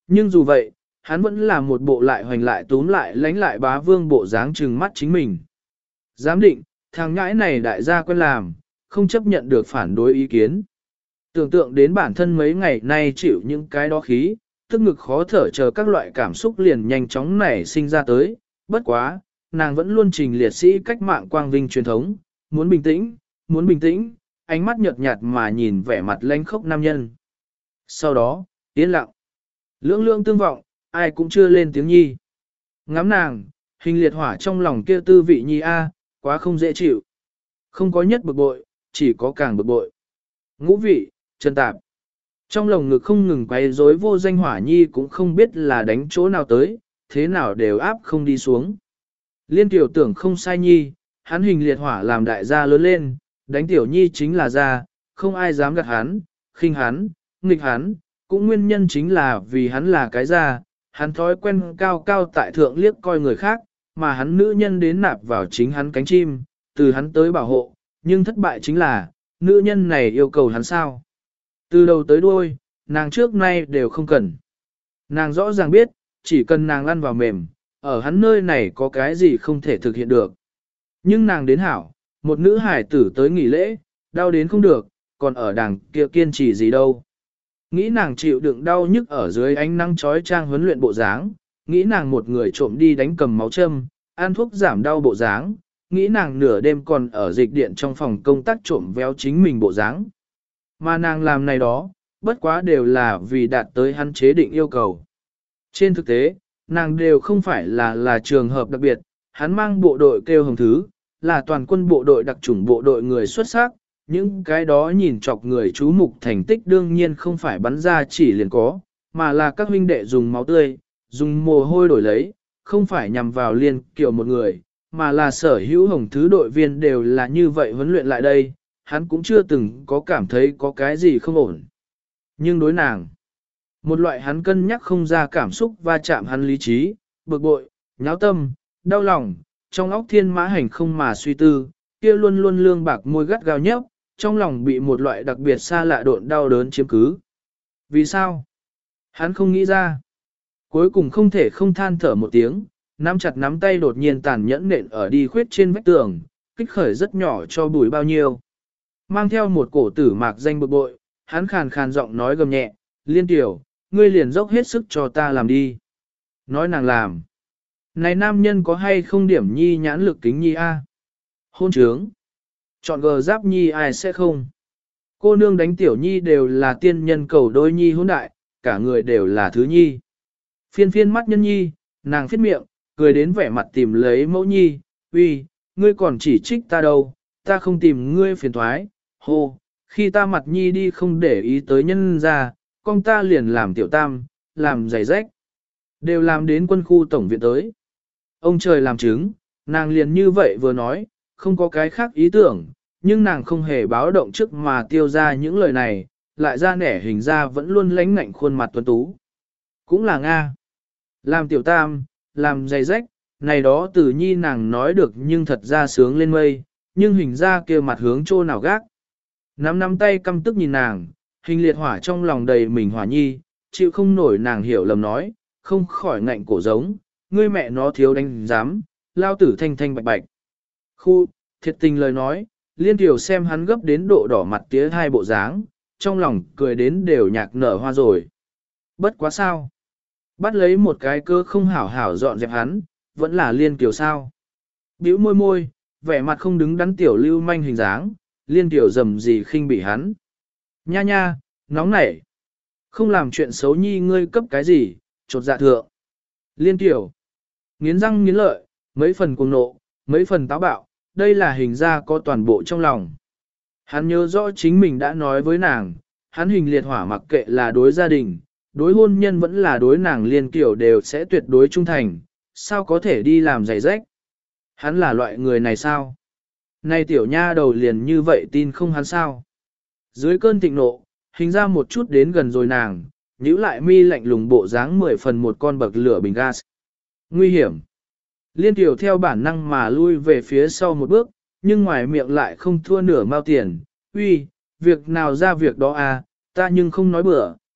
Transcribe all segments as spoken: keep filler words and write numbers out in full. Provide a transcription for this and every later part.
Nhưng dù vậy, hắn vẫn là một bộ lại hoành lại túm lại lánh lại bá vương bộ dáng trừng mắt chính mình. Giám định, thằng ngãi này đại gia quen làm, không chấp nhận được phản đối ý kiến. Tưởng tượng đến bản thân mấy ngày nay chịu những cái đó khí, tức ngực khó thở chờ các loại cảm xúc liền nhanh chóng nảy sinh ra tới, bất quá, nàng vẫn luôn trình liệt sĩ cách mạng quang vinh truyền thống, muốn bình tĩnh, muốn bình tĩnh, ánh mắt nhợt nhạt mà nhìn vẻ mặt lanh khốc nam nhân. Sau đó, yên lặng, lưỡng lưỡng tương vọng, ai cũng chưa lên tiếng nhi. Ngắm nàng, hình liệt hỏa trong lòng kia tư vị nhi a, quá không dễ chịu. Không có nhất bực bội, chỉ có càng bực bội. Ngũ vị, chân tạp. Trong lồng ngực không ngừng quay rối vô danh hỏa nhi cũng không biết là đánh chỗ nào tới, thế nào đều áp không đi xuống. Liên tiểu tưởng không sai nhi, hắn hình liệt hỏa làm đại gia lớn lên, đánh tiểu nhi chính là gia, không ai dám gạt hắn, khinh hắn, nghịch hắn, cũng nguyên nhân chính là vì hắn là cái gia, hắn thói quen cao cao tại thượng liếc coi người khác, mà hắn nữ nhân đến nạp vào chính hắn cánh chim, từ hắn tới bảo hộ, nhưng thất bại chính là, nữ nhân này yêu cầu hắn sao. Từ đầu tới đuôi, nàng trước nay đều không cần. Nàng rõ ràng biết, chỉ cần nàng lăn vào mềm, ở hắn nơi này có cái gì không thể thực hiện được. Nhưng nàng đến hảo, một nữ hải tử tới nghỉ lễ, đau đến không được, còn ở đằng kia kiên trì gì đâu. Nghĩ nàng chịu đựng đau nhức ở dưới ánh nắng chói chang huấn luyện bộ dáng, nghĩ nàng một người trộm đi đánh cầm máu châm, ăn thuốc giảm đau bộ dáng, nghĩ nàng nửa đêm còn ở dịch điện trong phòng công tác trộm véo chính mình bộ dáng. Mà nàng làm này đó, bất quá đều là vì đạt tới hắn chế định yêu cầu. Trên thực tế, nàng đều không phải là là trường hợp đặc biệt, hắn mang bộ đội kêu hồng thứ, là toàn quân bộ đội đặc chủng bộ đội người xuất sắc, những cái đó nhìn chọc người chú mục thành tích đương nhiên không phải bắn ra chỉ liền có, mà là các huynh đệ dùng máu tươi, dùng mồ hôi đổi lấy, không phải nhằm vào liên kiểu một người, mà là sở hữu hồng thứ đội viên đều là như vậy huấn luyện lại đây, hắn cũng chưa từng có cảm thấy có cái gì không ổn. Nhưng đối nàng, một loại hắn cân nhắc không ra cảm xúc va chạm hắn lý trí, bực bội, nháo tâm, đau lòng, trong óc thiên mã hành không mà suy tư, kia luôn luôn lương bạc môi gắt gao nhấp, trong lòng bị một loại đặc biệt xa lạ độn đau đớn chiếm cứ. Vì sao? Hắn không nghĩ ra. Cuối cùng không thể không than thở một tiếng, nắm chặt nắm tay đột nhiên tàn nhẫn nện ở đi khuyết trên vách tường, kích khởi rất nhỏ cho bùi bao nhiêu. Mang theo một cổ tử mạc danh bực bội, hắn khàn khàn giọng nói gầm nhẹ, Liên tiểu, ngươi liền dốc hết sức cho ta làm đi. Nói nàng làm. Này nam nhân có hay không điểm nhi nhãn lực kính nhi a? Hôn trướng. Chọn gờ giáp nhi ai sẽ không? Cô nương đánh tiểu nhi đều là tiên nhân cầu đôi nhi hôn đại, cả người đều là thứ nhi. Phiên phiên mắt nhân nhi, nàng phiết miệng, cười đến vẻ mặt tìm lấy mẫu nhi, uy, ngươi còn chỉ trích ta đâu, ta không tìm ngươi phiền thoái, hô, khi ta mặt nhi đi không để ý tới nhân ra, con ta liền làm tiểu tam, làm giày rách, đều làm đến quân khu tổng viện tới. Ông trời làm chứng, nàng liền như vậy vừa nói, không có cái khác ý tưởng, nhưng nàng không hề báo động trước mà tiêu ra những lời này, lại ra nẻ hình ra vẫn luôn lánh ngạnh khuôn mặt tuấn tú. Cũng là Nga. Làm tiểu tam, làm giày rách, này đó từ nhi nàng nói được nhưng thật ra sướng lên mây, nhưng hình ra kia mặt hướng trô nào gác. Nắm nắm tay căm tức nhìn nàng, hình liệt hỏa trong lòng đầy mình hỏa nhi, chịu không nổi nàng hiểu lầm nói, không khỏi ngạnh cổ giống, ngươi mẹ nó thiếu đánh giám, lao tử thanh thanh bạch bạch. Khu, thiệt tình lời nói, liên tiểu xem hắn gấp đến độ đỏ mặt tía hai bộ dáng, trong lòng cười đến đều nhạc nở hoa rồi. Bất quá sao? Bắt lấy một cái cơ không hảo hảo dọn dẹp hắn, vẫn là liên tiểu sao? Bĩu môi môi, vẻ mặt không đứng đắn tiểu lưu manh hình dáng, liên tiểu dầm gì khinh bị hắn. Nha nha, nóng nảy. Không làm chuyện xấu nhi ngươi cấp cái gì, chột dạ thượng. Liên tiểu, nghiến răng nghiến lợi, mấy phần cuồng nộ, mấy phần táo bạo, đây là hình ra có toàn bộ trong lòng. Hắn nhớ rõ chính mình đã nói với nàng, hắn hình liệt hỏa mặc kệ là đối gia đình, đối hôn nhân vẫn là đối nàng liên kiểu đều sẽ tuyệt đối trung thành, sao có thể đi làm giày rách. Hắn là loại người này sao? Này tiểu nha đầu liền như vậy tin không hắn sao? Dưới cơn thịnh nộ, hình ra một chút đến gần rồi nàng, nhíu lại mi lạnh lùng bộ dáng mười phần một con bậc lửa bình gas. Nguy hiểm. Liên tiểu theo bản năng mà lui về phía sau một bước, nhưng ngoài miệng lại không thua nửa mao tiền. Uy, việc nào ra việc đó à, ta nhưng không nói bừa,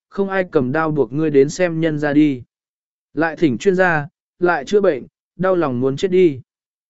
không ai cầm đao buộc ngươi đến xem nhân ra đi. Lại thỉnh chuyên gia, lại chữa bệnh, đau lòng muốn chết đi.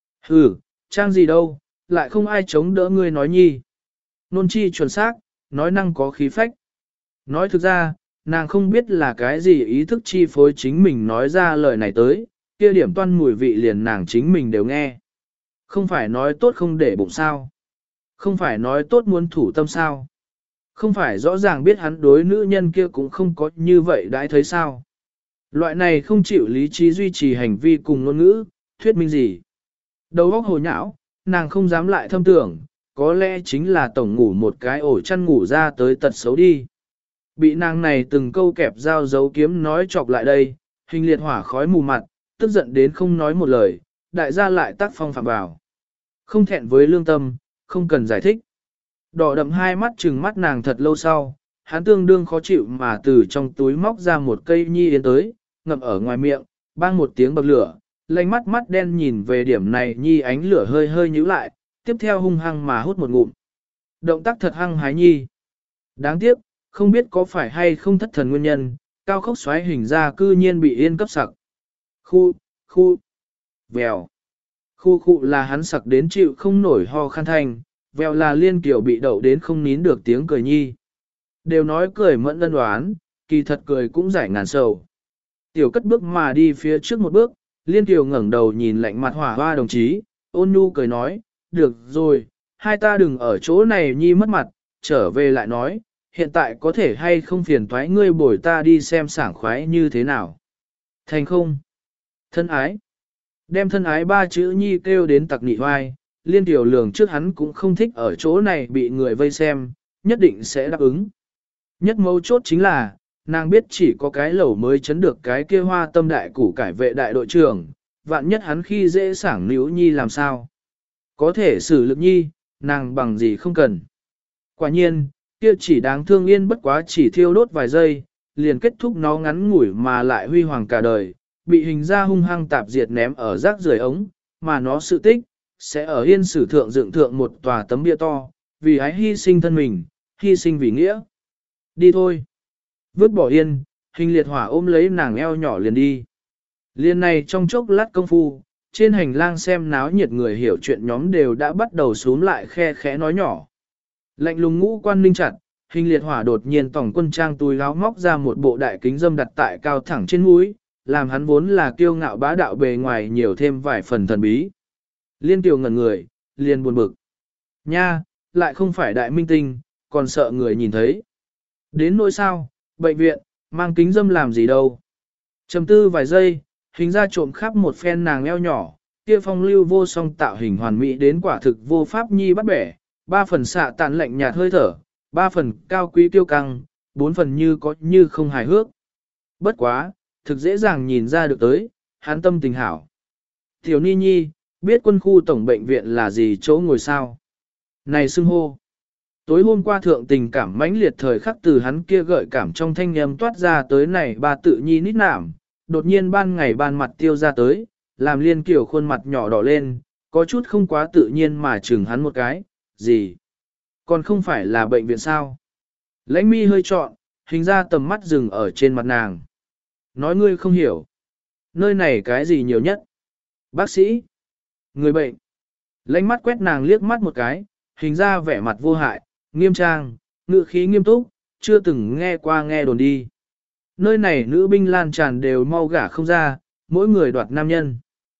Ừ, trang gì đâu, lại không ai chống đỡ ngươi nói nhi. Nôn chi chuẩn xác, nói năng có khí phách. Nói thực ra, nàng không biết là cái gì ý thức chi phối chính mình nói ra lời này tới, kia điểm toan mùi vị liền nàng chính mình đều nghe. Không phải nói tốt không để bụng sao. Không phải nói tốt muốn thủ tâm sao. Không phải rõ ràng biết hắn đối nữ nhân kia cũng không có như vậy đãi thấy sao. Loại này không chịu lý trí duy trì hành vi cùng ngôn ngữ, thuyết minh gì. Đầu óc hồ nhão, nàng không dám lại thâm tưởng, có lẽ chính là tổng ngủ một cái ổ chăn ngủ ra tới tật xấu đi. Bị nàng này từng câu kẹp dao dấu kiếm nói chọc lại đây, hình liệt hỏa khói mù mặt, tức giận đến không nói một lời, đại gia lại tác phong phạm vào. Không thẹn với lương tâm, không cần giải thích. Đỏ đậm hai mắt trừng mắt nàng thật lâu sau, hắn tương đương khó chịu mà từ trong túi móc ra một cây nhi yến tới, ngậm ở ngoài miệng, bang một tiếng bậc lửa, lanh mắt mắt đen nhìn về điểm này nhi ánh lửa hơi hơi nhíu lại, tiếp theo hung hăng mà hút một ngụm. Động tác thật hăng hái nhi. Đáng tiếc, không biết có phải hay không thất thần nguyên nhân, cao khốc xoáy hình ra cư nhiên bị yên cấp sặc. Khu, khu, vèo. Khu khu là hắn sặc đến chịu không nổi ho khan thanh, vèo là liên kiểu bị đậu đến không nín được tiếng cười nhi. Đều nói cười mẫn ân đoán, kỳ thật cười cũng giải ngàn sầu. Tiểu cất bước mà đi phía trước một bước, liên tiểu ngẩng đầu nhìn lạnh mặt hỏa hoa đồng chí, ôn nhu cười nói, được rồi, hai ta đừng ở chỗ này nhi mất mặt, trở về lại nói, hiện tại có thể hay không phiền toái ngươi bồi ta đi xem sảng khoái như thế nào. Thành không? Thân ái. Đem thân ái ba chữ nhi kêu đến tặc nị hoai, liên tiểu lường trước hắn cũng không thích ở chỗ này bị người vây xem, nhất định sẽ đáp ứng. Nhất mấu chốt chính là, nàng biết chỉ có cái lẩu mới chấn được cái kia hoa tâm đại củ cải vệ đại đội trưởng, vạn nhất hắn khi dễ sảng níu nhi làm sao. Có thể xử lực nhi, nàng bằng gì không cần. Quả nhiên, kia chỉ đáng thương yên bất quá chỉ thiêu đốt vài giây, liền kết thúc nó ngắn ngủi mà lại huy hoàng cả đời, bị hình ra hung hăng tạp diệt ném ở rác rưởi ống, mà nó sự tích, sẽ ở yên sử thượng dựng thượng một tòa tấm bia to, vì ái hy sinh thân mình, hy sinh vì nghĩa. Đi thôi. Vứt bỏ yên, hình liệt hỏa ôm lấy nàng eo nhỏ liền đi. Liên này trong chốc lát công phu, trên hành lang xem náo nhiệt người hiểu chuyện nhóm đều đã bắt đầu xuống lại khe khẽ nói nhỏ. Lạnh lùng ngũ quan ninh chặt, hình liệt hỏa đột nhiên tổng quân trang túi láo móc ra một bộ đại kính dâm đặt tại cao thẳng trên mũi, làm hắn vốn là kiêu ngạo bá đạo bề ngoài nhiều thêm vài phần thần bí. Liên tiểu ngẩn người, liền buồn bực. Nha, lại không phải đại minh tinh, còn sợ người nhìn thấy. Đến nỗi sao, bệnh viện, mang kính dâm làm gì đâu. Trầm tư vài giây, hình ra trộm khắp một phen nàng eo nhỏ, kia phong lưu vô song tạo hình hoàn mỹ đến quả thực vô pháp nhi bắt bẻ, ba phần xạ tàn lạnh nhạt hơi thở, ba phần cao quý tiêu căng, bốn phần như có như không hài hước. Bất quá, thực dễ dàng nhìn ra được tới, hắn tâm tình hảo. Tiểu Ni Nhi, biết quân khu tổng bệnh viện là gì chỗ ngồi sao? Này xưng hô! Tối hôm qua thượng tình cảm mãnh liệt thời khắc từ hắn kia gợi cảm trong thanh âm toát ra tới này ba tự nhi nít nảm, đột nhiên ban ngày ban mặt tiêu ra tới, làm liên kiểu khuôn mặt nhỏ đỏ lên, có chút không quá tự nhiên mà chừng hắn một cái, gì? Còn không phải là bệnh viện sao? Lãnh mi hơi trọn, hình ra tầm mắt dừng ở trên mặt nàng. Nói ngươi không hiểu. Nơi này cái gì nhiều nhất? Bác sĩ? Người bệnh? Lãnh mắt quét nàng liếc mắt một cái, hình ra vẻ mặt vô hại, nghiêm trang, ngữ khí nghiêm túc, chưa từng nghe qua nghe đồn đi. Nơi này nữ binh lan tràn đều mau gả không ra, mỗi người đoạt nam nhân.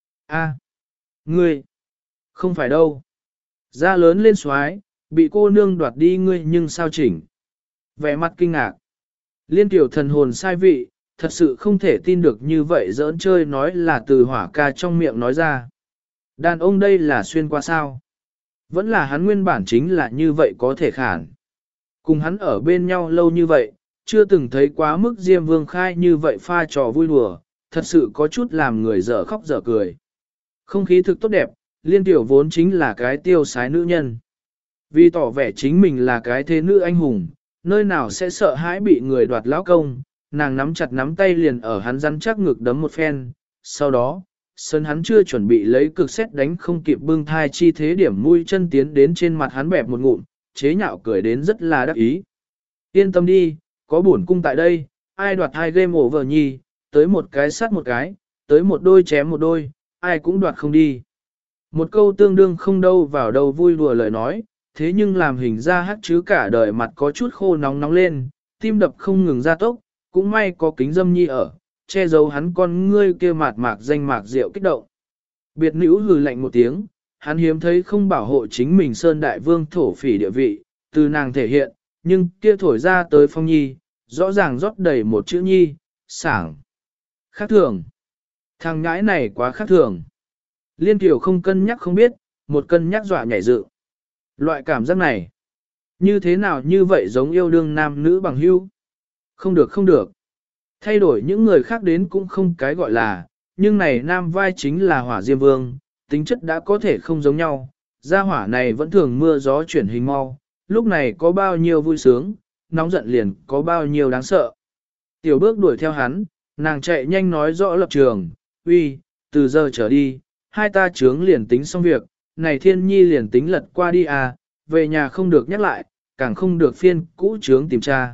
A, ngươi, không phải đâu. Da lớn lên xoái, bị cô nương đoạt đi ngươi nhưng sao chỉnh. Vẻ mặt kinh ngạc. Liên tiểu thần hồn sai vị, thật sự không thể tin được như vậy giỡn chơi nói là từ hỏa ca trong miệng nói ra. Đàn ông đây là xuyên qua sao? Vẫn là hắn nguyên bản chính là như vậy có thể khản. Cùng hắn ở bên nhau lâu như vậy, chưa từng thấy quá mức Diêm Vương khai như vậy pha trò vui đùa, thật sự có chút làm người dở khóc dở cười. Không khí thực tốt đẹp, liên tiểu vốn chính là cái tiêu sái nữ nhân. Vì tỏ vẻ chính mình là cái thế nữ anh hùng, nơi nào sẽ sợ hãi bị người đoạt lão công, nàng nắm chặt nắm tay liền ở hắn rắn chắc ngực đấm một phen, sau đó, sân hắn chưa chuẩn bị lấy cực xét đánh không kịp bưng thai chi thế điểm mũi chân tiến đến trên mặt hắn bẹp một ngụm, chế nhạo cười đến rất là đắc ý. Yên tâm đi, có bổn cung tại đây, ai đoạt hai game over nhi, tới một cái sát một cái, tới một đôi chém một đôi, ai cũng đoạt không đi. Một câu tương đương không đâu vào đâu vui đùa lời nói, thế nhưng làm hình ra hát chứ cả đời mặt có chút khô nóng nóng lên, tim đập không ngừng ra tốc, cũng may có kính dâm nhi ở, che giấu hắn con ngươi kia mạt mạc danh mạc rượu kích động. Biệt nữ hừ lạnh một tiếng, hắn hiếm thấy không bảo hộ chính mình Sơn Đại Vương thổ phỉ địa vị, từ nàng thể hiện, nhưng kia thổi ra tới phong nhi, rõ ràng rót đầy một chữ nhi, sảng. Khác thường. Thằng ngãi này quá khác thường. Liên Kiều không cân nhắc không biết, một cân nhắc dọa nhảy dự. Loại cảm giác này, như thế nào như vậy giống yêu đương nam nữ bằng hữu? Không được không được. Thay đổi những người khác đến cũng không cái gọi là, nhưng này nam vai chính là hỏa diêm vương, tính chất đã có thể không giống nhau. Gia hỏa này vẫn thường mưa gió chuyển hình mau, lúc này có bao nhiêu vui sướng, nóng giận liền có bao nhiêu đáng sợ. Tiểu bước đuổi theo hắn, nàng chạy nhanh nói rõ lập trường, uy, từ giờ trở đi, hai ta chướng liền tính xong việc, này thiên nhi liền tính lật qua đi à, về nhà không được nhắc lại, càng không được phiên cũ chướng tìm cha.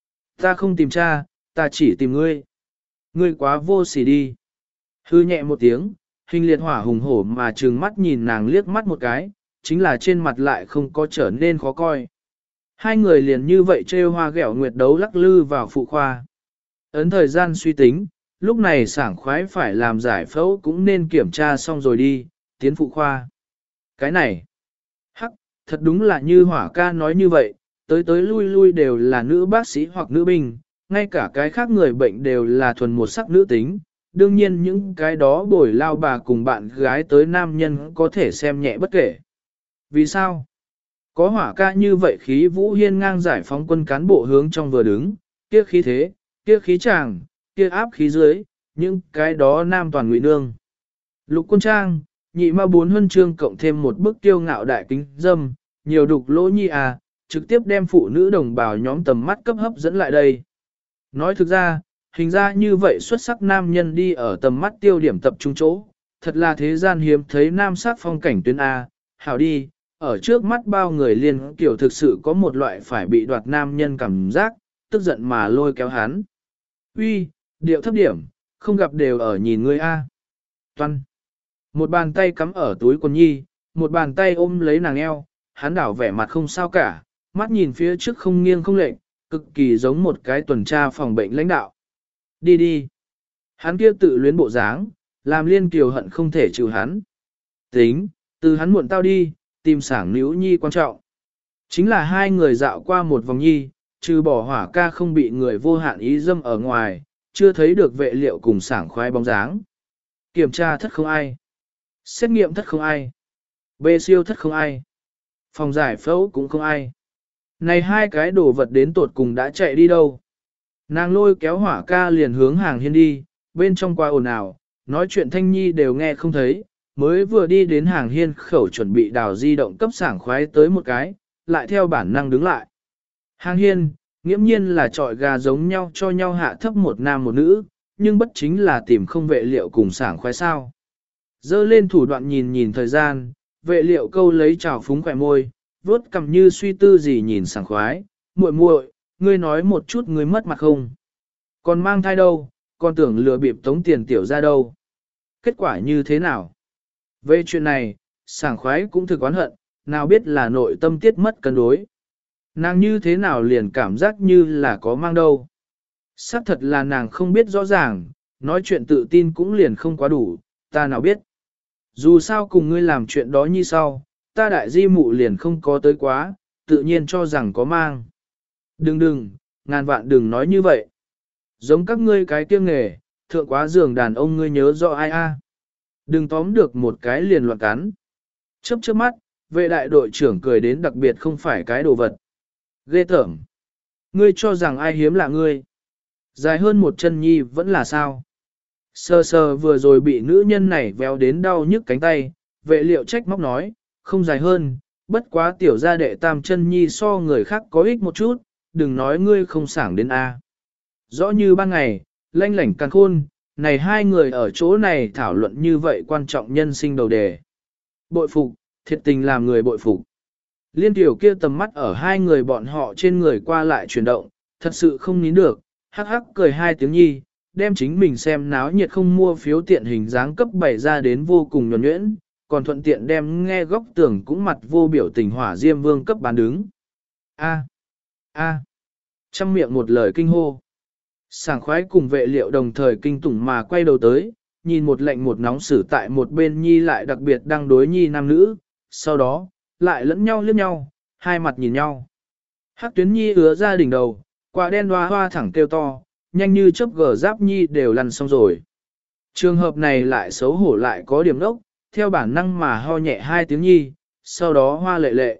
Ta không tìm cha, ta chỉ tìm ngươi. Ngươi quá vô sỉ đi. Hư nhẹ một tiếng, hình liệt hỏa hùng hổ mà trừng mắt nhìn nàng liếc mắt một cái, chính là trên mặt lại không có trở nên khó coi. Hai người liền như vậy trêu hoa ghẹo nguyệt đấu lắc lư vào phụ khoa. Ấn thời gian suy tính, lúc này sảng khoái phải làm giải phẫu cũng nên kiểm tra xong rồi đi, tiến phụ khoa. Cái này, hắc, thật đúng là như hỏa ca nói như vậy, tới tới lui lui đều là nữ bác sĩ hoặc nữ binh, ngay cả cái khác người bệnh đều là thuần một sắc nữ tính. Đương nhiên những cái đó bồi lao bà cùng bạn gái tới nam nhân có thể xem nhẹ bất kể. Vì sao? Có hỏa ca như vậy khí vũ hiên ngang giải phóng quân cán bộ hướng trong vừa đứng, kia khí thế, kia khí chàng, kia áp khí dưới, những cái đó nam toàn ngụy nương. Lục quân trang, nhị ma bốn huân chương cộng thêm một bức tiêu ngạo đại kính dâm, nhiều đục lỗ nhi à, trực tiếp đem phụ nữ đồng bào nhóm tầm mắt cấp hấp dẫn lại đây. Nói thực ra, hình ra như vậy xuất sắc nam nhân đi ở tầm mắt tiêu điểm tập trung chỗ, thật là thế gian hiếm thấy nam sát phong cảnh tuyến A, hảo đi, ở trước mắt bao người liên kiểu thực sự có một loại phải bị đoạt nam nhân cảm giác, tức giận mà lôi kéo hắn. Uy, điệu thấp điểm, không gặp đều ở nhìn ngươi A. Toan. Một bàn tay cắm ở túi quần nhi, một bàn tay ôm lấy nàng eo, hắn đảo vẻ mặt không sao cả, mắt nhìn phía trước không nghiêng không lệch, cực kỳ giống một cái tuần tra phòng bệnh lãnh đạo. Đi đi. Hắn kia tự luyến bộ dáng, làm Liên Kiều hận không thể trừ hắn. Tính, từ hắn muộn tao đi, tìm sảng níu nhi quan trọng. Chính là hai người dạo qua một vòng nhi, trừ bỏ hỏa ca không bị người vô hạn ý dâm ở ngoài, chưa thấy được vệ liệu cùng sảng khoái bóng dáng. Kiểm tra thất không ai. Xét nghiệm thất không ai. Bê siêu thất không ai. Phòng giải phẫu cũng không ai. Này hai cái đồ vật đến tột cùng đã chạy đi đâu? Nàng lôi kéo hỏa ca liền hướng hàng hiên đi, bên trong qua ồn ào, nói chuyện thanh nhi đều nghe không thấy, mới vừa đi đến hàng hiên khẩu chuẩn bị đào di động cấp sảng khoái tới một cái, lại theo bản năng đứng lại. Hàng hiên, nghiễm nhiên là trọi gà giống nhau cho nhau hạ thấp một nam một nữ, nhưng bất chính là tìm không vệ liệu cùng sảng khoái sao. Dơ lên thủ đoạn nhìn nhìn thời gian, vệ liệu câu lấy trào phúng khỏe môi, vuốt cầm như suy tư gì nhìn sảng khoái, muội muội, ngươi nói một chút ngươi mất mặt không? Còn mang thai đâu, còn tưởng lừa bịp tống tiền tiểu ra đâu? Kết quả như thế nào? Về chuyện này, sảng khoái cũng thực oán hận, nào biết là nội tâm tiết mất cân đối. Nàng như thế nào liền cảm giác như là có mang đâu. Xác thật là nàng không biết rõ ràng, nói chuyện tự tin cũng liền không quá đủ, ta nào biết. Dù sao cùng ngươi làm chuyện đó như sau, ta đại di mụ liền không có tới quá, tự nhiên cho rằng có mang. Đừng đừng, ngàn vạn đừng nói như vậy. Giống các ngươi cái kiêng nghề, thượng quá giường đàn ông ngươi nhớ rõ ai a? Đừng tóm được một cái liền loạn cắn. Chớp chớp mắt, vệ đại đội trưởng cười đến đặc biệt không phải cái đồ vật. Ghê tởm. Ngươi cho rằng ai hiếm là ngươi. Dài hơn một chân nhi vẫn là sao. Sơ sơ vừa rồi bị nữ nhân này véo đến đau nhức cánh tay, vệ liệu trách móc nói, không dài hơn, bất quá tiểu gia đệ tam chân nhi so người khác có ích một chút, đừng nói ngươi không sảng đến A. Rõ như ban ngày, lanh lảnh càng khôn, này hai người ở chỗ này thảo luận như vậy quan trọng nhân sinh đầu đề. Bội phục, thiệt tình làm người bội phục. Liên tiểu kia tầm mắt ở hai người bọn họ trên người qua lại chuyển động, thật sự không nín được, hắc hắc cười hai tiếng nhi, đem chính mình xem náo nhiệt không mua phiếu tiện hình dáng cấp bày ra đến vô cùng nhuần nhuyễn, còn thuận tiện đem nghe góc tưởng cũng mặt vô biểu tình hỏa diêm vương cấp bán đứng. A. A. Trăm miệng một lời kinh hô. Sảng khoái cùng vệ liệu đồng thời kinh tủng mà quay đầu tới, nhìn một lệnh một nóng xử tại một bên nhi lại đặc biệt đang đối nhi nam nữ, sau đó, lại lẫn nhau liếc nhau, hai mặt nhìn nhau. Hắc tuyến nhi ứa ra đỉnh đầu, quả đen hoa hoa thẳng kêu to, nhanh như chớp gờ giáp nhi đều lăn xong rồi. Trường hợp này lại xấu hổ lại có điểm đốc, theo bản năng mà ho nhẹ hai tiếng nhi, sau đó hoa lệ lệ.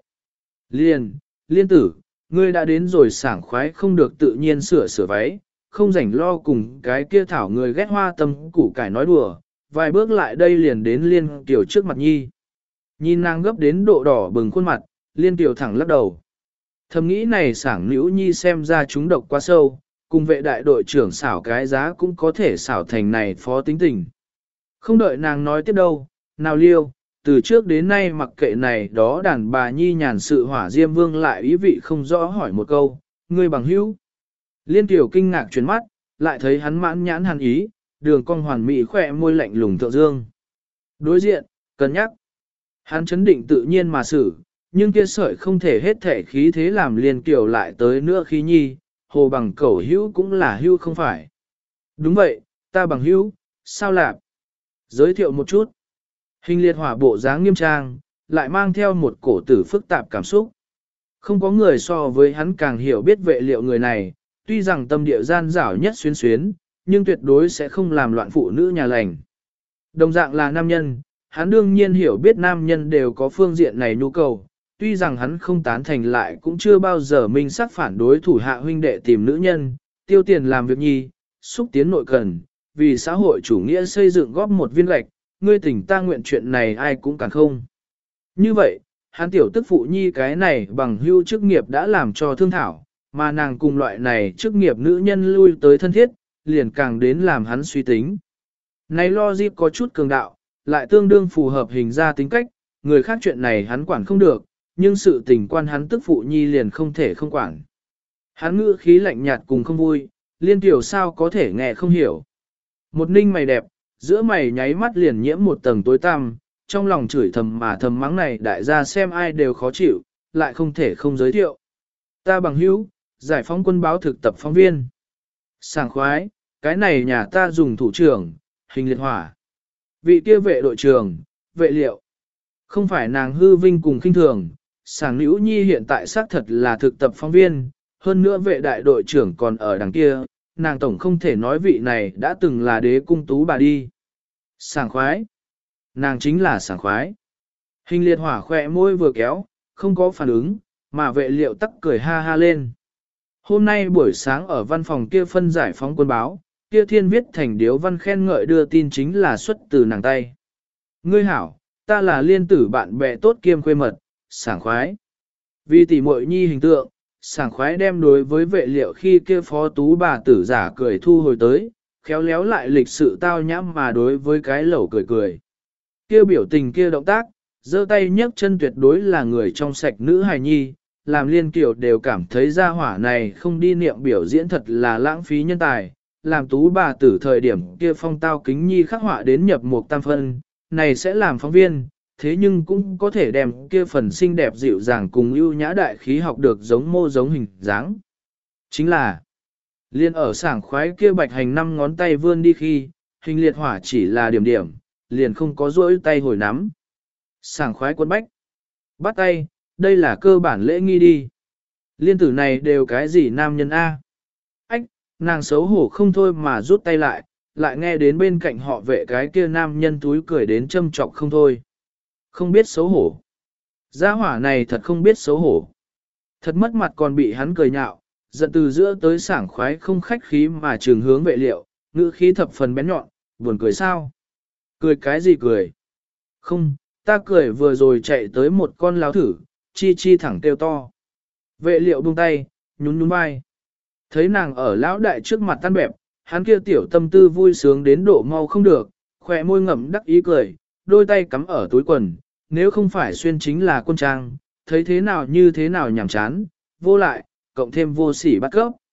Liên, liên tử, ngươi đã đến rồi sảng khoái không được tự nhiên sửa sửa váy, không rảnh lo cùng cái kia thảo người ghét hoa tâm củ cải nói đùa, vài bước lại đây liền đến liên tiểu trước mặt nhi. Nhìn nàng gấp đến độ đỏ bừng khuôn mặt, liên tiểu thẳng lắc đầu. Thầm nghĩ này sảng nữ nhi xem ra chúng độc quá sâu, cùng vệ đại đội trưởng xảo cái giá cũng có thể xảo thành này phó tính tình. Không đợi nàng nói tiếp đâu, nào liêu, từ trước đến nay mặc kệ này đó đàn bà nhi nhàn sự hỏa diêm vương lại ý vị không rõ hỏi một câu, ngươi bằng hữu. Liên tiểu kinh ngạc chuyển mắt, lại thấy hắn mãn nhãn hàn ý, đường cong hoàn mỹ khỏe môi lạnh lùng thượng dương. Đối diện, cân nhắc. Hắn chấn định tự nhiên mà xử, nhưng kia sợi không thể hết thể khí thế làm liên tiểu lại tới nữa khí nhi, hồ bằng cẩu hữu cũng là hữu không phải. Đúng vậy, ta bằng hữu, sao lạp? Giới thiệu một chút. Hình liệt hỏa bộ dáng nghiêm trang, lại mang theo một cổ tử phức tạp cảm xúc. Không có người so với hắn càng hiểu biết vệ liệu người này, tuy rằng tâm địa gian rảo nhất xuyến xuyến, nhưng tuyệt đối sẽ không làm loạn phụ nữ nhà lành. Đồng dạng là nam nhân, hắn đương nhiên hiểu biết nam nhân đều có phương diện này nhu cầu, tuy rằng hắn không tán thành lại cũng chưa bao giờ minh sắc phản đối thủ hạ huynh đệ tìm nữ nhân, tiêu tiền làm việc nhi, xúc tiến nội cần, vì xã hội chủ nghĩa xây dựng góp một viên gạch, ngươi tỉnh ta nguyện chuyện này ai cũng càng không. Như vậy, hắn tiểu tức phụ nhi cái này bằng hưu chức nghiệp đã làm cho thương thảo, mà nàng cùng loại này chức nghiệp nữ nhân lui tới thân thiết, liền càng đến làm hắn suy tính. Này logic có chút cường đạo, lại tương đương phù hợp hình ra tính cách, người khác chuyện này hắn quản không được, nhưng sự tình quan hắn tức phụ nhi liền không thể không quản. Hắn ngữ khí lạnh nhạt cùng không vui, liên tiểu sao có thể nghe không hiểu. Một ninh mày đẹp, giữa mày nháy mắt liền nhiễm một tầng tối tăm, trong lòng chửi thầm mà thầm mắng này đại gia xem ai đều khó chịu, lại không thể không giới thiệu. Ta bằng hữu, giải phóng quân báo thực tập phóng viên. Sảng khoái, cái này nhà ta dùng thủ trưởng, hình liệt hỏa. Vị kia vệ đội trưởng, vệ liệu. Không phải nàng hư vinh cùng khinh thường, sảng nữ nhi hiện tại xác thật là thực tập phóng viên, hơn nữa vệ đại đội trưởng còn ở đằng kia, nàng tổng không thể nói vị này đã từng là đế cung tú bà đi. Sảng khoái. Nàng chính là sảng khoái. Hình liệt hỏa khỏe môi vừa kéo, không có phản ứng, mà vệ liệu tắc cười ha ha lên. Hôm nay buổi sáng ở văn phòng kia phân giải phóng quân báo, kia thiên viết thành điếu văn khen ngợi đưa tin chính là xuất từ nàng tay. Ngươi hảo, ta là liên tử bạn bè tốt kiêm khuê mật, sảng khoái. Vì tỉ muội nhi hình tượng, sảng khoái đem đối với vệ liệu khi kia phó tú bà tử giả cười thu hồi tới, khéo léo lại lịch sự tao nhãm mà đối với cái lẩu cười cười. Kia biểu tình kia động tác, giơ tay nhấc chân tuyệt đối là người trong sạch nữ hài nhi, làm liên kiểu đều cảm thấy gia hỏa này không đi niệm biểu diễn thật là lãng phí nhân tài, làm tú bà tử thời điểm kia phong tao kính nhi khắc họa đến nhập một tam phân, này sẽ làm phóng viên, thế nhưng cũng có thể đem kia phần xinh đẹp dịu dàng cùng ưu nhã đại khí học được giống mô giống hình dáng. Chính là, liên ở sảng khoái kia bạch hành năm ngón tay vươn đi khi, hình liệt hỏa chỉ là điểm điểm, liền không có rỗi tay hồi nắm. Sảng khoái quân bách, bắt tay, đây là cơ bản lễ nghi đi. Liên tử này đều cái gì nam nhân A. Ách, nàng xấu hổ không thôi mà rút tay lại, lại nghe đến bên cạnh họ vệ cái kia nam nhân túi cười đến châm trọc không thôi. Không biết xấu hổ. Gia hỏa này thật không biết xấu hổ. Thật mất mặt còn bị hắn cười nhạo, giận từ giữa tới sảng khoái không khách khí mà trường hướng vệ liệu, ngữ khí thập phần bén nhọn, buồn cười sao? Cười cái gì cười? Không, ta cười vừa rồi chạy tới một con láo thử, chi chi thẳng kêu to. Vệ liệu buông tay, nhún nhún vai. Thấy nàng ở lão đại trước mặt tan bẹp, hắn kia tiểu tâm tư vui sướng đến độ mau không được, khỏe môi ngậm đắc ý cười, đôi tay cắm ở túi quần, nếu không phải xuyên chính là quân trang, thấy thế nào như thế nào nhảm chán, vô lại, cộng thêm vô sỉ bắt gốc.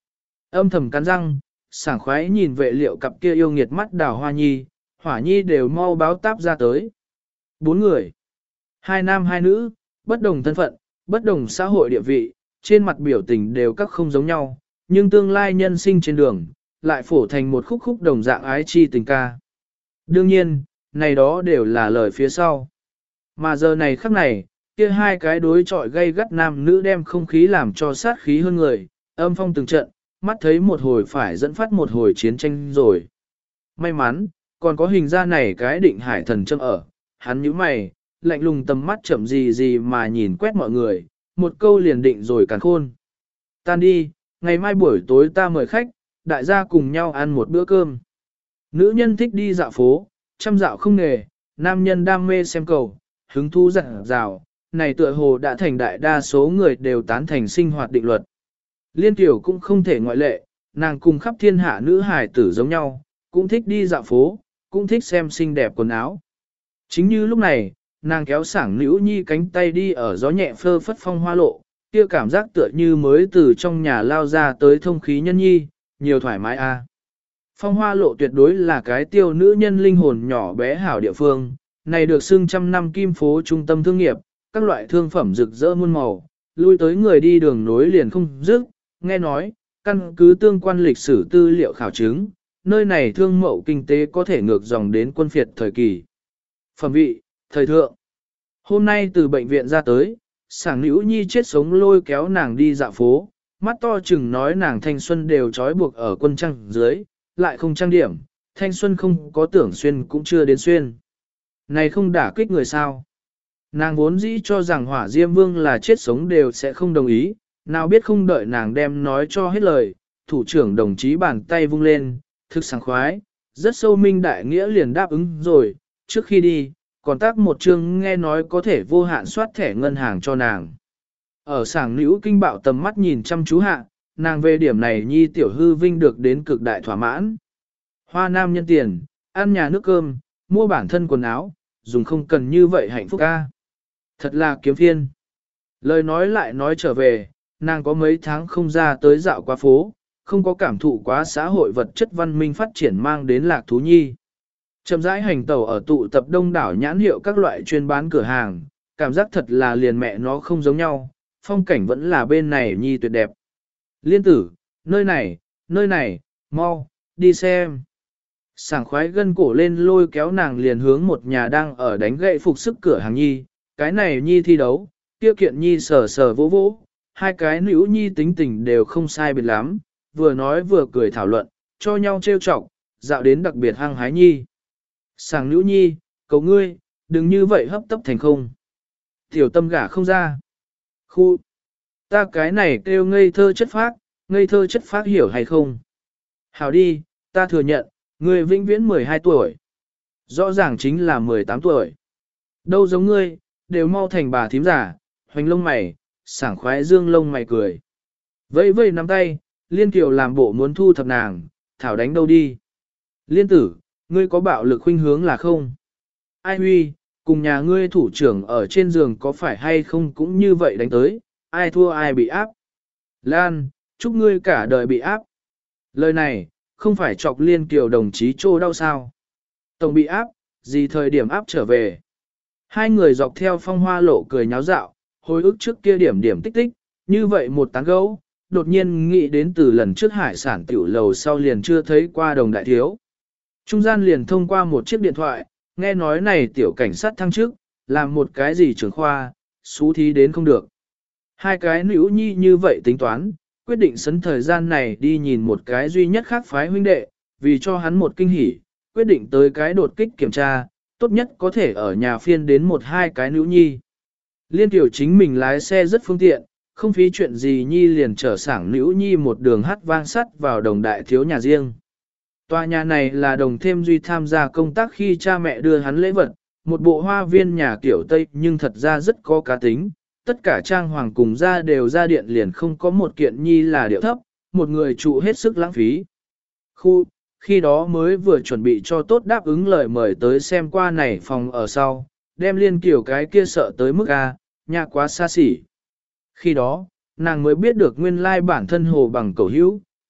Âm thầm cắn răng, sảng khoái nhìn vệ liệu cặp kia yêu nghiệt mắt đào hoa nhi, hỏa nhi đều mau báo táp ra tới. Bốn người, hai nam hai nữ, bất đồng thân phận, bất đồng xã hội địa vị, trên mặt biểu tình đều các không giống nhau, nhưng tương lai nhân sinh trên đường, lại phổ thành một khúc khúc đồng dạng ái chi tình ca. Đương nhiên, này đó đều là lời phía sau. Mà giờ này khắc này, kia hai cái đối chọi gây gắt nam nữ đem không khí làm cho sát khí hơn người, âm phong từng trận, mắt thấy một hồi phải dẫn phát một hồi chiến tranh rồi. May mắn, còn có hình ra này cái định hải thần châm ở, hắn nhíu mày, lạnh lùng tầm mắt chậm gì gì mà nhìn quét mọi người, một câu liền định rồi càn khôn. Tan đi, ngày mai buổi tối ta mời khách, đại gia cùng nhau ăn một bữa cơm. Nữ nhân thích đi dạo phố, chăm dạo không nghề, nam nhân đam mê xem cầu, hứng thú dặn dào, này tựa hồ đã thành đại đa số người đều tán thành sinh hoạt định luật. Liên tiểu cũng không thể ngoại lệ, nàng cùng khắp thiên hạ nữ hài tử giống nhau, cũng thích đi dạo phố, cũng thích xem xinh đẹp quần áo. Chính như lúc này, nàng kéo sảng Nữu Nhi cánh tay đi ở gió nhẹ phơ phất phong hoa lộ, kia cảm giác tựa như mới từ trong nhà lao ra tới thông khí nhân nhi, nhiều thoải mái a. À. Phong hoa lộ tuyệt đối là cái tiêu nữ nhân linh hồn nhỏ bé hảo địa phương, này được xưng trăm năm kim phố trung tâm thương nghiệp, các loại thương phẩm rực rỡ muôn màu, lui tới người đi đường nối liền không dứt, nghe nói, căn cứ tương quan lịch sử tư liệu khảo chứng, nơi này thương mậu kinh tế có thể ngược dòng đến quân phiệt thời kỳ. Phẩm vị, thời thượng. Hôm nay từ bệnh viện ra tới, sảng Nữu Nhi chết sống lôi kéo nàng đi dạo phố, mắt to chừng nói nàng thanh xuân đều trói buộc ở quân trang dưới, lại không trang điểm, thanh xuân không có tưởng xuyên cũng chưa đến xuyên. Này không đả kích người sao. Nàng vốn dĩ cho rằng hỏa diêm vương là chết sống đều sẽ không đồng ý, nào biết không đợi nàng đem nói cho hết lời, thủ trưởng đồng chí bàn tay vung lên, thực sảng khoái, rất sâu minh đại nghĩa liền đáp ứng rồi, trước khi đi, còn tác một chương nghe nói có thể vô hạn soát thẻ ngân hàng cho nàng. Ở sảng Nữu kinh bạo tầm mắt nhìn chăm chú hạ, nàng về điểm này nhi tiểu hư vinh được đến cực đại thỏa mãn. Hoa nam nhân tiền, ăn nhà nước cơm, mua bản thân quần áo, dùng không cần như vậy hạnh phúc ca. Thật là kiếm phiên. Lời nói lại nói trở về, nàng có mấy tháng không ra tới dạo qua phố, không có cảm thụ quá xã hội vật chất văn minh phát triển mang đến lạc thú nhi. Chậm rãi hành tẩu ở tụ tập đông đảo nhãn hiệu các loại chuyên bán cửa hàng, cảm giác thật là liền mẹ nó không giống nhau, phong cảnh vẫn là bên này nhi tuyệt đẹp. Liên tử, nơi này, nơi này, mau, đi xem. Sảng khoái gân cổ lên lôi kéo nàng liền hướng một nhà đang ở đánh gậy phục sức cửa hàng nhi, cái này nhi thi đấu, tiêu kiện nhi sờ sờ vỗ vỗ, hai cái nữ nhi tính tình đều không sai biệt lắm, vừa nói vừa cười thảo luận, cho nhau trêu chọc, dạo đến đặc biệt hăng hái nhi. Sảng nữ nhi, cầu ngươi, đừng như vậy hấp tấp thành không. Tiểu tâm gả không ra. Khu, ta cái này kêu ngây thơ chất phác, ngây thơ chất phác hiểu hay không? Hảo đi, ta thừa nhận, ngươi vĩnh viễn mười hai tuổi. Rõ ràng chính là mười tám tuổi. Đâu giống ngươi, đều mau thành bà thím giả, hoành lông mày, sảng khoái dương lông mày cười. Vẫy vẫy nắm tay, Liên Kiều làm bộ muốn thu thập nàng, thảo đánh đâu đi. Liên tử, ngươi có bạo lực khuynh hướng là không? Ai huy, cùng nhà ngươi thủ trưởng ở trên giường có phải hay không cũng như vậy đánh tới, ai thua ai bị áp. Lan, chúc ngươi cả đời bị áp. Lời này, không phải chọc Liên Kiều đồng chí trô đau sao. Tổng bị áp, gì thời điểm áp trở về. Hai người dọc theo phong hoa lộ cười nháo dạo, hồi ức trước kia điểm điểm tích tích, như vậy một tán gấu, đột nhiên nghĩ đến từ lần trước hải sản tiểu lầu sau liền chưa thấy qua đồng đại thiếu. Trung gian liền thông qua một chiếc điện thoại, nghe nói này tiểu cảnh sát thăng chức, làm một cái gì trưởng khoa, xú thí đến không được. Hai cái nữ nhi như vậy tính toán, quyết định sấn thời gian này đi nhìn một cái duy nhất khác phái huynh đệ, vì cho hắn một kinh hỉ, quyết định tới cái đột kích kiểm tra, tốt nhất có thể ở nhà phiên đến một hai cái nữ nhi. Liên tiểu chính mình lái xe rất phương tiện, không phí chuyện gì nhi liền trở sảng nữ nhi một đường hát vang sắt vào đồng đại thiếu nhà riêng. Tòa nhà này là đồng thêm duy tham gia công tác khi cha mẹ đưa hắn lễ vật, một bộ hoa viên nhà kiểu Tây nhưng thật ra rất có cá tính, tất cả trang hoàng cùng ra đều ra điện liền không có một kiện nhi là điệu thấp, một người trụ hết sức lãng phí. Khu, khi đó mới vừa chuẩn bị cho tốt đáp ứng lời mời tới xem qua này phòng ở sau, đem Liên Kiều cái kia sợ tới mức A, nhà quá xa xỉ. Khi đó, nàng mới biết được nguyên lai bản thân hồ bằng cầu hữu,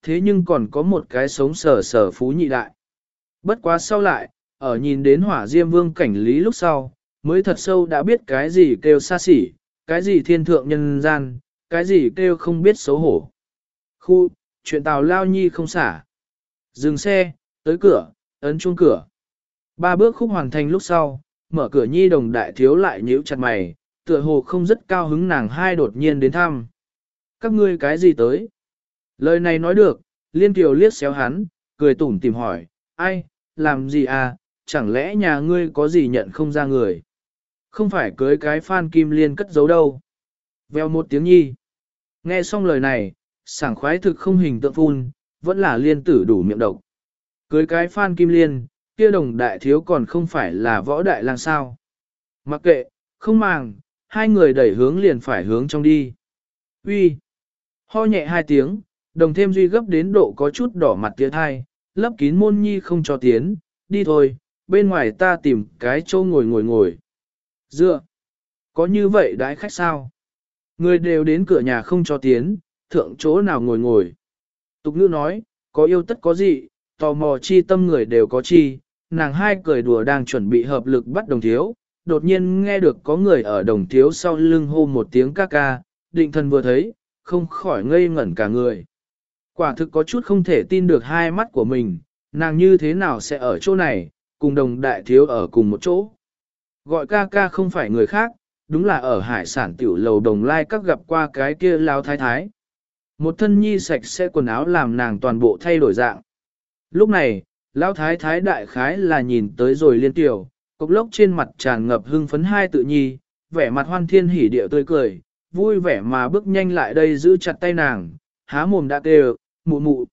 thế nhưng còn có một cái sống sờ sờ phú nhị đại. Bất quá sau lại, ở nhìn đến hỏa diêm vương cảnh lý lúc sau, mới thật sâu đã biết cái gì kêu xa xỉ, cái gì thiên thượng nhân gian, cái gì kêu không biết xấu hổ. Khu, chuyện tào lao nhi không xả. Dừng xe, tới cửa, ấn chuông cửa. Ba bước khúc hoàn thành lúc sau, mở cửa nhi đồng đại thiếu lại nhíu chặt mày, tựa hồ không rất cao hứng nàng hai đột nhiên đến thăm. Các ngươi cái gì tới? Lời này nói được, Liên Kiều liếc xéo hắn, cười tủm tìm hỏi, ai, làm gì à, chẳng lẽ nhà ngươi có gì nhận không ra người? Không phải cưới cái Phan Kim Liên cất giấu đâu. Vèo một tiếng nhi. Nghe xong lời này, sảng khoái thực không hình tượng phun, vẫn là liên tử đủ miệng độc. Cưới cái Phan Kim Liên, kia đồng đại thiếu còn không phải là võ đại lang sao. Mặc kệ, không màng, hai người đẩy hướng liền phải hướng trong đi. Uy, ho nhẹ hai tiếng, đồng thêm duy gấp đến độ có chút đỏ mặt tiến hai, lấp kín môn nhi không cho tiến, đi thôi, bên ngoài ta tìm cái chỗ ngồi ngồi ngồi. Dựa, có như vậy đãi khách sao? Người đều đến cửa nhà không cho tiến, thượng chỗ nào ngồi ngồi. Tục ngữ nói, có yêu tất có gì, tò mò chi tâm người đều có chi, nàng hai cười đùa đang chuẩn bị hợp lực bắt đồng thiếu, đột nhiên nghe được có người ở đồng thiếu sau lưng hô một tiếng ca ca, định thần vừa thấy, không khỏi ngây ngẩn cả người. Quả thực có chút không thể tin được hai mắt của mình, nàng như thế nào sẽ ở chỗ này, cùng đồng đại thiếu ở cùng một chỗ. Gọi ca ca không phải người khác, đúng là ở hải sản tiểu lầu đồng lai các gặp qua cái kia lao thái thái. Một thân nhi sạch sẽ quần áo làm nàng toàn bộ thay đổi dạng. Lúc này, lão thái thái đại khái là nhìn tới rồi liên tiểu, cục lốc trên mặt tràn ngập hưng phấn hai tự nhi, vẻ mặt hoan thiên hỉ điệu tươi cười, vui vẻ mà bước nhanh lại đây giữ chặt tay nàng, há mồm đã kêu, mụ mụ.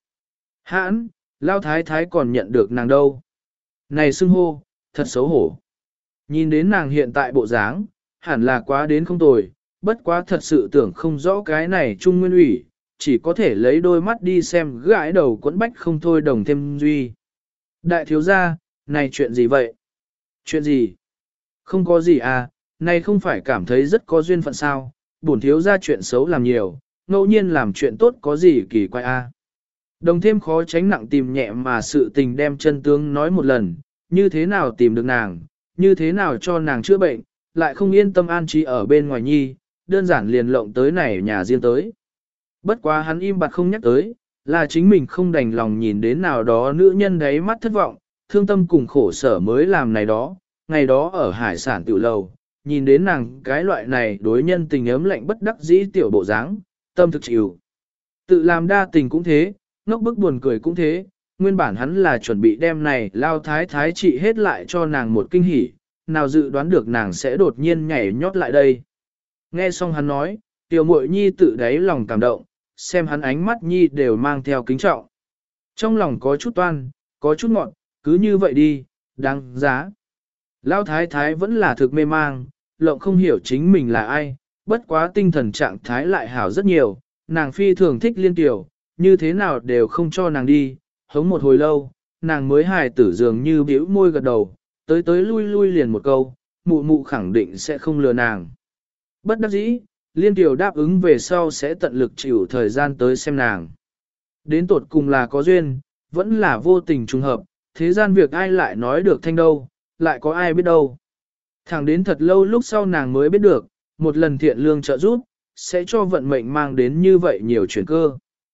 Hãn, lão thái thái còn nhận được nàng đâu. Này xưng hô, thật xấu hổ. Nhìn đến nàng hiện tại bộ dáng, hẳn là quá đến không tồi, bất quá thật sự tưởng không rõ cái này trung nguyên ủy, chỉ có thể lấy đôi mắt đi xem gãi đầu quẫn bách không thôi đồng thêm duy. Đại thiếu gia, này chuyện gì vậy? Chuyện gì? Không có gì à, này không phải cảm thấy rất có duyên phận sao, bổn thiếu gia chuyện xấu làm nhiều, ngẫu nhiên làm chuyện tốt có gì kỳ quái a? À? Đồng thêm khó tránh nặng tìm nhẹ mà sự tình đem chân tướng nói một lần, như thế nào tìm được nàng, như thế nào cho nàng chữa bệnh, lại không yên tâm an trí ở bên ngoài nhi, đơn giản liền lộng tới này nhà riêng tới. Bất quá hắn im bặt không nhắc tới, là chính mình không đành lòng nhìn đến nào đó nữ nhân đấy mắt thất vọng, thương tâm cùng khổ sở mới làm này đó, ngày đó ở hải sản tiểu lầu, nhìn đến nàng cái loại này đối nhân tình ấm lạnh bất đắc dĩ tiểu bộ dáng, tâm thực chịu. Tự làm đa tình cũng thế, ngốc bức buồn cười cũng thế, nguyên bản hắn là chuẩn bị đem này lao thái thái trị hết lại cho nàng một kinh hỉ, nào dự đoán được nàng sẽ đột nhiên nhảy nhót lại đây. Nghe xong hắn nói, tiểu muội nhi tự đáy lòng cảm động, xem hắn ánh mắt nhi đều mang theo kính trọng. Trong lòng có chút toan, có chút ngọn, cứ như vậy đi, đáng giá. Lão thái thái vẫn là thực mê mang, lộng không hiểu chính mình là ai, bất quá tinh thần trạng thái lại hảo rất nhiều, nàng phi thường thích liên tiểu, như thế nào đều không cho nàng đi, hống một hồi lâu, nàng mới hài tử dường như bĩu môi gật đầu, tới tới lui lui liền một câu, mụ mụ khẳng định sẽ không lừa nàng. Bất đắc dĩ, liên tiểu đáp ứng về sau sẽ tận lực chịu thời gian tới xem nàng. Đến tột cùng là có duyên, vẫn là vô tình trùng hợp, thế gian việc ai lại nói được thanh đâu, lại có ai biết đâu. Thẳng đến thật lâu lúc sau nàng mới biết được, một lần thiện lương trợ giúp, sẽ cho vận mệnh mang đến như vậy nhiều chuyển cơ.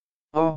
O.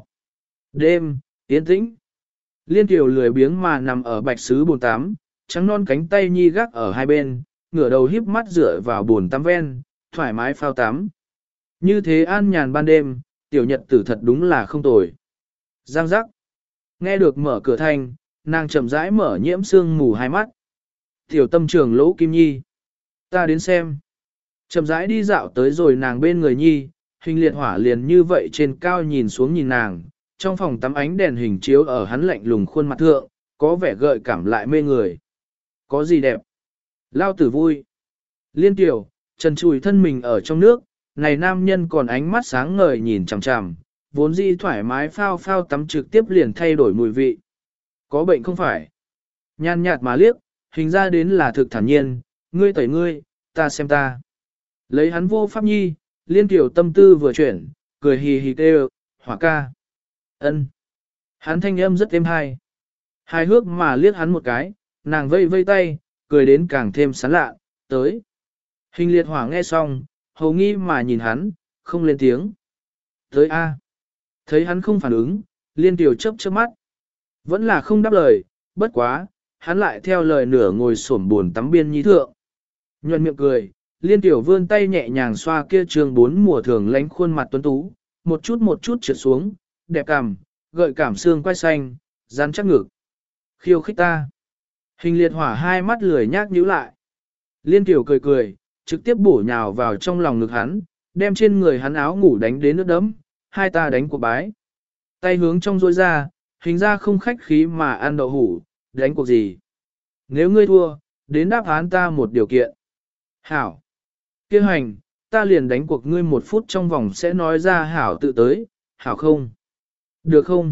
Đêm, yên tĩnh. Liên tiểu lười biếng mà nằm ở bạch sứ bồn tắm, trắng non cánh tay nhi gác ở hai bên, ngửa đầu híp mắt dựa vào bồn tắm ven, thoải mái phao tắm. Như thế an nhàn ban đêm, tiểu nhật tử thật đúng là không tồi. Giang giác. Nghe được mở cửa thanh, nàng chậm rãi mở nhiễm sương mù hai mắt. Tiểu tâm trường lỗ kim nhi. Ta đến xem. Chậm rãi đi dạo tới rồi nàng bên người nhi, hình liệt hỏa liền như vậy trên cao nhìn xuống nhìn nàng. Trong phòng tắm ánh đèn hình chiếu ở hắn lạnh lùng khuôn mặt thượng, có vẻ gợi cảm lại mê người. Có gì đẹp? Lao tử vui. Liên tiểu, trần trùi thân mình ở trong nước, này nam nhân còn ánh mắt sáng ngời nhìn chằm chằm, vốn dĩ thoải mái phao phao tắm trực tiếp liền thay đổi mùi vị. Có bệnh không phải? Nhàn nhạt mà liếc, hình ra đến là thực thản nhiên, ngươi tẩy ngươi, ta xem ta. Lấy hắn vô pháp nhi, liên tiểu tâm tư vừa chuyển, cười hì hì kêu, hỏa ca. Ân. Hắn thanh âm rất êm hay. Hài hước mà liếc hắn một cái, nàng vây vây tay, cười đến càng thêm sán lạ, tới. Hình liệt hỏa nghe xong, hầu nghi mà nhìn hắn, không lên tiếng. Tới A. Thấy hắn không phản ứng, liên tiểu chớp chớp mắt. Vẫn là không đáp lời, bất quá, hắn lại theo lời nửa ngồi xổm buồn tắm biên nhi thượng. Nhuận miệng cười, liên tiểu vươn tay nhẹ nhàng xoa kia trường bốn mùa thường lánh khuôn mặt tuấn tú, một chút một chút trượt xuống, đẹp cằm, gợi cảm xương quai xanh, rắn chắc ngực. Khiêu khích ta. Hình liệt hỏa hai mắt lười nhác nhíu lại. Liên tiểu cười cười, trực tiếp bổ nhào vào trong lòng ngực hắn, đem trên người hắn áo ngủ đánh đến nước đấm, hai ta đánh cuộc bái. Tay hướng trong rôi ra, hình ra không khách khí mà ăn đậu hủ, đánh cuộc gì. Nếu ngươi thua, đến đáp án ta một điều kiện. Hảo. Kêu hành, ta liền đánh cuộc ngươi một phút trong vòng sẽ nói ra hảo tự tới, hảo không? Được không?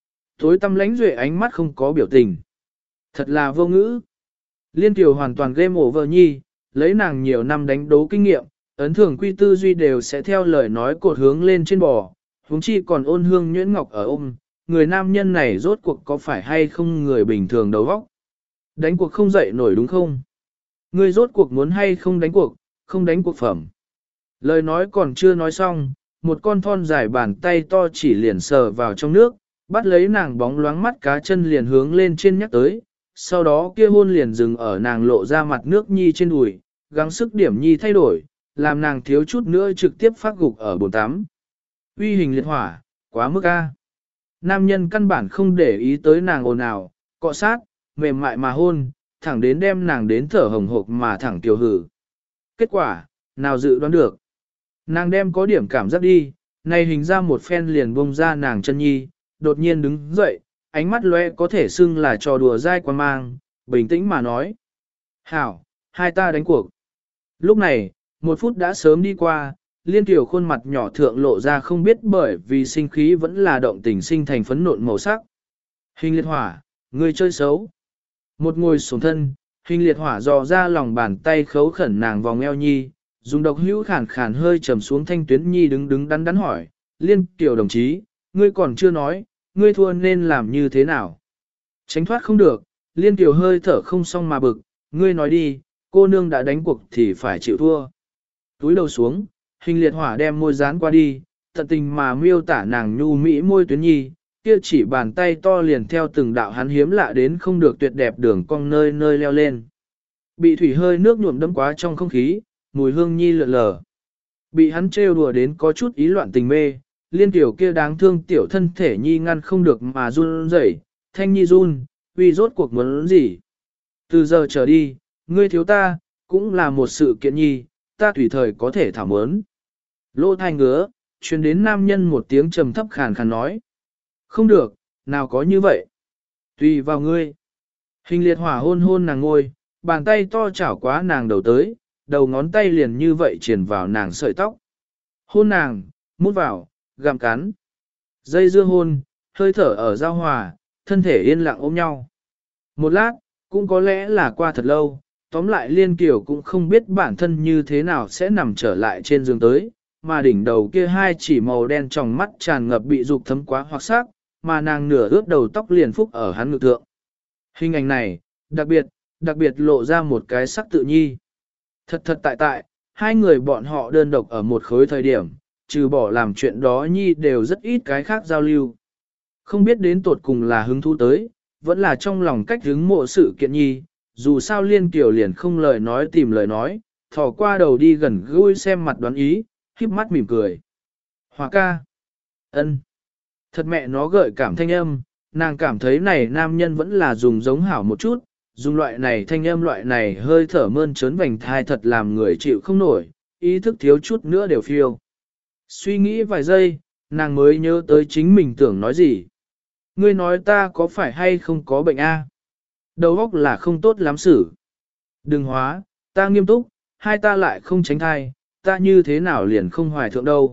Tối tăm lánh duệ ánh mắt không có biểu tình. Thật là vô ngữ. Liên tiểu hoàn toàn game over nhi, lấy nàng nhiều năm đánh đấu kinh nghiệm, ấn thường quy tư duy đều sẽ theo lời nói cột hướng lên trên bò, huống chi còn ôn hương nhuyễn ngọc ở ôm, người nam nhân này rốt cuộc có phải hay không người bình thường đầu óc. Đánh cuộc không dậy nổi đúng không? Ngươi rốt cuộc muốn hay không đánh cuộc, không đánh cuộc phẩm. Lời nói còn chưa nói xong, một con thon dài bàn tay to chỉ liền sờ vào trong nước, bắt lấy nàng bóng loáng mắt cá chân liền hướng lên trên nhắc tới, sau đó kia hôn liền dừng ở nàng lộ ra mặt nước nhi trên đùi, gắng sức điểm nhi thay đổi, làm nàng thiếu chút nữa trực tiếp phát gục ở bồn tắm. Uy hình liệt hỏa, quá mức a. Nam nhân căn bản không để ý tới nàng ồn ào, cọ sát, mềm mại mà hôn, thẳng đến đem nàng đến thở hồng hộc mà thẳng tiểu hử. Kết quả, nào dự đoán được. Nàng đem có điểm cảm giác đi, này hình ra một phen liền bông ra nàng chân nhi, đột nhiên đứng dậy, ánh mắt lóe có thể xưng là trò đùa dai quan mang, bình tĩnh mà nói. Hảo, hai ta đánh cuộc. Lúc này, một phút đã sớm đi qua, liên tiểu khuôn mặt nhỏ thượng lộ ra không biết bởi vì sinh khí vẫn là động tình sinh thành phấn nộn màu sắc. Hình liệt hỏa, người chơi xấu. Một ngồi xuống thân, hình liệt hỏa dò ra lòng bàn tay khấu khẩn nàng vòng eo nhi, dùng độc hữu khản khản hơi trầm xuống thanh tuyến nhi đứng đứng đắn đắn hỏi, liên tiểu đồng chí, ngươi còn chưa nói, ngươi thua nên làm như thế nào? Tránh thoát không được, liên tiểu hơi thở không xong mà bực, ngươi nói đi, cô nương đã đánh cuộc thì phải chịu thua. Túi đầu xuống, hình liệt hỏa đem môi dán qua đi, tận tình mà miêu tả nàng nhu mỹ môi tuyến nhi, kia chỉ bàn tay to liền theo từng đạo hắn hiếm lạ đến không được tuyệt đẹp đường cong nơi nơi leo lên. Bị thủy hơi nước nhuộm đẫm quá trong không khí, mùi hương nhi lượn lờ. Bị hắn trêu đùa đến có chút ý loạn tình mê, liên tiểu kia đáng thương tiểu thân thể nhi ngăn không được mà run rẩy, thanh nhi run, vì rốt cuộc muốn gì. Từ giờ trở đi, ngươi thiếu ta, cũng là một sự kiện nhi, ta tùy thời có thể thảo mớn. Lô thai ngứa, truyền đến nam nhân một tiếng trầm thấp khàn khàn nói. Không được, nào có như vậy. Tùy vào ngươi. Hình liệt hỏa hôn hôn nàng ngôi, bàn tay to chảo quá nàng đầu tới, đầu ngón tay liền như vậy triển vào nàng sợi tóc. Hôn nàng, mút vào, gặm cắn. Dây dưa hôn, hơi thở ở giao hòa, thân thể yên lặng ôm nhau. Một lát, cũng có lẽ là qua thật lâu, tóm lại liên kiểu cũng không biết bản thân như thế nào sẽ nằm trở lại trên giường tới, mà đỉnh đầu kia hai chỉ màu đen trong mắt tràn ngập bị dục thấm quá hoặc sắc, mà nàng nửa ướt đầu tóc liền phúc ở hắn ngực thượng. Hình ảnh này, đặc biệt, đặc biệt lộ ra một cái sắc tự nhi. Thật thật tại tại, hai người bọn họ đơn độc ở một khối thời điểm, trừ bỏ làm chuyện đó nhi đều rất ít cái khác giao lưu. Không biết đến tột cùng là hứng thú tới, vẫn là trong lòng cách hứng mộ sự kiện nhi, dù sao liên kiểu liền không lời nói tìm lời nói, thò qua đầu đi gần gũi xem mặt đoán ý, híp mắt mỉm cười. Hòa ca. Ân. Thật mẹ nó gợi cảm thanh âm, nàng cảm thấy này nam nhân vẫn là dùng giống hảo một chút, dùng loại này thanh âm loại này hơi thở mơn trớn vành thai thật làm người chịu không nổi, ý thức thiếu chút nữa đều phiêu. Suy nghĩ vài giây, nàng mới nhớ tới chính mình tưởng nói gì. Ngươi nói ta có phải hay không có bệnh a? Đầu óc là không tốt lắm xử. Đừng hóa, ta nghiêm túc, hai ta lại không tránh thai, ta như thế nào liền không hoài thượng đâu.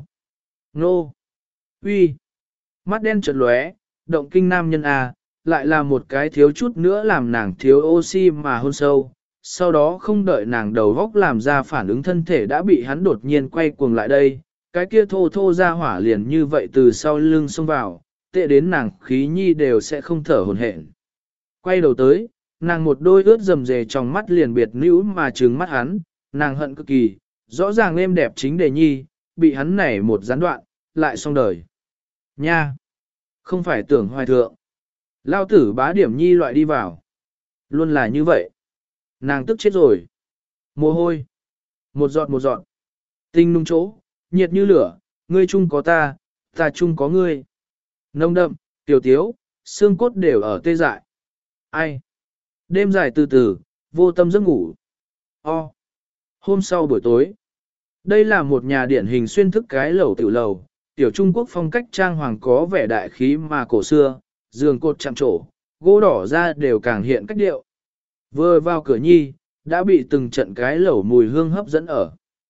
Nô! Uy! Mắt đen chợt lóe, động kinh nam nhân a, lại là một cái thiếu chút nữa làm nàng thiếu oxy mà hôn sâu. Sau đó không đợi nàng đầu góc làm ra phản ứng thân thể đã bị hắn đột nhiên quay cuồng lại đây, cái kia thô thô ra hỏa liền như vậy từ sau lưng xông vào, tệ đến nàng khí nhi đều sẽ không thở hồn hển. Quay đầu tới, nàng một đôi ướt rầm rề trong mắt liền biệt nữ mà trừng mắt hắn, nàng hận cực kỳ, rõ ràng êm đẹp chính đề nhi, bị hắn nảy một gián đoạn, lại xong đời. Nha! Không phải tưởng hoài thượng. Lao tử bá điểm nhi loại đi vào. Luôn là như vậy. Nàng tức chết rồi. Mồ hôi. Một giọt một giọt. Tinh nung chỗ, nhiệt như lửa, ngươi chung có ta, ta chung có ngươi. Nông đậm, tiểu tiếu, xương cốt đều ở tê dại. Ai? Đêm dài từ từ, vô tâm giấc ngủ. O. Hôm sau buổi tối. Đây là một nhà điển hình xuyên thức cái lẩu tiểu lầu, tiểu Trung Quốc phong cách trang hoàng có vẻ đại khí mà cổ xưa, giường cột chạm trổ, gỗ đỏ ra đều càng hiện cách điệu. Vừa vào cửa nhi, đã bị từng trận cái lẩu mùi hương hấp dẫn ở.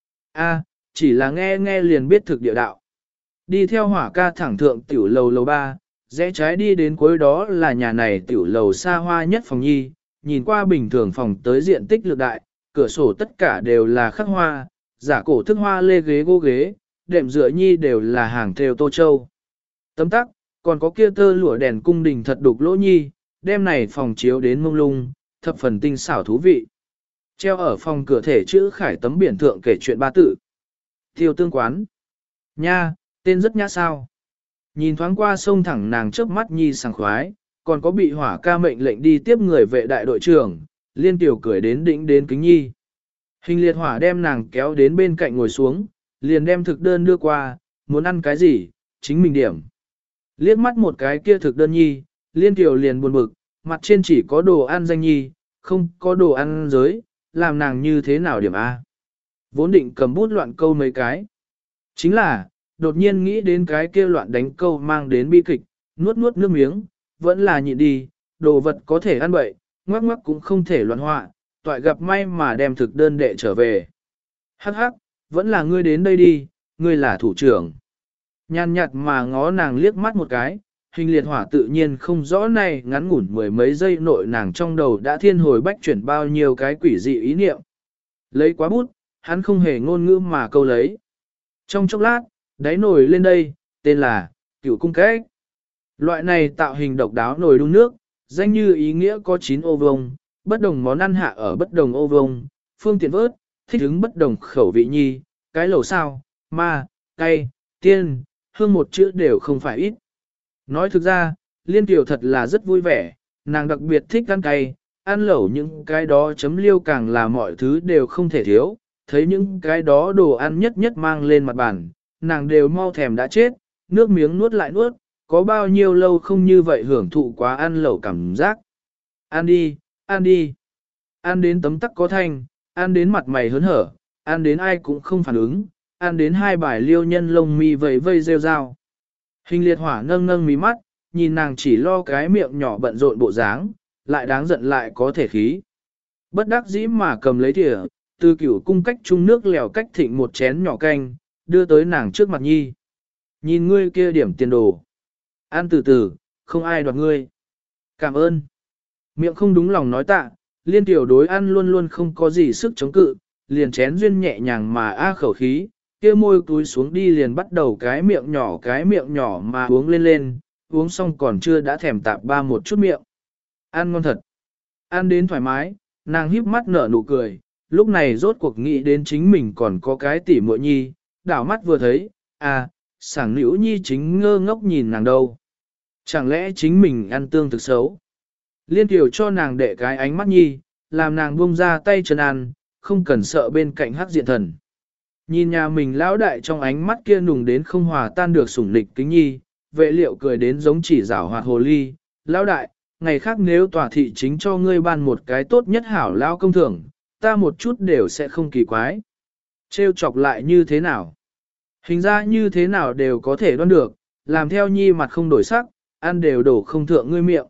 A, chỉ là nghe nghe liền biết thực địa đạo. Đi theo hỏa ca thẳng thượng tiểu lầu lầu ba, rẽ trái đi đến cuối đó là nhà này tiểu lầu xa hoa nhất phòng nhi, nhìn qua bình thường phòng tới diện tích lược đại, cửa sổ tất cả đều là khắc hoa, giả cổ thức hoa lê ghế gỗ ghế, đệm dựa nhi đều là hàng theo tô châu. Tấm tắc, còn có kia tơ lụa đèn cung đình thật đục lỗ nhi, đêm này phòng chiếu đến mông lung, thập phần tinh xảo thú vị. Treo ở phòng cửa thể chữ khải tấm biển thượng kể chuyện ba tự. Tiêu tương quán. Nha, tên rất nhã sao. Nhìn thoáng qua sông thẳng nàng trước mắt nhi sảng khoái, còn có bị hỏa ca mệnh lệnh đi tiếp người vệ đại đội trưởng, liên tiểu cười đến đỉnh đến kính nhi. Hình liệt hỏa đem nàng kéo đến bên cạnh ngồi xuống, liền đem thực đơn đưa qua, muốn ăn cái gì, chính mình điểm. Liếc mắt một cái kia thực đơn nhi, liên tiểu liền buồn bực, mặt trên chỉ có đồ ăn danh nhi, không có đồ ăn giới, làm nàng như thế nào điểm A. Vốn định cầm bút loạn câu mấy cái. Chính là, đột nhiên nghĩ đến cái kia loạn đánh câu mang đến bi kịch, nuốt nuốt nước miếng, vẫn là nhịn đi, đồ vật có thể ăn bậy, ngoắc ngoắc cũng không thể loạn họa, toại gặp may mà đem thực đơn đệ trở về. Hắc hắc, vẫn là ngươi đến đây đi, ngươi là thủ trưởng. Nhàn nhạt mà ngó nàng liếc mắt một cái, hình liệt hỏa tự nhiên không rõ này ngắn ngủn mười mấy giây nội nàng trong đầu đã thiên hồi bách chuyển bao nhiêu cái quỷ dị ý niệm. Lấy quá bút, hắn không hề ngôn ngữ mà câu lấy. Trong chốc lát, đáy nồi lên đây, tên là Cửu Cung Cách. Loại này tạo hình độc đáo nồi đun nước, danh như ý nghĩa có chín ô vông, bất đồng món ăn hạ ở bất đồng ô vông, phương tiện vớt, thích ứng bất đồng khẩu vị nhi, cái lẩu sao, ma, cay, tiên, hương một chữ đều không phải ít. Nói thực ra, Liên Tiểu thật là rất vui vẻ, nàng đặc biệt thích ăn cay, ăn lẩu những cái đó chấm liêu càng là mọi thứ đều không thể thiếu, thấy những cái đó đồ ăn nhất nhất mang lên mặt bàn, nàng đều mau thèm đã chết, nước miếng nuốt lại nuốt, có bao nhiêu lâu không như vậy hưởng thụ quá ăn lẩu cảm giác. Ăn đi, ăn đi, ăn đến tấm tắc có thanh, ăn đến mặt mày hớn hở, ăn đến ai cũng không phản ứng, ăn đến hai bài liêu nhân lông mi vầy vây rêu rao. Hình liệt hỏa nâng nâng mí mắt, nhìn nàng chỉ lo cái miệng nhỏ bận rộn bộ dáng, lại đáng giận lại có thể khí. Bất đắc dĩ mà cầm lấy thìa, từ Cửu Cung Cách chung nước lèo cách thịnh một chén nhỏ canh, đưa tới nàng trước mặt nhi. Nhìn ngươi kia điểm tiền đồ. Ăn từ từ, không ai đoạt ngươi. Cảm ơn. Miệng không đúng lòng nói tạ, Liên Tiểu đối ăn luôn luôn không có gì sức chống cự, liền chén duyên nhẹ nhàng mà a khẩu khí, kia môi túi xuống đi liền bắt đầu cái miệng nhỏ cái miệng nhỏ mà uống lên lên, uống xong còn chưa đã thèm tạp ba một chút miệng. Ăn ngon thật. Ăn đến thoải mái, nàng híp mắt nở nụ cười, lúc này rốt cuộc nghĩ đến chính mình còn có cái tỉ muội nhi, đảo mắt vừa thấy, à, sảng nữ nhi chính ngơ ngốc nhìn nàng đâu. Chẳng lẽ chính mình ăn tương thực xấu? Liên Tiểu cho nàng đệ cái ánh mắt nhi, làm nàng buông ra tay chân ăn, không cần sợ bên cạnh hắc diện thần. Nhìn nhà mình lão đại trong ánh mắt kia nùng đến không hòa tan được sủng nịch kính nhi, vệ liệu cười đến giống chỉ rảo hoạt hồ ly. Lão đại, ngày khác nếu tòa thị chính cho ngươi ban một cái tốt nhất hảo lao công thưởng, ta một chút đều sẽ không kỳ quái. Trêu chọc lại như thế nào? Hình ra như thế nào đều có thể đoán được, làm theo nhi mặt không đổi sắc, ăn đều đổ không thượng ngươi miệng.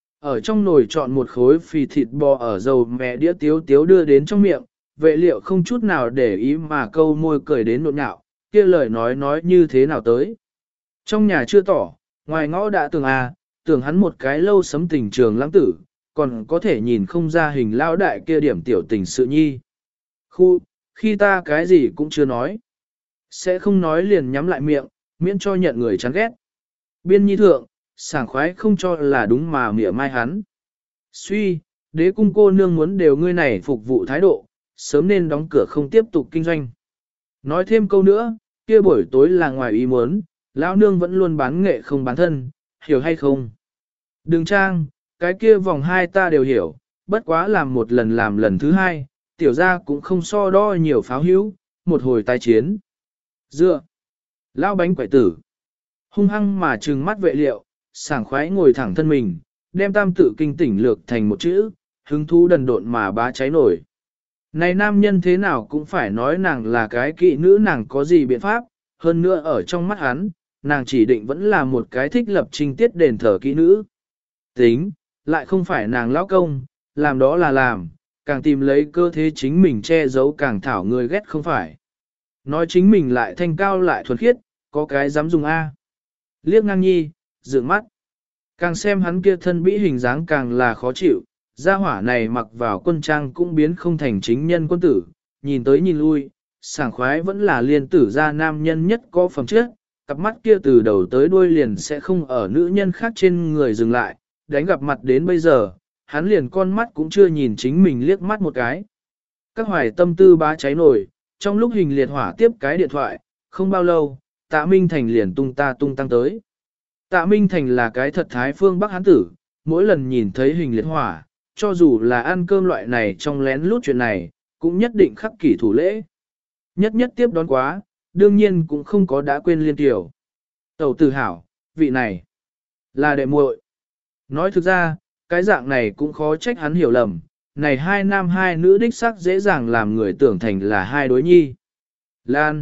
Ở trong nồi chọn một khối phì thịt bò ở dầu mẹ đĩa tiếu tiếu đưa đến trong miệng, vệ liệu không chút nào để ý mà câu môi cười đến nộn nhạo, kia lời nói nói như thế nào tới. Trong nhà chưa tỏ, ngoài ngõ đã tưởng à, tưởng hắn một cái lâu sấm tình trường lãng tử, còn có thể nhìn không ra hình lão đại kia điểm tiểu tình sự nhi. Khu, khi ta cái gì cũng chưa nói, sẽ không nói liền nhắm lại miệng, miễn cho nhận người chán ghét. Biên nhi thượng, sảng khoái không cho là đúng mà mỉa mai hắn. Suy, đế cung cô nương muốn đều ngươi này phục vụ thái độ, sớm nên đóng cửa không tiếp tục kinh doanh. Nói thêm câu nữa, kia buổi tối là ngoài ý muốn, lão nương vẫn luôn bán nghệ không bán thân, hiểu hay không? Đừng trang, cái kia vòng hai ta đều hiểu, bất quá làm một lần làm lần thứ hai, tiểu ra cũng không so đo nhiều pháo hữu, một hồi tái chiến. Dựa, lão bánh quậy tử, hung hăng mà trừng mắt vệ liệu, sảng khoái ngồi thẳng thân mình, đem tam tự kinh tỉnh lược thành một chữ, hứng thú đần độn mà bá cháy nổi. Này nam nhân thế nào cũng phải nói nàng là cái kỵ nữ, nàng có gì biện pháp, hơn nữa ở trong mắt hắn, nàng chỉ định vẫn là một cái thích lập trình tiết đền thờ kỵ nữ. Tính, lại không phải nàng lão công, làm đó là làm, càng tìm lấy cơ thế chính mình che giấu càng thảo người ghét không phải. Nói chính mình lại thanh cao lại thuần khiết, có cái dám dùng A. Liếc ngang nhi, dựng mắt. Càng xem hắn kia thân bĩ hình dáng càng là khó chịu, gia hỏa này mặc vào quân trang cũng biến không thành chính nhân quân tử, nhìn tới nhìn lui, sảng khoái vẫn là liên tử gia nam nhân nhất có phẩm chất, cặp mắt kia từ đầu tới đuôi liền sẽ không ở nữ nhân khác trên người dừng lại, đánh gặp mặt đến bây giờ, hắn liền con mắt cũng chưa nhìn chính mình liếc mắt một cái. Các hoài tâm tư bá cháy nổi, trong lúc hình liệt hỏa tiếp cái điện thoại, không bao lâu, Tạ Minh Thành liền tung ta tung tăng tới. Tạ Minh Thành là cái thật thái phương Bắc hán tử, mỗi lần nhìn thấy hình liệt hỏa, cho dù là ăn cơm loại này trong lén lút chuyện này, cũng nhất định khắc kỷ thủ lễ. Nhất nhất tiếp đón quá, đương nhiên cũng không có đã quên liên tiểu. Tẩu tử hảo, vị này, là đệ muội. Nói thực ra, cái dạng này cũng khó trách hắn hiểu lầm, này hai nam hai nữ đích xác dễ dàng làm người tưởng thành là hai đối nhi. Lan.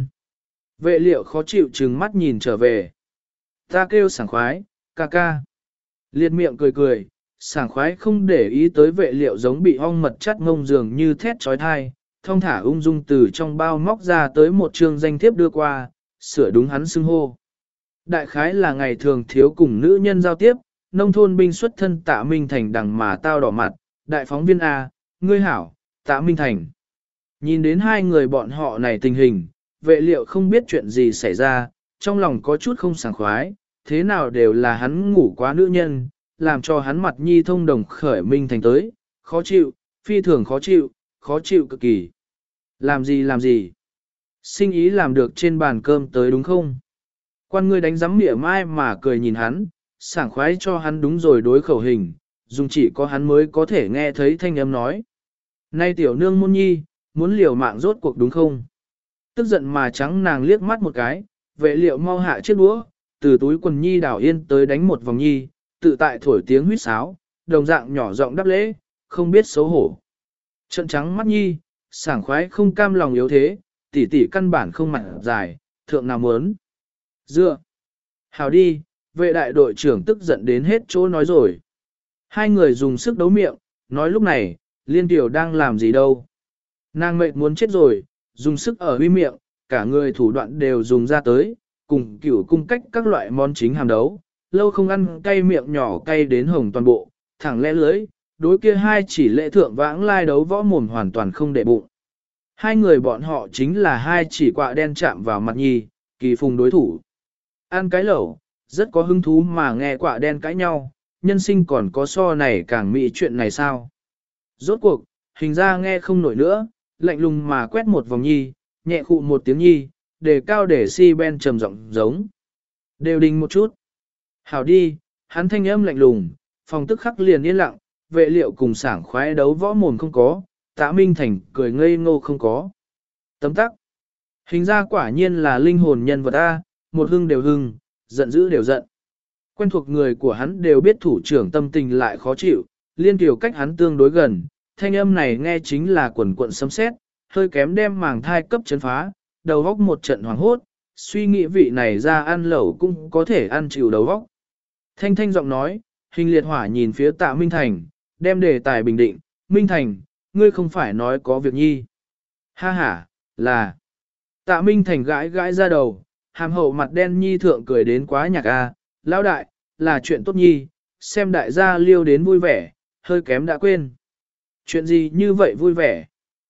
Vệ liệu khó chịu trừng mắt nhìn trở về. Ta kêu sảng khoái, ca ca. Liệt miệng cười cười, sảng khoái không để ý tới vệ liệu giống bị ong mật chắt ngông dường như thét trói thai, thong thả ung dung từ trong bao móc ra tới một chương danh thiếp đưa qua, sửa đúng hắn xưng hô. Đại khái là ngày thường thiếu cùng nữ nhân giao tiếp, nông thôn binh xuất thân Tạ Minh Thành đằng mà tao đỏ mặt, đại phóng viên A, ngươi hảo, Tạ Minh Thành. Nhìn đến hai người bọn họ này tình hình, vệ liệu không biết chuyện gì xảy ra, trong lòng có chút không sảng khoái, thế nào đều là hắn ngủ quá nữ nhân, làm cho hắn mặt nhi thông đồng khởi Minh Thành tới, khó chịu, phi thường khó chịu, khó chịu cực kỳ. Làm gì làm gì? Sinh ý làm được trên bàn cơm tới đúng không? Quan ngươi đánh giấm mỉa mai mà cười nhìn hắn, sảng khoái cho hắn đúng rồi đối khẩu hình, dùng chỉ có hắn mới có thể nghe thấy thanh âm nói. Nay tiểu nương môn nhi, muốn liều mạng rốt cuộc đúng không? Tức giận mà trắng nàng liếc mắt một cái, vệ liệu mau hạ chiếc đũa, từ túi quần nhi đảo yên tới đánh một vòng nhi, tự tại thổi tiếng huýt sáo, đồng dạng nhỏ giọng đáp lễ, không biết xấu hổ. Trận trắng mắt nhi, sảng khoái không cam lòng yếu thế, tỉ tỉ căn bản không mặt dài, thượng nào muốn. Dựa. Hào đi, vệ đại đội trưởng tức giận đến hết chỗ nói rồi. Hai người dùng sức đấu miệng, nói lúc này, Liên Tiểu đang làm gì đâu. Nàng mệt muốn chết rồi, dùng sức ở uy miệng, cả người thủ đoạn đều dùng ra tới, cùng cửu cung cách các loại món chính hàm đấu, lâu không ăn cay miệng nhỏ cay đến hồng toàn bộ, thẳng lẽ lưới, đối kia hai chỉ lệ thượng vãng lai đấu võ mồm hoàn toàn không để bụng. Hai người bọn họ chính là hai chỉ quạ đen chạm vào mặt nhi, kỳ phùng đối thủ. Ăn cái lẩu, rất có hứng thú mà nghe quạ đen cãi nhau, nhân sinh còn có so này càng mỹ chuyện này sao. Rốt cuộc, hình ra nghe không nổi nữa, lạnh lùng mà quét một vòng nhi, nhẹ khụ một tiếng nhi, để cao để si ben trầm giọng giống. Đều đình một chút. Hảo đi, hắn thanh âm lạnh lùng, phòng tức khắc liền yên lặng, vệ liệu cùng sảng khoái đấu võ mồm không có, Tạ Minh Thành cười ngây ngô không có. Tấm tắc. Hình ra quả nhiên là linh hồn nhân vật A, một hưng đều hưng, giận dữ đều giận. Quen thuộc người của hắn đều biết thủ trưởng tâm tình lại khó chịu, liên tiểu cách hắn tương đối gần, thanh âm này nghe chính là quần quận sấm sét, hơi kém đem màng thai cấp chấn phá, đầu góc một trận hoàng hốt, suy nghĩ vị này ra ăn lẩu cũng có thể ăn chịu đầu góc. Thanh thanh giọng nói, hình liệt hỏa nhìn phía Tạ Minh Thành, đem đề tài bình định, Minh Thành, ngươi không phải nói có việc nhi. Ha ha, là. Tạ Minh Thành gãi gãi ra đầu, hàm hậu mặt đen nhi thượng cười đến quá nhạc a, lão đại, là chuyện tốt nhi, xem đại gia liêu đến vui vẻ, hơi kém đã quên. Chuyện gì như vậy vui vẻ?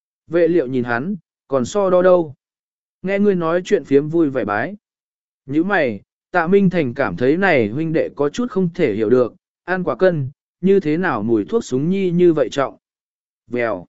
Vệ liệu nhìn hắn, còn so đo đâu? Nghe ngươi nói chuyện phiếm vui vẻ bái. Như mày, Tạ Minh Thành cảm thấy này huynh đệ có chút không thể hiểu được, ăn quả cân, như thế nào mùi thuốc súng nhi như vậy trọng. Vèo.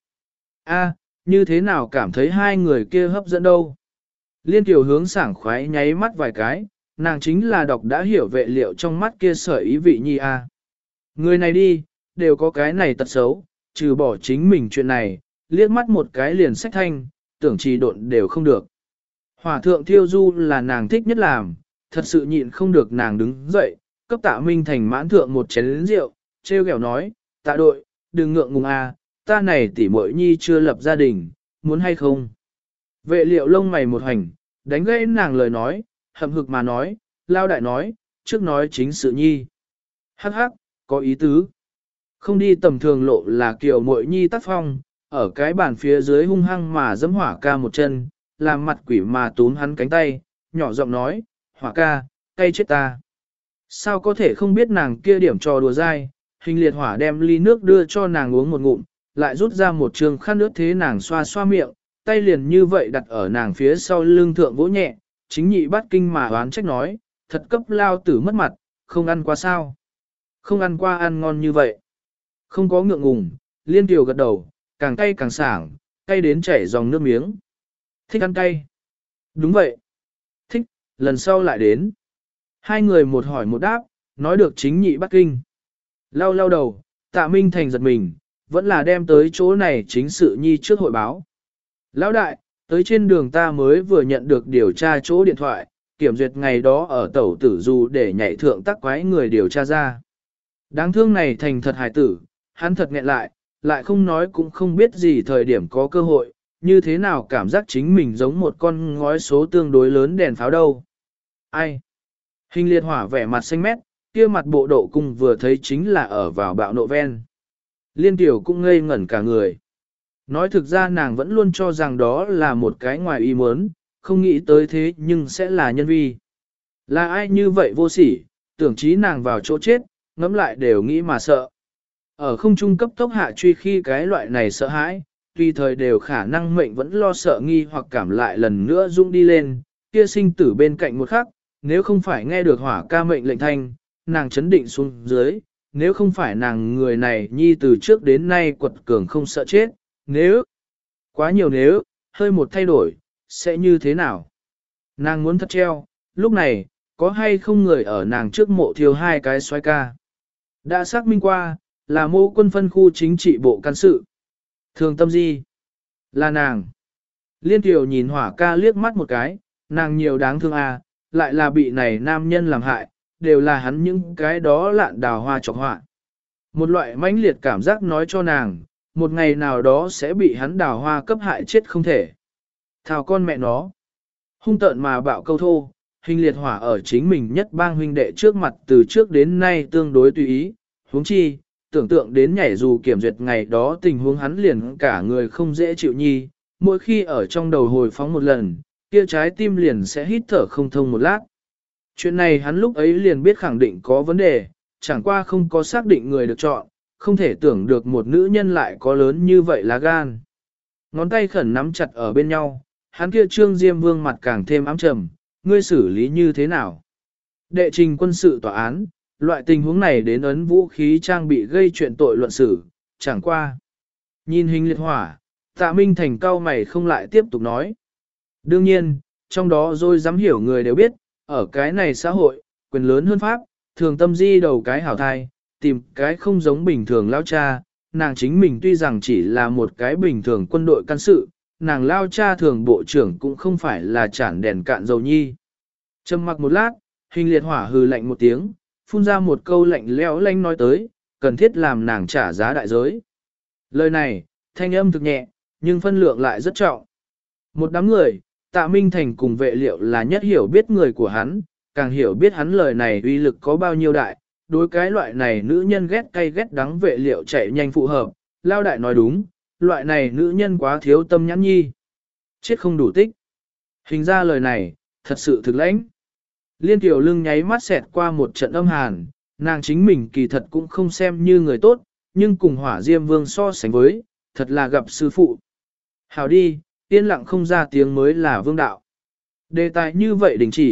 A, như thế nào cảm thấy hai người kia hấp dẫn đâu. Liên tiểu hướng sảng khoái nháy mắt vài cái, nàng chính là đọc đã hiểu vệ liệu trong mắt kia sở ý vị nhi a. Người này đi, đều có cái này tật xấu, trừ bỏ chính mình chuyện này, liếc mắt một cái liền sách thanh, tưởng trì độn đều không được. Hỏa thượng thiêu du là nàng thích nhất làm, thật sự nhịn không được nàng đứng dậy, cấp Tạ Minh Thành mãn thượng một chén rượu, treo kẹo nói, Tạ đội, đừng ngượng ngùng a, ta này tỷ muội nhi chưa lập gia đình, muốn hay không? Vệ liệu lông mày một hành, đánh gãy nàng lời nói, hậm hực mà nói, lao đại nói, trước nói chính sự nhi. Hắc hắc, có ý tứ. Không đi tầm thường lộ là kiểu muội nhi tác phong, ở cái bàn phía dưới hung hăng mà dẫm hỏa ca một chân, làm mặt quỷ mà túm hắn cánh tay, nhỏ giọng nói, hỏa ca, cay chết ta. Sao có thể không biết nàng kia điểm trò đùa dai, hình liệt hỏa đem ly nước đưa cho nàng uống một ngụm, lại rút ra một trường khăn nước thế nàng xoa xoa miệng, tay liền như vậy đặt ở nàng phía sau lưng thượng vỗ nhẹ, chính nhị bắt kinh mà oán trách nói, thật cấp lao tử mất mặt, không ăn qua sao. Không ăn qua ăn ngon như vậy. Không có ngượng ngùng, liên tiểu gật đầu, càng cay càng sảng, cay đến chảy dòng nước miếng. Thích ăn cay. Đúng vậy. Thích, lần sau lại đến. Hai người một hỏi một đáp, nói được chính nhị bắt kinh. Lau lau đầu, Tạ Minh Thành giật mình, vẫn là đem tới chỗ này chính sự nhi trước hội báo. Lão đại, tới trên đường ta mới vừa nhận được điều tra chỗ điện thoại, kiểm duyệt ngày đó ở tẩu tử du để nhảy thượng tắc quái người điều tra ra. Đáng thương này thành thật hài tử, hắn thật nghẹn lại, lại không nói cũng không biết gì thời điểm có cơ hội, như thế nào cảm giác chính mình giống một con ngói số tương đối lớn đèn pháo đâu. Ai? Hình liệt hỏa vẻ mặt xanh mét, kia mặt bộ độ cung vừa thấy chính là ở vào bạo nộ ven. Liên tiểu cũng ngây ngẩn cả người. Nói thực ra nàng vẫn luôn cho rằng đó là một cái ngoài ý muốn, không nghĩ tới thế nhưng sẽ là nhân vi. Là ai như vậy vô sỉ, tưởng chí nàng vào chỗ chết, ngẫm lại đều nghĩ mà sợ. Ở không trung cấp tốc hạ truy khi cái loại này sợ hãi, tùy thời đều khả năng mệnh vẫn lo sợ nghi hoặc cảm lại lần nữa dũng đi lên, kia sinh tử bên cạnh một khắc, nếu không phải nghe được hỏa ca mệnh lệnh thanh, nàng chấn định xuống dưới, nếu không phải nàng người này nhi từ trước đến nay quật cường không sợ chết, nếu, quá nhiều nếu, hơi một thay đổi, sẽ như thế nào? Nàng muốn thật treo, lúc này, có hay không người ở nàng trước mộ thiêu hai cái xoay ca? Đã xác minh qua, là mô quân phân khu chính trị bộ can sự. Thường tâm di, là nàng. Liên tiểu nhìn hỏa ca liếc mắt một cái, nàng nhiều đáng thương à, lại là bị này nam nhân làm hại, đều là hắn những cái đó lạn đào hoa chọc họa. Một loại mãnh liệt cảm giác nói cho nàng, một ngày nào đó sẽ bị hắn đào hoa cấp hại chết không thể. Thào con mẹ nó. Hung tợn mà bạo câu thô, hình liệt hỏa ở chính mình nhất bang huynh đệ trước mặt từ trước đến nay tương đối tùy ý, huống chi, tưởng tượng đến nhảy dù kiểm duyệt ngày đó tình huống hắn liền cả người không dễ chịu nhi, mỗi khi ở trong đầu hồi phóng một lần, kia trái tim liền sẽ hít thở không thông một lát. Chuyện này hắn lúc ấy liền biết khẳng định có vấn đề, chẳng qua không có xác định người được chọn, không thể tưởng được một nữ nhân lại có lớn như vậy lá gan. Ngón tay khẩn nắm chặt ở bên nhau, hắn kia trương diêm vương mặt càng thêm ám trầm, ngươi xử lý như thế nào? Đệ trình quân sự tòa án, loại tình huống này đến ấn vũ khí trang bị gây chuyện tội luận xử, chẳng qua. Nhìn hình liệt hỏa, Tạ Minh Thành cao mày không lại tiếp tục nói. Đương nhiên, trong đó rồi dám hiểu người đều biết, ở cái này xã hội, quyền lớn hơn pháp, thường tâm di đầu cái hảo thai, tìm cái không giống bình thường lao cha, nàng chính mình tuy rằng chỉ là một cái bình thường quân đội can sự, nàng lao cha thường bộ trưởng cũng không phải là chản đèn cạn dầu nhi. Trầm mặc một lát, hình liệt hỏa hừ lạnh một tiếng, phun ra một câu lạnh lẽo lanh nói tới, cần thiết làm nàng trả giá đại giới. Lời này, thanh âm thực nhẹ, nhưng phân lượng lại rất trọng. Một đám người, Tạ Minh Thành cùng vệ liệu là nhất hiểu biết người của hắn, càng hiểu biết hắn lời này uy lực có bao nhiêu đại, đối cái loại này nữ nhân ghét cay ghét đắng vệ liệu chạy nhanh phù hợp, lao đại nói đúng, loại này nữ nhân quá thiếu tâm nhãn nhi. Chết không đủ tích. Hình ra lời này, thật sự thực lãnh. Liên tiểu lưng nháy mắt xẹt qua một trận âm hàn, nàng chính mình kỳ thật cũng không xem như người tốt, nhưng cùng hỏa diêm vương so sánh với, thật là gặp sư phụ. Hào đi, yên lặng không ra tiếng mới là vương đạo. Đề tài như vậy đình chỉ,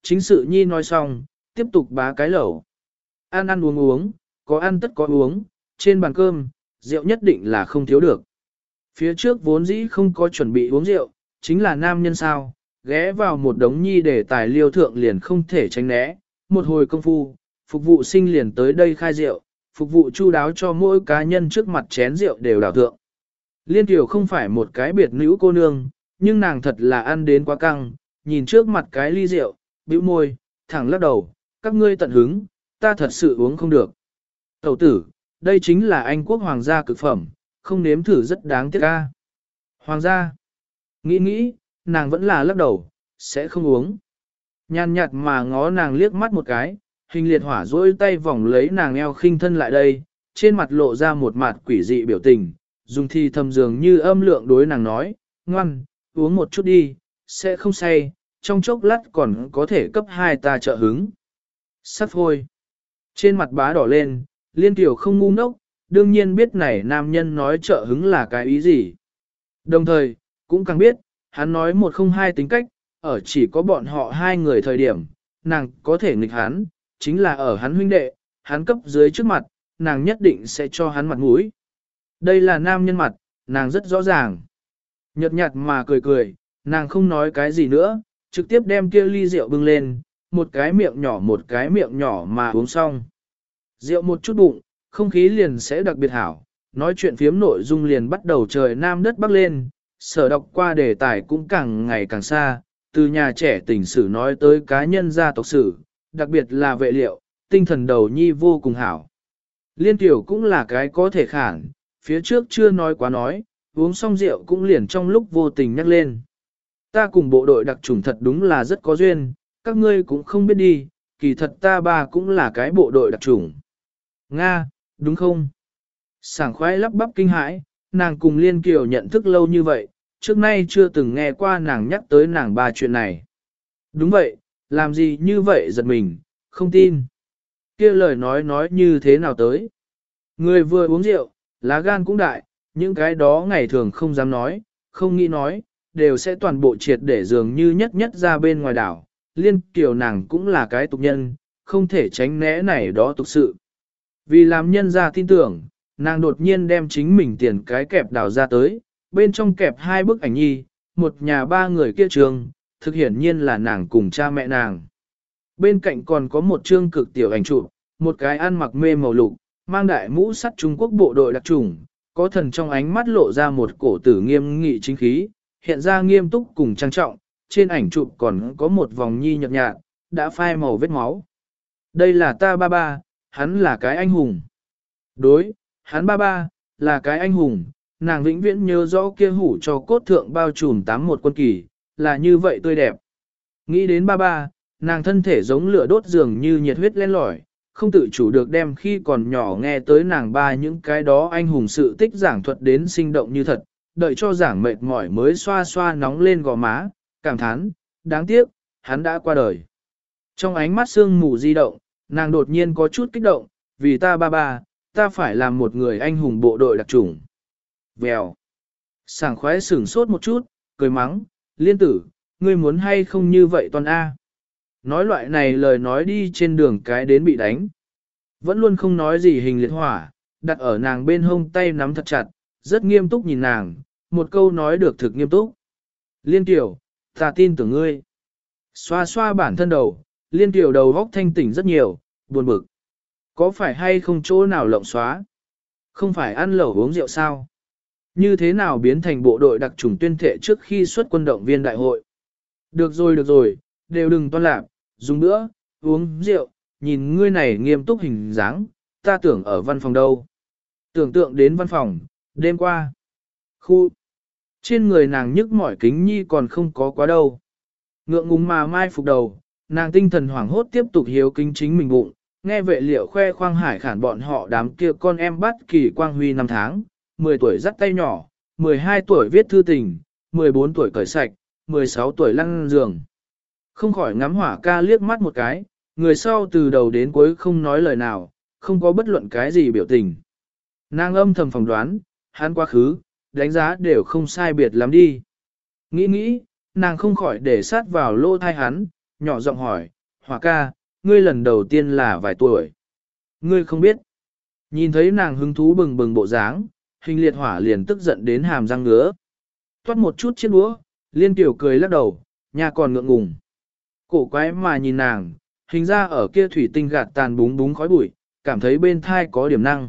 chính sự nhi nói xong, tiếp tục bá cái lẩu. Ăn ăn uống uống, có ăn tất có uống, trên bàn cơm, rượu nhất định là không thiếu được. Phía trước vốn dĩ không có chuẩn bị uống rượu, chính là nam nhân sao, ghé vào một đống nhi để tài liêu thượng liền không thể tránh né. Một hồi công phu, phục vụ sinh liền tới đây khai rượu, phục vụ chu đáo cho mỗi cá nhân trước mặt chén rượu đều đảo thượng. Liên Kiều không phải một cái biệt nữ cô nương, nhưng nàng thật là ăn đến quá căng, nhìn trước mặt cái ly rượu, bĩu môi, thẳng lắc đầu, các ngươi tận hứng, ta thật sự uống không được. Tẩu tử, đây chính là Anh quốc hoàng gia cực phẩm, không nếm thử rất đáng tiếc ca. Hoàng gia, nghĩ nghĩ, nàng vẫn là lắc đầu, sẽ không uống. Nhàn nhạt mà ngó nàng liếc mắt một cái, hình liệt hỏa dỗi tay vòng lấy nàng eo khinh thân lại đây, trên mặt lộ ra một mặt quỷ dị biểu tình, dùng thi thầm dường như âm lượng đối nàng nói, ngoan, uống một chút đi, sẽ không say, trong chốc lát còn có thể cấp hai ta trợ hứng. Sắp thôi. Trên mặt bá đỏ lên, Liên Tiểu không ngu ngốc, đương nhiên biết này nam nhân nói trợ hứng là cái ý gì. Đồng thời, cũng càng biết, hắn nói một không hai tính cách, ở chỉ có bọn họ hai người thời điểm, nàng có thể nghịch hắn, chính là ở hắn huynh đệ, hắn cấp dưới trước mặt, nàng nhất định sẽ cho hắn mặt mũi. Đây là nam nhân mặt, nàng rất rõ ràng. Nhật nhạt mà cười cười, nàng không nói cái gì nữa, trực tiếp đem kia ly rượu bưng lên, một cái miệng nhỏ một cái miệng nhỏ mà uống xong. Rượu một chút bụng, không khí liền sẽ đặc biệt hảo, nói chuyện phiếm nội dung liền bắt đầu trời nam đất bắc lên, sở đọc qua đề tài cũng càng ngày càng xa, từ nhà trẻ tình sử nói tới cá nhân gia tộc sử, đặc biệt là vệ liệu, tinh thần đầu nhi vô cùng hảo. Liên Tiểu cũng là cái có thể khản, phía trước chưa nói quá nói, uống xong rượu cũng liền trong lúc vô tình nhắc lên. Ta cùng bộ đội đặc chủng thật đúng là rất có duyên, các ngươi cũng không biết đi, kỳ thật ta ba cũng là cái bộ đội đặc chủng. Nga, đúng không? Sảng khoái lắp bắp kinh hãi, nàng cùng Liên Kiều nhận thức lâu như vậy, trước nay chưa từng nghe qua nàng nhắc tới nàng ba chuyện này. Đúng vậy, làm gì như vậy giật mình, không tin. Kia lời nói nói như thế nào tới? Người vừa uống rượu, lá gan cũng đại, những cái đó ngày thường không dám nói, không nghĩ nói, đều sẽ toàn bộ triệt để dường như nhất nhất ra bên ngoài đảo. Liên Kiều nàng cũng là cái tục nhân, không thể tránh né này đó tục sự. Vì làm nhân ra tin tưởng, nàng đột nhiên đem chính mình tiền cái kẹp đào ra tới, bên trong kẹp hai bức ảnh nhi, một nhà ba người kia trường, thực hiển nhiên là nàng cùng cha mẹ nàng. Bên cạnh còn có một chương cực tiểu ảnh chụp, một cái ăn mặc mê màu lục, mang đại mũ sắt Trung Quốc bộ đội đặc trùng, có thần trong ánh mắt lộ ra một cổ tử nghiêm nghị chính khí, hiện ra nghiêm túc cùng trang trọng, trên ảnh chụp còn có một vòng nhi nhợt nhạt, đã phai màu vết máu. Đây là ta ba ba, hắn là cái anh hùng. Đối, hắn ba ba, là cái anh hùng, nàng vĩnh viễn nhớ rõ kia hủ cho cốt thượng bao trùm tám một quân kỳ, là như vậy tươi đẹp. Nghĩ đến ba ba, nàng thân thể giống lửa đốt dường như nhiệt huyết lên lỏi, không tự chủ được đem khi còn nhỏ nghe tới nàng ba những cái đó anh hùng sự tích giảng thuật đến sinh động như thật, đợi cho giảng mệt mỏi mới xoa xoa nóng lên gò má, cảm thán, đáng tiếc, hắn đã qua đời. Trong ánh mắt sương mù di động, nàng đột nhiên có chút kích động, vì ta ba ba, ta phải làm một người anh hùng bộ đội đặc chủng. Vèo. Sảng khoái sửng sốt một chút, cười mắng, Liên tử, ngươi muốn hay không như vậy toàn A. Nói loại này lời nói đi trên đường cái đến bị đánh. Vẫn luôn không nói gì hình liệt hỏa, đặt ở nàng bên hông tay nắm thật chặt, rất nghiêm túc nhìn nàng, một câu nói được thực nghiêm túc. Liên tiểu, ta tin tưởng ngươi. Xoa xoa bản thân đầu, Liên tiểu đầu góc thanh tỉnh rất nhiều, buồn bực. Có phải hay không chỗ nào lộng xóa? Không phải ăn lẩu uống rượu sao? Như thế nào biến thành bộ đội đặc chủng tuyên thệ trước khi xuất quân động viên đại hội? Được rồi được rồi, đều đừng toan lạc, dùng nữa, uống rượu, nhìn ngươi này nghiêm túc hình dáng, ta tưởng ở văn phòng đâu. Tưởng tượng đến văn phòng, đêm qua. Khu. Trên người nàng nhức mỏi kính nhi còn không có quá đâu. Ngượng ngùng mà mai phục đầu, nàng tinh thần hoảng hốt tiếp tục hiếu kính chính mình bụng, nghe vệ liệu khoe khoang hải khản bọn họ đám kia con em bắt kỳ quang huy năm tháng, mười tuổi dắt tay nhỏ, mười hai tuổi viết thư tình, mười bốn tuổi cởi sạch, mười sáu tuổi lăn giường. Không khỏi ngắm hỏa ca liếc mắt một cái, người sau từ đầu đến cuối không nói lời nào, không có bất luận cái gì biểu tình. Nàng âm thầm phỏng đoán, hắn quá khứ, đánh giá đều không sai biệt lắm đi. Nghĩ nghĩ, nàng không khỏi để sát vào lô thai hắn, nhỏ giọng hỏi, Hỏa ca, ngươi lần đầu tiên là vài tuổi. Ngươi không biết. Nhìn thấy nàng hứng thú bừng bừng bộ dáng, hình liệt hỏa liền tức giận đến hàm răng ngứa. Toát một chút chiếc đũa, liên tiểu cười lắc đầu, nhà còn ngượng ngùng. Cổ quái mà nhìn nàng, hình ra ở kia thủy tinh gạt tàn búng búng khói bụi, cảm thấy bên thai có điểm năng.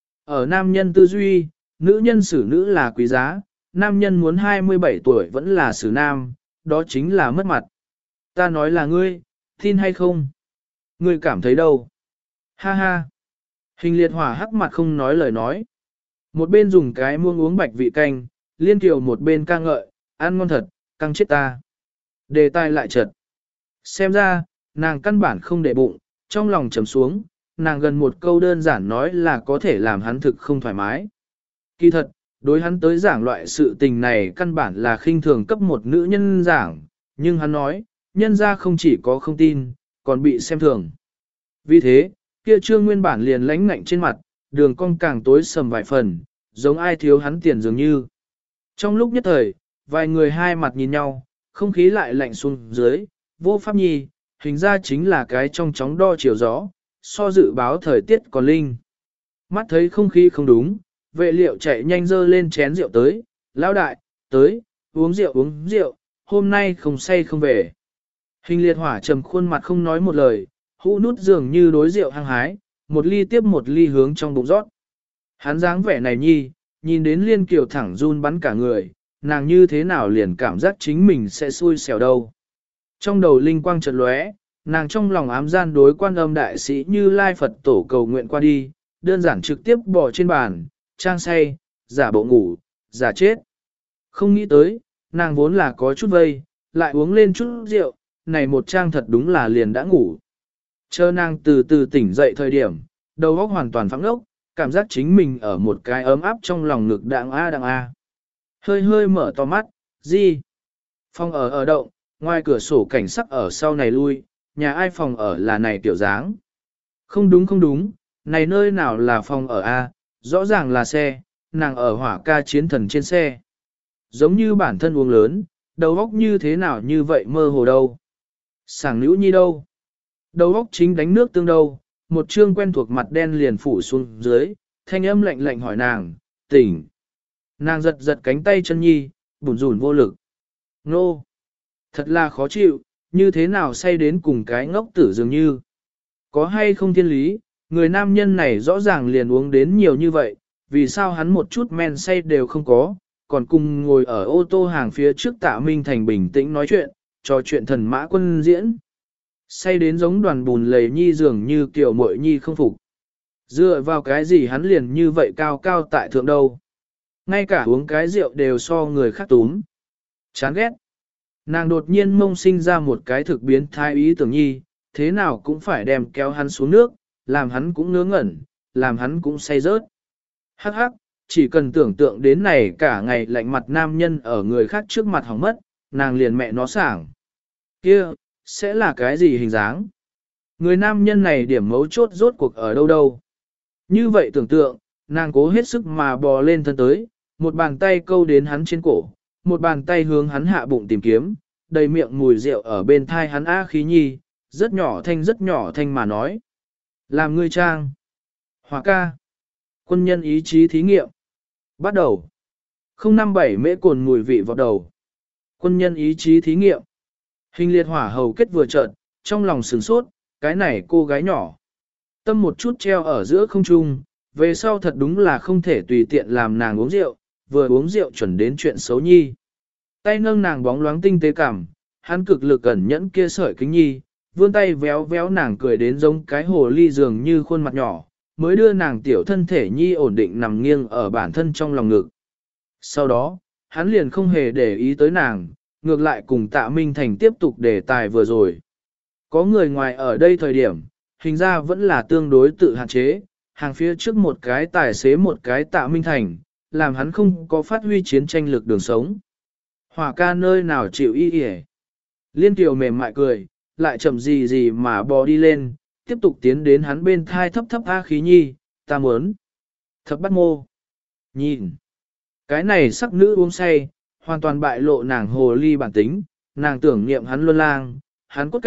Ở nam nhân tư duy, nữ nhân xử nữ là quý giá, nam nhân muốn hai mươi bảy tuổi vẫn là xử nam, đó chính là mất mặt. Ta nói là ngươi, tin hay không? Ngươi cảm thấy đâu? Ha ha! Hình liệt hỏa hắc mặt không nói lời nói. Một bên dùng cái muông uống bạch vị canh, liên kiều một bên ca ngợi, ăn ngon thật, căng chết ta. Đề tài lại chật. Xem ra, nàng căn bản không để bụng, trong lòng trầm xuống, nàng gần một câu đơn giản nói là có thể làm hắn thực không thoải mái. Kỳ thật, đối hắn tới giảng loại sự tình này căn bản là khinh thường cấp một nữ nhân giảng, nhưng hắn nói, nhân ra không chỉ có không tin, còn bị xem thường. Vì thế, kia trương nguyên bản liền lánh ngạnh trên mặt, đường cong càng tối sầm vài phần, giống ai thiếu hắn tiền dường như. Trong lúc nhất thời, vài người hai mặt nhìn nhau, không khí lại lạnh xuống dưới, vô pháp nhi, hình ra chính là cái trong chóng đo chiều gió, so dự báo thời tiết còn linh. Mắt thấy không khí không đúng, vệ liệu chạy nhanh dơ lên chén rượu tới, lão đại, tới, uống rượu uống rượu, hôm nay không say không về. Hình liệt hỏa trầm khuôn mặt không nói một lời, hũ nút dường như đối rượu hăng hái, một ly tiếp một ly hướng trong bụng rót. Hắn dáng vẻ này nhi, nhìn đến liên kiều thẳng run bắn cả người, nàng như thế nào liền cảm giác chính mình sẽ xui xẻo đâu. Trong đầu linh quang chợt lóe, nàng trong lòng ám gian đối quan âm đại sĩ như lai Phật tổ cầu nguyện qua đi, đơn giản trực tiếp bỏ trên bàn, trang say, giả bộ ngủ, giả chết. Không nghĩ tới, nàng vốn là có chút vây, lại uống lên chút rượu, này một trang thật đúng là liền đã ngủ. Chờ nàng từ từ tỉnh dậy thời điểm, đầu óc hoàn toàn phẳng ốc, cảm giác chính mình ở một cái ấm áp trong lòng ngực đạng a đạng a. Hơi hơi mở to mắt, gì? Phòng ở ở động, ngoài cửa sổ cảnh sắc ở sau này lui, nhà ai phòng ở là này tiểu dáng. Không đúng không đúng, này nơi nào là phòng ở a, rõ ràng là xe, nàng ở hỏa ca chiến thần trên xe. Giống như bản thân uống lớn, đầu óc như thế nào như vậy mơ hồ đâu. Sảng nữ nhi đâu. Đầu óc chính đánh nước tương đâu, một trương quen thuộc mặt đen liền phủ xuống dưới, thanh âm lạnh lạnh hỏi nàng, tỉnh. Nàng giật giật cánh tay chân nhi, bủn rủn vô lực. Nô! Thật là khó chịu, như thế nào say đến cùng cái ngốc tử dường như. Có hay không thiên lý, người nam nhân này rõ ràng liền uống đến nhiều như vậy, vì sao hắn một chút men say đều không có, còn cùng ngồi ở ô tô hàng phía trước Tạ Minh Thành bình tĩnh nói chuyện, trò chuyện thần mã quân diễn. Say đến giống đoàn bùn lầy nhi dường như kiểu mội nhi không phục. Dựa vào cái gì hắn liền như vậy cao cao tại thượng đâu. Ngay cả uống cái rượu đều so người khác túm. Chán ghét. Nàng đột nhiên mông sinh ra một cái thực biến thái ý tưởng nhi, thế nào cũng phải đem kéo hắn xuống nước, làm hắn cũng ngớ ngẩn, làm hắn cũng say rớt. Hắc hắc, chỉ cần tưởng tượng đến này cả ngày lạnh mặt nam nhân ở người khác trước mặt hỏng mất, nàng liền mẹ nó sảng. Kia, sẽ là cái gì hình dáng? Người nam nhân này điểm mấu chốt rốt cuộc ở đâu đâu? Như vậy tưởng tượng, nàng cố hết sức mà bò lên thân tới, một bàn tay câu đến hắn trên cổ, một bàn tay hướng hắn hạ bụng tìm kiếm, đầy miệng mùi rượu ở bên thai hắn á khí nhi, rất nhỏ thanh rất nhỏ thanh mà nói. Làm ngươi trang. Hòa ca. Quân nhân ý chí thí nghiệm. Bắt đầu. không năm bảy mễ cồn mùi vị vào đầu. Quân nhân ý chí thí nghiệm. Hình liệt hỏa hầu kết vừa trợn, trong lòng sửng sốt, cái này cô gái nhỏ. Tâm một chút treo ở giữa không trung, về sau thật đúng là không thể tùy tiện làm nàng uống rượu, vừa uống rượu chuẩn đến chuyện xấu nhi. Tay nâng nàng bóng loáng tinh tế cảm, hắn cực lực ẩn nhẫn kia sợi kính nhi, vươn tay véo véo nàng cười đến giống cái hồ ly dường như khuôn mặt nhỏ, mới đưa nàng tiểu thân thể nhi ổn định nằm nghiêng ở bản thân trong lòng ngực. Sau đó, hắn liền không hề để ý tới nàng, ngược lại cùng Tạ Minh Thành tiếp tục đề tài vừa rồi. Có người ngoài ở đây thời điểm, hình ra vẫn là tương đối tự hạn chế, hàng phía trước một cái tài xế một cái Tạ Minh Thành, làm hắn không có phát huy chiến tranh lực đường sống. Hỏa ca nơi nào chịu y y. Liên Kiều mềm mại cười, lại chậm gì gì mà bò đi lên, tiếp tục tiến đến hắn bên thai thấp thấp a khí nhi, ta muốn. Thập bắt mô. Nhìn. Cái này sắc nữ uống say, hoàn toàn bại lộ nàng hồ ly bản tính, nàng tưởng niệm hắn luân lang, hắn cốt cách,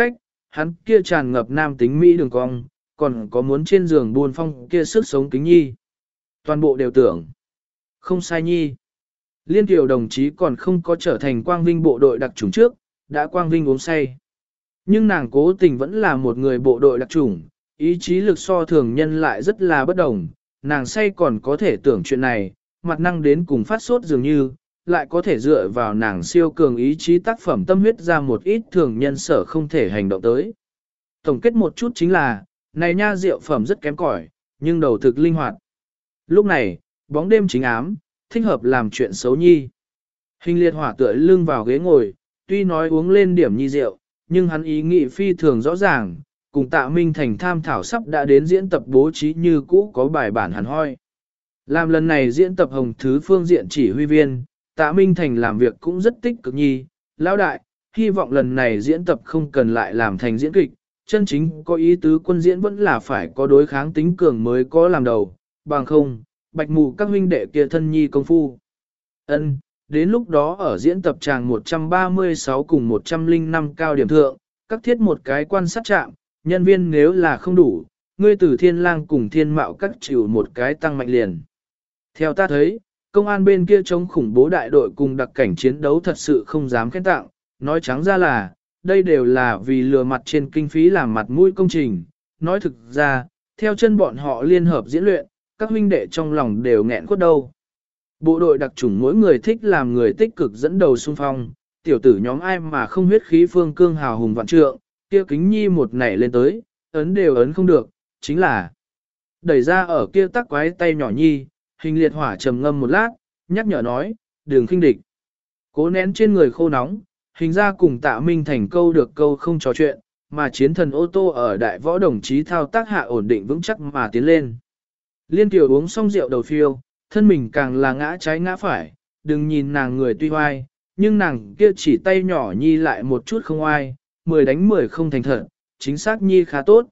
hắn kia tràn ngập nam tính Mỹ đường cong, còn có muốn trên giường buôn phong kia sức sống kính nhi. Toàn bộ đều tưởng. Không sai nhi. Liên Kiều đồng chí còn không có trở thành quang vinh bộ đội đặc chủng trước, đã quang vinh uống say. Nhưng nàng cố tình vẫn là một người bộ đội đặc chủng, ý chí lực so thường nhân lại rất là bất đồng. Nàng say còn có thể tưởng chuyện này, mặt năng đến cùng phát sốt dường như, lại có thể dựa vào nàng siêu cường ý chí tác phẩm tâm huyết ra một ít thường nhân sở không thể hành động tới. Tổng kết một chút chính là, này nha rượu phẩm rất kém cỏi, nhưng đầu thực linh hoạt. Lúc này, bóng đêm chính ám, thích hợp làm chuyện xấu nhi. Hình liệt hỏa tựa lưng vào ghế ngồi, tuy nói uống lên điểm nhi rượu, nhưng hắn ý nghĩ phi thường rõ ràng, cùng Tạ Minh Thành tham thảo sắp đã đến diễn tập bố trí như cũ có bài bản hẳn hoi. Làm lần này diễn tập hồng thứ phương diện chỉ huy viên, Tạ Minh Thành làm việc cũng rất tích cực nhi, lão đại, hy vọng lần này diễn tập không cần lại làm thành diễn kịch, chân chính có ý tứ quân diễn vẫn là phải có đối kháng tính cường mới có làm đầu, bằng không, bạch mù các huynh đệ kia thân nhi công phu. Ân, đến lúc đó ở diễn tập tràng một trăm ba mươi sáu cùng một trăm lẻ năm cao điểm thượng, các thiết một cái quan sát trạm, nhân viên nếu là không đủ, ngươi tử thiên lang cùng thiên mạo các chịu một cái tăng mạnh liền. Theo ta thấy, công an bên kia chống khủng bố đại đội cùng đặc cảnh chiến đấu thật sự không dám khen tặng, nói trắng ra là, đây đều là vì lừa mặt trên kinh phí làm mặt mũi công trình, nói thực ra, theo chân bọn họ liên hợp diễn luyện, các huynh đệ trong lòng đều nghẹn cốt đâu. Bộ đội đặc chủng mỗi người thích làm người tích cực dẫn đầu xung phong, tiểu tử nhóm ai mà không huyết khí phương cương hào hùng vạn trượng, kia kính nhi một nảy lên tới, ấn đều ấn không được, chính là đẩy ra ở kia tắc quái tay nhỏ nhi, hình liệt hỏa trầm ngâm một lát, nhắc nhở nói, đừng khinh địch. Cố nén trên người khô nóng, hình ra cùng Tạ Minh Thành câu được câu không trò chuyện, mà chiến thần ô tô ở đại võ đồng chí thao tác hạ ổn định vững chắc mà tiến lên. Liên Kiều uống xong rượu đầu phiêu, thân mình càng là ngã trái ngã phải, đừng nhìn nàng người tuy oai, nhưng nàng kia chỉ tay nhỏ nhi lại một chút không oai, mười đánh mười không thành thật, chính xác nhi khá tốt.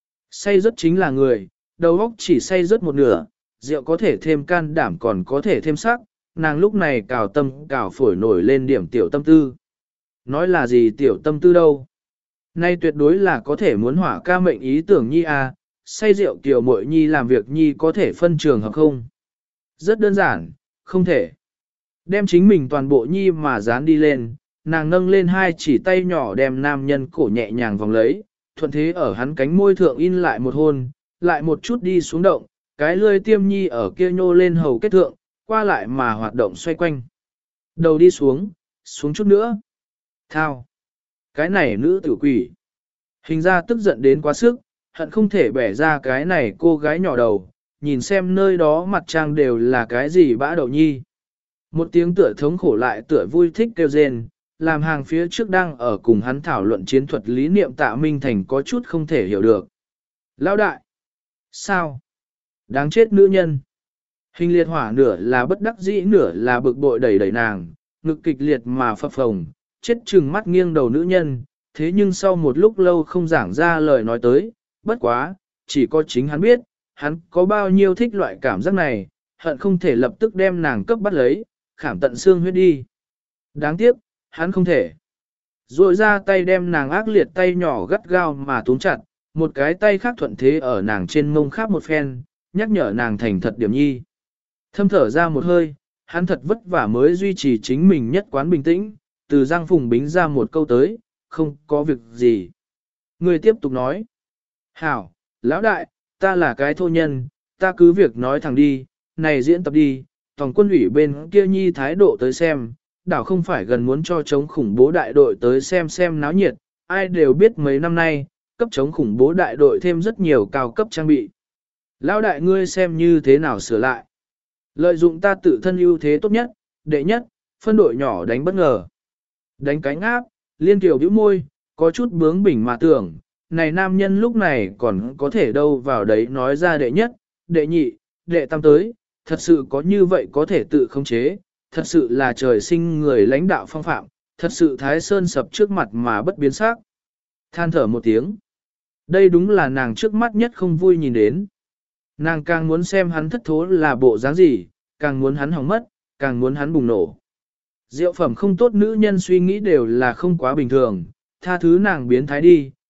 Say rất chính là người, đầu óc chỉ say rất một nửa, rượu có thể thêm can đảm còn có thể thêm sắc, nàng lúc này cào tâm cào phổi nổi lên điểm tiểu tâm tư. Nói là gì tiểu tâm tư đâu? Nay tuyệt đối là có thể muốn hỏa ca mệnh ý tưởng nhi à, say rượu tiểu muội nhi làm việc nhi có thể phân trường hợp không? Rất đơn giản, không thể. Đem chính mình toàn bộ nhi mà dán đi lên, nàng nâng lên hai chỉ tay nhỏ đem nam nhân cổ nhẹ nhàng vòng lấy, thuận thế ở hắn cánh môi thượng in lại một hôn, lại một chút đi xuống động, cái lươi tiêm nhi ở kia nhô lên hầu kết thượng, qua lại mà hoạt động xoay quanh. Đầu đi xuống, xuống chút nữa. Thao. Cái này nữ tử quỷ. Hình ra tức giận đến quá sức, hận không thể bẻ ra cái này cô gái nhỏ đầu, nhìn xem nơi đó mặt trang đều là cái gì bã đậu nhi. Một tiếng tựa thống khổ lại tựa vui thích kêu rên, làm hàng phía trước đang ở cùng hắn thảo luận chiến thuật lý niệm Tạ Minh Thành có chút không thể hiểu được. Lão đại! Sao? Đáng chết nữ nhân! Hình liệt hỏa nửa là bất đắc dĩ nửa là bực bội đẩy đẩy nàng, ngực kịch liệt mà phập phồng, chết chừng mắt nghiêng đầu nữ nhân, thế nhưng sau một lúc lâu không giảng ra lời nói tới, bất quá, chỉ có chính hắn biết, hắn có bao nhiêu thích loại cảm giác này, hận không thể lập tức đem nàng cấp bắt lấy, khảm tận xương huyết đi. Đáng tiếc, hắn không thể. Rồi ra tay đem nàng ác liệt tay nhỏ gắt gao mà túm chặt, một cái tay khác thuận thế ở nàng trên mông khắp một phen, nhắc nhở nàng thành thật điểm nhi. Thâm thở ra một hơi, hắn thật vất vả mới duy trì chính mình nhất quán bình tĩnh, từ Giang Phùng bính ra một câu tới, không có việc gì. Người tiếp tục nói. Hảo, lão đại, ta là cái thô nhân, ta cứ việc nói thẳng đi, này diễn tập đi, tổng quân ủy bên kia nhi thái độ tới xem, đảo không phải gần muốn cho chống khủng bố đại đội tới xem xem náo nhiệt, ai đều biết mấy năm nay, cấp chống khủng bố đại đội thêm rất nhiều cao cấp trang bị. Lão đại ngươi xem như thế nào sửa lại. Lợi dụng ta tự thân ưu thế tốt nhất, đệ nhất, phân đội nhỏ đánh bất ngờ. Đánh cánh áp, Liên Kiều bĩu môi, có chút bướng bỉnh mà tưởng, này nam nhân lúc này còn có thể đâu vào đấy nói ra đệ nhất, đệ nhị, đệ tam tới, thật sự có như vậy có thể tự khống chế, thật sự là trời sinh người lãnh đạo phong phạm, thật sự thái sơn sập trước mặt mà bất biến sắc. Than thở một tiếng. Đây đúng là nàng trước mắt nhất không vui nhìn đến. Nàng càng muốn xem hắn thất thố là bộ dáng gì, càng muốn hắn hỏng mất, càng muốn hắn bùng nổ. Diệu phẩm không tốt nữ nhân suy nghĩ đều là không quá bình thường, tha thứ nàng biến thái đi,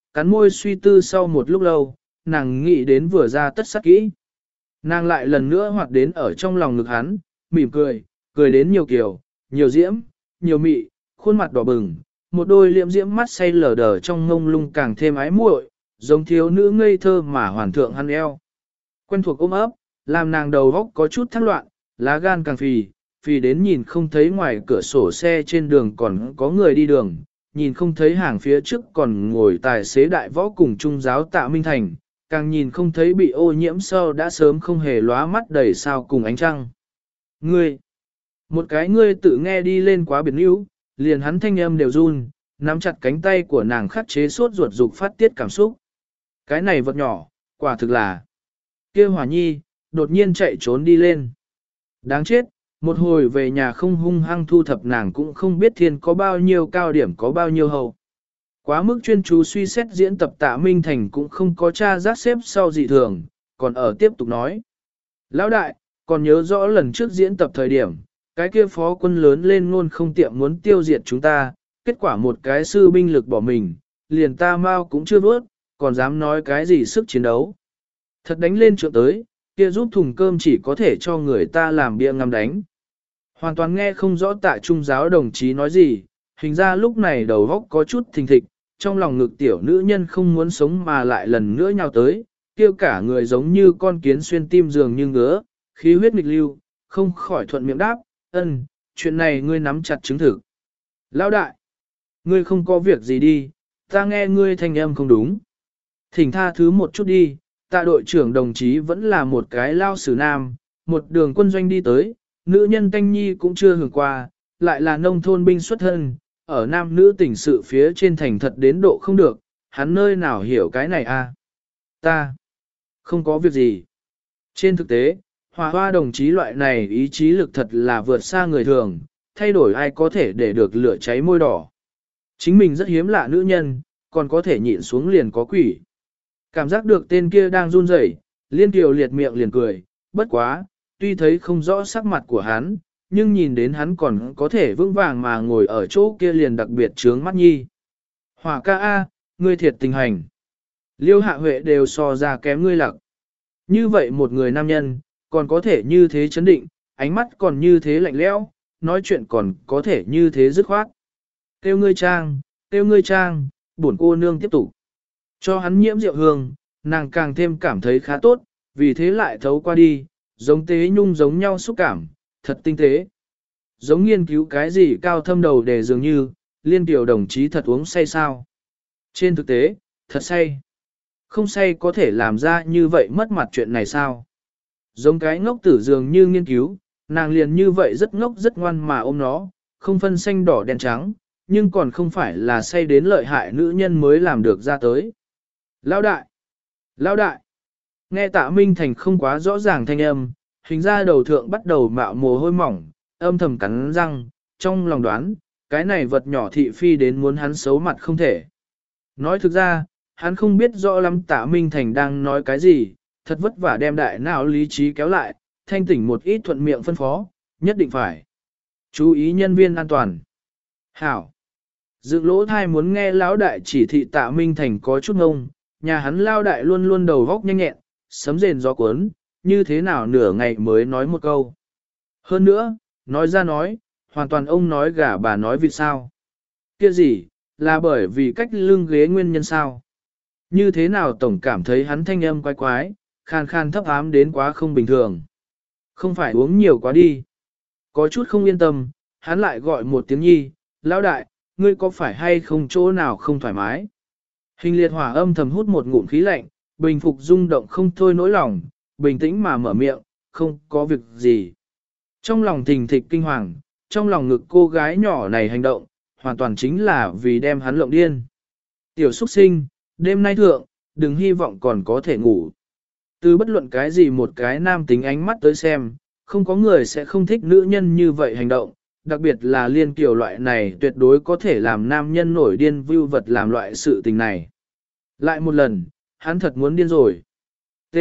cắn môi suy tư sau một lúc lâu, nàng nghĩ đến vừa ra tất sắc kỹ. Nàng lại lần nữa hoạt đến ở trong lòng ngực hắn, mỉm cười, cười đến nhiều kiểu, nhiều diễm, nhiều mị, khuôn mặt đỏ bừng, một đôi liễm diễm mắt say lờ đờ trong ngông lung càng thêm ái muội, giống thiếu nữ ngây thơ mà hoàn thượng hắn eo. Quen thuộc ôm ấp, làm nàng đầu góc có chút thắc loạn, lá gan càng phì, phì đến nhìn không thấy ngoài cửa sổ xe trên đường còn có người đi đường, nhìn không thấy hàng phía trước còn ngồi tài xế đại võ cùng trung giáo Tạ Minh Thành, càng nhìn không thấy bị ô nhiễm sâu đã sớm không hề lóa mắt đầy sao cùng ánh trăng. Ngươi, một cái ngươi tự nghe đi lên quá biệt níu, liền hắn thanh âm đều run, nắm chặt cánh tay của nàng khắc chế suốt ruột dục phát tiết cảm xúc. Cái này vật nhỏ, quả thực là kia Hỏa Nhi, đột nhiên chạy trốn đi lên. Đáng chết, một hồi về nhà không hung hăng thu thập nàng cũng không biết thiên có bao nhiêu cao điểm có bao nhiêu hậu. Quá mức chuyên chú suy xét diễn tập Tạ Minh Thành cũng không có tra giác xếp sau dị thường, còn ở tiếp tục nói. Lão đại, còn nhớ rõ lần trước diễn tập thời điểm, cái kia phó quân lớn lên ngôn không tiệm muốn tiêu diệt chúng ta, kết quả một cái sư binh lực bỏ mình, liền ta mau cũng chưa vớt, còn dám nói cái gì sức chiến đấu. Thật đánh lên trượng tới, kia giúp thùng cơm chỉ có thể cho người ta làm bia ngắm đánh. Hoàn toàn nghe không rõ Tạ trung giáo đồng chí nói gì, hình ra lúc này đầu óc có chút thình thịch, trong lòng ngực tiểu nữ nhân không muốn sống mà lại lần nữa nhào tới, kêu cả người giống như con kiến xuyên tim dường như ngứa, khí huyết nghịch lưu, không khỏi thuận miệng đáp, ân, chuyện này ngươi nắm chặt chứng thực. Lão đại, ngươi không có việc gì đi, ta nghe ngươi thanh âm không đúng. Thỉnh tha thứ một chút đi, Tạ đội trưởng đồng chí vẫn là một cái lao sử nam, một đường quân doanh đi tới, nữ nhân tanh nhi cũng chưa hưởng qua, lại là nông thôn binh xuất thân, ở nam nữ tỉnh sự phía trên thành thật đến độ không được, hắn nơi nào hiểu cái này a? Ta, không có việc gì. Trên thực tế, Hòa Hoa đồng chí loại này ý chí lực thật là vượt xa người thường, thay đổi ai có thể để được lửa cháy môi đỏ. Chính mình rất hiếm lạ nữ nhân, còn có thể nhịn xuống liền có quỷ. Cảm giác được tên kia đang run rẩy, Liên Kiều liệt miệng liền cười, bất quá, tuy thấy không rõ sắc mặt của hắn, nhưng nhìn đến hắn còn có thể vững vàng mà ngồi ở chỗ kia liền đặc biệt trướng mắt nhi. Hỏa ca A, ngươi thiệt tình hành. Liêu hạ huệ đều so ra kém ngươi lặc. Như vậy một người nam nhân, còn có thể như thế chấn định, ánh mắt còn như thế lạnh lẽo, nói chuyện còn có thể như thế dứt khoát. Tiêu ngươi trang, tiêu ngươi trang, bổn cô nương tiếp tục. Cho hắn nhiễm rượu hương, nàng càng thêm cảm thấy khá tốt, vì thế lại thấu qua đi, giống tế nhung giống nhau xúc cảm, thật tinh tế. Giống nghiên cứu cái gì cao thâm đầu để dường như, Liên Tiểu đồng chí thật uống say sao. Trên thực tế, thật say. Không say có thể làm ra như vậy mất mặt chuyện này sao? Giống cái ngốc tử dường như nghiên cứu, nàng liền như vậy rất ngốc rất ngoan mà ôm nó, không phân xanh đỏ đen trắng, nhưng còn không phải là say đến lợi hại nữ nhân mới làm được ra tới. Lão đại! Lão đại! Nghe Tạ Minh Thành không quá rõ ràng thanh âm, hình ra đầu thượng bắt đầu mạo mồ hôi mỏng, âm thầm cắn răng, trong lòng đoán, cái này vật nhỏ thị phi đến muốn hắn xấu mặt không thể. Nói thực ra, hắn không biết rõ lắm Tạ Minh Thành đang nói cái gì, thật vất vả đem đại não lý trí kéo lại, thanh tỉnh một ít thuận miệng phân phó, nhất định phải. Chú ý nhân viên an toàn. Hảo. Dựng lỗ thai muốn nghe lão đại chỉ thị Tạ Minh Thành có chút ngông, nhà hắn lao đại luôn luôn đầu góc nhanh nhẹn, sấm rền gió cuốn, như thế nào nửa ngày mới nói một câu. Hơn nữa, nói ra nói, hoàn toàn ông nói gà bà nói vịt sao. Kia gì, là bởi vì cách lưng ghế nguyên nhân sao. Như thế nào tổng cảm thấy hắn thanh âm quái quái, khan khan thấp ám đến quá không bình thường. Không phải uống nhiều quá đi. Có chút không yên tâm, hắn lại gọi một tiếng nhi, lão đại, ngươi có phải hay không chỗ nào không thoải mái. Hình liệt hỏa âm thầm hút một ngụm khí lạnh, bình phục rung động không thôi nỗi lòng, bình tĩnh mà mở miệng, không có việc gì. Trong lòng thình thịch kinh hoàng, trong lòng ngực cô gái nhỏ này hành động, hoàn toàn chính là vì đem hắn lộng điên. Tiểu xuất sinh, đêm nay thượng, đừng hy vọng còn có thể ngủ. Từ bất luận cái gì một cái nam tính ánh mắt tới xem, không có người sẽ không thích nữ nhân như vậy hành động, đặc biệt là Liên Kiều loại này tuyệt đối có thể làm nam nhân nổi điên view vật làm loại sự tình này. Lại một lần, hắn thật muốn điên rồi. T.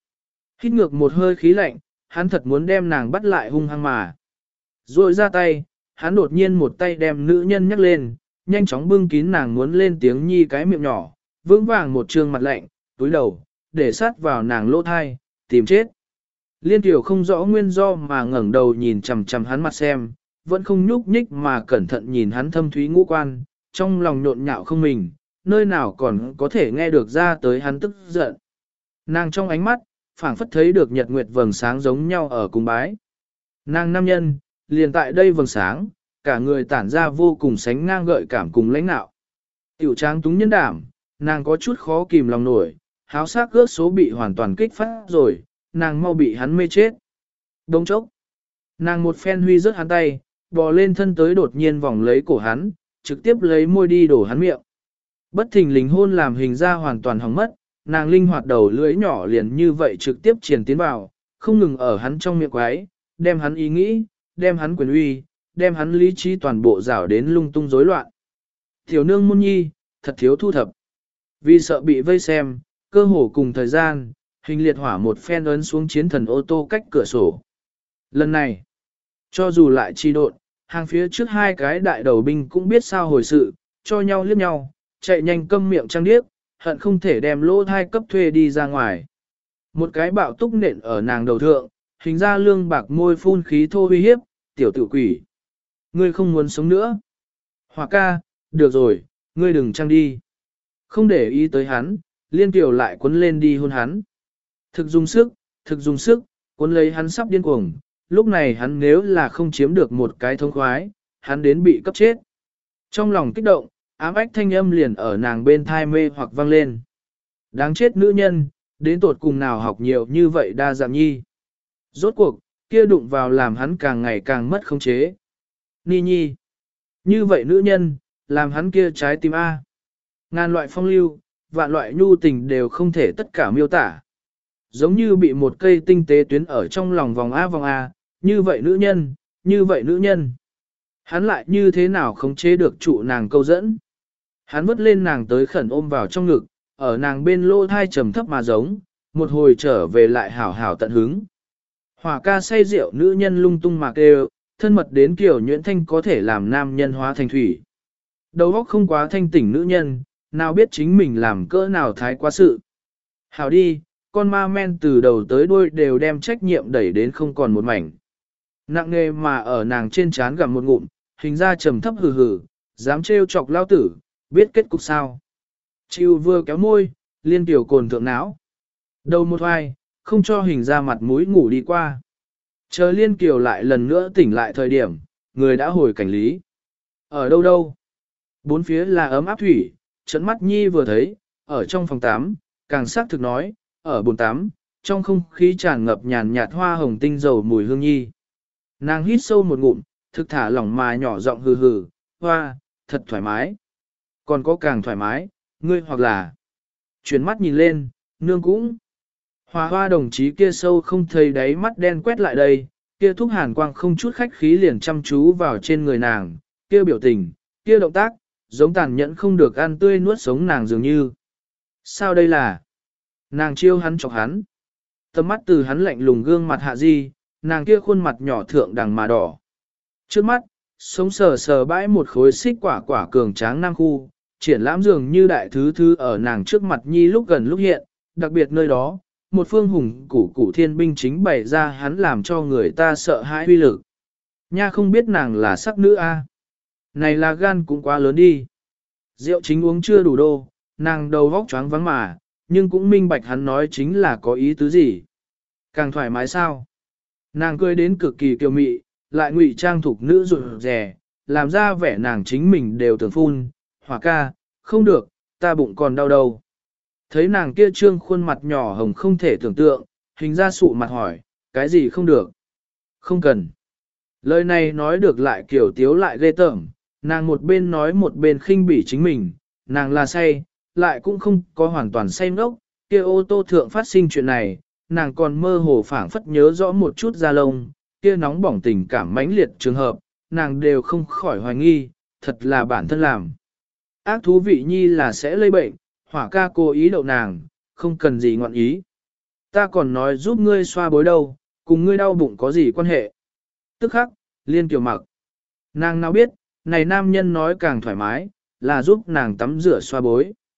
Hít ngược một hơi khí lạnh, hắn thật muốn đem nàng bắt lại hung hăng mà. Rồi ra tay, hắn đột nhiên một tay đem nữ nhân nhắc lên, nhanh chóng bưng kín nàng muốn lên tiếng nhi cái miệng nhỏ, vững vàng một trương mặt lạnh, túi đầu, để sát vào nàng lỗ thai, tìm chết. Liên Tiểu không rõ nguyên do mà ngẩng đầu nhìn chằm chằm hắn mặt xem, vẫn không nhúc nhích mà cẩn thận nhìn hắn thâm thúy ngũ quan, trong lòng nhộn nhạo không mình, nơi nào còn có thể nghe được ra tới hắn tức giận. Nàng trong ánh mắt, phảng phất thấy được nhật nguyệt vầng sáng giống nhau ở cùng bái. Nàng nam nhân, liền tại đây vầng sáng, cả người tản ra vô cùng sánh ngang gợi cảm cùng lãnh nạo. Tiểu trang túng nhân đảm, nàng có chút khó kìm lòng nổi, háo sắc ước số bị hoàn toàn kích phát rồi, nàng mau bị hắn mê chết. Đông chốc, nàng một phen huy rớt hắn tay, bò lên thân tới đột nhiên vòng lấy cổ hắn, trực tiếp lấy môi đi đổ hắn miệng. Bất thình lình hôn làm hình ra hoàn toàn hỏng mất, nàng linh hoạt đầu lưỡi nhỏ liền như vậy trực tiếp triển tiến vào, không ngừng ở hắn trong miệng quái, đem hắn ý nghĩ, đem hắn quyền uy, đem hắn lý trí toàn bộ rảo đến lung tung rối loạn. Tiểu nương môn nhi, thật thiếu thu thập. Vì sợ bị vây xem, cơ hồ cùng thời gian, hình liệt hỏa một phen ấn xuống chiến thần ô tô cách cửa sổ. Lần này, cho dù lại chi độn, hàng phía trước hai cái đại đầu binh cũng biết sao hồi sự, cho nhau liếc nhau, chạy nhanh câm miệng trăng điếc, hận không thể đem lỗ thai cấp thuê đi ra ngoài. Một cái bạo túc nện ở nàng đầu thượng, hình ra lương bạc môi phun khí thô uy hiếp, tiểu tử quỷ. Ngươi không muốn sống nữa. Hòa ca, được rồi, ngươi đừng trăng đi. Không để ý tới hắn, liên tiểu lại cuốn lên đi hôn hắn. Thực dùng sức, thực dùng sức, cuốn lấy hắn sắp điên cuồng. Lúc này hắn nếu là không chiếm được một cái thông khoái, hắn đến bị cấp chết. Trong lòng kích động, ám ách thanh âm liền ở nàng bên thai mê hoặc vang lên. Đáng chết nữ nhân, đến tột cùng nào học nhiều như vậy đa dạng nhi. Rốt cuộc, kia đụng vào làm hắn càng ngày càng mất khống chế. Ni nhi. Như vậy nữ nhân, làm hắn kia trái tim A. Ngàn loại phong lưu, vạn loại nhu tình đều không thể tất cả miêu tả. Giống như bị một cây tinh tế tuyến ở trong lòng vòng A vòng A, như vậy nữ nhân, như vậy nữ nhân. Hắn lại như thế nào khống chế được trụ nàng câu dẫn. Hắn vứt lên nàng tới khẩn ôm vào trong ngực, ở nàng bên lô thai trầm thấp mà giống, một hồi trở về lại hảo hảo tận hứng. Hỏa ca say rượu nữ nhân lung tung mà kêu, thân mật đến kiểu nhuyễn thanh có thể làm nam nhân hóa thành thủy. Đầu óc không quá thanh tỉnh nữ nhân, nào biết chính mình làm cỡ nào thái quá sự. Hảo đi, con ma men từ đầu tới đuôi đều đem trách nhiệm đẩy đến không còn một mảnh. Nặng nề mà ở nàng trên trán gặm một ngụm, hình ra trầm thấp hừ hừ, dám trêu chọc lao tử, biết kết cục sao. Chịu vừa kéo môi, liên tiểu cồn thượng não. Đầu một hoài, không cho hình ra mặt mũi ngủ đi qua. Chờ liên kiều lại lần nữa tỉnh lại thời điểm, người đã hồi cảnh lý. Ở đâu đâu? Bốn phía là ấm áp thủy, trận mắt nhi vừa thấy, ở trong phòng tắm, càng xác thực nói, ở bồn tắm, trong không khí tràn ngập nhàn nhạt hoa hồng tinh dầu mùi hương nhi. Nàng hít sâu một ngụm, thực thả lỏng mà nhỏ giọng hừ hừ, hoa, thật thoải mái. Còn có càng thoải mái, ngươi hoặc là chuyển mắt nhìn lên, nương cũng. Hoa hoa đồng chí kia sâu không thấy đáy mắt đen quét lại đây, kia thúc hàn quang không chút khách khí liền chăm chú vào trên người nàng, kia biểu tình, kia động tác, giống tàn nhẫn không được ăn tươi nuốt sống nàng dường như. Sao đây là? Nàng chiêu hắn chọc hắn. Tầm mắt từ hắn lạnh lùng gương mặt hạ di, nàng kia khuôn mặt nhỏ thượng đằng mà đỏ. Trước mắt, sống sờ sờ bãi một khối xích quả quả cường tráng nam khu, triển lãm dường như đại thứ thứ ở nàng trước mặt nhi lúc gần lúc hiện, đặc biệt nơi đó, một phương hùng củ củ thiên binh chính bày ra hắn làm cho người ta sợ hãi uy lực. Nha không biết nàng là sắc nữ a, này là gan cũng quá lớn đi. Rượu chính uống chưa đủ đô, nàng đầu vóc choáng vắng mà, nhưng cũng minh bạch hắn nói chính là có ý tứ gì. Càng thoải mái sao? Nàng cười đến cực kỳ kiêu mị, lại ngụy trang thục nữ rụt rè, làm ra vẻ nàng chính mình đều tưởng phun, hỏa ca, không được, ta bụng còn đau đầu. Thấy nàng kia trương khuôn mặt nhỏ hồng không thể tưởng tượng, hình ra sụ mặt hỏi, cái gì không được? Không cần. Lời này nói được lại kiểu tiếu lại ghê tởm, nàng một bên nói một bên khinh bỉ chính mình, nàng là say, lại cũng không có hoàn toàn say ngốc, kia ô tô thượng phát sinh chuyện này, nàng còn mơ hồ phảng phất nhớ rõ một chút da lông, kia nóng bỏng tình cảm mãnh liệt trường hợp, nàng đều không khỏi hoài nghi, thật là bản thân làm. Ác thú vị nhi là sẽ lây bệnh, hỏa ca cố ý đậu nàng, không cần gì ngọn ý. Ta còn nói giúp ngươi xoa bối đâu, cùng ngươi đau bụng có gì quan hệ. Tức khắc, liên kiều mặc. Nàng nào biết, này nam nhân nói càng thoải mái, là giúp nàng tắm rửa xoa bối.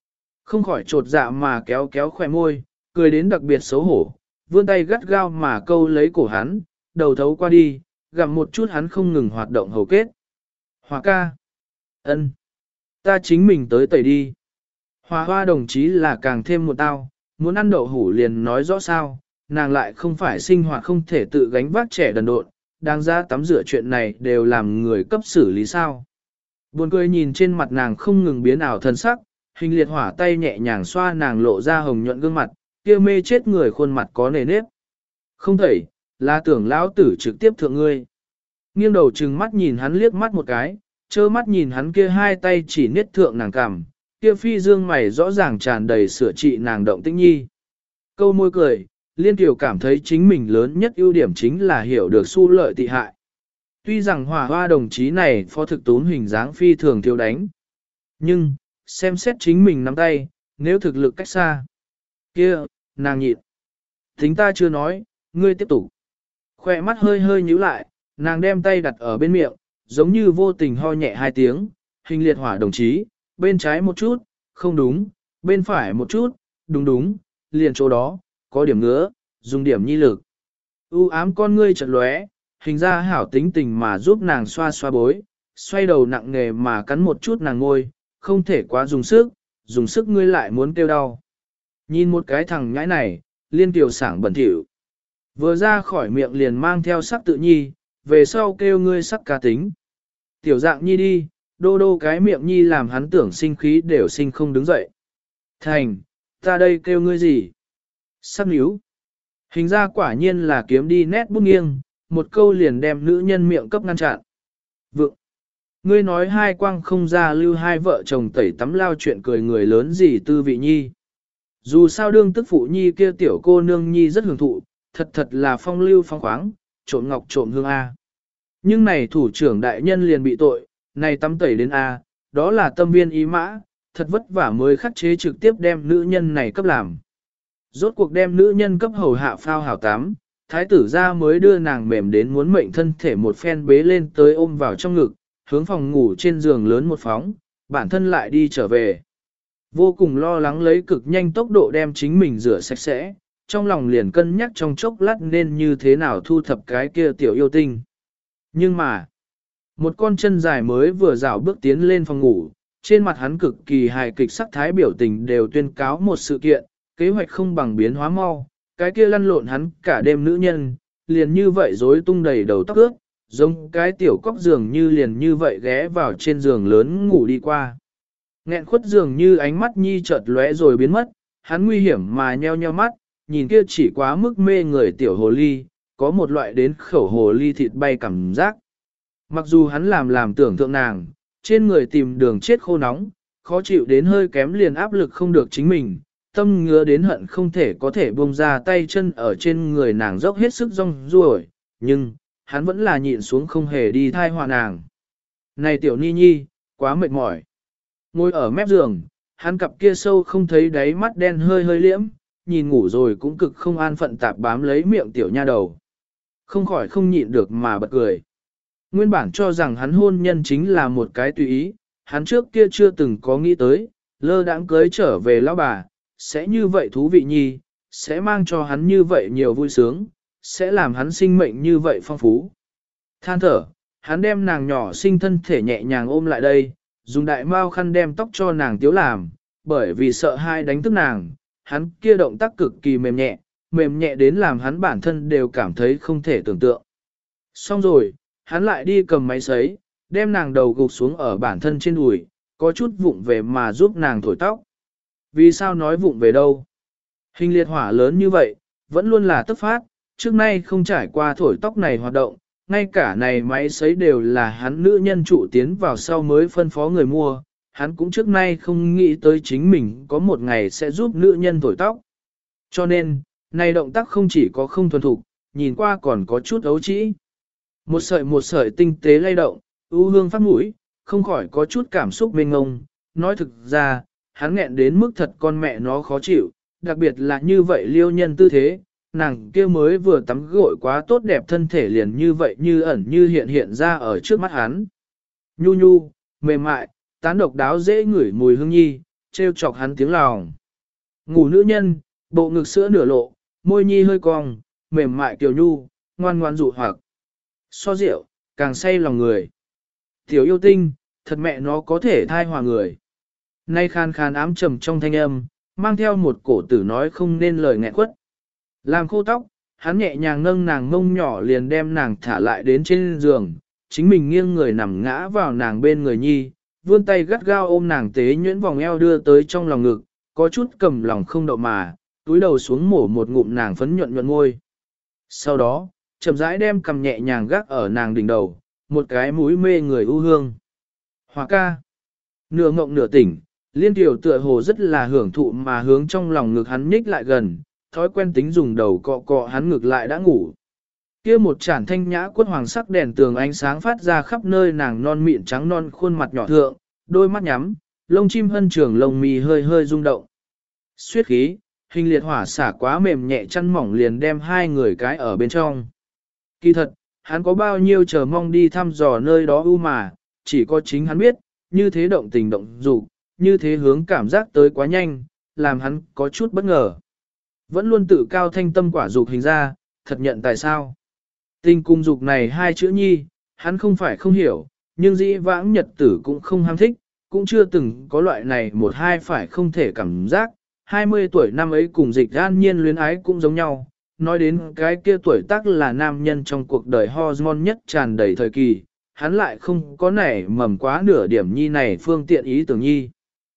Không khỏi trột dạ mà kéo kéo khỏe môi, cười đến đặc biệt xấu hổ, vươn tay gắt gao mà câu lấy cổ hắn, đầu thấu qua đi, gặm một chút hắn không ngừng hoạt động hầu kết. Hòa ca. Ân, ta chính mình tới tẩy đi. Hòa hoa đồng chí là càng thêm một tao, muốn ăn đậu hủ liền nói rõ sao, nàng lại không phải sinh hoạt không thể tự gánh vác trẻ đần độn, đáng ra tắm rửa chuyện này đều làm người cấp xử lý sao. Buồn cười nhìn trên mặt nàng không ngừng biến ảo thân sắc, hình liệt hỏa tay nhẹ nhàng xoa nàng lộ ra hồng nhuận gương mặt, kia mê chết người khuôn mặt có nề nếp. Không thể, là tưởng lão tử trực tiếp thượng ngươi. Nghiêng đầu trừng mắt nhìn hắn liếc mắt một cái, trơ mắt nhìn hắn kia hai tay chỉ niết thượng nàng cằm, kia phi dương mày rõ ràng tràn đầy sửa trị nàng động tĩnh nhi. Câu môi cười, Liên Kiều cảm thấy chính mình lớn nhất ưu điểm chính là hiểu được su lợi tị hại. Tuy rằng hỏa hoa đồng chí này phó thực tốn hình dáng phi thường thiếu đánh. Nhưng, xem xét chính mình nắm tay, nếu thực lực cách xa. Kia, nàng nhịn. Tính ta chưa nói, ngươi tiếp tục. Khoe mắt hơi hơi nhíu lại, nàng đem tay đặt ở bên miệng, giống như vô tình ho nhẹ hai tiếng, hình liệt hỏa đồng chí, bên trái một chút, không đúng, bên phải một chút, đúng đúng, liền chỗ đó, có điểm ngứa, dùng điểm nhi lực. U ám con ngươi chợt lóe, hình ra hảo tính tình mà giúp nàng xoa xoa bối, xoay đầu nặng nề mà cắn một chút nàng ngôi, không thể quá dùng sức, dùng sức ngươi lại muốn kêu đau. Nhìn một cái thằng nhãi này, Liên Kiều sảng bẩn thỉu. Vừa ra khỏi miệng liền mang theo sắc tự nhi, về sau kêu ngươi sắc cá tính. Tiểu dạng nhi đi, đô đô cái miệng nhi làm hắn tưởng sinh khí đều sinh không đứng dậy. Thành, ta đây kêu ngươi gì? Sắc níu. Hình ra quả nhiên là kiếm đi nét bút nghiêng, một câu liền đem nữ nhân miệng cấp ngăn chặn. Vượng. Ngươi nói hai quang không ra lưu hai vợ chồng tẩy tắm lao chuyện cười người lớn gì tư vị nhi. Dù sao đương tức phụ nhi kia tiểu cô nương nhi rất hưởng thụ, thật thật là phong lưu phong khoáng, trộm ngọc trộm hương A. Nhưng này thủ trưởng đại nhân liền bị tội, này tắm tẩy đến A, đó là tâm viên ý mã, thật vất vả mới khắc chế trực tiếp đem nữ nhân này cấp làm. Rốt cuộc đem nữ nhân cấp hầu hạ phao hảo tắm, thái tử ra mới đưa nàng mềm đến muốn mệnh thân thể một phen bế lên tới ôm vào trong ngực, hướng phòng ngủ trên giường lớn một phóng, bản thân lại đi trở về. Vô cùng lo lắng lấy cực nhanh tốc độ đem chính mình rửa sạch sẽ, trong lòng liền cân nhắc trong chốc lát nên như thế nào thu thập cái kia tiểu yêu tinh. Nhưng mà, một con chân dài mới vừa dạo bước tiến lên phòng ngủ, trên mặt hắn cực kỳ hài kịch sắc thái biểu tình đều tuyên cáo một sự kiện, kế hoạch không bằng biến hóa mau, cái kia lăn lộn hắn cả đêm nữ nhân, liền như vậy rối tung đầy đầu tóc ướt, giống cái tiểu cóc giường như liền như vậy ghé vào trên giường lớn ngủ đi qua. Nghẹn khuất giường như ánh mắt nhi chợt lóe rồi biến mất, hắn nguy hiểm mà nheo nheo mắt, nhìn kia chỉ quá mức mê người tiểu hồ ly, có một loại đến khẩu hồ ly thịt bay cảm giác. Mặc dù hắn làm làm tưởng tượng nàng, trên người tìm đường chết khô nóng, khó chịu đến hơi kém liền áp lực không được chính mình, tâm ngứa đến hận không thể có thể buông ra tay chân ở trên người nàng dốc hết sức rong ruổi, nhưng, hắn vẫn là nhịn xuống không hề đi thai hòa nàng. Này tiểu ni nhi, quá mệt mỏi. Ngồi ở mép giường, hắn cặp kia sâu không thấy đáy mắt đen hơi hơi liễm, nhìn ngủ rồi cũng cực không an phận tạp bám lấy miệng tiểu nha đầu. Không khỏi không nhịn được mà bật cười. Nguyên bản cho rằng hắn hôn nhân chính là một cái tùy ý, hắn trước kia chưa từng có nghĩ tới, lơ đãng cưới trở về lão bà, sẽ như vậy thú vị nhi, sẽ mang cho hắn như vậy nhiều vui sướng, sẽ làm hắn sinh mệnh như vậy phong phú. Than thở, hắn đem nàng nhỏ sinh thân thể nhẹ nhàng ôm lại đây, dùng đại mao khăn đem tóc cho nàng tiếu làm, bởi vì sợ hai đánh thức nàng, hắn kia động tác cực kỳ mềm nhẹ, mềm nhẹ đến làm hắn bản thân đều cảm thấy không thể tưởng tượng. Xong rồi, hắn lại đi cầm máy sấy, đem nàng đầu gục xuống ở bản thân trên đùi, có chút vụng về mà giúp nàng thổi tóc. Vì sao nói vụng về đâu? Hình liệt hỏa lớn như vậy, vẫn luôn là tức phát, trước nay không trải qua thổi tóc này hoạt động, ngay cả này máy sấy đều là hắn nữ nhân trụ tiến vào sau mới phân phó người mua, hắn cũng trước nay không nghĩ tới chính mình có một ngày sẽ giúp nữ nhân thổi tóc. Cho nên, này động tác không chỉ có không thuần thục, nhìn qua còn có chút ấu trĩ. Một sợi một sợi tinh tế lay động, ưu hương phát mũi, không khỏi có chút cảm xúc mênh ngông, nói thực ra, hắn nghẹn đến mức thật con mẹ nó khó chịu, đặc biệt là như vậy liêu nhân tư thế, nàng kia mới vừa tắm gội quá tốt đẹp thân thể liền như vậy như ẩn như hiện hiện ra ở trước mắt hắn. Nhu nhu, mềm mại, tán độc đáo dễ ngửi mùi hương nhi, trêu chọc hắn tiếng lòng. Ngủ nữ nhân, bộ ngực sữa nửa lộ, môi nhi hơi cong, mềm mại kiều nhu, ngoan ngoan dụ hoặc. So rượu, càng say lòng người. Tiểu yêu tinh, thật mẹ nó có thể thai hòa người. Nay khan khan ám trầm trong thanh âm, mang theo một cổ tử nói không nên lời nghẹn quất. Làm khô tóc, hắn nhẹ nhàng nâng nàng mông nhỏ liền đem nàng thả lại đến trên giường, chính mình nghiêng người nằm ngã vào nàng bên người nhi, vươn tay gắt gao ôm nàng tế nhuyễn vòng eo đưa tới trong lòng ngực, có chút cầm lòng không đậu mà, túi đầu xuống mổ một ngụm nàng phấn nhuận nhuận môi. Sau đó, chậm rãi đem cầm nhẹ nhàng gác ở nàng đỉnh đầu, một cái mũi mê người ưu hương. Hòa ca, nửa ngộng nửa tỉnh, liên tiểu tựa hồ rất là hưởng thụ mà hướng trong lòng ngực hắn nhích lại gần, thói quen tính dùng đầu cọ cọ hắn ngực lại đã ngủ. Kia một chản thanh nhã quất hoàng sắc đèn tường ánh sáng phát ra khắp nơi nàng non mịn trắng non khuôn mặt nhỏ thượng, đôi mắt nhắm, lông chim hân trường lông mì hơi hơi rung động. Xuyết khí, hình liệt hỏa xả quá mềm nhẹ chăn mỏng liền đem hai người cái ở bên trong. Kỳ thật, hắn có bao nhiêu chờ mong đi thăm dò nơi đó u mà, chỉ có chính hắn biết, như thế động tình động dục, như thế hướng cảm giác tới quá nhanh, làm hắn có chút bất ngờ. Vẫn luôn tự cao thanh tâm quả dục hình ra, thật nhận tại sao. Tình cung dục này hai chữ nhi, hắn không phải không hiểu, nhưng dĩ vãng nhật tử cũng không ham thích, cũng chưa từng có loại này một hai phải không thể cảm giác. hai mươi tuổi năm ấy cùng dịch an nhiên luyến ái cũng giống nhau, nói đến cái kia tuổi tác là nam nhân trong cuộc đời hormone nhất tràn đầy thời kỳ, hắn lại không có nảy mầm quá nửa điểm nhi này phương tiện ý tưởng nhi.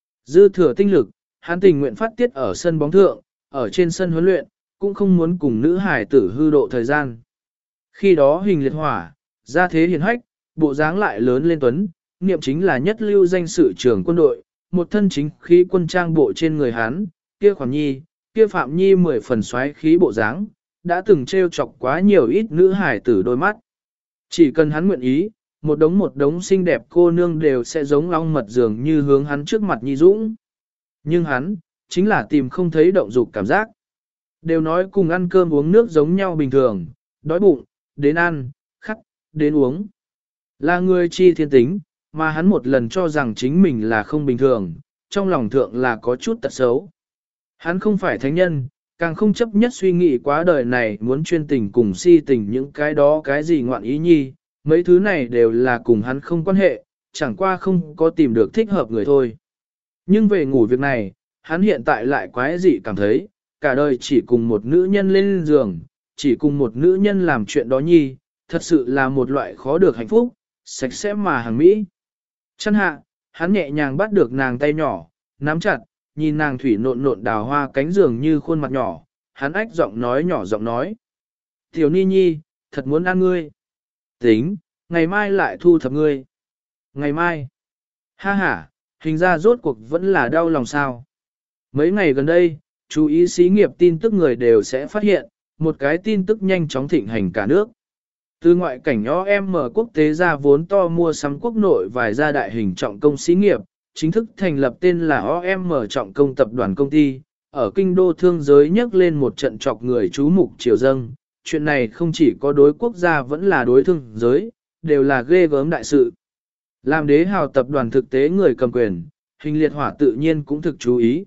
Dư thừa tinh lực, hắn tình nguyện phát tiết ở sân bóng thượng, ở trên sân huấn luyện, cũng không muốn cùng nữ hải tử hư độ thời gian. Khi đó hình liệt hỏa, ra thế hiền hách, bộ dáng lại lớn lên tuấn, niệm chính là nhất lưu danh sự trưởng quân đội, một thân chính khí quân trang bộ trên người hắn, kia khoản nhi, kia phạm nhi mười phần xoáy khí bộ dáng, đã từng trêu chọc quá nhiều ít nữ hải tử đôi mắt. Chỉ cần hắn nguyện ý, một đống một đống xinh đẹp cô nương đều sẽ giống long mật dường như hướng hắn trước mặt nhi dũng. Nhưng hắn, chính là tìm không thấy động dục cảm giác. Đều nói cùng ăn cơm uống nước giống nhau bình thường, đói bụng, đến ăn, khắc, đến uống. Là người chi thiên tính, mà hắn một lần cho rằng chính mình là không bình thường, trong lòng thượng là có chút tật xấu. Hắn không phải thánh nhân, càng không chấp nhất suy nghĩ quá đời này muốn chuyên tình cùng si tình những cái đó cái gì ngoạn ý nhi, mấy thứ này đều là cùng hắn không quan hệ, chẳng qua không có tìm được thích hợp người thôi. Nhưng về ngủ việc này, hắn hiện tại lại quái dị cảm thấy, cả đời chỉ cùng một nữ nhân lên giường, chỉ cùng một nữ nhân làm chuyện đó nhi, thật sự là một loại khó được hạnh phúc, sạch sẽ mà hàng mỹ. Chân hạ, hắn nhẹ nhàng bắt được nàng tay nhỏ, nắm chặt, nhìn nàng thủy nộn nộn đào hoa cánh giường như khuôn mặt nhỏ, hắn ách giọng nói nhỏ giọng nói. Tiểu ni nhi, thật muốn ăn ngươi. Tính, ngày mai lại thu thập ngươi. Ngày mai. Ha ha, hình ra rốt cuộc vẫn là đau lòng sao. Mấy ngày gần đây, chú ý xí nghiệp tin tức người đều sẽ phát hiện, một cái tin tức nhanh chóng thịnh hành cả nước. Từ ngoại cảnh o em mở quốc tế ra vốn to mua sắm quốc nội vài gia đại hình trọng công xí nghiệp, chính thức thành lập tên là o em mở trọng công tập đoàn công ty, ở kinh đô thương giới nhấc lên một trận chọc người chú mục triều dâng. Chuyện này không chỉ có đối quốc gia vẫn là đối thương giới, đều là ghê gớm đại sự. Làm đế hào tập đoàn thực tế người cầm quyền, hình liệt hỏa tự nhiên cũng thực chú ý.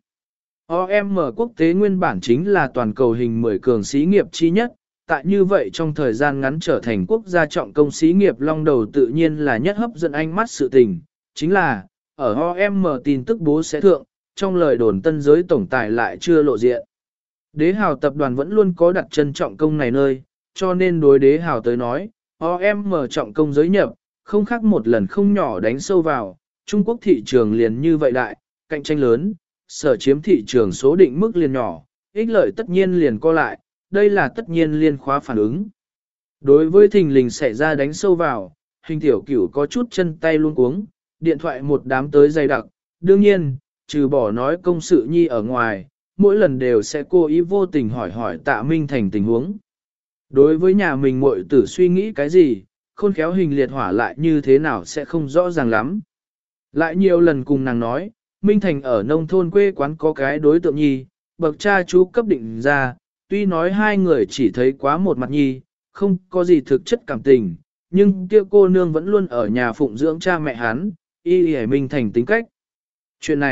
o em mở quốc tế nguyên bản chính là toàn cầu hình mười cường xí nghiệp chi nhất, tại như vậy trong thời gian ngắn trở thành quốc gia trọng công xí nghiệp long đầu tự nhiên là nhất hấp dẫn ánh mắt sự tình, chính là, ở o em mở tin tức bố sẽ thượng, trong lời đồn tân giới tổng tài lại chưa lộ diện. Đế hào tập đoàn vẫn luôn có đặt chân trọng công này nơi, cho nên đối đế hào tới nói, o em mở trọng công giới nhập, không khác một lần không nhỏ đánh sâu vào, Trung Quốc thị trường liền như vậy đại, cạnh tranh lớn, sở chiếm thị trường số định mức liền nhỏ, ích lợi tất nhiên liền co lại, đây là tất nhiên liên khóa phản ứng. Đối với thình lình xảy ra đánh sâu vào, hình tiểu cửu có chút chân tay luôn cuống, điện thoại một đám tới dày đặc, đương nhiên, trừ bỏ nói công sự nhi ở ngoài, mỗi lần đều sẽ cố ý vô tình hỏi hỏi Tạ Minh Thành tình huống. Đối với nhà mình muội tử suy nghĩ cái gì, khôn khéo hình liệt hỏa lại như thế nào sẽ không rõ ràng lắm. Lại nhiều lần cùng nàng nói, Minh Thành ở nông thôn quê quán có cái đối tượng nhi, bậc cha chú cấp định ra, tuy nói hai người chỉ thấy quá một mặt nhi, không có gì thực chất cảm tình, nhưng kia cô nương vẫn luôn ở nhà phụng dưỡng cha mẹ hắn, y y Minh Thành tính cách. Chuyện này,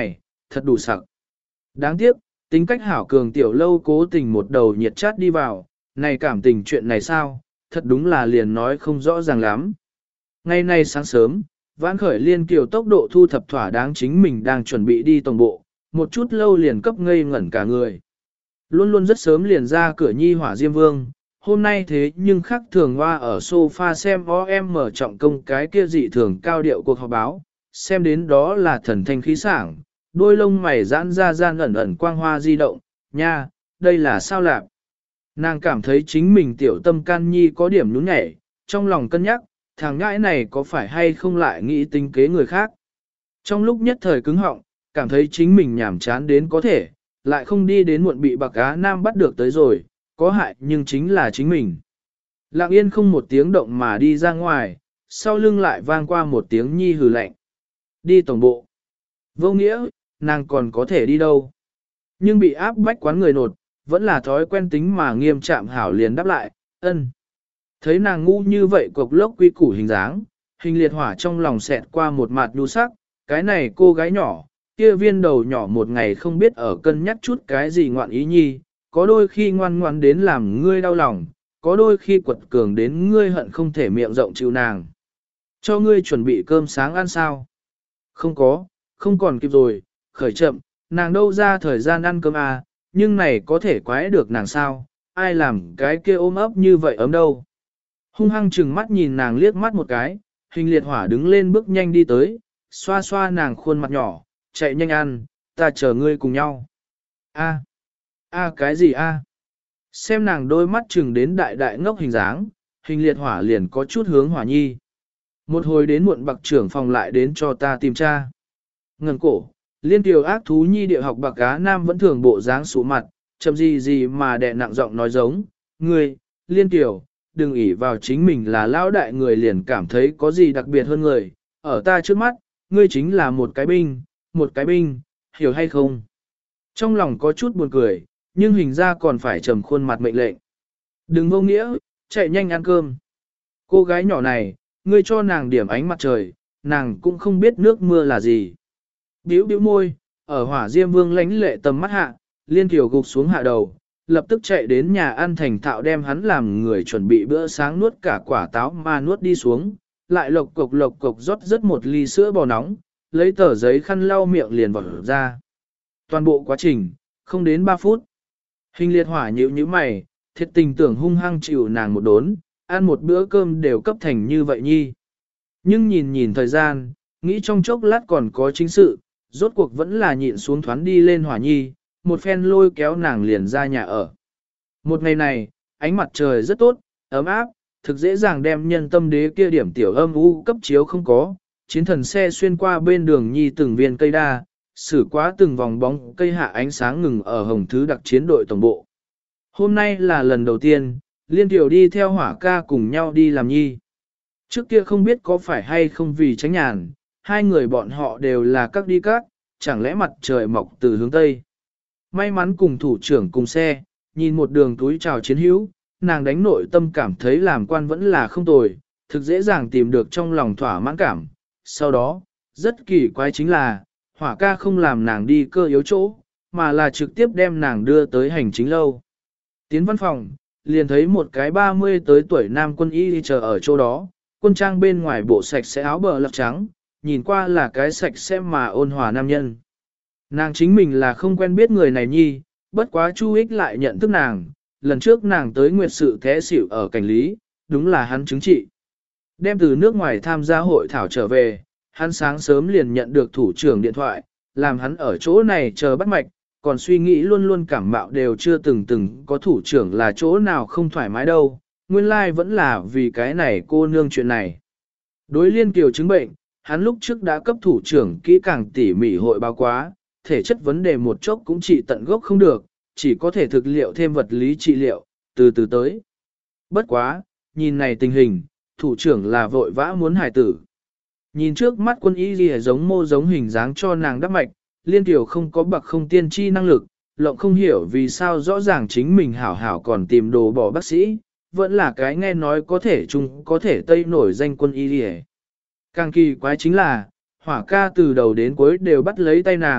thật đủ sặc. Đáng tiếc, tính cách hảo cường tiểu lâu cố tình một đầu nhiệt chát đi vào, này cảm tình chuyện này sao, thật đúng là liền nói không rõ ràng lắm. Ngày nay sáng sớm, Vãn Khởi Liên kiều tốc độ thu thập thỏa đáng chính mình đang chuẩn bị đi tổng bộ, một chút lâu liền cấp ngây ngẩn cả người. Luôn luôn rất sớm liền ra cửa nhi hỏa diêm vương, hôm nay thế nhưng khắc thường hoa ở sofa xem o em mở trọng công cái kia dị thường cao điệu cuộc họp báo, xem đến đó là thần thanh khí sảng, đôi lông mày giãn ra gian ẩn ẩn quang hoa di động, nha, đây là sao lạc. Nàng cảm thấy chính mình tiểu tâm can nhi có điểm nhún nhảy, trong lòng cân nhắc, thằng ngãi này có phải hay không lại nghĩ tính kế người khác. Trong lúc nhất thời cứng họng, cảm thấy chính mình nhảm chán đến có thể, lại không đi đến muộn bị bạc á nam bắt được tới rồi, có hại nhưng chính là chính mình. Lặng yên không một tiếng động mà đi ra ngoài, sau lưng lại vang qua một tiếng nhi hừ lạnh. Đi tổng bộ. Vô nghĩa, nàng còn có thể đi đâu. Nhưng bị áp bách quán người nột, vẫn là thói quen tính mà nghiêm trạm hảo liền đáp lại, ân. Thấy nàng ngu như vậy cục lốc quy củ hình dáng, hình liệt hỏa trong lòng xẹt qua một mặt nhu sắc, cái này cô gái nhỏ, kia viên đầu nhỏ một ngày không biết ở cân nhắc chút cái gì ngoạn ý nhi, có đôi khi ngoan ngoan đến làm ngươi đau lòng, có đôi khi quật cường đến ngươi hận không thể miệng rộng chịu nàng. Cho ngươi chuẩn bị cơm sáng ăn sao? Không có, không còn kịp rồi, khởi chậm, nàng đâu ra thời gian ăn cơm à, nhưng này có thể quái được nàng sao, ai làm cái kia ôm ấp như vậy ấm đâu. Hung hăng chừng mắt nhìn nàng liếc mắt một cái, hình liệt hỏa đứng lên bước nhanh đi tới, xoa xoa nàng khuôn mặt nhỏ, chạy nhanh ăn, ta chờ ngươi cùng nhau. A, a cái gì a? Xem nàng đôi mắt chừng đến đại đại ngốc hình dáng, hình liệt hỏa liền có chút hướng hỏa nhi. Một hồi đến muộn bạc trưởng phòng lại đến cho ta tìm tra. Ngần cổ, liên tiểu ác thú nhi địa học bạc cá nam vẫn thường bộ dáng sụ mặt, chậm gì gì mà đè nặng giọng nói giống, ngươi, liên tiểu, đừng ỷ vào chính mình là lão đại người liền cảm thấy có gì đặc biệt hơn người, ở ta trước mắt, ngươi chính là một cái binh, một cái binh, hiểu hay không? Trong lòng có chút buồn cười, nhưng hình ra còn phải trầm khuôn mặt mệnh lệnh. Đừng vô nghĩa, chạy nhanh ăn cơm. Cô gái nhỏ này, ngươi cho nàng điểm ánh mặt trời, nàng cũng không biết nước mưa là gì. Biểu biểu môi, ở hỏa diêm vương lánh lệ tầm mắt hạ, liên tiểu gục xuống hạ đầu, lập tức chạy đến nhà ăn thành thạo đem hắn làm người chuẩn bị bữa sáng nuốt cả quả táo mà nuốt đi xuống, lại lộc cộc lộc cộc rót rất một ly sữa bò nóng, lấy tờ giấy khăn lau miệng liền vỏ ra. Toàn bộ quá trình, không đến ba phút. Hình liệt hỏa nhíu nhíu mày, thiệt tình tưởng hung hăng chịu nàng một đốn, ăn một bữa cơm đều cấp thành như vậy nhi. Nhưng nhìn nhìn thời gian, nghĩ trong chốc lát còn có chính sự, rốt cuộc vẫn là nhịn xuống thoáng đi lên hỏa nhi, một phen lôi kéo nàng liền ra nhà ở. Một ngày này, ánh mặt trời rất tốt, ấm áp, thực dễ dàng đem nhân tâm đế kia điểm tiểu âm u cấp chiếu không có, chiến thần xe xuyên qua bên đường nhi từng viên cây đa, xử quá từng vòng bóng cây hạ ánh sáng ngừng ở hồng thứ đặc chiến đội tổng bộ. Hôm nay là lần đầu tiên, liên tiểu đi theo hỏa ca cùng nhau đi làm nhi. Trước kia không biết có phải hay không vì tránh nhàn, hai người bọn họ đều là các đi các, chẳng lẽ mặt trời mọc từ hướng Tây. May mắn cùng thủ trưởng cùng xe, nhìn một đường túi chào chiến hữu, nàng đánh nội tâm cảm thấy làm quan vẫn là không tồi, thực dễ dàng tìm được trong lòng thỏa mãn cảm. Sau đó, rất kỳ quái chính là, hỏa ca không làm nàng đi cơ yếu chỗ, mà là trực tiếp đem nàng đưa tới hành chính lâu. Tiến văn phòng, liền thấy một cái ba mươi tới tuổi nam quân y chờ ở chỗ đó, quân trang bên ngoài bộ sạch sẽ áo bờ lọc trắng, nhìn qua là cái sạch sẽ mà ôn hòa nam nhân. Nàng chính mình là không quen biết người này nhi, bất quá Chu Ích lại nhận thức nàng, lần trước nàng tới nguyệt sự thế xỉu ở cảnh lý, đúng là hắn chứng trị. Đem từ nước ngoài tham gia hội thảo trở về, hắn sáng sớm liền nhận được thủ trưởng điện thoại, làm hắn ở chỗ này chờ bắt mạch, còn suy nghĩ luôn luôn cảm mạo đều chưa từng từng có thủ trưởng là chỗ nào không thoải mái đâu, nguyên lai like vẫn là vì cái này cô nương chuyện này. Đối liên kiều chứng bệnh, hắn lúc trước đã cấp thủ trưởng kỹ càng tỉ mỉ hội báo quá, thể chất vấn đề một chốc cũng trị tận gốc không được, chỉ có thể thực liệu thêm vật lý trị liệu, từ từ tới. Bất quá, nhìn này tình hình, thủ trưởng là vội vã muốn hài tử. Nhìn trước mắt quân y gì giống mô giống hình dáng cho nàng đắp mạch, liên tiểu không có bậc không tiên tri năng lực, lộng không hiểu vì sao rõ ràng chính mình hảo hảo còn tìm đồ bỏ bác sĩ, vẫn là cái nghe nói có thể chung có thể tây nổi danh quân y gì. Càng kỳ quái chính là, hỏa ca từ đầu đến cuối đều bắt lấy tay nàng,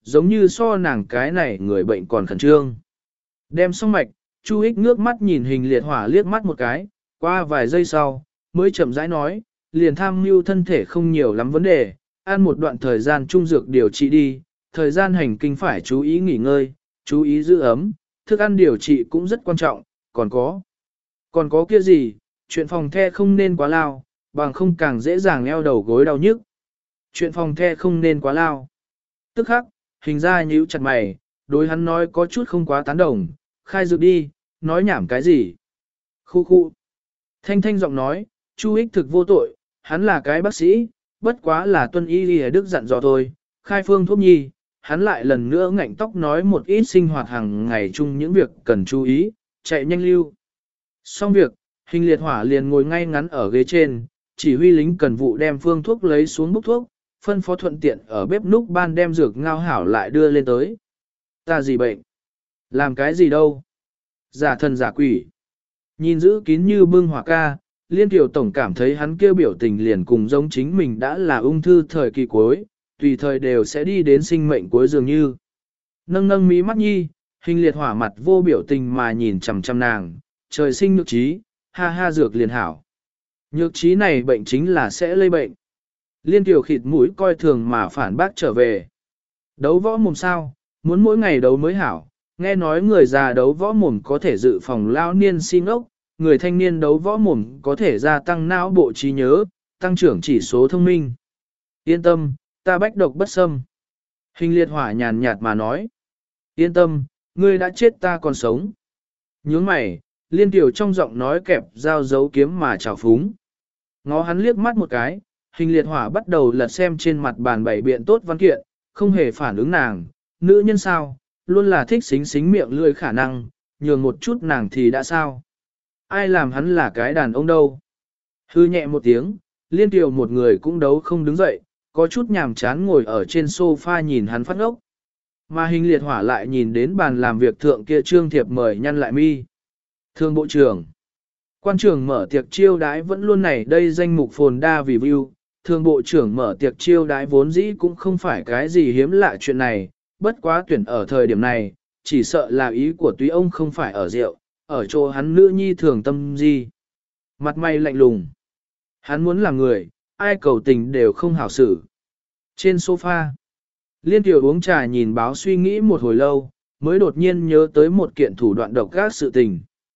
giống như so nàng cái này người bệnh còn khẩn trương. Đem xong mạch, Chu Ích ngước mắt nhìn hình liệt hỏa liếc mắt một cái, qua vài giây sau, mới chậm rãi nói, liền tham mưu thân thể không nhiều lắm vấn đề, ăn một đoạn thời gian trung dược điều trị đi, thời gian hành kinh phải chú ý nghỉ ngơi, chú ý giữ ấm, thức ăn điều trị cũng rất quan trọng, còn có. Còn có kia gì, chuyện phòng the không nên quá lao, bằng không càng dễ dàng eo đầu gối đau nhức. Chuyện phòng the không nên quá lao. Tức khắc, hình ra nhíu chặt mày, đối hắn nói có chút không quá tán đồng, khai dược đi, nói nhảm cái gì. Khu khu. Thanh thanh giọng nói, Chu Ích thực vô tội, hắn là cái bác sĩ, bất quá là tuân y đi đức dặn dò thôi, khai phương thuốc nhi, hắn lại lần nữa ngạnh tóc nói một ít sinh hoạt hàng ngày chung những việc cần chú ý, chạy nhanh lưu. Xong việc, hình liệt hỏa liền ngồi ngay ngắn ở ghế trên, chỉ huy lính cần vụ đem phương thuốc lấy xuống bốc thuốc, phân phó thuận tiện ở bếp núc ban đem dược ngao hảo lại đưa lên tới. Ta gì bệnh? Làm cái gì đâu? Giả thần giả quỷ. Nhìn giữ kín như bưng hỏa ca, Liên Tiểu Tổng cảm thấy hắn kêu biểu tình liền cùng giống chính mình đã là ung thư thời kỳ cuối, tùy thời đều sẽ đi đến sinh mệnh cuối dường như. Nâng nâng mí mắt nhi, hình liệt hỏa mặt vô biểu tình mà nhìn chằm chằm nàng, trời sinh nhược trí, ha ha dược liền hảo. Nhược trí này bệnh chính là sẽ lây bệnh. Liên Tiểu khịt mũi coi thường mà phản bác trở về. Đấu võ mồm sao, muốn mỗi ngày đấu mới hảo, nghe nói người già đấu võ mồm có thể dự phòng lao niên xin ốc, người thanh niên đấu võ mồm có thể gia tăng não bộ trí nhớ, tăng trưởng chỉ số thông minh. Yên tâm, ta bách độc bất xâm. Hình liệt hỏa nhàn nhạt mà nói. Yên tâm, ngươi đã chết ta còn sống. Nhướng mày, Liên Tiểu trong giọng nói kẹp dao dấu kiếm mà trào phúng. Ngó hắn liếc mắt một cái, hình liệt hỏa bắt đầu lật xem trên mặt bàn bảy biện tốt văn kiện, không hề phản ứng nàng. Nữ nhân sao, luôn là thích xính xính miệng lươi khả năng, nhường một chút nàng thì đã sao. Ai làm hắn là cái đàn ông đâu. Hư nhẹ một tiếng, Liên Tiểu một người cũng đấu không đứng dậy, có chút nhàm chán ngồi ở trên sofa nhìn hắn phát ngốc. Mà hình liệt hỏa lại nhìn đến bàn làm việc thượng kia trương thiệp mời nhăn lại mi. Thương bộ trưởng. Quan trưởng mở tiệc chiêu đái vẫn luôn này đây danh mục phồn đa vì view. Thương bộ trưởng mở tiệc chiêu đái vốn dĩ cũng không phải cái gì hiếm lạ chuyện này, bất quá tuyển ở thời điểm này, chỉ sợ là ý của túy ông không phải ở rượu, ở chỗ hắn nữ nhi thường tâm gì. Mặt mày lạnh lùng. Hắn muốn làm người, ai cầu tình đều không hảo xử. Trên sofa, Liên Tiểu uống trà nhìn báo suy nghĩ một hồi lâu, mới đột nhiên nhớ tới một kiện thủ đoạn độc ác sự tình.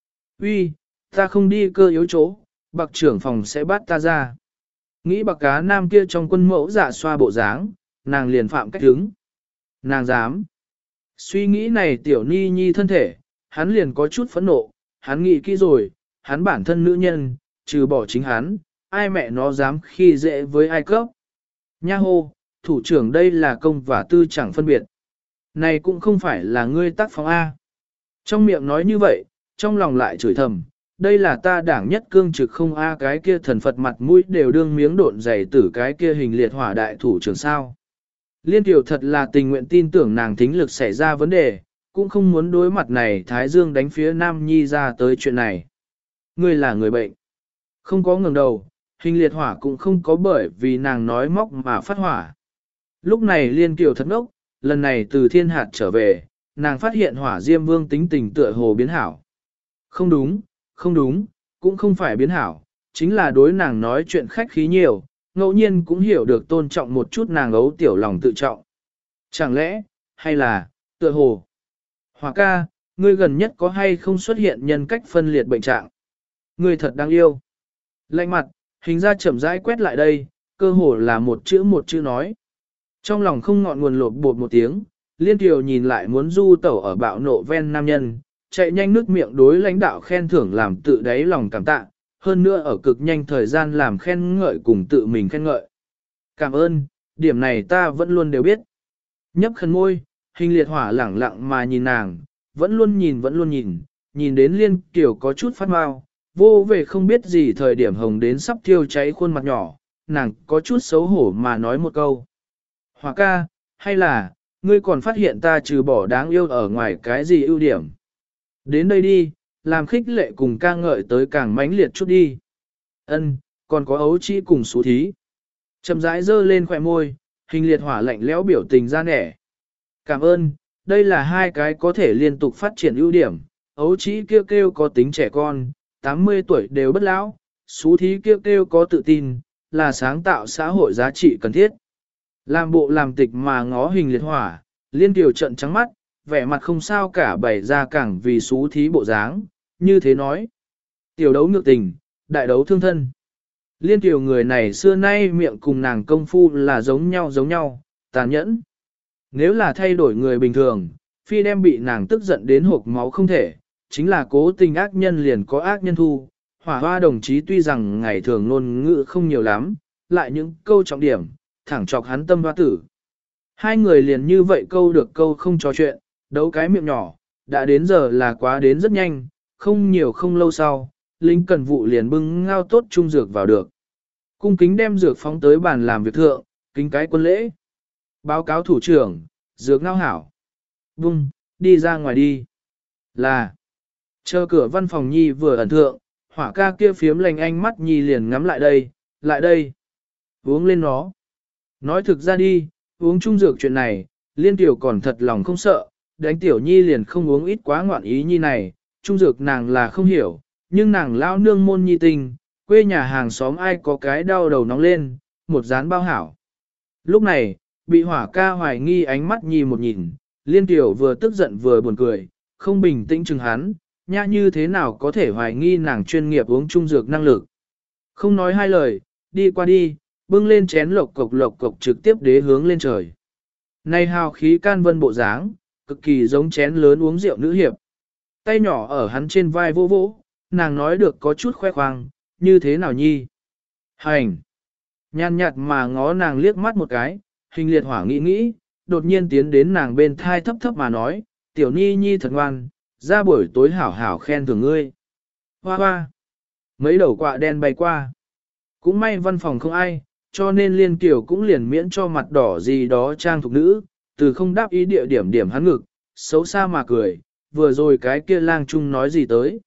Uy, ta không đi cơ yếu chỗ, bạc trưởng phòng sẽ bắt ta ra. Nghĩ bạc cá nam kia trong quân mẫu dạ xoa bộ dáng, nàng liền phạm cách hứng. Nàng dám. Suy nghĩ này tiểu ni nhi thân thể, hắn liền có chút phẫn nộ, hắn nghĩ kỹ rồi, hắn bản thân nữ nhân, trừ bỏ chính hắn, ai mẹ nó dám khi dễ với ai cấp. Nha hô, thủ trưởng đây là công và tư chẳng phân biệt. Này cũng không phải là ngươi tác phong A. Trong miệng nói như vậy, trong lòng lại chửi thầm, đây là ta đảng nhất cương trực không A cái kia thần Phật mặt mũi đều đương miếng độn dày tử cái kia hình liệt hỏa đại thủ trưởng sao. Liên Tiểu thật là tình nguyện tin tưởng nàng thính lực xảy ra vấn đề, cũng không muốn đối mặt này Thái Dương đánh phía Nam Nhi ra tới chuyện này. Ngươi là người bệnh. Không có ngừng đầu, hình liệt hỏa cũng không có bởi vì nàng nói móc mà phát hỏa. Lúc này Liên Kiều thật ngốc, lần này từ thiên hạt trở về, nàng phát hiện hỏa diêm vương tính tình tựa hồ biến hảo. Không đúng, không đúng, cũng không phải biến hảo, chính là đối nàng nói chuyện khách khí nhiều, ngẫu nhiên cũng hiểu được tôn trọng một chút nàng ấu tiểu lòng tự trọng. Chẳng lẽ, hay là, tựa hồ. Hỏa ca, ngươi gần nhất có hay không xuất hiện nhân cách phân liệt bệnh trạng? Ngươi thật đáng yêu. Lạnh mặt, hình ra chậm rãi quét lại đây, cơ hồ là một chữ một chữ nói. Trong lòng không ngọn nguồn lột bột một tiếng, Liên Kiều nhìn lại muốn du tẩu ở bạo nộ ven nam nhân, chạy nhanh nước miệng đối lãnh đạo khen thưởng làm tự đáy lòng cảm tạ, hơn nữa ở cực nhanh thời gian làm khen ngợi cùng tự mình khen ngợi. Cảm ơn, điểm này ta vẫn luôn đều biết. Nhấp khẩn môi, hình liệt hỏa lẳng lặng mà nhìn nàng, vẫn luôn nhìn vẫn luôn nhìn, nhìn đến Liên Kiều có chút phát mau, vô về không biết gì thời điểm hồng đến sắp thiêu cháy khuôn mặt nhỏ, nàng có chút xấu hổ mà nói một câu. Hỏa ca, hay là, ngươi còn phát hiện ta trừ bỏ đáng yêu ở ngoài cái gì ưu điểm? Đến đây đi, làm khích lệ cùng ca ngợi tới càng mãnh liệt chút đi. Ân, còn có ấu trĩ cùng xú thí. Chậm rãi dơ lên khỏe môi, hình liệt hỏa lạnh lẽo biểu tình ra nẻ. Cảm ơn, đây là hai cái có thể liên tục phát triển ưu điểm, ấu trĩ kêu kêu có tính trẻ con, tám mươi tuổi đều bất lão, xú thí kêu kêu có tự tin, là sáng tạo xã hội giá trị cần thiết. Làm bộ làm tịch mà ngó hình liệt hỏa, liên tiểu trận trắng mắt, vẻ mặt không sao cả bày ra càng vì xú thí bộ dáng, như thế nói. Tiểu đấu ngược tình, đại đấu thương thân. Liên tiểu người này xưa nay miệng cùng nàng công phu là giống nhau giống nhau, tàn nhẫn. Nếu là thay đổi người bình thường, phi đem bị nàng tức giận đến hộp máu không thể, chính là cố tình ác nhân liền có ác nhân thu. Hỏa hoa đồng chí tuy rằng ngày thường ngôn ngữ không nhiều lắm, lại những câu trọng điểm, thẳng chọc hắn tâm hoa tử. Hai người liền như vậy câu được câu không trò chuyện, đấu cái miệng nhỏ, đã đến giờ là quá đến rất nhanh, không nhiều không lâu sau, Linh Cần Vụ liền bưng ngao tốt trung dược vào được. Cung kính đem dược phóng tới bàn làm việc thượng, kính cái quân lễ. Báo cáo thủ trưởng, dược ngao hảo. Vung, đi ra ngoài đi. Là, chờ cửa văn phòng Nhi vừa ẩn thượng, hỏa ca kia phiếm lành ánh mắt Nhi liền ngắm lại đây, lại đây. Uống lên nó. Nói thực ra đi, uống trung dược chuyện này, liên tiểu còn thật lòng không sợ, đánh tiểu Nhi liền không uống ít quá ngoạn ý Nhi này, trung dược nàng là không hiểu, nhưng nàng lao nương môn Nhi tình, quê nhà hàng xóm ai có cái đau đầu nóng lên, một dán bao hảo. Lúc này, bị hỏa ca hoài nghi ánh mắt Nhi một nhìn, liên tiểu vừa tức giận vừa buồn cười, không bình tĩnh chừng hắn, nha như thế nào có thể hoài nghi nàng chuyên nghiệp uống trung dược năng lực. Không nói hai lời, đi qua đi, bưng lên chén lộc cộc lộc cộc trực tiếp đế hướng lên trời. Này hào khí can vân bộ dáng, cực kỳ giống chén lớn uống rượu nữ hiệp. Tay nhỏ ở hắn trên vai vô vỗ, nàng nói được có chút khoe khoang, như thế nào nhi? Hành! Nhàn nhạt mà ngó nàng liếc mắt một cái, hình liệt hỏa nghĩ nghĩ, đột nhiên tiến đến nàng bên thai thấp thấp mà nói, tiểu ni nhi thật ngoan, ra buổi tối hảo hảo khen thưởng ngươi. Hoa hoa! Mấy đầu quạ đen bay qua. Cũng may văn phòng không ai, cho nên liên kiểu cũng liền miễn cho mặt đỏ gì đó trang thục nữ, từ không đáp ý địa điểm điểm hắn ngực, xấu xa mà cười, vừa rồi cái kia lang trung nói gì tới.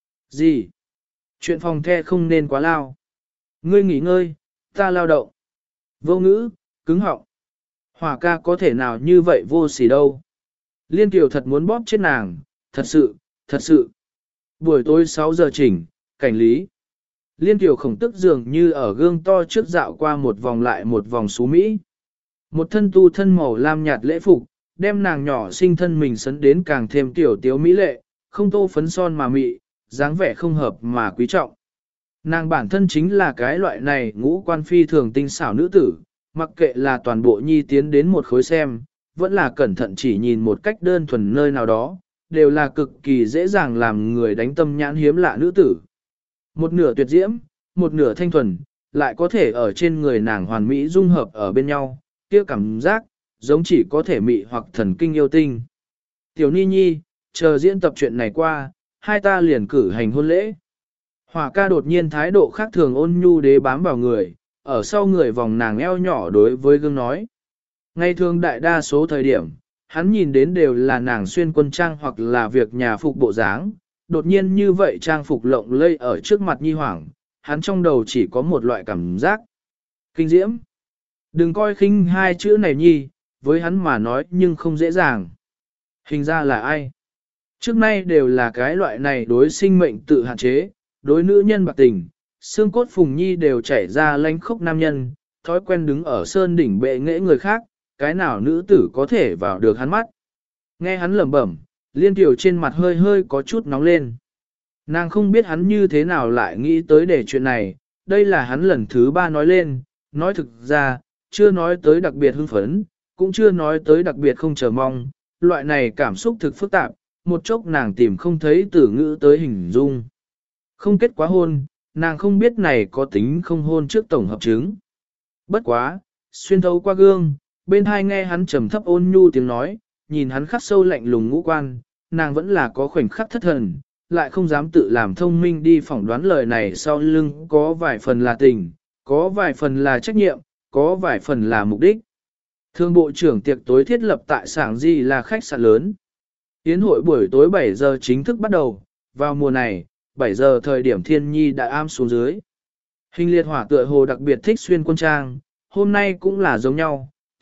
Gì? Chuyện phòng the không nên quá lao. Ngươi nghỉ ngơi, ta lao động. Vô ngữ, cứng họng. Hỏa ca có thể nào như vậy vô sỉ đâu. Liên Kiều thật muốn bóp chết nàng, thật sự, thật sự. Buổi tối sáu giờ chỉnh, cảnh lý. Liên Kiều khổng tức dường như ở gương to trước dạo qua một vòng lại một vòng xú Mỹ. Một thân tu thân màu lam nhạt lễ phục, đem nàng nhỏ sinh thân mình sấn đến càng thêm tiểu tiếu mỹ lệ, không tô phấn son mà mị, dáng vẻ không hợp mà quý trọng. Nàng bản thân chính là cái loại này ngũ quan phi thường tinh xảo nữ tử, mặc kệ là toàn bộ nhi tiến đến một khối xem, vẫn là cẩn thận chỉ nhìn một cách đơn thuần nơi nào đó, đều là cực kỳ dễ dàng làm người đánh tâm nhãn hiếm lạ nữ tử. Một nửa tuyệt diễm, một nửa thanh thuần, lại có thể ở trên người nàng hoàn mỹ dung hợp ở bên nhau, kia cảm giác, giống chỉ có thể mị hoặc thần kinh yêu tinh. Tiểu Ni Nhi, chờ diễn tập chuyện này qua, hai ta liền cử hành hôn lễ. Hỏa ca đột nhiên thái độ khác thường ôn nhu đế bám vào người, ở sau người vòng nàng eo nhỏ đối với gương nói. Ngày thường đại đa số thời điểm, hắn nhìn đến đều là nàng xuyên quân trang hoặc là việc nhà phục bộ dáng, đột nhiên như vậy trang phục lộng lây ở trước mặt nhi hoảng, hắn trong đầu chỉ có một loại cảm giác. Kinh diễm. Đừng coi khinh hai chữ này nhi, với hắn mà nói nhưng không dễ dàng. Hình ra là ai? Trước nay đều là cái loại này đối sinh mệnh tự hạn chế, đối nữ nhân bạc tình, xương cốt phùng nhi đều chảy ra lánh khốc nam nhân, thói quen đứng ở sơn đỉnh bệ nghệ người khác, cái nào nữ tử có thể vào được hắn mắt. Nghe hắn lẩm bẩm, liên tiểu trên mặt hơi hơi có chút nóng lên. Nàng không biết hắn như thế nào lại nghĩ tới để chuyện này, đây là hắn lần thứ ba nói lên, nói thực ra, chưa nói tới đặc biệt hưng phấn, cũng chưa nói tới đặc biệt không chờ mong, loại này cảm xúc thực phức tạp, một chốc nàng tìm không thấy từ ngữ tới hình dung. Không kết quá hôn, nàng không biết này có tính không hôn trước tổng hợp chứng. Bất quá, xuyên thấu qua gương, bên hai nghe hắn trầm thấp ôn nhu tiếng nói, nhìn hắn khắc sâu lạnh lùng ngũ quan, nàng vẫn là có khoảnh khắc thất thần, lại không dám tự làm thông minh đi phỏng đoán lời này sau lưng có vài phần là tình, có vài phần là trách nhiệm, có vài phần là mục đích. Thương bộ trưởng tiệc tối thiết lập tại Sảng Di là khách sạn lớn. Yến hội buổi tối bảy giờ chính thức bắt đầu, vào mùa này, bảy giờ thời điểm thiên nhi đã am xuống dưới. Hình liệt hỏa tựa hồ đặc biệt thích xuyên quân trang, hôm nay cũng là giống nhau,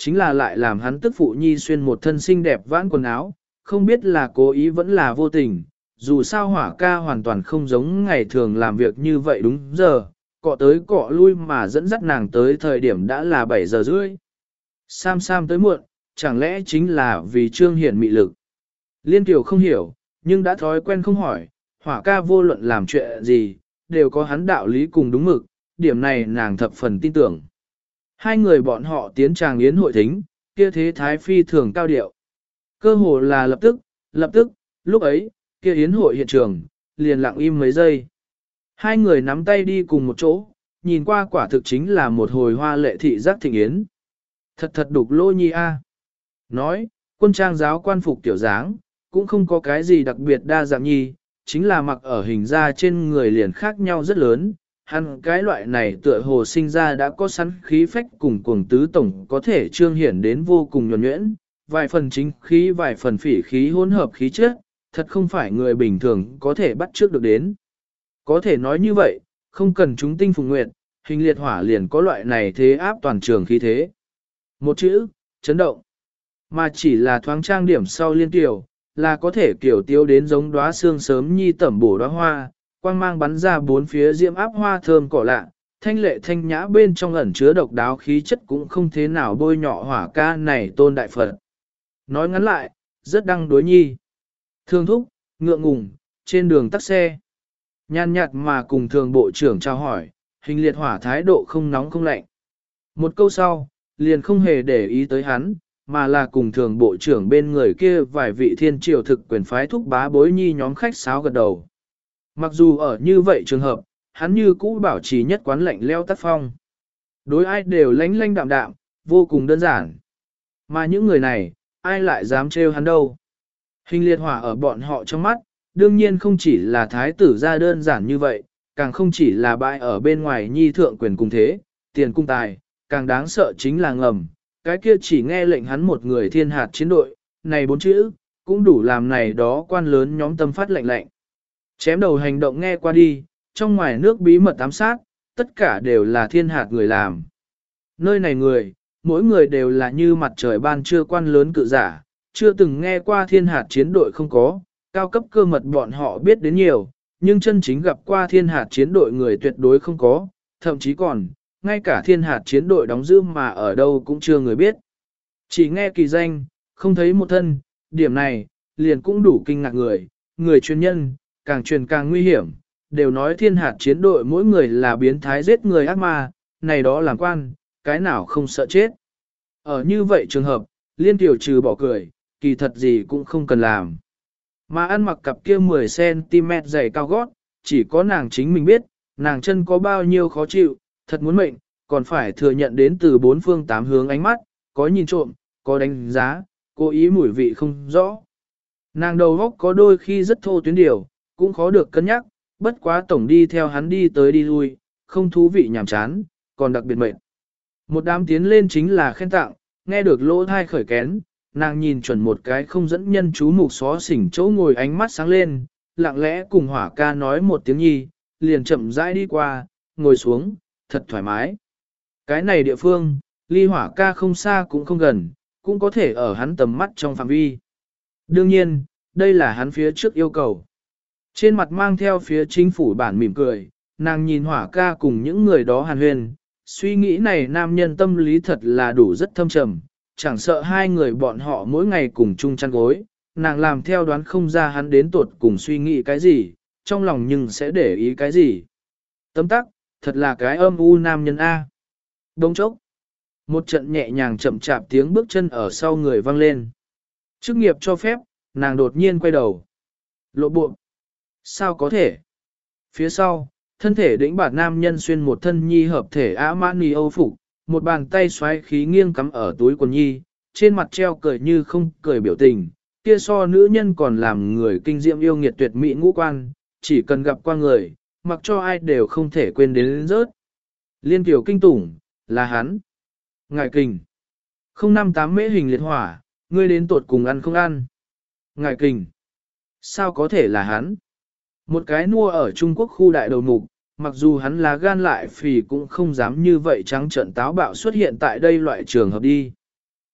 chính là lại làm hắn tức phụ nhi xuyên một thân xinh đẹp vãn quần áo, không biết là cố ý vẫn là vô tình, dù sao hỏa ca hoàn toàn không giống ngày thường làm việc như vậy đúng giờ, cọ tới cọ lui mà dẫn dắt nàng tới thời điểm đã là bảy giờ rưỡi. Sam Sam tới muộn, chẳng lẽ chính là vì trương hiển mị lực. Liên Kiều không hiểu, nhưng đã thói quen không hỏi, hỏa ca vô luận làm chuyện gì, đều có hắn đạo lý cùng đúng mực, điểm này nàng thập phần tin tưởng. Hai người bọn họ tiến tràng yến hội thính, kia thế thái phi thường cao điệu. Cơ hồ là lập tức, lập tức, lúc ấy, kia yến hội hiện trường, liền lặng im mấy giây. Hai người nắm tay đi cùng một chỗ, nhìn qua quả thực chính là một hồi hoa lệ thị giác thịnh yến. Thật thật đục lô nhi a. Nói, quân trang giáo quan phục tiểu dáng, cũng không có cái gì đặc biệt đa dạng nhi, chính là mặc ở hình da trên người liền khác nhau rất lớn. Hắn cái loại này tựa hồ sinh ra đã có sẵn khí phách cùng cuồng tứ tổng có thể trương hiển đến vô cùng nhuần nhuyễn, vài phần chính khí vài phần phỉ khí hỗn hợp khí chất, thật không phải người bình thường có thể bắt trước được đến. Có thể nói như vậy, không cần chúng tinh phùng nguyệt, hình liệt hỏa liền có loại này thế áp toàn trường khí thế. Một chữ, chấn động. Mà chỉ là thoáng trang điểm sau liên tiểu, là có thể kiểu tiêu đến giống đóa sương sớm nhi tẩm bổ đóa hoa, quang mang bắn ra bốn phía diễm áp hoa thơm cỏ lạ, thanh lệ thanh nhã bên trong ẩn chứa độc đáo khí chất cũng không thế nào bôi nhọ hỏa ca này tôn đại Phật. Nói ngắn lại, rất đăng đối nhi. Thương thúc, ngượng ngùng, trên đường tắt xe. Nhàn nhạt mà cùng thường bộ trưởng trao hỏi, hình liệt hỏa thái độ không nóng không lạnh. Một câu sau, liền không hề để ý tới hắn, mà là cùng thường bộ trưởng bên người kia vài vị thiên triều thực quyền phái thúc bá bối nhi nhóm khách sáo gật đầu. Mặc dù ở như vậy trường hợp, hắn như cũ bảo trì nhất quán lạnh leo tác phong. Đối ai đều lánh lánh đạm đạm, vô cùng đơn giản. Mà những người này, ai lại dám trêu hắn đâu. Hình liệt hỏa ở bọn họ trong mắt, đương nhiên không chỉ là thái tử ra đơn giản như vậy, càng không chỉ là bại ở bên ngoài nhi thượng quyền cung thế, tiền cung tài, càng đáng sợ chính là ngầm. Cái kia chỉ nghe lệnh hắn một người thiên hạt chiến đội, này bốn chữ, cũng đủ làm này đó quan lớn nhóm tâm phát lệnh lệnh. Chém đầu hành động nghe qua đi, trong ngoài nước bí mật ám sát, tất cả đều là thiên hạt người làm. Nơi này người, mỗi người đều là như mặt trời ban trưa quan lớn cự giả, chưa từng nghe qua thiên hạt chiến đội không có, cao cấp cơ mật bọn họ biết đến nhiều, nhưng chân chính gặp qua thiên hạt chiến đội người tuyệt đối không có, thậm chí còn, ngay cả thiên hạt chiến đội đóng giữ mà ở đâu cũng chưa người biết. Chỉ nghe kỳ danh, không thấy một thân, điểm này, liền cũng đủ kinh ngạc người, người chuyên nhân, càng truyền càng nguy hiểm, đều nói thiên hạt chiến đội mỗi người là biến thái giết người ác ma, này đó làm quan, cái nào không sợ chết. Ở như vậy trường hợp, liên tiểu trừ bỏ cười, kỳ thật gì cũng không cần làm. Mà ăn mặc cặp kia mười xăng ti mét dày cao gót, chỉ có nàng chính mình biết, nàng chân có bao nhiêu khó chịu, thật muốn mệnh, còn phải thừa nhận đến từ bốn phương tám hướng ánh mắt, có nhìn trộm, có đánh giá, cố ý mùi vị không rõ. Nàng đầu góc có đôi khi rất thô tuyến điều, cũng khó được cân nhắc, bất quá tổng đi theo hắn đi tới đi lui, không thú vị nhàm chán, còn đặc biệt mệt. Một đám tiến lên chính là khen tặng, nghe được lỗ thai khởi kén, nàng nhìn chuẩn một cái không dẫn nhân chú mục xó xỉnh chỗ ngồi ánh mắt sáng lên, lặng lẽ cùng hỏa ca nói một tiếng nhi, liền chậm rãi đi qua, ngồi xuống, thật thoải mái. Cái này địa phương, ly hỏa ca không xa cũng không gần, cũng có thể ở hắn tầm mắt trong phạm vi. Đương nhiên, đây là hắn phía trước yêu cầu. Trên mặt mang theo phía chính phủ bản mỉm cười, nàng nhìn hỏa ca cùng những người đó hàn huyền, suy nghĩ này nam nhân tâm lý thật là đủ rất thâm trầm, chẳng sợ hai người bọn họ mỗi ngày cùng chung chăn gối, nàng làm theo đoán không ra hắn đến tuột cùng suy nghĩ cái gì, trong lòng nhưng sẽ để ý cái gì. Tấm tắc, thật là cái âm u nam nhân A. Đông chốc, một trận nhẹ nhàng chậm chạp tiếng bước chân ở sau người vang lên. Chức nghiệp cho phép, nàng đột nhiên quay đầu. Lộ bộ. Sao có thể? Phía sau, thân thể đĩnh bạt nam nhân xuyên một thân nhi hợp thể ả mãn nì âu phục, một bàn tay xoáy khí nghiêng cắm ở túi quần nhi, trên mặt treo cười như không cười biểu tình, kia so nữ nhân còn làm người kinh diệm yêu nghiệt tuyệt mỹ ngũ quan, chỉ cần gặp qua người, mặc cho ai đều không thể quên đến rớt. Liên tiểu kinh tủng, là hắn. Ngài kình. không năm tám mễ hình liệt hỏa, ngươi đến tột cùng ăn không ăn. Ngài kình. Sao có thể là hắn? Một cái nua ở Trung Quốc khu đại đầu mục, mặc dù hắn là gan lại phì cũng không dám như vậy trắng trợn táo bạo xuất hiện tại đây loại trường hợp đi.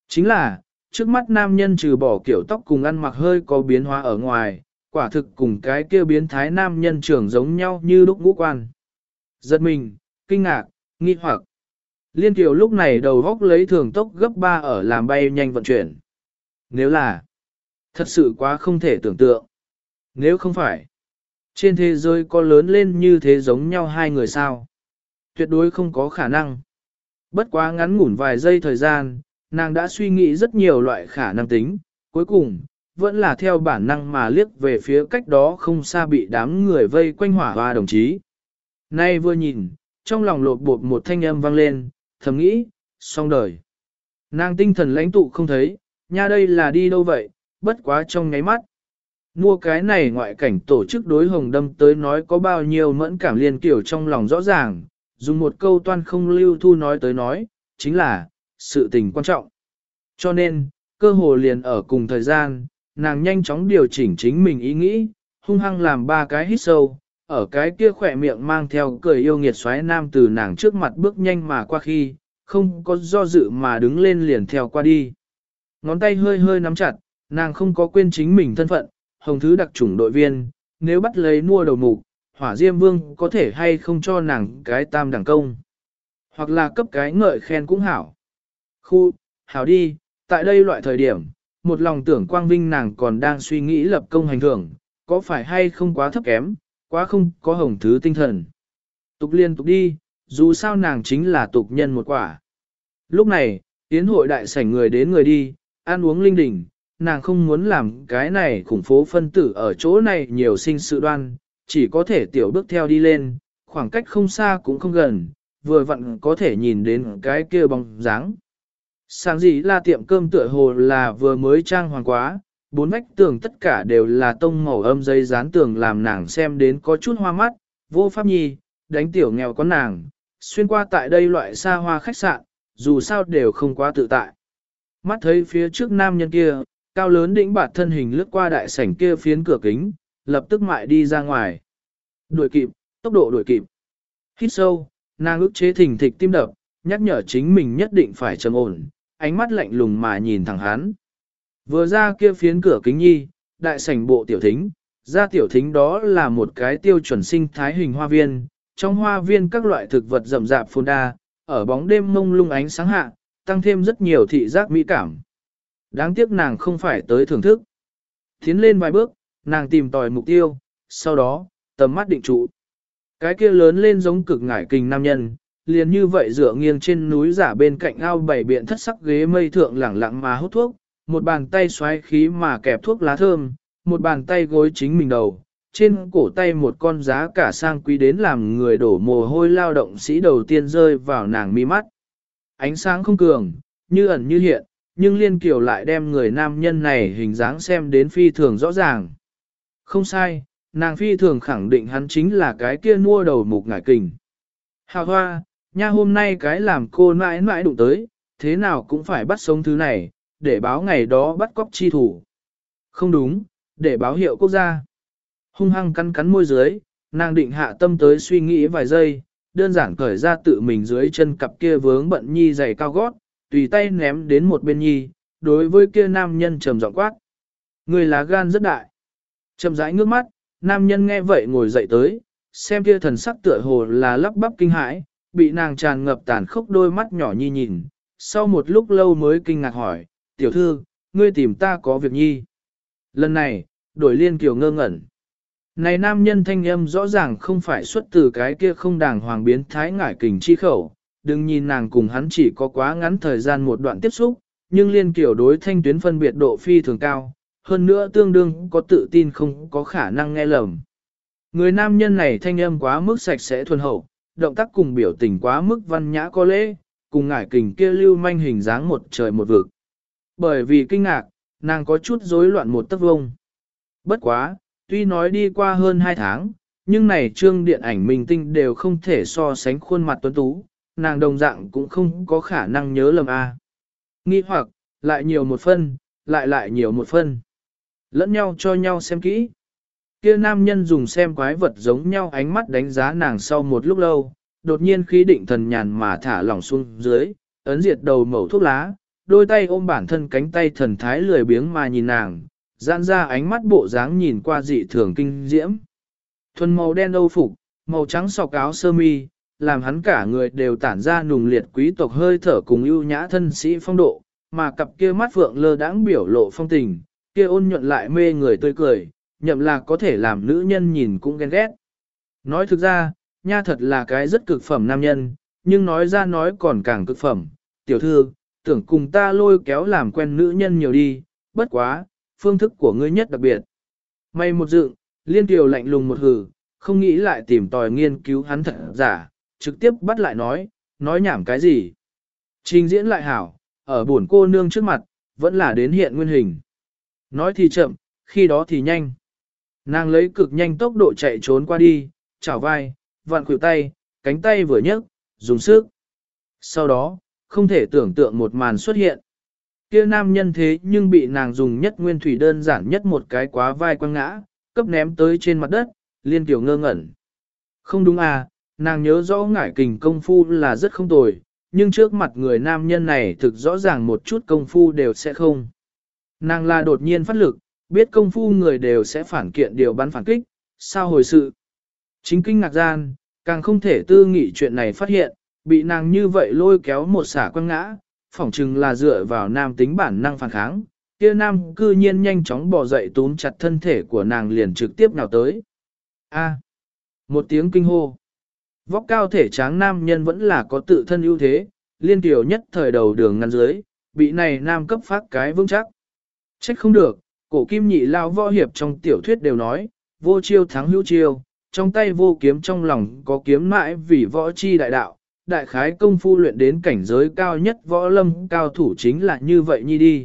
Chính là, trước mắt nam nhân trừ bỏ kiểu tóc cùng ăn mặc hơi có biến hóa ở ngoài, quả thực cùng cái kia biến thái nam nhân trưởng giống nhau như lúc ngũ quan. Giật mình, kinh ngạc, nghi hoặc. Liên Kiều lúc này đầu góc lấy thường tốc gấp ba ở làm bay nhanh vận chuyển. Nếu là, thật sự quá không thể tưởng tượng. Nếu không phải, trên thế giới có lớn lên như thế giống nhau hai người sao? Tuyệt đối không có khả năng. Bất quá ngắn ngủn vài giây thời gian, nàng đã suy nghĩ rất nhiều loại khả năng tính, cuối cùng, vẫn là theo bản năng mà liếc về phía cách đó không xa bị đám người vây quanh hỏa hoa đồng chí. Nay vừa nhìn, trong lòng lột bột một thanh âm vang lên, thầm nghĩ, xong đời. Nàng tinh thần lãnh tụ không thấy, nha đây là đi đâu vậy, bất quá trong ngáy mắt. Mua cái này ngoại cảnh tổ chức đối hồng đâm tới nói có bao nhiêu mẫn cảm liên kiểu trong lòng rõ ràng, dùng một câu toan không lưu thu nói tới nói, chính là, sự tình quan trọng. Cho nên, cơ hồ liền ở cùng thời gian, nàng nhanh chóng điều chỉnh chính mình ý nghĩ, hung hăng làm ba cái hít sâu, ở cái kia khỏe miệng mang theo cười yêu nghiệt xoáy nam từ nàng trước mặt bước nhanh mà qua khi, không có do dự mà đứng lên liền theo qua đi. Ngón tay hơi hơi nắm chặt, nàng không có quên chính mình thân phận, hồng thứ đặc chủng đội viên, nếu bắt lấy mua đầu mục, hỏa diêm vương có thể hay không cho nàng cái tam đẳng công. Hoặc là cấp cái ngợi khen cũng hảo. Khu, hảo đi, tại đây loại thời điểm, một lòng tưởng quang vinh nàng còn đang suy nghĩ lập công hành thưởng, có phải hay không quá thấp kém, quá không có hồng thứ tinh thần. Tục liên tục đi, dù sao nàng chính là tục nhân một quả. Lúc này, tiến hội đại sảnh người đến người đi, ăn uống linh đình, nàng không muốn làm cái này khủng phố phân tử ở chỗ này nhiều sinh sự đoan, chỉ có thể tiểu bước theo đi lên, khoảng cách không xa cũng không gần, vừa vặn có thể nhìn đến cái kia bóng dáng. Sáng gì là tiệm cơm tựa hồ là vừa mới trang hoàng quá, bốn vách tường tất cả đều là tông màu âm giấy dán tường làm nàng xem đến có chút hoa mắt, vô pháp nhi, đánh tiểu nghèo có nàng, xuyên qua tại đây loại xa hoa khách sạn, dù sao đều không quá tự tại. Mắt thấy phía trước nam nhân kia, cao lớn đĩnh bạt thân hình lướt qua đại sảnh kia phiến cửa kính, lập tức mại đi ra ngoài. Đuổi kịp, tốc độ đuổi kịp. Hít sâu, nàng ức chế thình thịch tim đập, nhắc nhở chính mình nhất định phải trầm ổn, ánh mắt lạnh lùng mà nhìn thẳng hắn. Vừa ra kia phiến cửa kính nhi, đại sảnh bộ tiểu thính, ra tiểu thính đó là một cái tiêu chuẩn sinh thái hình hoa viên, trong hoa viên các loại thực vật rậm rạp phồn đa, ở bóng đêm mông lung ánh sáng hạ, tăng thêm rất nhiều thị giác mỹ cảm. Đáng tiếc nàng không phải tới thưởng thức. Tiến lên vài bước, nàng tìm tòi mục tiêu, sau đó, tầm mắt định trụ. Cái kia lớn lên giống cực ngải kình nam nhân, liền như vậy dựa nghiêng trên núi giả bên cạnh ao bảy biện thất sắc ghế mây thượng lẳng lặng mà hút thuốc, một bàn tay xoáy khí mà kẹp thuốc lá thơm, một bàn tay gối chính mình đầu, trên cổ tay một con giá cả sang quý đến làm người đổ mồ hôi lao động sĩ đầu tiên rơi vào nàng mi mắt. Ánh sáng không cường, như ẩn như hiện, nhưng Liên Kiều lại đem người nam nhân này hình dáng xem đến phi thường rõ ràng. Không sai, nàng phi thường khẳng định hắn chính là cái kia mua đầu mục ngải kình. Hào hoa, nha hôm nay cái làm cô mãi mãi đụng tới, thế nào cũng phải bắt sống thứ này, để báo ngày đó bắt cóc chi thủ. Không đúng, để báo hiệu quốc gia. Hung hăng cắn cắn môi dưới, nàng định hạ tâm tới suy nghĩ vài giây, đơn giản cởi ra tự mình dưới chân cặp kia vướng bận nhi giày cao gót, tùy tay ném đến một bên nhi, đối với kia nam nhân trầm giọng quát. Người lá gan rất đại. Chậm rãi ngước mắt, nam nhân nghe vậy ngồi dậy tới, xem kia thần sắc tựa hồ là lắp bắp kinh hãi, bị nàng tràn ngập tàn khốc đôi mắt nhỏ nhi nhìn, sau một lúc lâu mới kinh ngạc hỏi, tiểu thư, ngươi tìm ta có việc nhi. Lần này, đổi Liên Kiều ngơ ngẩn. Này nam nhân thanh âm rõ ràng không phải xuất từ cái kia không đàng hoàng biến thái ngải kình chi khẩu, đừng nhìn nàng cùng hắn chỉ có quá ngắn thời gian một đoạn tiếp xúc, nhưng Liên Kiều đối thanh tuyến phân biệt độ phi thường cao, hơn nữa tương đương có tự tin không có khả năng nghe lầm. Người nam nhân này thanh âm quá mức sạch sẽ thuần hậu, động tác cùng biểu tình quá mức văn nhã có lễ, cùng ngải kình kia lưu manh hình dáng một trời một vực. Bởi vì kinh ngạc, nàng có chút rối loạn một tấc vông. Bất quá, tuy nói đi qua hơn hai tháng, nhưng này trương điện ảnh minh tinh đều không thể so sánh khuôn mặt tuấn tú, nàng đồng dạng cũng không có khả năng nhớ lầm a. Nghi hoặc, lại nhiều một phân, lại lại nhiều một phân. Lẫn nhau cho nhau xem kỹ. Kia nam nhân dùng xem quái vật giống nhau ánh mắt đánh giá nàng sau một lúc lâu, đột nhiên khí định thần nhàn mà thả lỏng xuống dưới, ấn diệt đầu mẩu thuốc lá, đôi tay ôm bản thân cánh tay thần thái lười biếng mà nhìn nàng, giãn ra ánh mắt bộ dáng nhìn qua dị thường kinh diễm. Thuần màu đen âu phục, màu trắng sọc áo sơ mi, làm hắn cả người đều tản ra nùng liệt quý tộc hơi thở cùng ưu nhã thân sĩ phong độ, mà cặp kia mắt phượng lơ đãng biểu lộ phong tình, kia ôn nhuận lại mê người tươi cười, nhậm là có thể làm nữ nhân nhìn cũng ghen ghét. Nói thực ra, nha thật là cái rất cực phẩm nam nhân, nhưng nói ra nói còn càng cực phẩm. Tiểu thư, tưởng cùng ta lôi kéo làm quen nữ nhân nhiều đi, bất quá, phương thức của ngươi nhất đặc biệt. May một dựng, liên tiểu lạnh lùng một hừ, không nghĩ lại tìm tòi nghiên cứu hắn thật giả, trực tiếp bắt lại nói, nói nhảm cái gì. Trình diễn lại hảo, ở buồn cô nương trước mặt, vẫn là đến hiện nguyên hình. Nói thì chậm, khi đó thì nhanh. Nàng lấy cực nhanh tốc độ chạy trốn qua đi, chảo vai, vặn khuỷu tay, cánh tay vừa nhấc, dùng sức. Sau đó, không thể tưởng tượng một màn xuất hiện. Kia nam nhân thế nhưng bị nàng dùng nhất nguyên thủy đơn giản nhất một cái quá vai quăng ngã, cấp ném tới trên mặt đất, liên tiểu ngơ ngẩn. Không đúng à, nàng nhớ rõ ngải kình công phu là rất không tồi, nhưng trước mặt người nam nhân này thực rõ ràng một chút công phu đều sẽ không. Nàng là đột nhiên phát lực, biết công phu người đều sẽ phản kiện điều bắn phản kích, sao hồi sự. Chính kinh ngạc gian, càng không thể tư nghị chuyện này phát hiện, bị nàng như vậy lôi kéo một xả quăng ngã, phỏng chừng là dựa vào nam tính bản năng phản kháng, kia nam cư nhiên nhanh chóng bò dậy túm chặt thân thể của nàng liền trực tiếp nào tới. A. Một tiếng kinh hô. Vóc cao thể tráng nam nhân vẫn là có tự thân ưu thế, liên tiểu nhất thời đầu đường ngăn dưới, bị này nam cấp phát cái vững chắc. Trách không được, cổ kim nhị lao võ hiệp trong tiểu thuyết đều nói, vô chiêu thắng hữu chiêu, trong tay vô kiếm trong lòng có kiếm mãi vì võ chi đại đạo, đại khái công phu luyện đến cảnh giới cao nhất võ lâm cao thủ chính là như vậy nhi đi.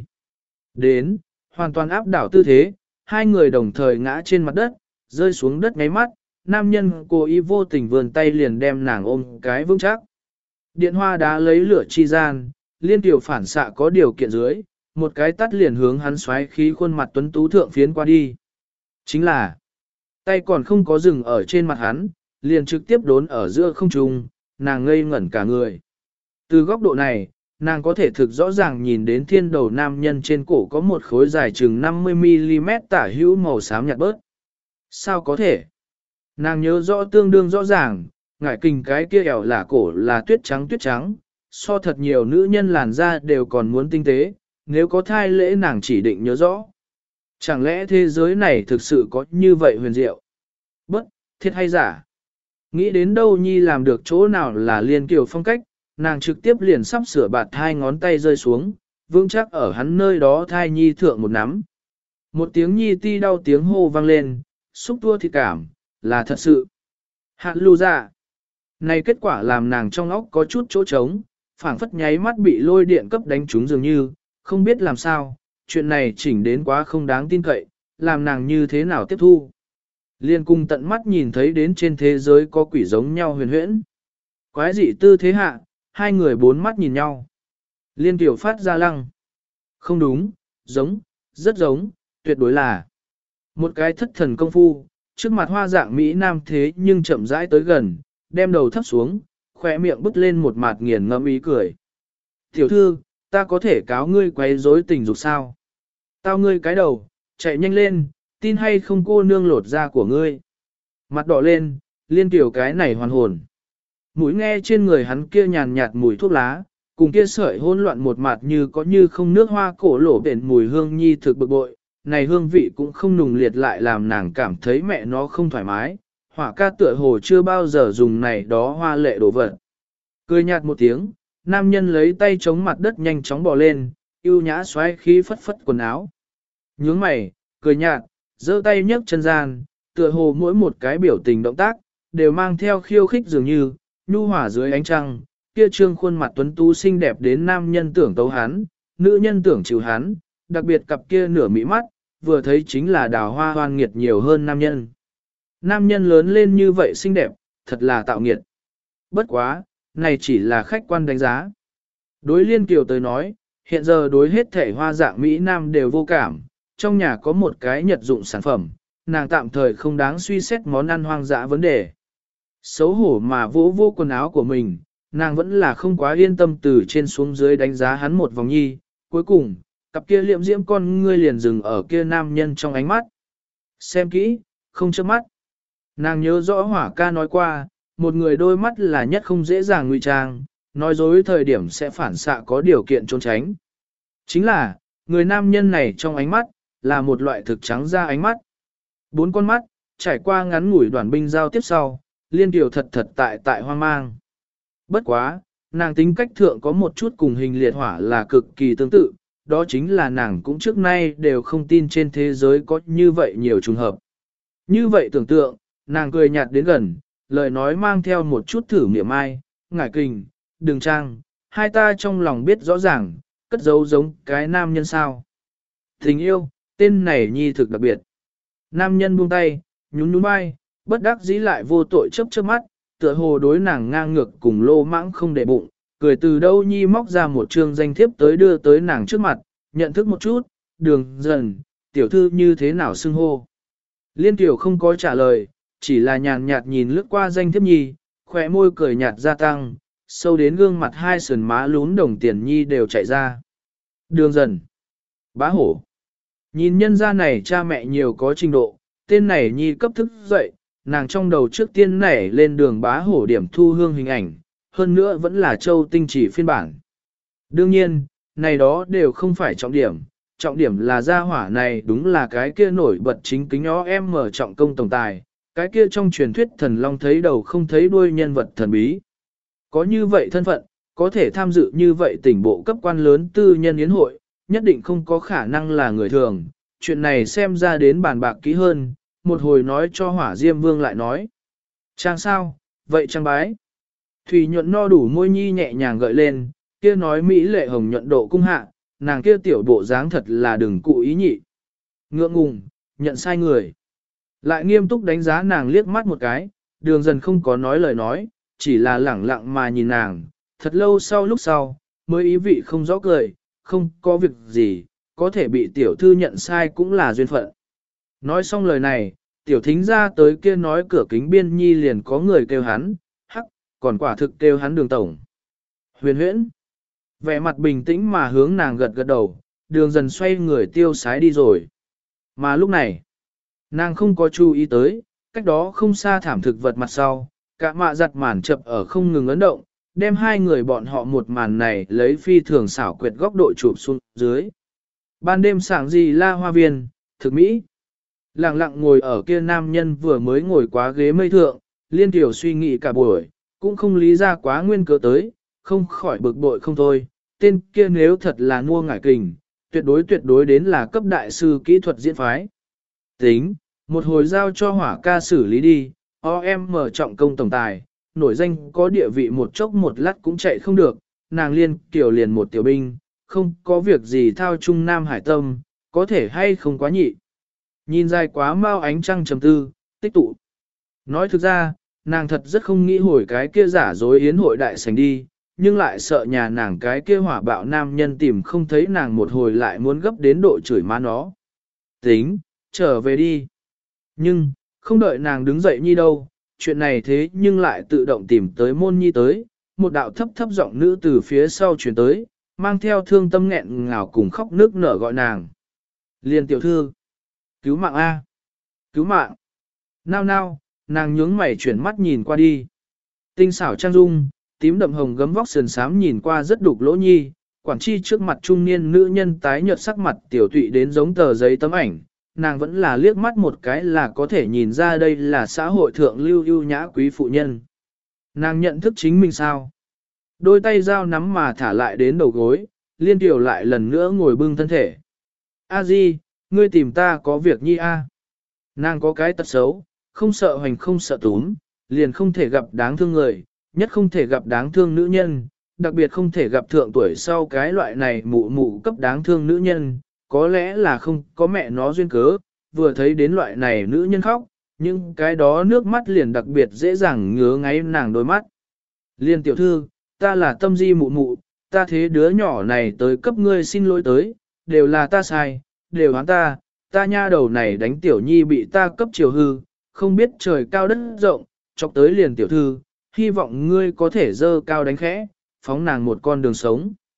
Đến, hoàn toàn áp đảo tư thế, hai người đồng thời ngã trên mặt đất, rơi xuống đất ngáy mắt, nam nhân cố ý vô tình vươn tay liền đem nàng ôm cái vững chắc. Điện hoa đá lấy lửa chi gian, liên tiểu phản xạ có điều kiện dưới, một cái tắt liền hướng hắn xoáy khí khuôn mặt tuấn tú thượng phiến qua đi. Chính là, tay còn không có dừng ở trên mặt hắn, liền trực tiếp đốn ở giữa không trung, nàng ngây ngẩn cả người. Từ góc độ này, nàng có thể thực rõ ràng nhìn đến thiên đầu nam nhân trên cổ có một khối dài chừng năm mươi mi li mét tả hữu màu xám nhạt bớt. Sao có thể? Nàng nhớ rõ tương đương rõ ràng, ngải kình cái kia ẻo là cổ là tuyết trắng tuyết trắng, so thật nhiều nữ nhân làn da đều còn muốn tinh tế, nếu có thai lễ nàng chỉ định nhớ rõ. Chẳng lẽ thế giới này thực sự có như vậy huyền diệu? Bất, thiệt hay giả? Nghĩ đến đâu nhi làm được chỗ nào là liên kiều phong cách, nàng trực tiếp liền sắp sửa bạt hai ngón tay rơi xuống, vững chắc ở hắn nơi đó thai nhi thượng một nắm. Một tiếng nhi ti đau tiếng hô vang lên, xúc tua thịt cảm, là thật sự. Hạ lưu ra. Này kết quả làm nàng trong óc có chút chỗ trống, phảng phất nháy mắt bị lôi điện cấp đánh trúng dường như, không biết làm sao, chuyện này chỉnh đến quá không đáng tin cậy, làm nàng như thế nào tiếp thu. Liên cung tận mắt nhìn thấy đến trên thế giới có quỷ giống nhau huyền huyễn. Quái dị tư thế hạ, hai người bốn mắt nhìn nhau. Liên tiểu phát ra lăng. Không đúng, giống, rất giống, tuyệt đối là. Một cái thất thần công phu, trước mặt hoa dạng Mỹ Nam thế nhưng chậm rãi tới gần, đem đầu thấp xuống, khỏe miệng bứt lên một mặt nghiền ngẫm ý cười. Tiểu thư, ta có thể cáo ngươi quấy rối tình dục sao? Tao ngươi cái đầu, chạy nhanh lên, tin hay không cô nương lột da của ngươi. Mặt đỏ lên, liên tiểu cái này hoàn hồn. Mũi nghe trên người hắn kia nhàn nhạt mùi thuốc lá, cùng kia sợi hỗn loạn một mặt như có như không nước hoa cổ lỗ đền mùi hương nhi thực bực bội. Này hương vị cũng không nùng liệt lại làm nàng cảm thấy mẹ nó không thoải mái, hỏa ca tựa hồ chưa bao giờ dùng này đó hoa lệ đồ vật. Cười nhạt một tiếng, nam nhân lấy tay chống mặt đất nhanh chóng bò lên, yêu nhã xoáy khí phất phất quần áo. Nhướng mày, cười nhạt, giơ tay nhấc chân gian, tựa hồ mỗi một cái biểu tình động tác, đều mang theo khiêu khích dường như, nhu hỏa dưới ánh trăng, kia trương khuôn mặt tuấn tú xinh đẹp đến nam nhân tưởng tấu hắn, nữ nhân tưởng chịu hắn, đặc biệt cặp kia nửa mỹ mắt, vừa thấy chính là đào hoa hoan nghiệt nhiều hơn nam nhân. Nam nhân lớn lên như vậy xinh đẹp, thật là tạo nghiệt. Bất quá, này chỉ là khách quan đánh giá. Đối liên kiều tới nói, hiện giờ đối hết thể hoa dạng Mỹ Nam đều vô cảm, trong nhà có một cái nhật dụng sản phẩm, nàng tạm thời không đáng suy xét món ăn hoang dã vấn đề. Xấu hổ mà vỗ vô quần áo của mình, nàng vẫn là không quá yên tâm từ trên xuống dưới đánh giá hắn một vòng nhi, cuối cùng, cặp kia liệm diễm con ngươi liền dừng ở kia nam nhân trong ánh mắt. Xem kỹ, không chớp mắt. Nàng nhớ rõ hỏa ca nói qua, một người đôi mắt là nhất không dễ dàng ngụy trang, nói dối thời điểm sẽ phản xạ có điều kiện trốn tránh. Chính là, người nam nhân này trong ánh mắt, là một loại thực trắng ra ánh mắt. Bốn con mắt, trải qua ngắn ngủi đoàn binh giao tiếp sau, liên điều thật thật tại tại hoang mang. Bất quá, nàng tính cách thượng có một chút cùng hình liệt hỏa là cực kỳ tương tự, đó chính là nàng cũng trước nay đều không tin trên thế giới có như vậy nhiều trùng hợp. Như vậy tưởng tượng, nàng cười nhạt đến gần, lời nói mang theo một chút thử miệng ai, ngải kinh, đừng trang, hai ta trong lòng biết rõ ràng, cất giấu giống cái nam nhân sao. Tình yêu, tên này nhi thực đặc biệt. Nam nhân buông tay, nhún nhún vai, bất đắc dĩ lại vô tội chớp chớp mắt, tựa hồ đối nàng ngang ngược cùng lô mãng không để bụng, cười từ đâu nhi móc ra một chương danh thiếp tới đưa tới nàng trước mặt, nhận thức một chút, đường dần, tiểu thư như thế nào xưng hô. Liên tiểu không có trả lời, chỉ là nhàn nhạt nhìn lướt qua danh thiếp nhi, khỏe môi cười nhạt gia tăng, sâu đến gương mặt hai sườn má lún đồng tiền nhi đều chạy ra. Đường dần, bá hổ. Nhìn nhân gia này cha mẹ nhiều có trình độ, tên này nhi cấp thức dậy, nàng trong đầu trước tiên nảy lên đường bá hổ điểm thu hương hình ảnh, hơn nữa vẫn là châu tinh chỉ phiên bản. Đương nhiên, này đó đều không phải trọng điểm, trọng điểm là gia hỏa này đúng là cái kia nổi bật chính kính ó em mở trọng công tổng tài, cái kia trong truyền thuyết thần long thấy đầu không thấy đuôi nhân vật thần bí. Có như vậy thân phận, có thể tham dự như vậy tỉnh bộ cấp quan lớn tư nhân yến hội, nhất định không có khả năng là người thường, chuyện này xem ra đến bàn bạc kỹ hơn, một hồi nói cho hỏa diêm vương lại nói. Trang sao, vậy trang bái. Thủy nhuận no đủ môi nhi nhẹ nhàng gợi lên, kia nói Mỹ lệ hồng nhuận độ cung hạ, nàng kia tiểu bộ dáng thật là đừng cụ ý nhị. Ngượng ngùng, nhận sai người. Lại nghiêm túc đánh giá nàng liếc mắt một cái, đường dần không có nói lời nói, chỉ là lẳng lặng mà nhìn nàng, thật lâu sau lúc sau, mới ý vị không rõ cười, không có việc gì, có thể bị tiểu thư nhận sai cũng là duyên phận. Nói xong lời này, tiểu thính ra tới kia nói cửa kính biên nhi liền có người kêu hắn, hắc, còn quả thực kêu hắn đường tổng. Huyền huyễn, vẻ mặt bình tĩnh mà hướng nàng gật gật đầu, đường dần xoay người tiêu sái đi rồi. Mà lúc này, nàng không có chú ý tới, cách đó không xa thảm thực vật mặt sau, cả mạ giặt màn chập ở không ngừng ấn động, đem hai người bọn họ một màn này lấy phi thường xảo quyệt góc độ chụp xuống dưới. Ban đêm sảng gì la hoa viên, thực mỹ. Lặng lặng ngồi ở kia nam nhân vừa mới ngồi quá ghế mây thượng, liên tiểu suy nghĩ cả buổi, cũng không lý ra quá nguyên cớ tới, không khỏi bực bội không thôi. Tên kia nếu thật là mua ngải kình, tuyệt đối tuyệt đối đến là cấp đại sư kỹ thuật diễn phái. Tính, một hồi giao cho hỏa ca xử lý đi, o em mở trọng công tổng tài, nổi danh có địa vị một chốc một lát cũng chạy không được, nàng liên kiểu liền một tiểu binh, không có việc gì thao trung Nam Hải Tâm, có thể hay không quá nhị. Nhìn dài quá mau ánh trăng trầm tư, tích tụ. Nói thực ra, nàng thật rất không nghĩ hồi cái kia giả dối yến hội đại sảnh đi, nhưng lại sợ nhà nàng cái kia hỏa bạo nam nhân tìm không thấy nàng một hồi lại muốn gấp đến độ chửi má nó. Tính, trở về đi. Nhưng, không đợi nàng đứng dậy nhi đâu, chuyện này thế nhưng lại tự động tìm tới môn nhi tới, một đạo thấp thấp giọng nữ từ phía sau chuyển tới, mang theo thương tâm nghẹn ngào cùng khóc nước nở gọi nàng. Liên tiểu thư, cứu mạng A, cứu mạng. Nao nao, nàng nhướng mày chuyển mắt nhìn qua đi. Tinh xảo trang dung, tím đậm hồng gấm vóc sườn xám nhìn qua rất đục lỗ nhi, quản chi trước mặt trung niên nữ nhân tái nhợt sắc mặt tiểu tụy đến giống tờ giấy tấm ảnh. Nàng vẫn là liếc mắt một cái là có thể nhìn ra đây là xã hội thượng lưu ưu nhã quý phụ nhân. Nàng nhận thức chính mình sao? Đôi tay dao nắm mà thả lại đến đầu gối, liên tiểu lại lần nữa ngồi bưng thân thể. A Di, ngươi tìm ta có việc nhi a? Nàng có cái tật xấu, không sợ hoành không sợ túm, liền không thể gặp đáng thương người, nhất không thể gặp đáng thương nữ nhân, đặc biệt không thể gặp thượng tuổi sau cái loại này mụ mụ cấp đáng thương nữ nhân, có lẽ là không có mẹ nó duyên cớ, vừa thấy đến loại này nữ nhân khóc, nhưng cái đó nước mắt liền đặc biệt dễ dàng ngứa ngáy nàng đôi mắt. Liên tiểu thư, ta là tâm di mụ mụ, ta thế đứa nhỏ này tới cấp ngươi xin lỗi tới, đều là ta sai, đều hắn ta, ta nha đầu này đánh tiểu nhi bị ta cấp chiều hư, không biết trời cao đất rộng, chọc tới liền tiểu thư, hy vọng ngươi có thể dơ cao đánh khẽ, phóng nàng một con đường sống.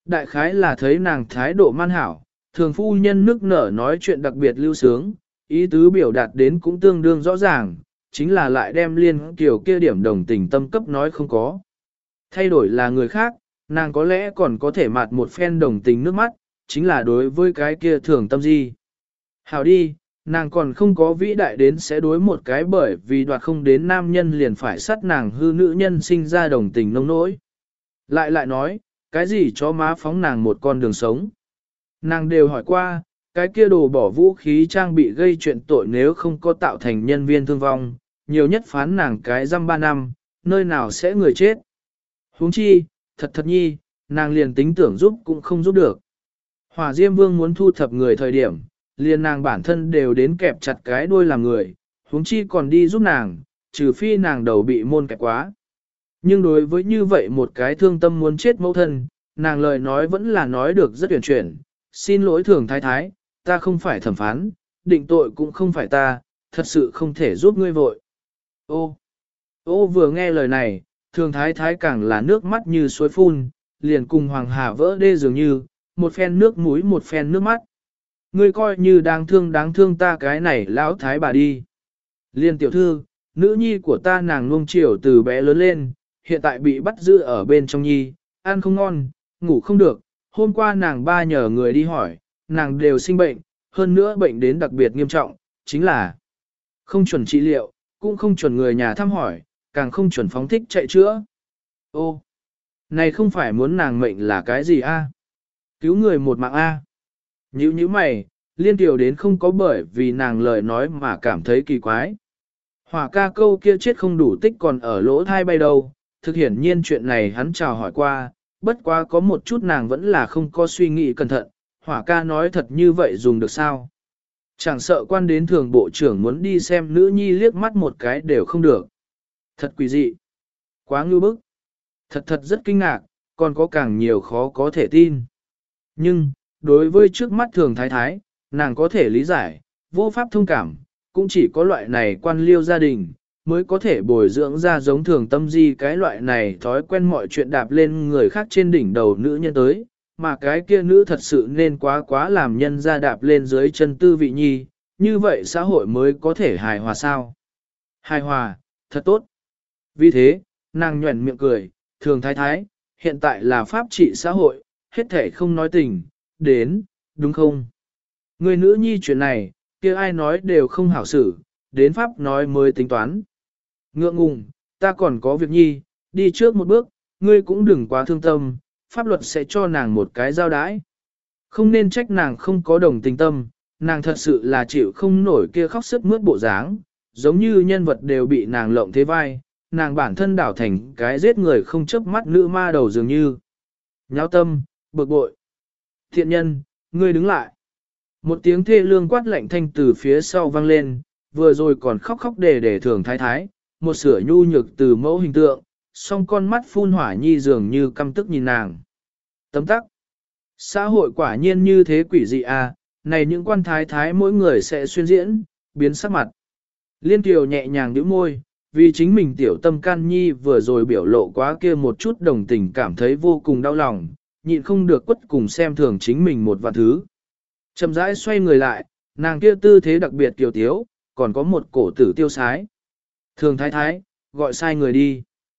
Đại khái là thấy nàng thái độ man hảo, thường phu nhân nức nở nói chuyện đặc biệt lưu sướng, ý tứ biểu đạt đến cũng tương đương rõ ràng, chính là lại đem liên kiểu kia điểm đồng tình tâm cấp nói không có. Thay đổi là người khác, nàng có lẽ còn có thể mạt một phen đồng tình nước mắt, chính là đối với cái kia thường tâm di. Hảo đi, nàng còn không có vĩ đại đến sẽ đối một cái bởi vì đoạt không đến nam nhân liền phải sát nàng hư nữ nhân sinh ra đồng tình nông nỗi. Lại lại nói, cái gì cho má phóng nàng một con đường sống. Nàng đều hỏi qua, cái kia đồ bỏ vũ khí trang bị gây chuyện tội nếu không có tạo thành nhân viên thương vong, nhiều nhất phán nàng cái răm ba năm, nơi nào sẽ người chết. Huống chi, thật thật nhi, nàng liền tính tưởng giúp cũng không giúp được. Hỏa Diêm Vương muốn thu thập người thời điểm, liền nàng bản thân đều đến kẹp chặt cái đuôi làm người, huống chi còn đi giúp nàng, trừ phi nàng đầu bị môn kẹp quá. Nhưng đối với như vậy một cái thương tâm muốn chết mẫu thân, nàng lời nói vẫn là nói được rất tuyển chuyển. Xin lỗi thường thái thái, ta không phải thẩm phán, định tội cũng không phải ta, thật sự không thể giúp ngươi vội. Ô, ô vừa nghe lời này, thường thái thái càng là nước mắt như suối phun, liền cùng hoàng hà vỡ đê dường như, một phen nước mũi một phen nước mắt. Ngươi coi như đáng thương đáng thương ta cái này lão thái bà đi. Liên tiểu thư, nữ nhi của ta nàng nuông chiều từ bé lớn lên, hiện tại bị bắt giữ ở bên trong nhi, ăn không ngon, ngủ không được. Hôm qua nàng ba nhờ người đi hỏi, nàng đều sinh bệnh, hơn nữa bệnh đến đặc biệt nghiêm trọng, chính là không chuẩn trị liệu, cũng không chuẩn người nhà thăm hỏi, càng không chuẩn phóng thích chạy chữa. Ô, này không phải muốn nàng mệnh là cái gì a? Cứu người một mạng a. Nhữ như mày, liên tiểu đến không có bởi vì nàng lời nói mà cảm thấy kỳ quái. Hỏa ca câu kia chết không đủ tích còn ở lỗ thai bay đâu, thực hiển nhiên chuyện này hắn chào hỏi qua, bất quá có một chút nàng vẫn là không có suy nghĩ cẩn thận, hỏa ca nói thật như vậy dùng được sao? Chẳng sợ quan đến thường bộ trưởng muốn đi xem nữ nhi liếc mắt một cái đều không được. Thật quỷ dị. Quá ngưu bức. Thật thật rất kinh ngạc, còn có càng nhiều khó có thể tin. Nhưng, đối với trước mắt thường thái thái, nàng có thể lý giải, vô pháp thông cảm, cũng chỉ có loại này quan liêu gia đình, mới có thể bồi dưỡng ra giống thường tâm di cái loại này thói quen mọi chuyện đạp lên người khác trên đỉnh đầu nữ nhân tới, mà cái kia nữ thật sự nên quá quá làm nhân ra đạp lên dưới chân tư vị nhi, như vậy xã hội mới có thể hài hòa sao. Hài hòa, thật tốt. Vì thế, nàng nhuẩn miệng cười, thường thái thái, hiện tại là pháp trị xã hội, hết thể không nói tình, đến, đúng không? Người nữ nhi chuyện này, kia ai nói đều không hảo xử, đến pháp nói mới tính toán. Ngượng ngùng, ta còn có việc nhi, đi trước một bước, ngươi cũng đừng quá thương tâm, pháp luật sẽ cho nàng một cái giao đãi. Không nên trách nàng không có đồng tình tâm, nàng thật sự là chịu không nổi kia khóc sức mướt bộ dáng, giống như nhân vật đều bị nàng lộng thế vai, nàng bản thân đảo thành cái giết người không chớp mắt nữ ma đầu dường như. Nháo tâm, bực bội. Thiện nhân, ngươi đứng lại. Một tiếng thê lương quát lạnh thanh từ phía sau vang lên, vừa rồi còn khóc khóc để để thường thái thái, một sửa nhu nhược từ mẫu hình tượng, song con mắt phun hỏa nhi dường như căm tức nhìn nàng. Tấm tắc. Xã hội quả nhiên như thế quỷ dị à, này những quan thái thái mỗi người sẽ xuyên diễn, biến sắc mặt. Liên Kiều nhẹ nhàng nhíu môi, vì chính mình tiểu tâm can nhi vừa rồi biểu lộ quá kia một chút đồng tình cảm thấy vô cùng đau lòng, nhịn không được quất cùng xem thường chính mình một vạn thứ. Chậm rãi xoay người lại, nàng kia tư thế đặc biệt kiều tiếu, còn có một cổ tử tiêu sái. Thường thái thái, gọi sai người đi.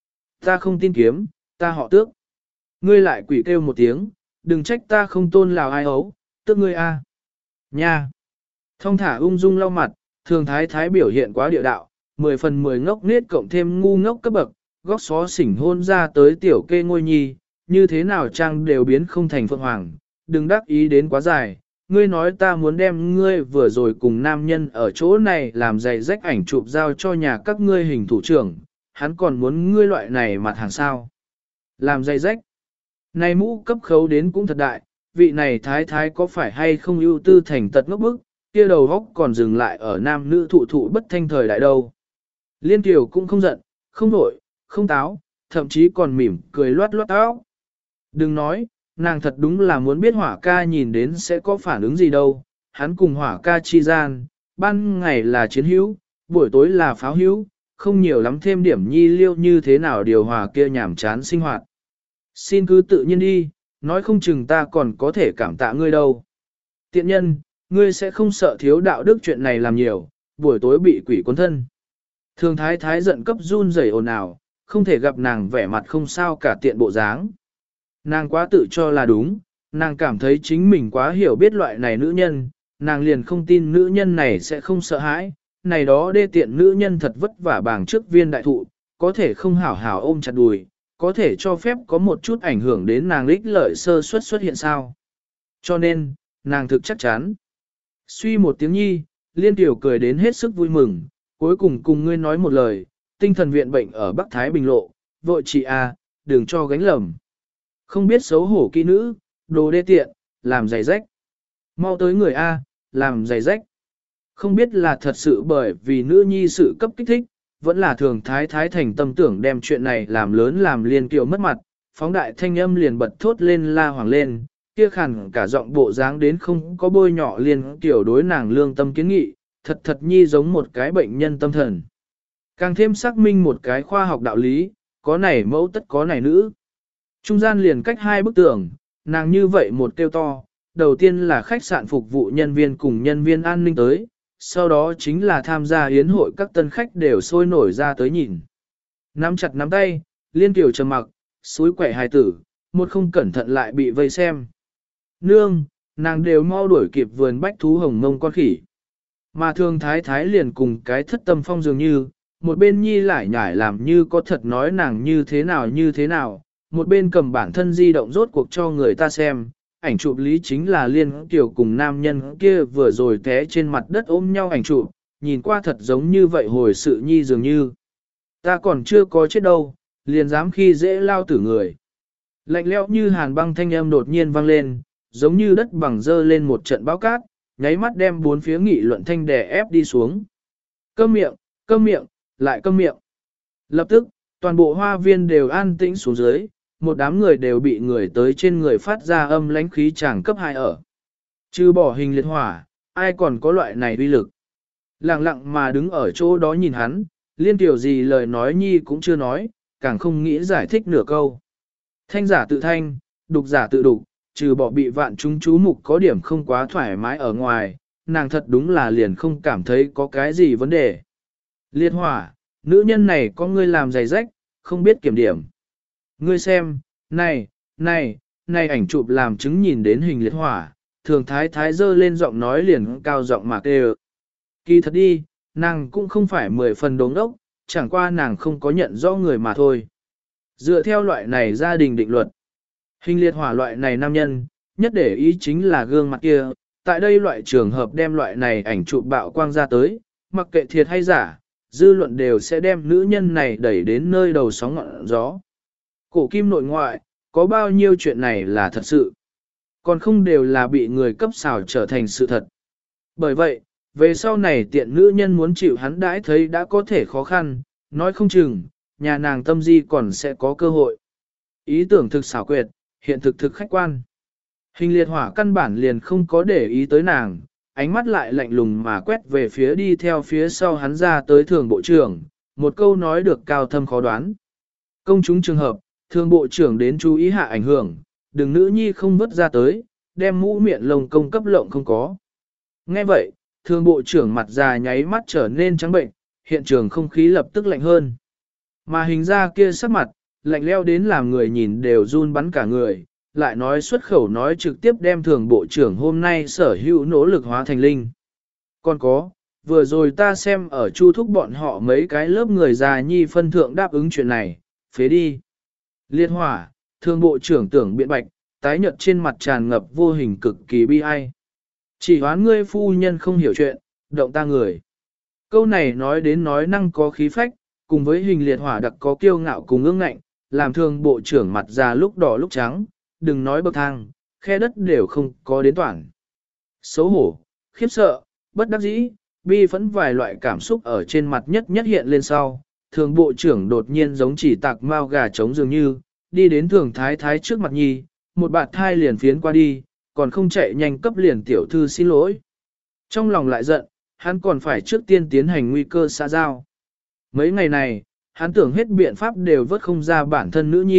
Ta không tin kiếm, ta họ tước. Ngươi lại quỷ kêu một tiếng, đừng trách ta không tôn lào ai ấu, tước ngươi a. Nha. Thông thả ung dung lau mặt, thường thái thái biểu hiện quá địa đạo, mười phần mười ngốc nết cộng thêm ngu ngốc cấp bậc, góc xó xỉnh hôn ra tới tiểu kê ngôi nhi, như thế nào trang đều biến không thành phượng hoàng, đừng đắc ý đến quá dài. Ngươi nói ta muốn đem ngươi vừa rồi cùng nam nhân ở chỗ này làm giày rách ảnh chụp giao cho nhà các ngươi hình thủ trưởng, hắn còn muốn ngươi loại này mặt hàng sao. Làm giày rách. Này mũ cấp khấu đến cũng thật đại, vị này thái thái có phải hay không ưu tư thành tật ngốc bức, kia đầu góc còn dừng lại ở nam nữ thụ thụ bất thanh thời đại đâu. Liên Kiều cũng không giận, không nổi, không táo, thậm chí còn mỉm cười loát loát áo. Đừng nói, nàng thật đúng là muốn biết hỏa ca nhìn đến sẽ có phản ứng gì đâu, hắn cùng hỏa ca chi gian, ban ngày là chiến hữu, buổi tối là pháo hữu, không nhiều lắm thêm điểm nhi liêu như thế nào điều hòa kia nhảm chán sinh hoạt. Xin cứ tự nhiên đi, nói không chừng ta còn có thể cảm tạ ngươi đâu. Tiện nhân, ngươi sẽ không sợ thiếu đạo đức chuyện này làm nhiều, buổi tối bị quỷ cuốn thân. Thường thái thái giận cấp run rẩy ồn ào, không thể gặp nàng vẻ mặt không sao cả tiện bộ dáng. Nàng quá tự cho là đúng, nàng cảm thấy chính mình quá hiểu biết loại này nữ nhân, nàng liền không tin nữ nhân này sẽ không sợ hãi, này đó đê tiện nữ nhân thật vất vả bàng trước viên đại thụ, có thể không hảo hảo ôm chặt đùi, có thể cho phép có một chút ảnh hưởng đến nàng ích lợi sơ suất xuất hiện sao. Cho nên, nàng thực chắc chắn. Suy một tiếng nhi, Liên Tiểu cười đến hết sức vui mừng, cuối cùng cùng ngươi nói một lời, tinh thần viện bệnh ở Bắc Thái Bình Lộ, vội chị a, đừng cho gánh lầm. Không biết xấu hổ kỹ nữ, đồ đê tiện, làm giày rách. Mau tới người A, làm giày rách. Không biết là thật sự bởi vì nữ nhi sự cấp kích thích, vẫn là thường thái thái thành tâm tưởng đem chuyện này làm lớn làm Liên Kiều mất mặt, phóng đại thanh âm liền bật thốt lên la hoàng lên, kia khẳng cả giọng bộ dáng đến không có bôi nhọ Liên Kiều đối nàng lương tâm kiến nghị, thật thật nhi giống một cái bệnh nhân tâm thần. Càng thêm xác minh một cái khoa học đạo lý, có này mẫu tất có này nữ. Trung gian liền cách hai bức tường, nàng như vậy một kêu to, đầu tiên là khách sạn phục vụ nhân viên cùng nhân viên an ninh tới, sau đó chính là tham gia yến hội các tân khách đều sôi nổi ra tới nhìn. Nắm chặt nắm tay, Liên Kiều trầm mặc, suối quẻ hài tử, một không cẩn thận lại bị vây xem. Nương, nàng đều mau đuổi kịp vườn bách thú hồng mông con khỉ. Mà thường thái thái liền cùng cái thất tâm phong dường như, một bên nhi lại nhải làm như có thật nói nàng như thế nào như thế nào, một bên cầm bản thân di động rốt cuộc cho người ta xem, ảnh chụp lý chính là Liên Kiều cùng nam nhân kia vừa rồi té trên mặt đất ôm nhau ảnh chụp, nhìn qua thật giống như vậy hồi sự nhi dường như. Ta còn chưa có chết đâu, liền dám khi dễ lao tử người. Lạnh lẽo như hàn băng thanh âm đột nhiên vang lên, giống như đất bằng dơ lên một trận bão cát, nháy mắt đem bốn phía nghị luận thanh đè ép đi xuống. Câm miệng, câm miệng, lại câm miệng. Lập tức, toàn bộ hoa viên đều an tĩnh xuống dưới, một đám người đều bị người tới trên người phát ra âm lãnh khí chàng cấp hai ở. Trừ bỏ hình liệt hỏa, ai còn có loại này uy lực. Lặng lặng mà đứng ở chỗ đó nhìn hắn, Liên Tiểu gì lời nói nhi cũng chưa nói, càng không nghĩ giải thích nửa câu. Thanh giả tự thanh, đục giả tự đục, trừ bỏ bị vạn chúng chú mục có điểm không quá thoải mái ở ngoài, nàng thật đúng là liền không cảm thấy có cái gì vấn đề. Liệt hỏa, nữ nhân này có ngươi làm giày rách, không biết kiểm điểm. Ngươi xem, này, này, này ảnh chụp làm chứng nhìn đến hình liệt hỏa, thường thái thái dơ lên giọng nói liền cao giọng mạc đê. Kỳ thật đi, nàng cũng không phải mười phần đống đốc, chẳng qua nàng không có nhận rõ người mà thôi. Dựa theo loại này gia đình định luật, hình liệt hỏa loại này nam nhân, nhất để ý chính là gương mặt kia, tại đây loại trường hợp đem loại này ảnh chụp bạo quang ra tới, mặc kệ thiệt hay giả, dư luận đều sẽ đem nữ nhân này đẩy đến nơi đầu sóng ngọn gió. Cổ kim nội ngoại, có bao nhiêu chuyện này là thật sự, còn không đều là bị người cấp xào trở thành sự thật. Bởi vậy, về sau này tiện nữ nhân muốn chịu hắn đãi thấy đã có thể khó khăn, nói không chừng, nhà nàng tâm di còn sẽ có cơ hội. Ý tưởng thực xảo quyệt, hiện thực thực khách quan. Hình liệt hỏa căn bản liền không có để ý tới nàng, ánh mắt lại lạnh lùng mà quét về phía đi theo phía sau hắn ra tới thường bộ trưởng, một câu nói được cao thâm khó đoán. Công chúng trường hợp, thường bộ trưởng đến chú ý hạ ảnh hưởng, đừng nữ nhi không vứt ra tới, đem mũ miệng lồng công cấp lộng không có. Nghe vậy, thường bộ trưởng mặt già nháy mắt trở nên trắng bệnh, hiện trường không khí lập tức lạnh hơn. Mà hình ra kia sắc mặt, lạnh leo đến làm người nhìn đều run bắn cả người, lại nói xuất khẩu nói trực tiếp đem thường bộ trưởng hôm nay sở hữu nỗ lực hóa thành linh. Còn có, vừa rồi ta xem ở chu thúc bọn họ mấy cái lớp người già nhi phân thượng đáp ứng chuyện này, phế đi. Liệt hỏa, thường bộ trưởng tưởng biện bạch, tái nhợt trên mặt tràn ngập vô hình cực kỳ bi ai. Chỉ hoán ngươi phu nhân không hiểu chuyện, động ta người. Câu này nói đến nói năng có khí phách, cùng với hình liệt hỏa đặc có kiêu ngạo cùng ương ngạnh, làm thường bộ trưởng mặt già lúc đỏ lúc trắng, đừng nói bậc thang, khe đất đều không có đến toàn. Xấu hổ, khiếp sợ, bất đắc dĩ, bi phẫn vài loại cảm xúc ở trên mặt nhất nhất hiện lên sau. Thường bộ trưởng đột nhiên giống chỉ tạc mao gà trống dường như, đi đến thường thái thái trước mặt nhi, một bạt thai liền phiến qua đi, còn không chạy nhanh cấp liền tiểu thư xin lỗi. Trong lòng lại giận, hắn còn phải trước tiên tiến hành nguy cơ xã giao. Mấy ngày này, hắn tưởng hết biện pháp đều vớt không ra bản thân nữ nhi,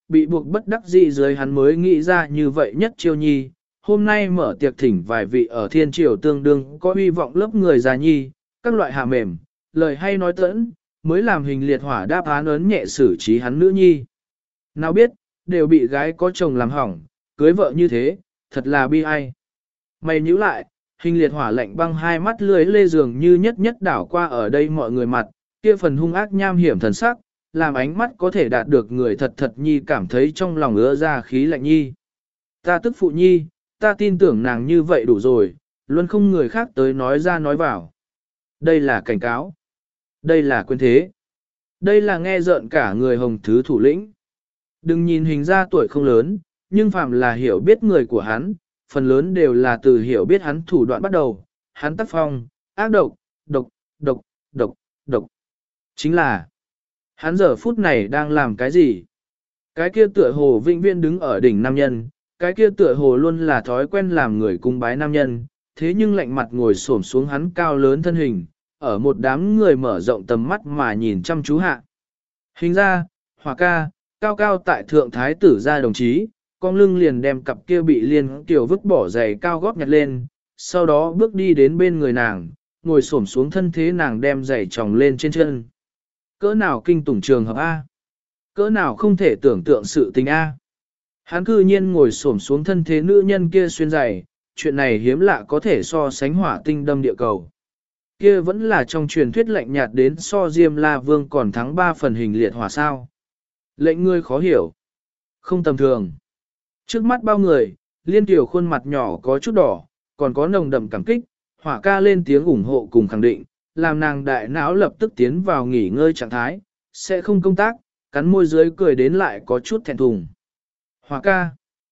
bị buộc bất đắc dĩ dưới hắn mới nghĩ ra như vậy nhất chiêu nhi. Hôm nay mở tiệc thỉnh vài vị ở thiên triều tương đương có hy vọng lớp người già nhi, các loại hạ mềm, lời hay nói tẫn, mới làm hình liệt hỏa đáp án ấn nhẹ xử trí hắn nữ nhi. Nào biết, đều bị gái có chồng làm hỏng, cưới vợ như thế, thật là bi ai. Mày nhíu lại, hình liệt hỏa lạnh băng hai mắt lưới lê dường như nhất nhất đảo qua ở đây mọi người mặt, kia phần hung ác nham hiểm thần sắc, làm ánh mắt có thể đạt được người thật thật nhi cảm thấy trong lòng ứa ra khí lạnh nhi. Ta tức phụ nhi, ta tin tưởng nàng như vậy đủ rồi, luôn không người khác tới nói ra nói vào. Đây là cảnh cáo. Đây là quyền thế. Đây là nghe rợn cả người hồng thứ thủ lĩnh. Đừng nhìn hình ra tuổi không lớn, nhưng phạm là hiểu biết người của hắn, phần lớn đều là từ hiểu biết hắn thủ đoạn bắt đầu, hắn tác phong, ác độc, độc, độc, độc, độc. Chính là, hắn giờ phút này đang làm cái gì? Cái kia tựa hồ vĩnh viễn đứng ở đỉnh nam nhân, cái kia tựa hồ luôn là thói quen làm người cung bái nam nhân, thế nhưng lạnh mặt ngồi xổm xuống hắn cao lớn thân hình, ở một đám người mở rộng tầm mắt mà nhìn chăm chú hạ. Hình ra, Hỏa ca, cao cao tại thượng thái tử gia đồng chí, con lưng liền đem cặp kia bị liên tiểu vứt bỏ giày cao gót nhặt lên, sau đó bước đi đến bên người nàng, ngồi xổm xuống thân thế nàng đem giày tròng lên trên chân. Cỡ nào kinh tủng trường hợp A? Cỡ nào không thể tưởng tượng sự tình A? Hắn cư nhiên ngồi xổm xuống thân thế nữ nhân kia xuyên giày, chuyện này hiếm lạ có thể so sánh hỏa tinh đâm địa cầu. Kia vẫn là trong truyền thuyết lạnh nhạt đến so Diêm La Vương còn thắng ba phần hình liệt hỏa sao. Lệnh ngươi khó hiểu. Không tầm thường. Trước mắt bao người, liên tiểu khuôn mặt nhỏ có chút đỏ, còn có nồng đậm cảm kích, hỏa ca lên tiếng ủng hộ cùng khẳng định, làm nàng đại não lập tức tiến vào nghỉ ngơi trạng thái, sẽ không công tác, cắn môi dưới cười đến lại có chút thẹn thùng. Hỏa ca,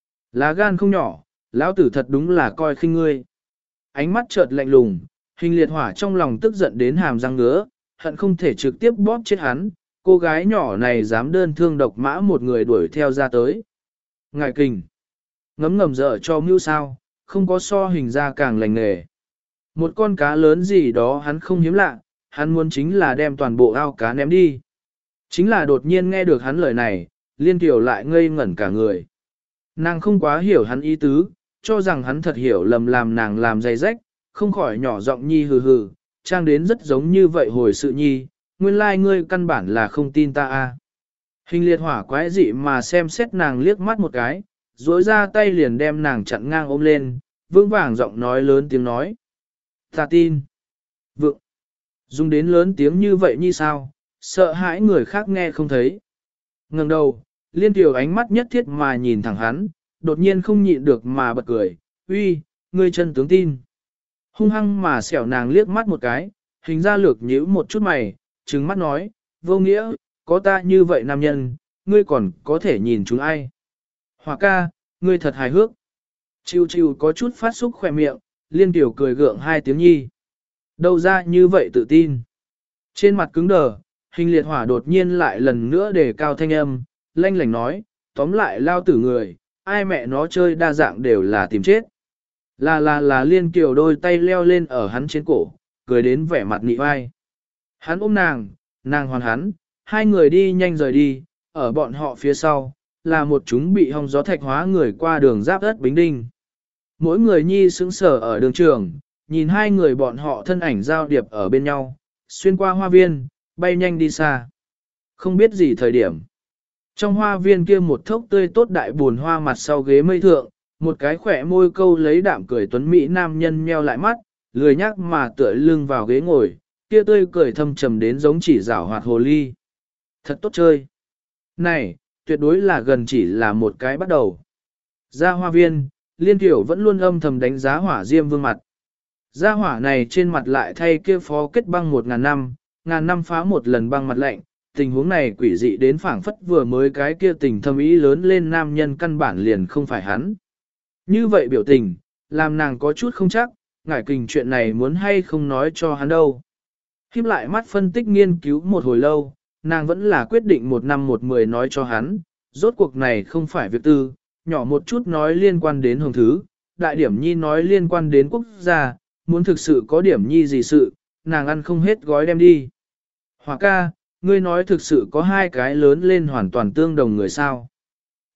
lá gan không nhỏ, lão tử thật đúng là coi khinh ngươi. Ánh mắt chợt lạnh lùng, hình liệt hỏa trong lòng tức giận đến hàm răng ngứa, hận không thể trực tiếp bóp chết hắn, cô gái nhỏ này dám đơn thương độc mã một người đuổi theo ra tới. Ngài kình, ngấm ngầm dở cho mưu sao, không có so hình ra càng lành nghề. Một con cá lớn gì đó hắn không hiếm lạ, hắn muốn chính là đem toàn bộ ao cá ném đi. Chính là đột nhiên nghe được hắn lời này, liên tiểu lại ngây ngẩn cả người. Nàng không quá hiểu hắn ý tứ, cho rằng hắn thật hiểu lầm làm nàng làm dày rách, không khỏi nhỏ giọng nhi hừ hừ, trang đến rất giống như vậy hồi sự nhi, nguyên lai like ngươi căn bản là không tin ta a. Hình liệt hỏa quái dị mà xem xét nàng liếc mắt một cái, duỗi ra tay liền đem nàng chặn ngang ôm lên, vững vàng giọng nói lớn tiếng nói. Ta tin. Vượng. Dùng đến lớn tiếng như vậy như sao, sợ hãi người khác nghe không thấy. Ngừng đầu, liên tiểu ánh mắt nhất thiết mà nhìn thẳng hắn, đột nhiên không nhịn được mà bật cười, uy, ngươi chân tướng tin. Hung hăng mà xẻo nàng liếc mắt một cái, hình ra lược nhíu một chút mày, trừng mắt nói, vô nghĩa, có ta như vậy nam nhân, ngươi còn có thể nhìn chúng ai. Hỏa ca, ngươi thật hài hước. Chiu chiu có chút phát xúc khỏe miệng, liên tiểu cười gượng hai tiếng nhi. Đâu ra như vậy tự tin. Trên mặt cứng đờ, hình liệt hỏa đột nhiên lại lần nữa đề cao thanh âm, lanh lảnh nói, tóm lại lao tử người, ai mẹ nó chơi đa dạng đều là tìm chết. Là là là liên kiều đôi tay leo lên ở hắn trên cổ, cười đến vẻ mặt nị vai. Hắn ôm nàng, nàng hoàn hắn, hai người đi nhanh rời đi, ở bọn họ phía sau, là một chúng bị hong gió thạch hóa người qua đường giáp đất Bính Đinh. Mỗi người nhi sững sờ ở đường trường, nhìn hai người bọn họ thân ảnh giao điệp ở bên nhau, xuyên qua hoa viên, bay nhanh đi xa. Không biết gì thời điểm. Trong hoa viên kia một thốc tươi tốt đại buồn hoa mặt sau ghế mây thượng, một cái khỏe môi câu lấy đạm cười tuấn mỹ nam nhân nheo lại mắt, lười nhắc mà tựa lưng vào ghế ngồi, kia tươi cười thâm trầm đến giống chỉ rảo hoạt hồ ly. Thật tốt chơi. Này, tuyệt đối là gần chỉ là một cái bắt đầu. Ra hoa viên, liên tiểu vẫn luôn âm thầm đánh giá hỏa diêm vương mặt. Gia hỏa này trên mặt lại thay kia phó kết băng một ngàn năm, ngàn năm phá một lần băng mặt lạnh, tình huống này quỷ dị đến phảng phất vừa mới cái kia tình thâm ý lớn lên nam nhân căn bản liền không phải hắn. Như vậy biểu tình, làm nàng có chút không chắc, ngải kình chuyện này muốn hay không nói cho hắn đâu. Khiếp lại mắt phân tích nghiên cứu một hồi lâu, nàng vẫn là quyết định một năm một mười nói cho hắn, rốt cuộc này không phải việc tư, nhỏ một chút nói liên quan đến hồng thứ, đại điểm nhi nói liên quan đến quốc gia, muốn thực sự có điểm nhi gì sự, nàng ăn không hết gói đem đi. Hỏa ca, ngươi nói thực sự có hai cái lớn lên hoàn toàn tương đồng người sao.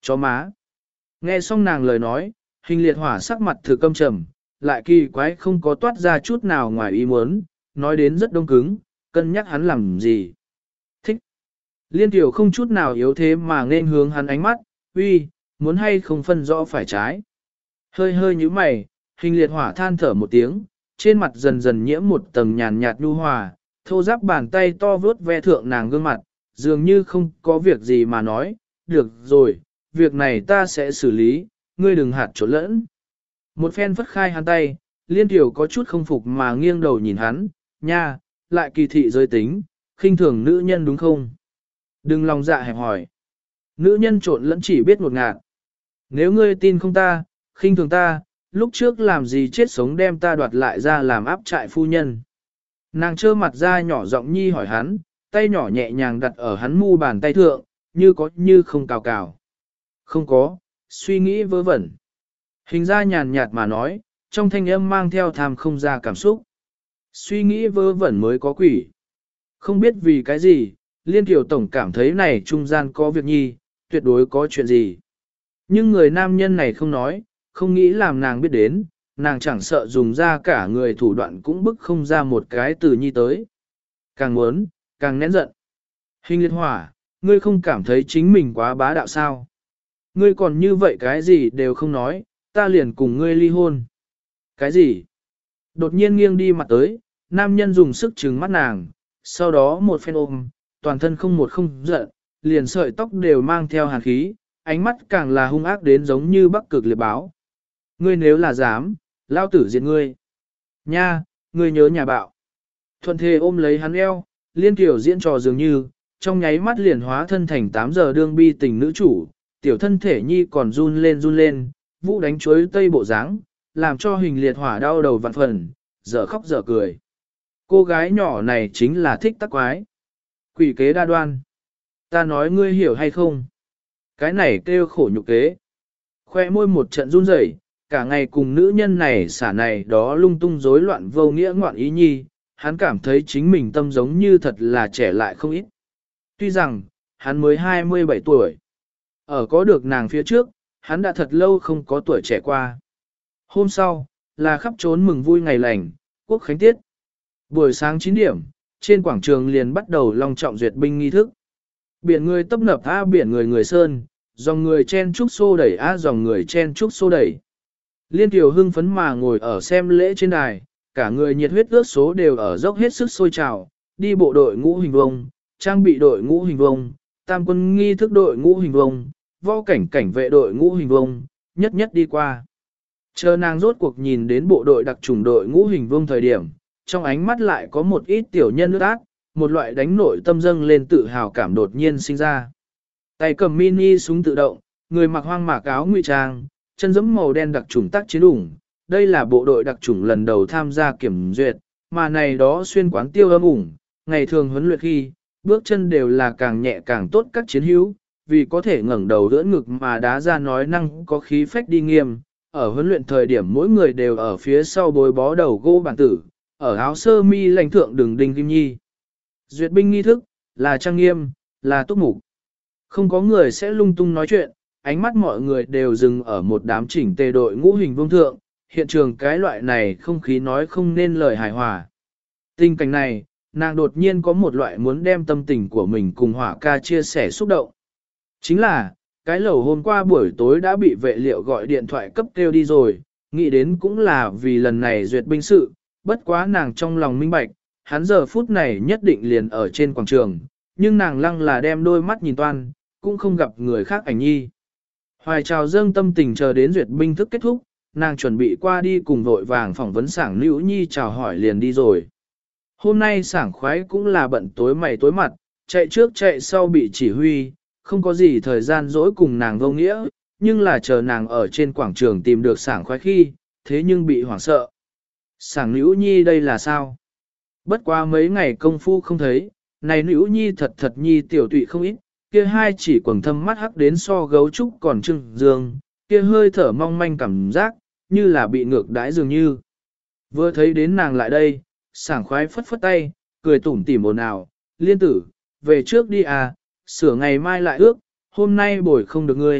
Chó má. Nghe xong nàng lời nói, hình liệt hỏa sắc mặt thử căm trầm, lại kỳ quái không có toát ra chút nào ngoài ý muốn, nói đến rất đông cứng, cân nhắc hắn làm gì. Thích. Liên tiểu không chút nào yếu thế mà nên hướng hắn ánh mắt, uy, muốn hay không phân rõ phải trái. Hơi hơi như mày, hình liệt hỏa than thở một tiếng, trên mặt dần dần nhiễm một tầng nhàn nhạt nhu hòa, thô giáp bàn tay to vướt ve thượng nàng gương mặt, dường như không có việc gì mà nói, được rồi, việc này ta sẽ xử lý, ngươi đừng hạt trộn lẫn. Một phen phất khai hắn tay, liên tiểu có chút không phục mà nghiêng đầu nhìn hắn, nha, lại kỳ thị giới tính, khinh thường nữ nhân đúng không? Đừng lòng dạ hẹp hỏi. Nữ nhân trộn lẫn chỉ biết một ngạt. Nếu ngươi tin không ta, khinh thường ta, lúc trước làm gì chết sống đem ta đoạt lại ra làm áp trại phu nhân. Nàng trơ mặt ra nhỏ giọng nhi hỏi hắn, tay nhỏ nhẹ nhàng đặt ở hắn mu bàn tay thượng, như có như không cào cào. Không có, suy nghĩ vớ vẩn. Hình ra nhàn nhạt mà nói, trong thanh âm mang theo tham không ra cảm xúc. Suy nghĩ vớ vẩn mới có quỷ. Không biết vì cái gì, Liên Kiều Tổng cảm thấy này trung gian có việc nhi, tuyệt đối có chuyện gì. Nhưng người nam nhân này không nói, không nghĩ làm nàng biết đến, nàng chẳng sợ dùng ra cả người thủ đoạn cũng bức không ra một cái từ nhi tới. Càng muốn, càng nén giận. Hình liệt hỏa, ngươi không cảm thấy chính mình quá bá đạo sao? Ngươi còn như vậy cái gì đều không nói, ta liền cùng ngươi ly hôn. Cái gì? Đột nhiên nghiêng đi mặt tới, nam nhân dùng sức trừng mắt nàng, sau đó một phen ôm, toàn thân không một không giận, liền sợi tóc đều mang theo hàn khí, ánh mắt càng là hung ác đến giống như bắc cực liệt báo. Ngươi nếu là dám, lao tử diệt ngươi. Nha, ngươi nhớ nhà bạo. Thuận thề ôm lấy hắn eo, liên tiểu diễn trò dường như, trong nháy mắt liền hóa thân thành tám giờ đương bi tình nữ chủ, tiểu thân thể nhi còn run lên run lên, vũ đánh chuối tây bộ dáng, làm cho hình liệt hỏa đau đầu vạn phần, dở khóc dở cười. Cô gái nhỏ này chính là thích tắc quái. Quỷ kế đa đoan. Ta nói ngươi hiểu hay không? Cái này kêu khổ nhục kế. Khoe môi một trận run rẩy, cả ngày cùng nữ nhân này xả này đó lung tung rối loạn vô nghĩa ngoạn ý nhi, hắn cảm thấy chính mình tâm giống như thật là trẻ lại không ít. Tuy rằng, hắn mới hai mươi bảy tuổi. Ở có được nàng phía trước, hắn đã thật lâu không có tuổi trẻ qua. Hôm sau, là khắp trốn mừng vui ngày lành, quốc khánh tiết. Buổi sáng chín điểm, trên quảng trường liền bắt đầu long trọng duyệt binh nghi thức. Biển người tấp nập a biển người người sơn, dòng người chen trúc xô đẩy a dòng người chen trúc xô đẩy. Liên Kiều hưng phấn mà ngồi ở xem lễ trên đài, cả người nhiệt huyết ước số đều ở dốc hết sức sôi trào, đi bộ đội ngũ hình vông, trang bị đội ngũ hình vông, tam quân nghi thức đội ngũ hình vông, võ cảnh cảnh vệ đội ngũ hình vông, nhất nhất đi qua. Chờ nàng rốt cuộc nhìn đến bộ đội đặc trùng đội ngũ hình vông thời điểm, trong ánh mắt lại có một ít tiểu nhân ước ác, một loại đánh nội tâm dâng lên tự hào cảm đột nhiên sinh ra. Tay cầm mini súng tự động, người mặc hoang mạc áo ngụy trang, chân giẫm màu đen đặc trùng tác chiến ủng. Đây là bộ đội đặc trùng lần đầu tham gia kiểm duyệt, mà này đó xuyên quán tiêu âm ủng, ngày thường huấn luyện khi, bước chân đều là càng nhẹ càng tốt các chiến hữu, vì có thể ngẩng đầu đỡ ngực mà đá ra nói năng có khí phách đi nghiêm. Ở huấn luyện thời điểm mỗi người đều ở phía sau bối bó đầu gỗ bản tử, ở áo sơ mi lãnh thượng đường đinh kim nhi. Duyệt binh nghi thức, là trang nghiêm, là túc mục. Không có người sẽ lung tung nói chuyện, ánh mắt mọi người đều dừng ở một đám chỉnh tề đội ngũ hình vương thượng, hiện trường cái loại này không khí nói không nên lời hài hòa. Tình cảnh này, nàng đột nhiên có một loại muốn đem tâm tình của mình cùng hỏa ca chia sẻ xúc động. Chính là, cái lẩu hôm qua buổi tối đã bị vệ liệu gọi điện thoại cấp kêu đi rồi, nghĩ đến cũng là vì lần này duyệt binh sự, bất quá nàng trong lòng minh bạch, hắn giờ phút này nhất định liền ở trên quảng trường, nhưng nàng lăng là đem đôi mắt nhìn toan, cũng không gặp người khác ảnh nhi. Hoài trào dâng tâm tình chờ đến duyệt binh thức kết thúc, nàng chuẩn bị qua đi cùng vội vàng phỏng vấn sảng Nữ Nhi chào hỏi liền đi rồi. Hôm nay sảng khoái cũng là bận tối mày tối mặt, chạy trước chạy sau bị chỉ huy, không có gì thời gian dỗi cùng nàng vô nghĩa, nhưng là chờ nàng ở trên quảng trường tìm được sảng khoái khi, thế nhưng bị hoảng sợ. Sảng Nữ Nhi đây là sao? Bất quá mấy ngày công phu không thấy, này Nữ Nhi thật thật nhi tiểu tụy không ít, kia hai chỉ quầng thâm mắt hắc đến so gấu trúc còn trưng dương, kia hơi thở mong manh cảm giác, như là bị ngược đãi dường như. Vừa thấy đến nàng lại đây, sảng khoái phất phất tay, cười tủm tỉm ồn ào, liên tử, về trước đi à, sửa ngày mai lại ước, hôm nay bồi không được ngươi,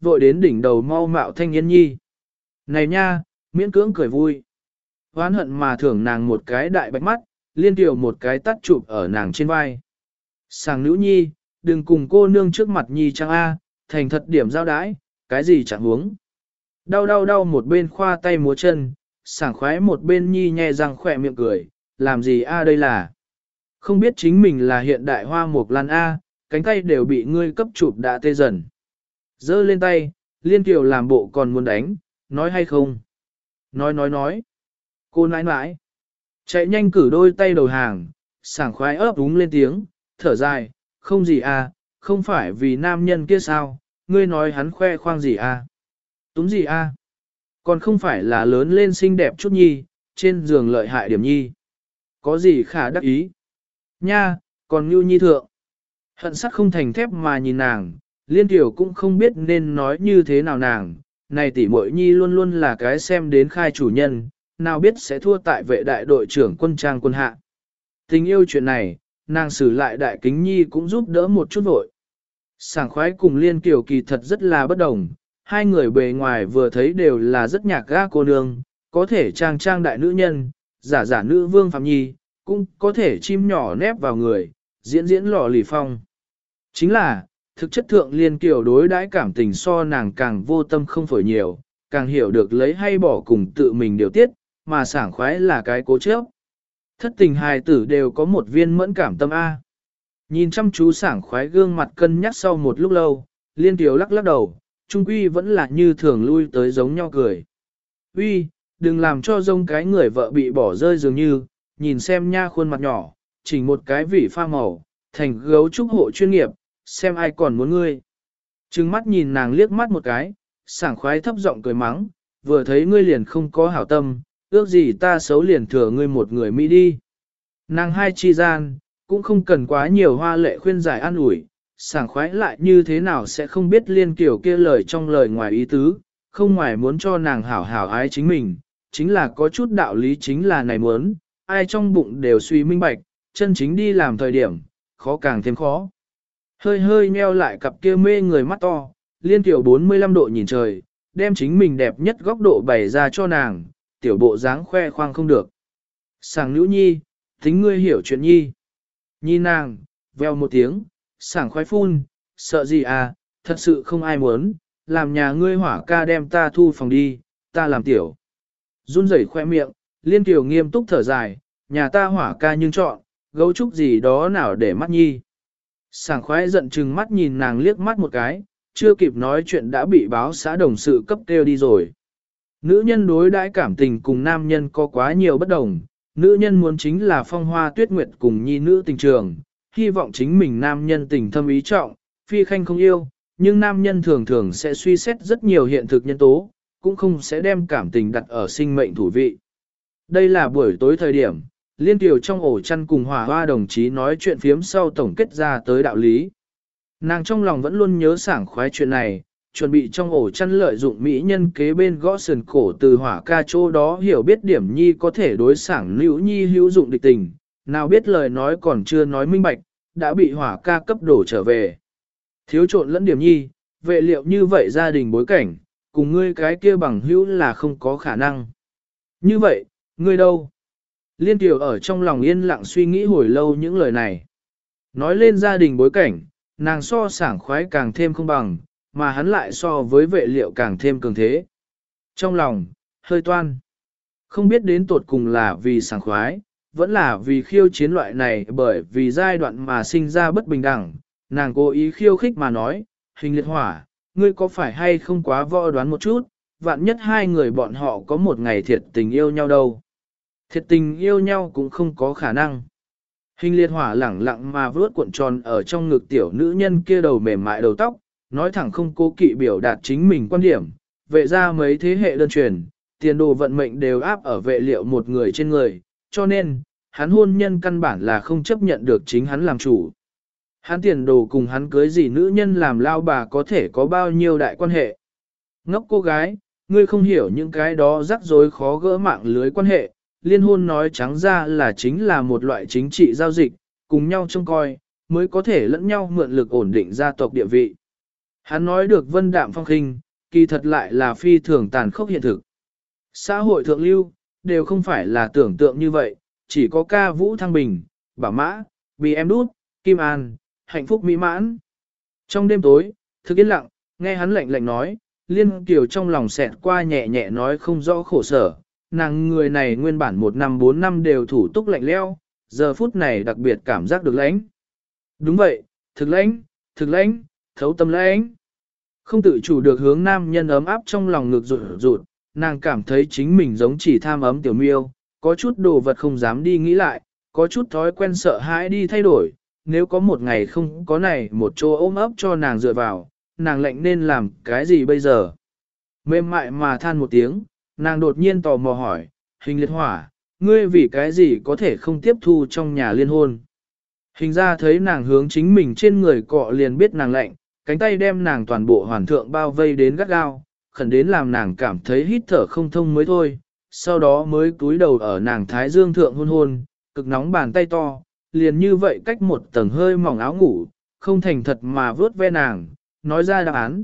vội đến đỉnh đầu mau mạo thanh yên nhi. Này nha, miễn cưỡng cười vui. Hoán hận mà thưởng nàng một cái đại bạch mắt, liên tiểu một cái tắt chụp ở nàng trên vai. Sàng nữ nhi, đừng cùng cô nương trước mặt nhi trang A, thành thật điểm giao đãi, cái gì chẳng huống. Đau đau đau một bên khoa tay múa chân, sảng khoái một bên nhi nhẹ răng khỏe miệng cười, làm gì A đây là. Không biết chính mình là hiện đại hoa mục lan A, cánh tay đều bị ngươi cấp chụp đã tê dần. Giơ lên tay, liên tiểu làm bộ còn muốn đánh, nói hay không? Nói nói nói. Cô nãi nãi. Chạy nhanh cử đôi tay đầu hàng, sảng khoái ấp úng lên tiếng, thở dài, không gì à, không phải vì nam nhân kia sao, ngươi nói hắn khoe khoang gì à. Túm gì à. Còn không phải là lớn lên xinh đẹp chút nhi, trên giường lợi hại điểm nhi. Có gì khả đắc ý. Nha, còn như nhi thượng. Hận sắt không thành thép mà nhìn nàng, liên tiểu cũng không biết nên nói như thế nào nàng. Này tỷ muội nhi luôn luôn là cái xem đến khai chủ nhân, nào biết sẽ thua tại vệ đại đội trưởng quân trang quân hạ. Tình yêu chuyện này, nàng xử lại đại kính nhi cũng giúp đỡ một chút vội. Sảng khoái cùng liên kiểu kỳ thật rất là bất đồng, hai người bề ngoài vừa thấy đều là rất nhạc ga cô nương, có thể trang trang đại nữ nhân, giả giả nữ vương phạm nhi, cũng có thể chim nhỏ nép vào người, diễn diễn lọ lì phong. Chính là, thực chất thượng liên kiểu đối đãi cảm tình so nàng càng vô tâm không phổi nhiều, càng hiểu được lấy hay bỏ cùng tự mình điều tiết, mà sảng khoái là cái cố chấp. Thất tình hài tử đều có một viên mẫn cảm tâm A. Nhìn chăm chú sảng khoái gương mặt cân nhắc sau một lúc lâu, liên tiểu lắc lắc đầu, trung quy vẫn là như thường lui tới giống nhau cười. Uy, đừng làm cho rông cái người vợ bị bỏ rơi dường như, nhìn xem nha khuôn mặt nhỏ, chỉnh một cái vỉ pha màu, thành gấu trúc hộ chuyên nghiệp, xem ai còn muốn ngươi. Trừng mắt nhìn nàng liếc mắt một cái, sảng khoái thấp giọng cười mắng, vừa thấy ngươi liền không có hảo tâm, ước gì ta xấu liền thừa ngươi một người Mỹ đi. Nàng hai chi gian, cũng không cần quá nhiều hoa lệ khuyên giải an ủi, sảng khoái lại như thế nào sẽ không biết liên kiểu kia lời trong lời ngoài ý tứ, không ngoài muốn cho nàng hảo hảo ái chính mình, chính là có chút đạo lý chính là này muốn, ai trong bụng đều suy minh bạch, chân chính đi làm thời điểm, khó càng thêm khó. Hơi hơi meo lại cặp kia mê người mắt to, liên tiểu bốn mươi lăm độ nhìn trời, đem chính mình đẹp nhất góc độ bày ra cho nàng, tiểu bộ dáng khoe khoang không được. Sảng nữ nhi, tính ngươi hiểu chuyện nhi. Nhi nàng, veo một tiếng, sảng khoái phun, sợ gì à, thật sự không ai muốn, làm nhà ngươi hỏa ca đem ta thu phòng đi, ta làm tiểu. Run rẩy khoe miệng, liên tiểu nghiêm túc thở dài, nhà ta hỏa ca nhưng chọn, gấu trúc gì đó nào để mắt nhi. Sảng khoái giận chừng mắt nhìn nàng liếc mắt một cái, chưa kịp nói chuyện đã bị báo xã đồng sự cấp kêu đi rồi. Nữ nhân đối đãi cảm tình cùng nam nhân có quá nhiều bất đồng, nữ nhân muốn chính là phong hoa tuyết nguyệt cùng nhi nữ tình trường, hy vọng chính mình nam nhân tình thâm ý trọng, phi khanh không yêu, nhưng nam nhân thường thường sẽ suy xét rất nhiều hiện thực nhân tố, cũng không sẽ đem cảm tình đặt ở sinh mệnh thủ vị. Đây là buổi tối thời điểm, liên tiểu trong ổ chăn cùng hỏa hoa đồng chí nói chuyện phiếm sau tổng kết ra tới đạo lý. Nàng trong lòng vẫn luôn nhớ sảng khoái chuyện này, chuẩn bị trong ổ chăn lợi dụng mỹ nhân kế bên gõ sườn cổ từ hỏa ca chỗ đó hiểu biết điểm nhi có thể đối sảng nữ nhi hữu dụng địch tình, nào biết lời nói còn chưa nói minh bạch, đã bị hỏa ca cấp đổ trở về. Thiếu trộn lẫn điểm nhi, vệ liệu như vậy gia đình bối cảnh, cùng ngươi cái kia bằng hữu là không có khả năng. Như vậy, ngươi đâu? Liên tiểu ở trong lòng yên lặng suy nghĩ hồi lâu những lời này. Nói lên gia đình bối cảnh, nàng so sảng khoái càng thêm không bằng, mà hắn lại so với vệ liệu càng thêm cường thế. Trong lòng, hơi toan. Không biết đến tột cùng là vì sảng khoái, vẫn là vì khiêu chiến loại này bởi vì giai đoạn mà sinh ra bất bình đẳng. Nàng cố ý khiêu khích mà nói, hình liệt hỏa, ngươi có phải hay không quá võ đoán một chút, vạn nhất hai người bọn họ có một ngày thiệt tình yêu nhau đâu. Thiệt tình yêu nhau cũng không có khả năng. Hình liệt hỏa lẳng lặng mà vớt cuộn tròn ở trong ngực tiểu nữ nhân kia đầu mềm mại đầu tóc, nói thẳng không cố kỵ biểu đạt chính mình quan điểm, vệ ra mấy thế hệ đơn truyền, tiền đồ vận mệnh đều áp ở vệ liệu một người trên người, cho nên, hắn hôn nhân căn bản là không chấp nhận được chính hắn làm chủ. Hắn tiền đồ cùng hắn cưới gì nữ nhân làm lao bà có thể có bao nhiêu đại quan hệ. Ngốc cô gái, ngươi không hiểu những cái đó rắc rối khó gỡ mạng lưới quan hệ, liên hôn nói trắng ra là chính là một loại chính trị giao dịch, cùng nhau trông coi, mới có thể lẫn nhau mượn lực ổn định gia tộc địa vị. Hắn nói được vân đạm phong khinh, kỳ thật lại là phi thường tàn khốc hiện thực. Xã hội thượng lưu, đều không phải là tưởng tượng như vậy, chỉ có ca vũ thăng bình, bảo mã, bì em đút, kim an, hạnh phúc mỹ mãn. Trong đêm tối, thực yên lặng, nghe hắn lạnh lạnh nói, Liên Kiều trong lòng xẹt qua nhẹ nhẹ nói không rõ khổ sở, nàng người này nguyên bản một năm bốn năm đều thủ túc lạnh leo, giờ phút này đặc biệt cảm giác được lãnh. Đúng vậy, thực lãnh, thực lãnh, thấu tâm lãnh. Không tự chủ được hướng nam nhân ấm áp trong lòng ngực rụt rụt, nàng cảm thấy chính mình giống chỉ tham ấm tiểu miêu, có chút đồ vật không dám đi nghĩ lại, có chút thói quen sợ hãi đi thay đổi, nếu có một ngày không có này một chỗ ôm ấp cho nàng dựa vào, nàng lệnh nên làm cái gì bây giờ? Mềm mại mà than một tiếng, nàng đột nhiên tò mò hỏi, Hình Liệt Hỏa, ngươi vì cái gì có thể không tiếp thu trong nhà liên hôn? Hình ra thấy nàng hướng chính mình trên người cọ liền biết nàng lạnh, cánh tay đem nàng toàn bộ hoàn thượng bao vây đến gắt gao, khẩn đến làm nàng cảm thấy hít thở không thông mới thôi, sau đó mới cúi đầu ở nàng thái dương thượng hôn hôn, cực nóng bàn tay to, liền như vậy cách một tầng hơi mỏng áo ngủ, không thành thật mà vớt ve nàng, nói ra đáp án.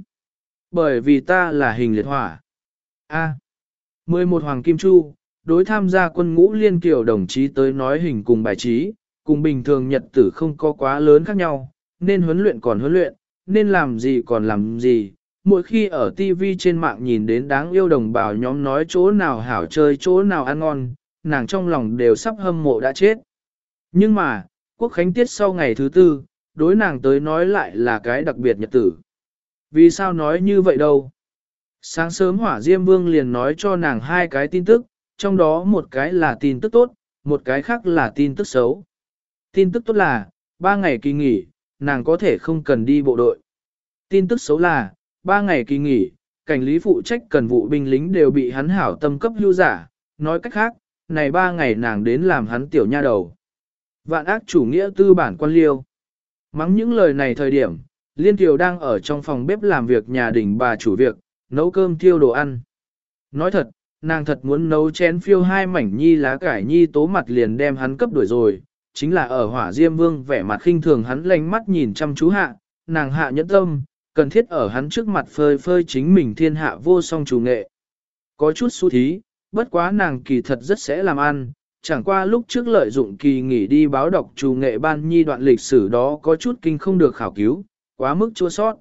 Bởi vì ta là Hình Liệt Hỏa. A. mười một Hoàng Kim Chu, đối tham gia quân ngũ liên kiểu đồng chí tới nói hình cùng bài trí, cùng bình thường nhật tử không có quá lớn khác nhau, nên huấn luyện còn huấn luyện, nên làm gì còn làm gì. Mỗi khi ở ti vi trên mạng nhìn đến đáng yêu đồng bào nhóm nói chỗ nào hảo chơi chỗ nào ăn ngon, nàng trong lòng đều sắp hâm mộ đã chết. Nhưng mà, quốc khánh tiết sau ngày thứ tư, đối nàng tới nói lại là cái đặc biệt nhật tử. Vì sao nói như vậy đâu? Sáng sớm Hỏa Diêm Vương liền nói cho nàng hai cái tin tức, trong đó một cái là tin tức tốt, một cái khác là tin tức xấu. Tin tức tốt là, ba ngày kỳ nghỉ, nàng có thể không cần đi bộ đội. Tin tức xấu là, ba ngày kỳ nghỉ, cảnh lý phụ trách cần vụ binh lính đều bị hắn hảo tâm cấp hưu giả, nói cách khác, này ba ngày nàng đến làm hắn tiểu nha đầu. Vạn ác chủ nghĩa tư bản quan liêu. Mắng những lời này thời điểm, Liên Kiều đang ở trong phòng bếp làm việc nhà đình bà chủ việc, nấu cơm thiêu đồ ăn. Nói thật, nàng thật muốn nấu chén phiêu hai mảnh nhi lá cải nhi tố mặt liền đem hắn cấp đuổi rồi, chính là ở Hỏa Diêm Vương vẻ mặt khinh thường hắn lánh mắt nhìn chăm chú hạ, nàng hạ nhẫn tâm, cần thiết ở hắn trước mặt phơi phơi chính mình thiên hạ vô song chủ nghệ. Có chút xu thí, bất quá nàng kỳ thật rất sẽ làm ăn, chẳng qua lúc trước lợi dụng kỳ nghỉ đi báo đọc chủ nghệ ban nhi đoạn lịch sử đó có chút kinh không được khảo cứu, quá mức chua sót.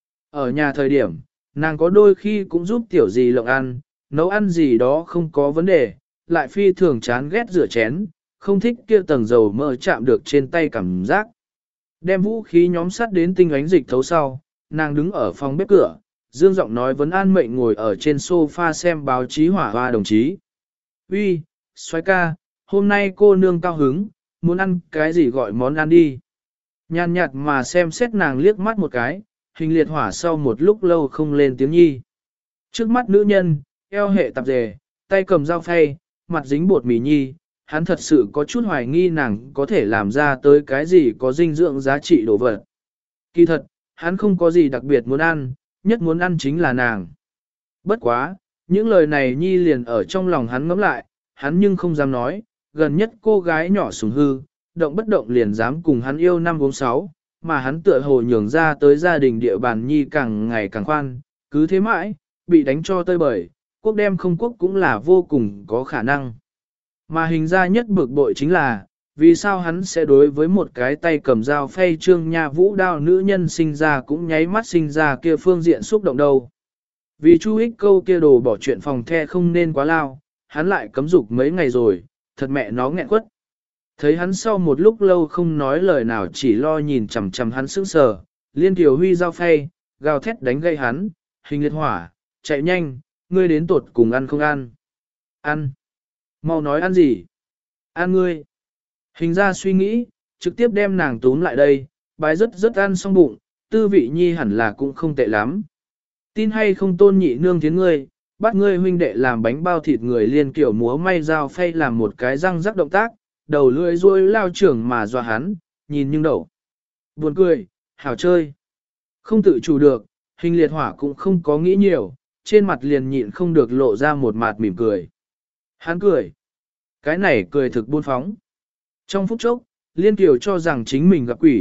Ở nhà thời điểm, nàng có đôi khi cũng giúp tiểu gì lộng ăn, nấu ăn gì đó không có vấn đề, lại phi thường chán ghét rửa chén, không thích kia tầng dầu mỡ chạm được trên tay cảm giác. Đem vũ khí nhóm sắt đến tinh ánh dịch thấu sau, nàng đứng ở phòng bếp cửa, dương giọng nói vấn an mệnh ngồi ở trên sofa xem báo chí Hỏa Hoa đồng chí. Uy, xoái ca, hôm nay cô nương cao hứng, muốn ăn cái gì gọi món ăn đi. Nhàn nhạt mà xem xét nàng liếc mắt một cái, Hình Liệt Hỏa sau một lúc lâu không lên tiếng nhi. Trước mắt nữ nhân, eo hệ tạp dề, tay cầm dao phay, mặt dính bột mì nhi, hắn thật sự có chút hoài nghi nàng có thể làm ra tới cái gì có dinh dưỡng giá trị đồ vật. Kỳ thật, hắn không có gì đặc biệt muốn ăn, nhất muốn ăn chính là nàng. Bất quá, những lời này nhi liền ở trong lòng hắn ngẫm lại, hắn nhưng không dám nói, gần nhất cô gái nhỏ sủng hư, động bất động liền dám cùng hắn yêu năm bốn sáu, mà hắn tựa hồ nhường ra tới gia đình địa bàn nhi càng ngày càng khoan, cứ thế mãi, bị đánh cho tơi bời, quốc đem không quốc cũng là vô cùng có khả năng. Mà hình ra nhất bực bội chính là, vì sao hắn sẽ đối với một cái tay cầm dao phay trương nha vũ đao nữ nhân sinh ra cũng nháy mắt sinh ra kia phương diện xúc động đâu. Vì chú ích câu kia đồ bỏ chuyện phòng the không nên quá lao, hắn lại cấm dục mấy ngày rồi, thật mẹ nó nghẹn quất. Thấy hắn sau một lúc lâu không nói lời nào chỉ lo nhìn chằm chằm hắn sững sờ, Liên Kiều huy dao phay, gào thét đánh gây hắn, Hình Liệt Hỏa, chạy nhanh, ngươi đến tột cùng ăn không ăn. Ăn. Mau nói ăn gì? Ăn ngươi. Hình ra suy nghĩ, trực tiếp đem nàng túm lại đây, bái rất rất ăn xong bụng, tư vị nhi hẳn là cũng không tệ lắm. Tin hay không tôn nhị nương tiến ngươi, bắt ngươi huynh đệ làm bánh bao thịt người Liên Kiều múa may dao phay làm một cái răng rắc động tác, đầu lưỡi ruôi lao trưởng mà dọa hắn, nhìn nhưng đậu. Buồn cười, hảo chơi. Không tự chủ được, Hình Liệt Hỏa cũng không có nghĩ nhiều, trên mặt liền nhịn không được lộ ra một mặt mỉm cười. Hắn cười. Cái này cười thực buôn phóng. Trong phút chốc, Liên Kiều cho rằng chính mình gặp quỷ,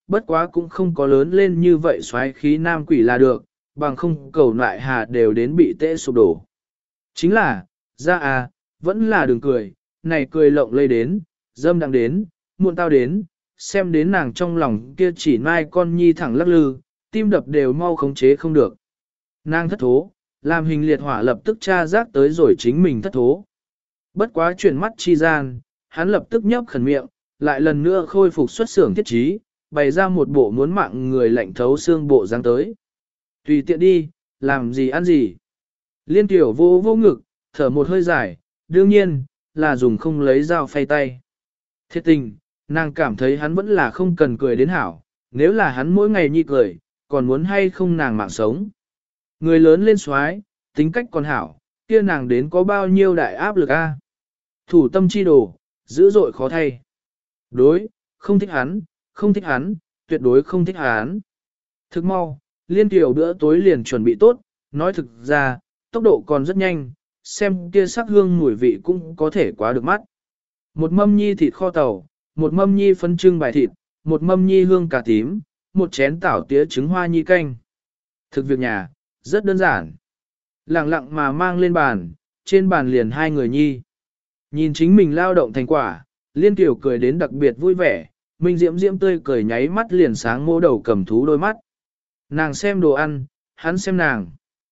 bất quá cũng không có lớn lên như vậy xoáy khí nam quỷ là được, bằng không cầu lại hà đều đến bị tễ sụp đổ. Chính là, ra à, vẫn là đừng cười, này cười lộng lây đến, dâm đang đến, muộn tao đến, xem đến nàng trong lòng kia chỉ mai con nhi thẳng lắc lư, tim đập đều mau khống chế không được. Nàng thất thố, làm hình liệt hỏa lập tức tra giác tới rồi chính mình thất thố. Bất quá chuyển mắt chi gian, hắn lập tức nhấp khẩn miệng, lại lần nữa khôi phục xuất xưởng thiết trí, bày ra một bộ muốn mạng người lạnh thấu xương bộ dáng tới. Tùy tiện đi, làm gì ăn gì. Liên tiểu vô vô ngực, thở một hơi dài, đương nhiên, là dùng không lấy dao phay tay. Thiệt tình, nàng cảm thấy hắn vẫn là không cần cười đến hảo, nếu là hắn mỗi ngày nhi cười, còn muốn hay không nàng mạng sống. Người lớn lên xoái, tính cách còn hảo, kia nàng đến có bao nhiêu đại áp lực a? Thủ tâm chi đồ, dữ dội khó thay. Đối, không thích hắn, không thích hắn, tuyệt đối không thích hắn. Thức mau, liên tiểu bữa tối liền chuẩn bị tốt, nói thực ra, tốc độ còn rất nhanh, xem kia sắc hương mùi vị cũng có thể quá được mắt. Một mâm nhi thịt kho tàu, một mâm nhi phân trưng bài thịt, một mâm nhi hương cà tím, một chén tảo tía trứng hoa nhi canh. Thực việc nhà, rất đơn giản. Lặng lặng mà mang lên bàn, trên bàn liền hai người nhi. Nhìn chính mình lao động thành quả, liên tiểu cười đến đặc biệt vui vẻ, Minh Diễm Diễm tươi cười nháy mắt liền sáng mô đầu cầm thú đôi mắt. Nàng xem đồ ăn, hắn xem nàng.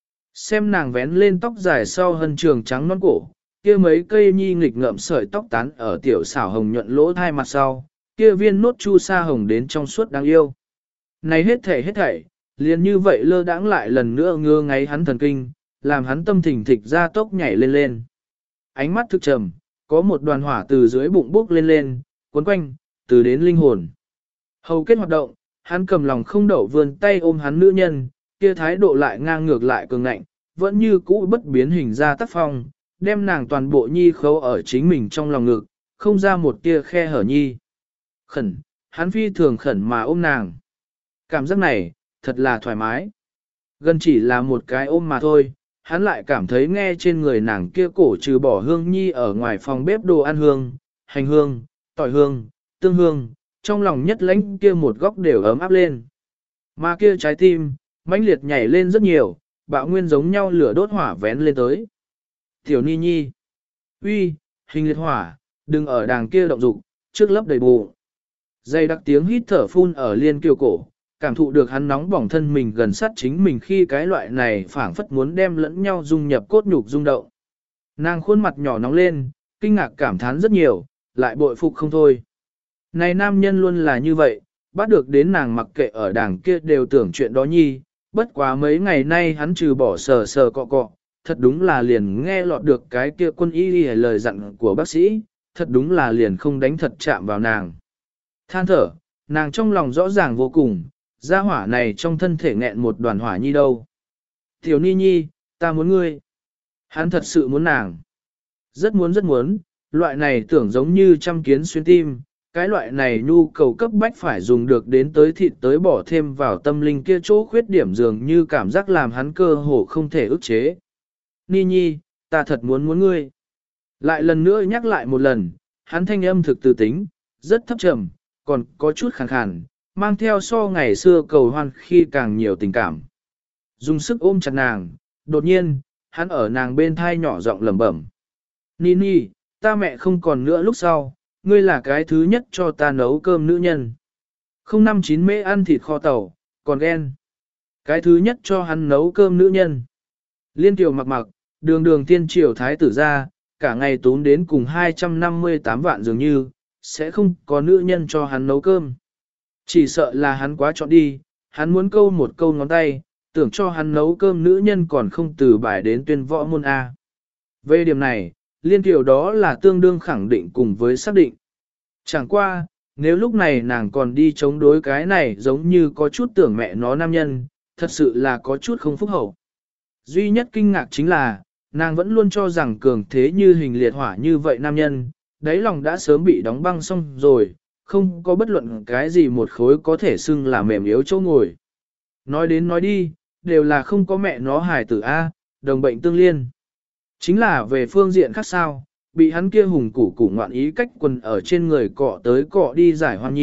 Xem nàng vén lên tóc dài sau hân trường trắng non cổ, kia mấy cây nhi nghịch ngợm sợi tóc tán ở tiểu xảo hồng nhuận lỗ thai mặt sau, kia viên nốt chu sa hồng đến trong suốt đáng yêu. Này hết thảy hết thảy, liền như vậy lơ đãng lại lần nữa ngơ ngáy hắn thần kinh, làm hắn tâm thình thịch ra tốc nhảy lên lên. Ánh mắt thực trầm, có một đoàn hỏa từ dưới bụng bốc lên lên, cuốn quanh, từ đến linh hồn. Hầu kết hoạt động, hắn cầm lòng không đậu vươn tay ôm hắn nữ nhân, kia thái độ lại ngang ngược lại cường ngạnh, vẫn như cũ bất biến hình ra tác phong, đem nàng toàn bộ nhi khấu ở chính mình trong lòng ngực, không ra một tia khe hở nhi. Khẩn, hắn phi thường khẩn mà ôm nàng. Cảm giác này, thật là thoải mái. Gần chỉ là một cái ôm mà thôi, hắn lại cảm thấy nghe trên người nàng kia cổ trừ bỏ hương nhi ở ngoài phòng bếp đồ ăn hương, hành hương, tỏi hương, tương hương, trong lòng nhất lãnh kia một góc đều ấm áp lên. Mà kia trái tim, mãnh liệt nhảy lên rất nhiều, bạo nguyên giống nhau lửa đốt hỏa vén lên tới. Tiểu Ni Nhi, uy, hình liệt hỏa, đừng ở đàng kia động dục, trước lấp đầy bụng. Dây đặc tiếng hít thở phun ở liên kiều cổ, cảm thụ được hắn nóng bỏng thân mình gần sát chính mình khi cái loại này phảng phất muốn đem lẫn nhau dung nhập cốt nhục rung động. Nàng khuôn mặt nhỏ nóng lên, kinh ngạc cảm thán rất nhiều, lại bội phục không thôi. Này nam nhân luôn là như vậy, bắt được đến nàng mặc kệ ở đàng kia đều tưởng chuyện đó nhi, bất quá mấy ngày nay hắn trừ bỏ sờ sờ cọ cọ, thật đúng là liền nghe lọt được cái kia quân y lời dặn của bác sĩ, thật đúng là liền không đánh thật chạm vào nàng. Than thở, nàng trong lòng rõ ràng vô cùng, gia hỏa này trong thân thể nghẹn một đoàn hỏa nhi đâu. Tiểu Ni Nhi, ta muốn ngươi. Hắn thật sự muốn nàng. Rất muốn rất muốn, loại này tưởng giống như trăm kiến xuyên tim, cái loại này nhu cầu cấp bách phải dùng được đến tới thịt tới bỏ thêm vào tâm linh kia chỗ khuyết điểm dường như cảm giác làm hắn cơ hồ không thể ức chế. Ni Nhi, ta thật muốn muốn ngươi. Lại lần nữa nhắc lại một lần, hắn thanh âm thực từ tính, rất thấp trầm, còn có chút khàn khàn, mang theo so ngày xưa cầu hoan khi càng nhiều tình cảm. Dùng sức ôm chặt nàng, đột nhiên, hắn ở nàng bên thai nhỏ giọng lẩm bẩm. Ni Ni, ta mẹ không còn nữa lúc sau, ngươi là cái thứ nhất cho ta nấu cơm nữ nhân. Không năm chín mễ ăn thịt kho tàu, còn ghen. Cái thứ nhất cho hắn nấu cơm nữ nhân. Liên tiểu mặc mặc, đường đường tiên triều thái tử ra, cả ngày tốn đến cùng hai trăm năm mươi tám vạn dường như, sẽ không có nữ nhân cho hắn nấu cơm. Chỉ sợ là hắn quá chọn đi, hắn muốn câu một câu ngón tay, tưởng cho hắn nấu cơm nữ nhân còn không từ bài đến tuyên võ môn A. Về điểm này, liên tiểu đó là tương đương khẳng định cùng với xác định. Chẳng qua, nếu lúc này nàng còn đi chống đối cái này giống như có chút tưởng mẹ nó nam nhân, thật sự là có chút không phúc hậu. Duy nhất kinh ngạc chính là, nàng vẫn luôn cho rằng cường thế như hình liệt hỏa như vậy nam nhân, đáy lòng đã sớm bị đóng băng xong rồi, không có bất luận cái gì một khối có thể xưng là mềm yếu chỗ ngồi. Nói đến nói đi, đều là không có mẹ nó hài tử A, đồng bệnh tương liên. Chính là về phương diện khác sao, bị hắn kia hùng củ củ ngoạn ý cách quần ở trên người cọ tới cọ đi giải hoan nhi,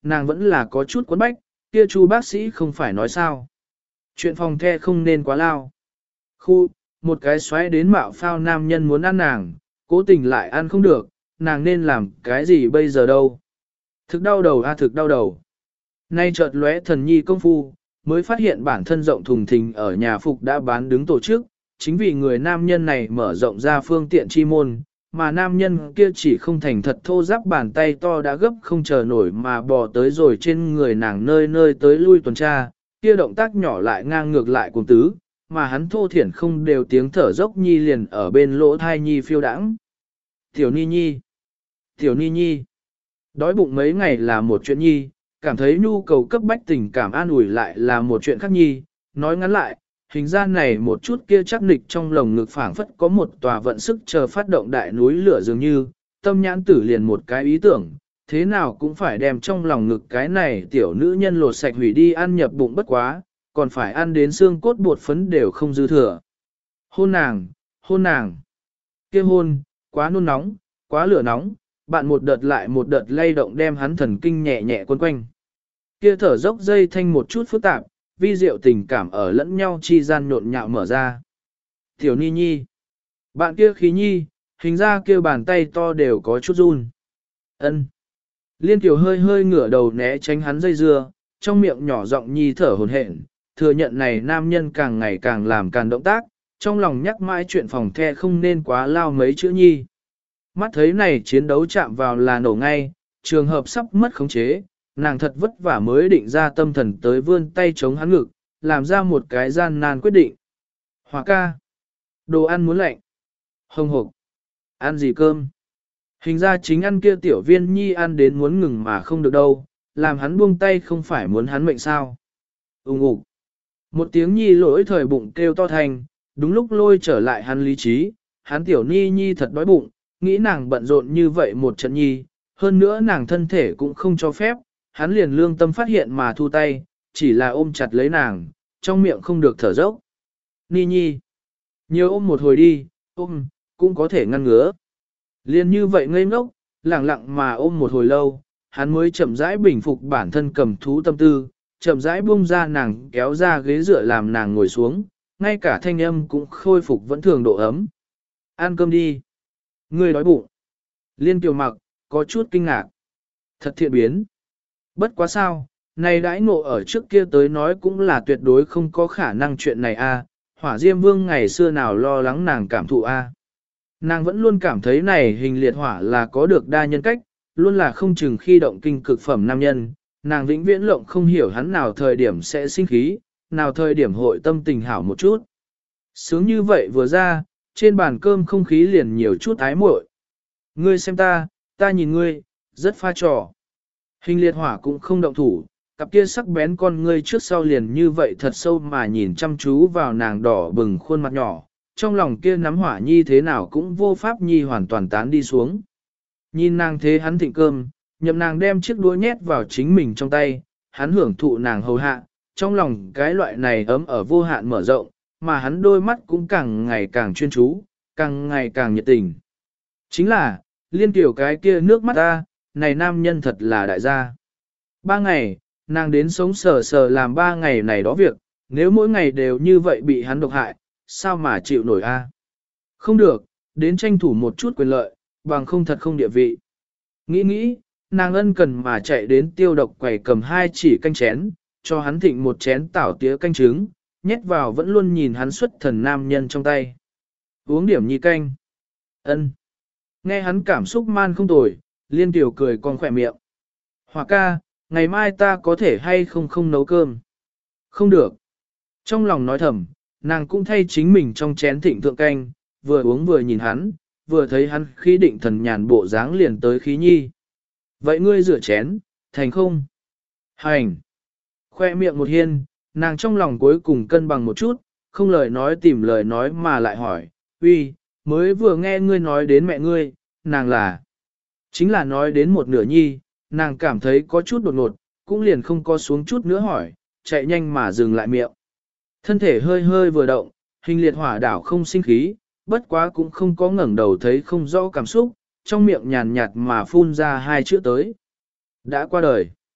nàng vẫn là có chút quấn bách, kia chu bác sĩ không phải nói sao. Chuyện phòng the không nên quá lao. Khu, một cái xoáy đến mạo phao nam nhân muốn ăn nàng, cố tình lại ăn không được, nàng nên làm cái gì bây giờ đâu. Thực đau đầu a thực đau đầu. Nay chợt lóe thần nhi công phu, mới phát hiện bản thân rộng thùng thình ở nhà phục đã bán đứng tổ chức, chính vì người nam nhân này mở rộng ra phương tiện chi môn, mà nam nhân kia chỉ không thành thật thô giáp bàn tay to đã gấp không chờ nổi mà bò tới rồi trên người nàng nơi nơi tới lui tuần tra, kia động tác nhỏ lại ngang ngược lại cùng tứ, mà hắn thô thiển không đều tiếng thở dốc nhi liền ở bên lỗ thai nhi phiêu đãng. Tiểu Ni Nhi, Tiểu Ni Nhi, đói bụng mấy ngày là một chuyện nhi, cảm thấy nhu cầu cấp bách tình cảm an ủi lại là một chuyện khác nhi, nói ngắn lại, hình ra này một chút kia chắc nịch trong lồng ngực phảng phất có một tòa vận sức chờ phát động đại núi lửa dường như, tâm nhãn tử liền một cái ý tưởng, thế nào cũng phải đem trong lòng ngực cái này tiểu nữ nhân lột sạch hủy đi ăn nhập bụng bất quá, còn phải ăn đến xương cốt bột phấn đều không dư thừa. Hôn nàng, hôn nàng, kia hôn, quá nôn nóng, quá lửa nóng, bạn một đợt lại một đợt lay động đem hắn thần kinh nhẹ nhẹ quấn quanh. Kia thở dốc dây thanh một chút phức tạp, vi diệu tình cảm ở lẫn nhau chi gian nhộn nhạo mở ra. Tiểu Ni Nhi, bạn kia khí nhi, hình ra kia bàn tay to đều có chút run. Ân. Liên Kiều hơi hơi ngửa đầu né tránh hắn dây dưa, trong miệng nhỏ giọng nhi thở hổn hển, thừa nhận này nam nhân càng ngày càng làm càng động tác, trong lòng nhắc mãi chuyện phòng the không nên quá lao mấy chữ nhi. Mắt thấy này chiến đấu chạm vào là nổ ngay, trường hợp sắp mất khống chế, nàng thật vất vả mới định ra tâm thần tới vươn tay chống hắn ngực, làm ra một cái gian nan quyết định. Hòa ca, đồ ăn muốn lạnh, hồng hộc, ăn gì cơm? Hình ra chính ăn kia tiểu viên nhi ăn đến muốn ngừng mà không được đâu, làm hắn buông tay không phải muốn hắn mệnh sao. Úng ục. Một tiếng nhi lỗi thời bụng kêu to thành, đúng lúc lôi trở lại hắn lý trí, hắn tiểu ni nhi thật đói bụng, nghĩ nàng bận rộn như vậy một trận nhi, hơn nữa nàng thân thể cũng không cho phép, hắn liền lương tâm phát hiện mà thu tay, chỉ là ôm chặt lấy nàng, trong miệng không được thở dốc. Ni nhi, nhiều ôm một hồi đi, ôm, cũng có thể ngăn ngứa. Liền như vậy ngây ngốc, lặng lặng mà ôm một hồi lâu, hắn mới chậm rãi bình phục bản thân cầm thú tâm tư, chậm rãi buông ra nàng kéo ra ghế dựa làm nàng ngồi xuống, ngay cả thanh âm cũng khôi phục vẫn thường độ ấm. Ăn cơm đi. Ngươi đói bụng. Liên Kiều mặc, có chút kinh ngạc. Thật thiện biến. Bất quá sao, này đãi ngộ ở trước kia tới nói cũng là tuyệt đối không có khả năng chuyện này a. Hỏa Diêm Vương ngày xưa nào lo lắng nàng cảm thụ a. Nàng vẫn luôn cảm thấy này hình liệt hỏa là có được đa nhân cách, luôn là không chừng khi động kinh cực phẩm nam nhân, nàng vĩnh viễn lộng không hiểu hắn nào thời điểm sẽ sinh khí, nào thời điểm hội tâm tình hảo một chút. Sướng như vậy vừa ra, trên bàn cơm không khí liền nhiều chút ái muội. Ngươi xem ta, ta nhìn ngươi, rất pha trò. Hình liệt hỏa cũng không động thủ, cặp kia sắc bén con ngươi trước sau liền như vậy thật sâu mà nhìn chăm chú vào nàng đỏ bừng khuôn mặt nhỏ, trong lòng kia nắm hỏa nhi thế nào cũng vô pháp nhi hoàn toàn tán đi xuống. Nhìn nàng thế hắn thịnh cơm, nhậm nàng đem chiếc đũa nhét vào chính mình trong tay, hắn hưởng thụ nàng hầu hạ, trong lòng cái loại này ấm ở vô hạn mở rộng, mà hắn đôi mắt cũng càng ngày càng chuyên chú, càng ngày càng nhiệt tình. Chính là, Liên Kiều cái kia nước mắt ta, này nam nhân thật là đại gia. Ba ngày, nàng đến sống sờ sờ làm ba ngày này đó việc, nếu mỗi ngày đều như vậy bị hắn độc hại, sao mà chịu nổi a? Không được, đến tranh thủ một chút quyền lợi, bằng không thật không địa vị. Nghĩ nghĩ, nàng ân cần mà chạy đến tiêu độc quầy cầm hai chỉ canh chén, cho hắn thịnh một chén tảo tía canh trứng, nhét vào vẫn luôn nhìn hắn xuất thần nam nhân trong tay. Uống điểm nhi canh. Ân. Nghe hắn cảm xúc man không tồi, Liên Kiều cười con khỏe miệng. Hòa ca, ngày mai ta có thể hay không không nấu cơm? Không được. Trong lòng nói thầm, nàng cũng thay chính mình trong chén thịnh thượng canh, vừa uống vừa nhìn hắn, vừa thấy hắn khí định thần nhàn bộ dáng liền tới khí nhi. Vậy ngươi rửa chén, thành không? Hành. Khoe miệng một hiên, nàng trong lòng cuối cùng cân bằng một chút, không lời nói tìm lời nói mà lại hỏi, uy, mới vừa nghe ngươi nói đến mẹ ngươi, nàng là. Chính là nói đến một nửa nhi, nàng cảm thấy có chút đột ngột, cũng liền không có xuống chút nữa hỏi, chạy nhanh mà dừng lại miệng. Thân thể hơi hơi vừa động, hình liệt hỏa đảo không sinh khí, bất quá cũng không có ngẩng đầu thấy không rõ cảm xúc, trong miệng nhàn nhạt mà phun ra hai chữ tới. Đã qua đời.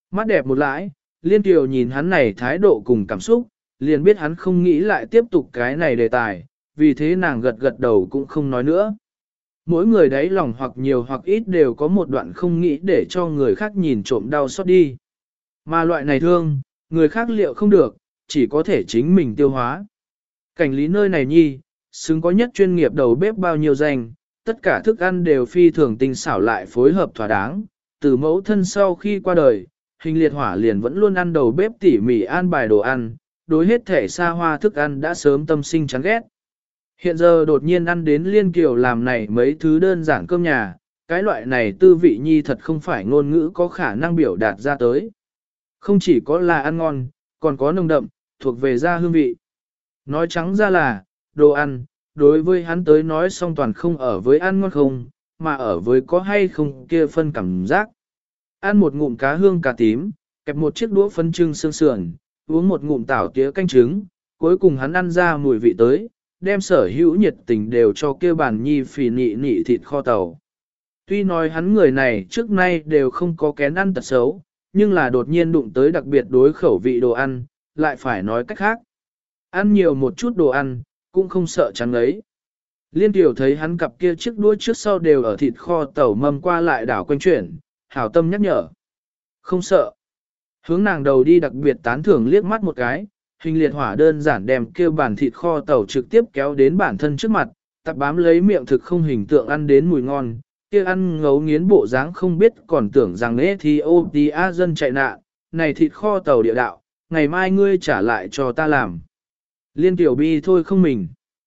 Mắt đẹp một lãi, Liên Kiều nhìn hắn này thái độ cùng cảm xúc, liền biết hắn không nghĩ lại tiếp tục cái này đề tài, vì thế nàng gật gật đầu cũng không nói nữa. Mỗi người đấy lòng hoặc nhiều hoặc ít đều có một đoạn không nghĩ để cho người khác nhìn trộm đau xót đi. Mà loại này thương, người khác liệu không được, chỉ có thể chính mình tiêu hóa. Cảnh lý nơi này nhi, xứng có nhất chuyên nghiệp đầu bếp bao nhiêu danh, tất cả thức ăn đều phi thường tinh xảo lại phối hợp thỏa đáng. Từ mẫu thân sau khi qua đời, Hình Liệt Hỏa liền vẫn luôn ăn đầu bếp tỉ mỉ an bài đồ ăn, đối hết thể xa hoa thức ăn đã sớm tâm sinh chán ghét. Hiện giờ đột nhiên ăn đến Liên Kiều làm này mấy thứ đơn giản cơm nhà, cái loại này tư vị nhi thật không phải ngôn ngữ có khả năng biểu đạt ra tới. Không chỉ có là ăn ngon, còn có nồng đậm, thuộc về da hương vị. Nói trắng ra là, đồ ăn, đối với hắn tới nói song toàn không ở với ăn ngon không, mà ở với có hay không kia phân cảm giác. Ăn một ngụm cá hương cà tím, kẹp một chiếc đũa phân trưng xương sườn, uống một ngụm tảo tía canh trứng, cuối cùng hắn ăn ra mùi vị tới, đem sở hữu nhiệt tình đều cho kia bàn nhi phì nị nị thịt kho tàu. Tuy nói hắn người này trước nay đều không có kén ăn tật xấu, nhưng là đột nhiên đụng tới đặc biệt đối khẩu vị đồ ăn, lại phải nói cách khác. Ăn nhiều một chút đồ ăn, cũng không sợ chán ấy. Liên Tiểu thấy hắn cặp kia chiếc đuôi trước sau đều ở thịt kho tàu mâm qua lại đảo quanh chuyển, hảo tâm nhắc nhở. Không sợ. Hướng nàng đầu đi đặc biệt tán thưởng liếc mắt một cái, Hình Liệt Hỏa đơn giản đem kêu bàn thịt kho tàu trực tiếp kéo đến bản thân trước mặt, tập bám lấy miệng thực không hình tượng ăn đến mùi ngon, kia ăn ngấu nghiến bộ dáng không biết còn tưởng rằng Ethiopia dân chạy nạn, này thịt kho tàu địa đạo, ngày mai ngươi trả lại cho ta làm. Liên Tiểu Bi thôi không mình.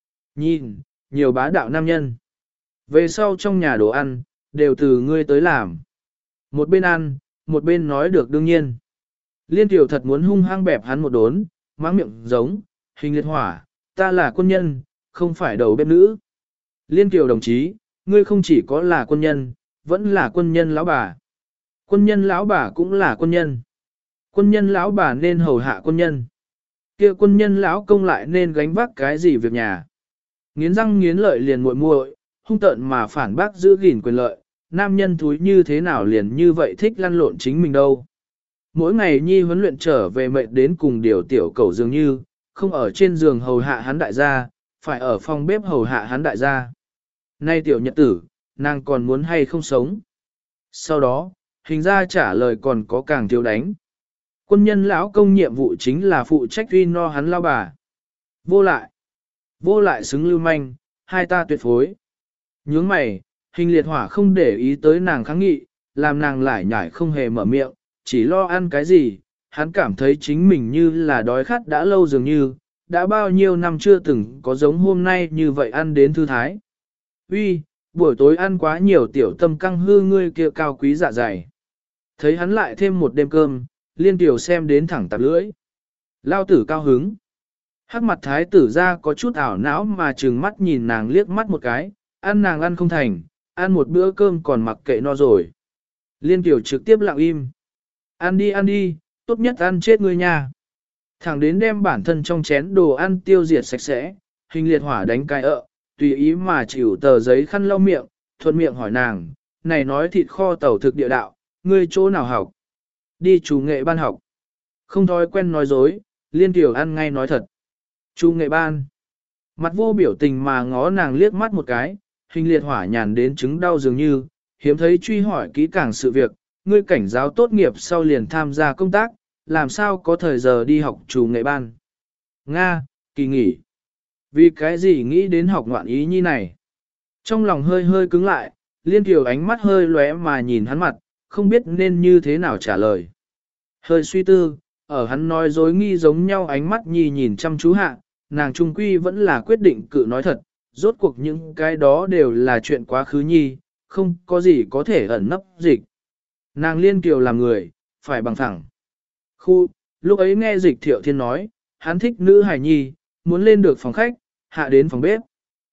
Nhìn, nhiều bá đạo nam nhân. Về sau trong nhà đồ ăn, đều từ ngươi tới làm. Một bên ăn, một bên nói được đương nhiên. Liên Tiểu thật muốn hung hăng bẹp hắn một đốn, mắng miệng giống, Hình Liệt Hỏa, ta là quân nhân, không phải đầu bếp nữ. Liên Tiểu đồng chí, ngươi không chỉ có là quân nhân, vẫn là quân nhân lão bà. Quân nhân lão bà cũng là quân nhân. Quân nhân lão bà nên hầu hạ quân nhân. Kia quân nhân lão công lại nên gánh vác cái gì việc nhà. Nghiến răng nghiến lợi liền muội muội, hung tợn mà phản bác giữ gìn quyền lợi, nam nhân thúi như thế nào liền như vậy thích lăn lộn chính mình đâu. Mỗi ngày nhi huấn luyện trở về mệt đến cùng điều tiểu cầu dường như, không ở trên giường hầu hạ hắn đại gia, phải ở phòng bếp hầu hạ hắn đại gia. Nay tiểu nhật tử, nàng còn muốn hay không sống. Sau đó, hình ra trả lời còn có càng thiếu đánh. Quân nhân lão công nhiệm vụ chính là phụ trách uy no hắn lao bà. Vô lại. Vô lại xứng lưu manh, hai ta tuyệt phối. Nhướng mày, Hình Liệt Hỏa không để ý tới nàng kháng nghị, làm nàng lải nhải không hề mở miệng, chỉ lo ăn cái gì, hắn cảm thấy chính mình như là đói khát đã lâu dường như, đã bao nhiêu năm chưa từng có giống hôm nay như vậy ăn đến thư thái. Uy, buổi tối ăn quá nhiều tiểu tâm căng hư ngươi kia cao quý dạ dày. Thấy hắn lại thêm một đêm cơm, Liên Tiểu xem đến thẳng tạp lưỡi. Lao tử cao hứng. Hắc mặt thái tử ra có chút ảo não mà trừng mắt nhìn nàng liếc mắt một cái, ăn nàng ăn không thành, ăn một bữa cơm còn mặc kệ no rồi. Liên Tiểu trực tiếp lặng im. Ăn đi ăn đi, tốt nhất ăn chết ngươi nha. Thẳng đến đem bản thân trong chén đồ ăn tiêu diệt sạch sẽ, Hình Liệt Hỏa đánh cái ợ, tùy ý mà chịu tờ giấy khăn lau miệng, thuận miệng hỏi nàng, này nói thịt kho tàu thực địa đạo, ngươi chỗ nào học? Đi chủ nghệ ban học. Không thói quen nói dối, Liên Tiểu ăn ngay nói thật. Chủ nghệ ban. Mặt vô biểu tình mà ngó nàng liếc mắt một cái, Hình Liệt Hỏa nhàn đến chứng đau dường như, hiếm thấy truy hỏi kỹ càng sự việc, ngươi cảnh giáo tốt nghiệp sau liền tham gia công tác, làm sao có thời giờ đi học chủ nghệ ban. Nga, kỳ nghỉ. Vì cái gì nghĩ đến học ngoạn ý như này? Trong lòng hơi hơi cứng lại, Liên Kiều ánh mắt hơi lóe mà nhìn hắn mặt, không biết nên như thế nào trả lời. Hơi suy tư, ở hắn nói dối nghi giống nhau ánh mắt nhì nhìn chăm chú hạ, nàng trung quy vẫn là quyết định cự nói thật, rốt cuộc những cái đó đều là chuyện quá khứ nhi, không có gì có thể ẩn nấp dịch. Nàng Liên Kiều làm người, phải bằng thẳng. Khu, lúc ấy nghe Dịch Thiệu Thiên nói, hắn thích nữ hài nhi, muốn lên được phòng khách, hạ đến phòng bếp.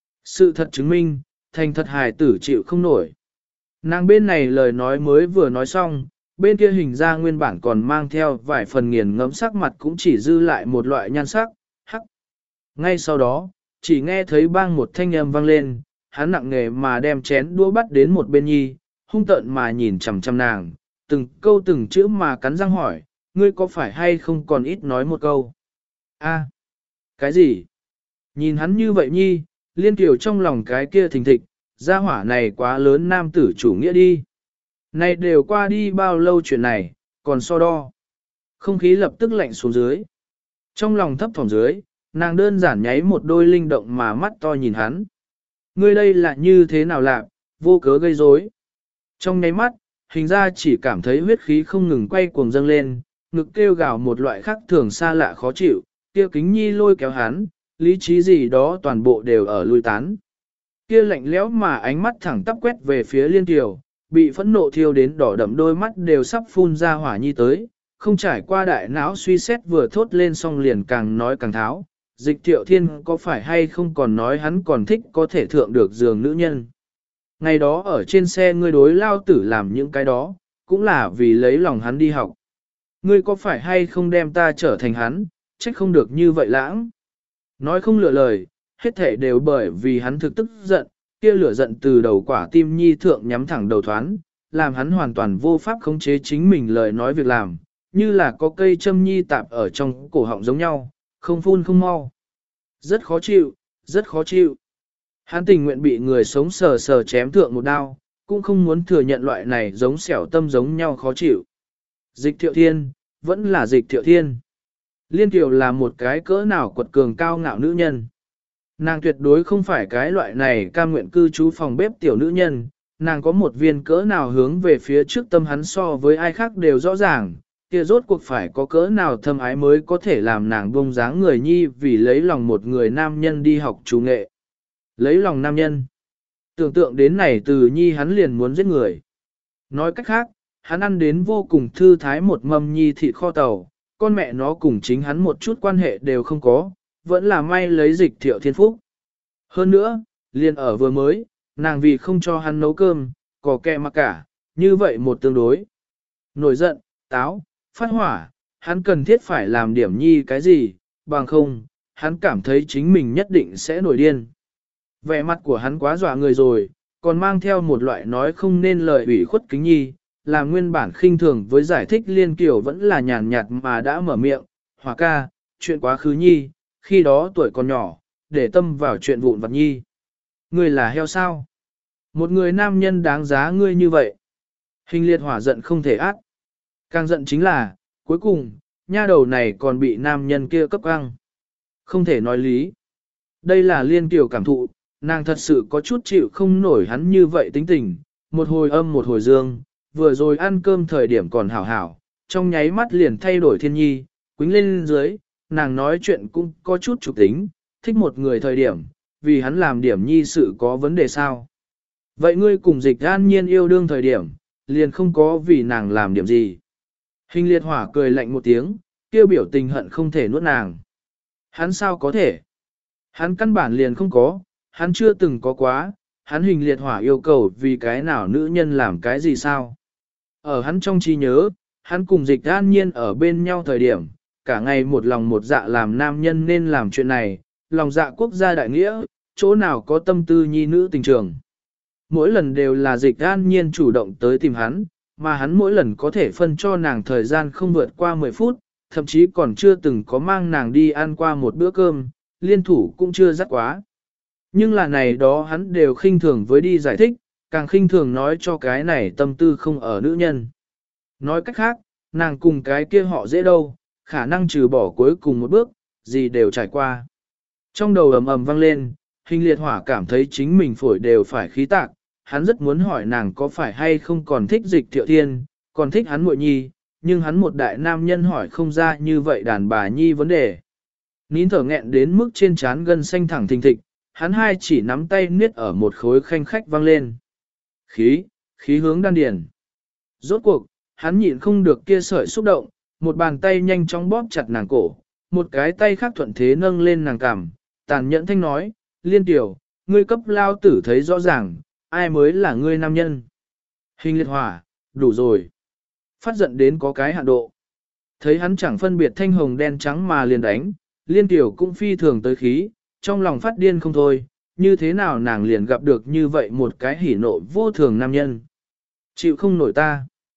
Sự thật chứng minh, thành thật hài tử chịu không nổi. Nàng bên này lời nói mới vừa nói xong, bên kia hình ra nguyên bản còn mang theo vài phần nghiền ngẫm sắc mặt cũng chỉ dư lại một loại nhan sắc, hắc. Ngay sau đó, chỉ nghe thấy bang một thanh âm vang lên, hắn nặng nề mà đem chén đũa bắt đến một bên nhi, hung tợn mà nhìn chằm chằm nàng, từng câu từng chữ mà cắn răng hỏi, ngươi có phải hay không còn ít nói một câu? A, cái gì? Nhìn hắn như vậy nhi, Liên Kiều trong lòng cái kia thình thịch, gia hỏa này quá lớn nam tử chủ nghĩa đi. Này đều qua đi bao lâu chuyện này, còn so đo. Không khí lập tức lạnh xuống dưới. Trong lòng thấp thỏm dưới, nàng đơn giản nháy một đôi linh động mà mắt to nhìn hắn. Ngươi đây là như thế nào lạc, vô cớ gây rối. Trong nháy mắt, hình ra chỉ cảm thấy huyết khí không ngừng quay cuồng dâng lên, ngực kêu gào một loại khác thường xa lạ khó chịu, kia kính nhi lôi kéo hắn, lý trí gì đó toàn bộ đều ở lui tán. Kia lạnh lẽo mà ánh mắt thẳng tắp quét về phía Liên Kiều, bị phẫn nộ thiêu đến đỏ đậm đôi mắt đều sắp phun ra hỏa nhi tới, không trải qua đại não suy xét vừa thốt lên xong liền càng nói càng tháo. Dịch Thiệu Thiên có phải hay không còn nói hắn còn thích có thể thượng được giường nữ nhân. Ngày đó ở trên xe ngươi đối lao tử làm những cái đó, cũng là vì lấy lòng hắn đi học. Ngươi có phải hay không đem ta trở thành hắn, trách không được như vậy lãng. Nói không lựa lời, hết thể đều bởi vì hắn thực tức giận, kia lửa giận từ đầu quả tim nhi thượng nhắm thẳng đầu thoán, làm hắn hoàn toàn vô pháp khống chế chính mình lời nói việc làm, như là có cây châm nhi tạp ở trong cổ họng giống nhau, không phun không mau. Rất khó chịu, rất khó chịu. Hắn tình nguyện bị người sống sờ sờ chém thượng một đao, cũng không muốn thừa nhận loại này giống xẻo tâm giống nhau khó chịu. Dịch Thiệu Thiên, vẫn là Dịch Thiệu Thiên. Liên Kiều là một cái cỡ nào quật cường cao ngạo nữ nhân. Nàng tuyệt đối không phải cái loại này cam nguyện cư trú phòng bếp tiểu nữ nhân, nàng có một viên cỡ nào hướng về phía trước tâm hắn so với ai khác đều rõ ràng, kia rốt cuộc phải có cỡ nào thâm ái mới có thể làm nàng bông dáng người nhi vì lấy lòng một người nam nhân đi học chủ nghệ. Lấy lòng nam nhân. Tưởng tượng đến này từ nhi hắn liền muốn giết người. Nói cách khác, hắn ăn đến vô cùng thư thái một mâm nhi thịt kho tàu, con mẹ nó cùng chính hắn một chút quan hệ đều không có, vẫn là may lấy Dịch Thiệu Thiên phúc. Hơn nữa, liền ở vừa mới, nàng vì không cho hắn nấu cơm, có kẹ mặc cả, như vậy một tương đối. Nổi giận, táo, phát hỏa, hắn cần thiết phải làm điểm nhi cái gì, bằng không, hắn cảm thấy chính mình nhất định sẽ nổi điên. Vẻ mặt của hắn quá dọa người rồi, còn mang theo một loại nói không nên lời ủy khuất kính nhi, là nguyên bản khinh thường với giải thích Liên Kiều vẫn là nhàn nhạt mà đã mở miệng, Hòa ca, chuyện quá khứ nhi, khi đó tuổi còn nhỏ, để tâm vào chuyện vụn vặt nhi. Ngươi là heo sao? Một người nam nhân đáng giá ngươi như vậy. Hình liệt hỏa giận không thể át. Càng giận chính là, cuối cùng, nha đầu này còn bị nam nhân kia cấp căng. Không thể nói lý. Đây là Liên Kiều cảm thụ, nàng thật sự có chút chịu không nổi hắn như vậy tính tình, một hồi âm một hồi dương, vừa rồi ăn cơm thời điểm còn hảo hảo, trong nháy mắt liền thay đổi thiên nhi, quính lên dưới, nàng nói chuyện cũng có chút trục tính, thích một người thời điểm, vì hắn làm điểm nhi sự có vấn đề sao. Vậy ngươi cùng Dịch An Nhiên yêu đương thời điểm, liền không có vì nàng làm điểm gì. Hình liệt hỏa cười lạnh một tiếng, kêu biểu tình hận không thể nuốt nàng. Hắn sao có thể? Hắn căn bản liền không có, hắn chưa từng có quá, hắn hình liệt hỏa yêu cầu vì cái nào nữ nhân làm cái gì sao? Ở hắn trong trí nhớ, hắn cùng Dịch An Nhiên ở bên nhau thời điểm, cả ngày một lòng một dạ làm nam nhân nên làm chuyện này, lòng dạ quốc gia đại nghĩa, chỗ nào có tâm tư nhi nữ tình trường. Mỗi lần đều là Dịch An Nhiên chủ động tới tìm hắn, mà hắn mỗi lần có thể phân cho nàng thời gian không vượt qua mười phút, thậm chí còn chưa từng có mang nàng đi ăn qua một bữa cơm, liên thủ cũng chưa dắt quá. Nhưng là này đó hắn đều khinh thường với đi giải thích, càng khinh thường nói cho cái này tâm tư không ở nữ nhân. Nói cách khác, nàng cùng cái kia họ dễ đâu, khả năng trừ bỏ cuối cùng một bước, gì đều trải qua. Trong đầu ầm ầm vang lên, hình liệt hỏa cảm thấy chính mình phổi đều phải khí tạc, hắn rất muốn hỏi nàng có phải hay không còn thích Dịch Thiệu Thiên, còn thích hắn muội nhi, nhưng hắn một đại nam nhân hỏi không ra như vậy đàn bà nhi vấn đề. Nín thở nghẹn đến mức trên trán gân xanh thẳng thình thịch, hắn hai chỉ nắm tay niết ở một khối khanh khách vang lên. Khí, khí hướng đan điền. Rốt cuộc, hắn nhịn không được kia sợi xúc động, một bàn tay nhanh chóng bóp chặt nàng cổ, một cái tay khác thuận thế nâng lên nàng cằm, tàn nhẫn thanh nói, Liên Tiểu, ngươi cấp lao tử thấy rõ ràng, ai mới là ngươi nam nhân. Hình liệt hỏa, đủ rồi. Phát giận đến có cái hạn độ. Thấy hắn chẳng phân biệt thanh hồng đen trắng mà liền đánh, Liên Tiểu cũng phi thường tới khí, trong lòng phát điên không thôi, như thế nào nàng liền gặp được như vậy một cái hỉ nộ vô thường nam nhân. Chịu không nổi ta.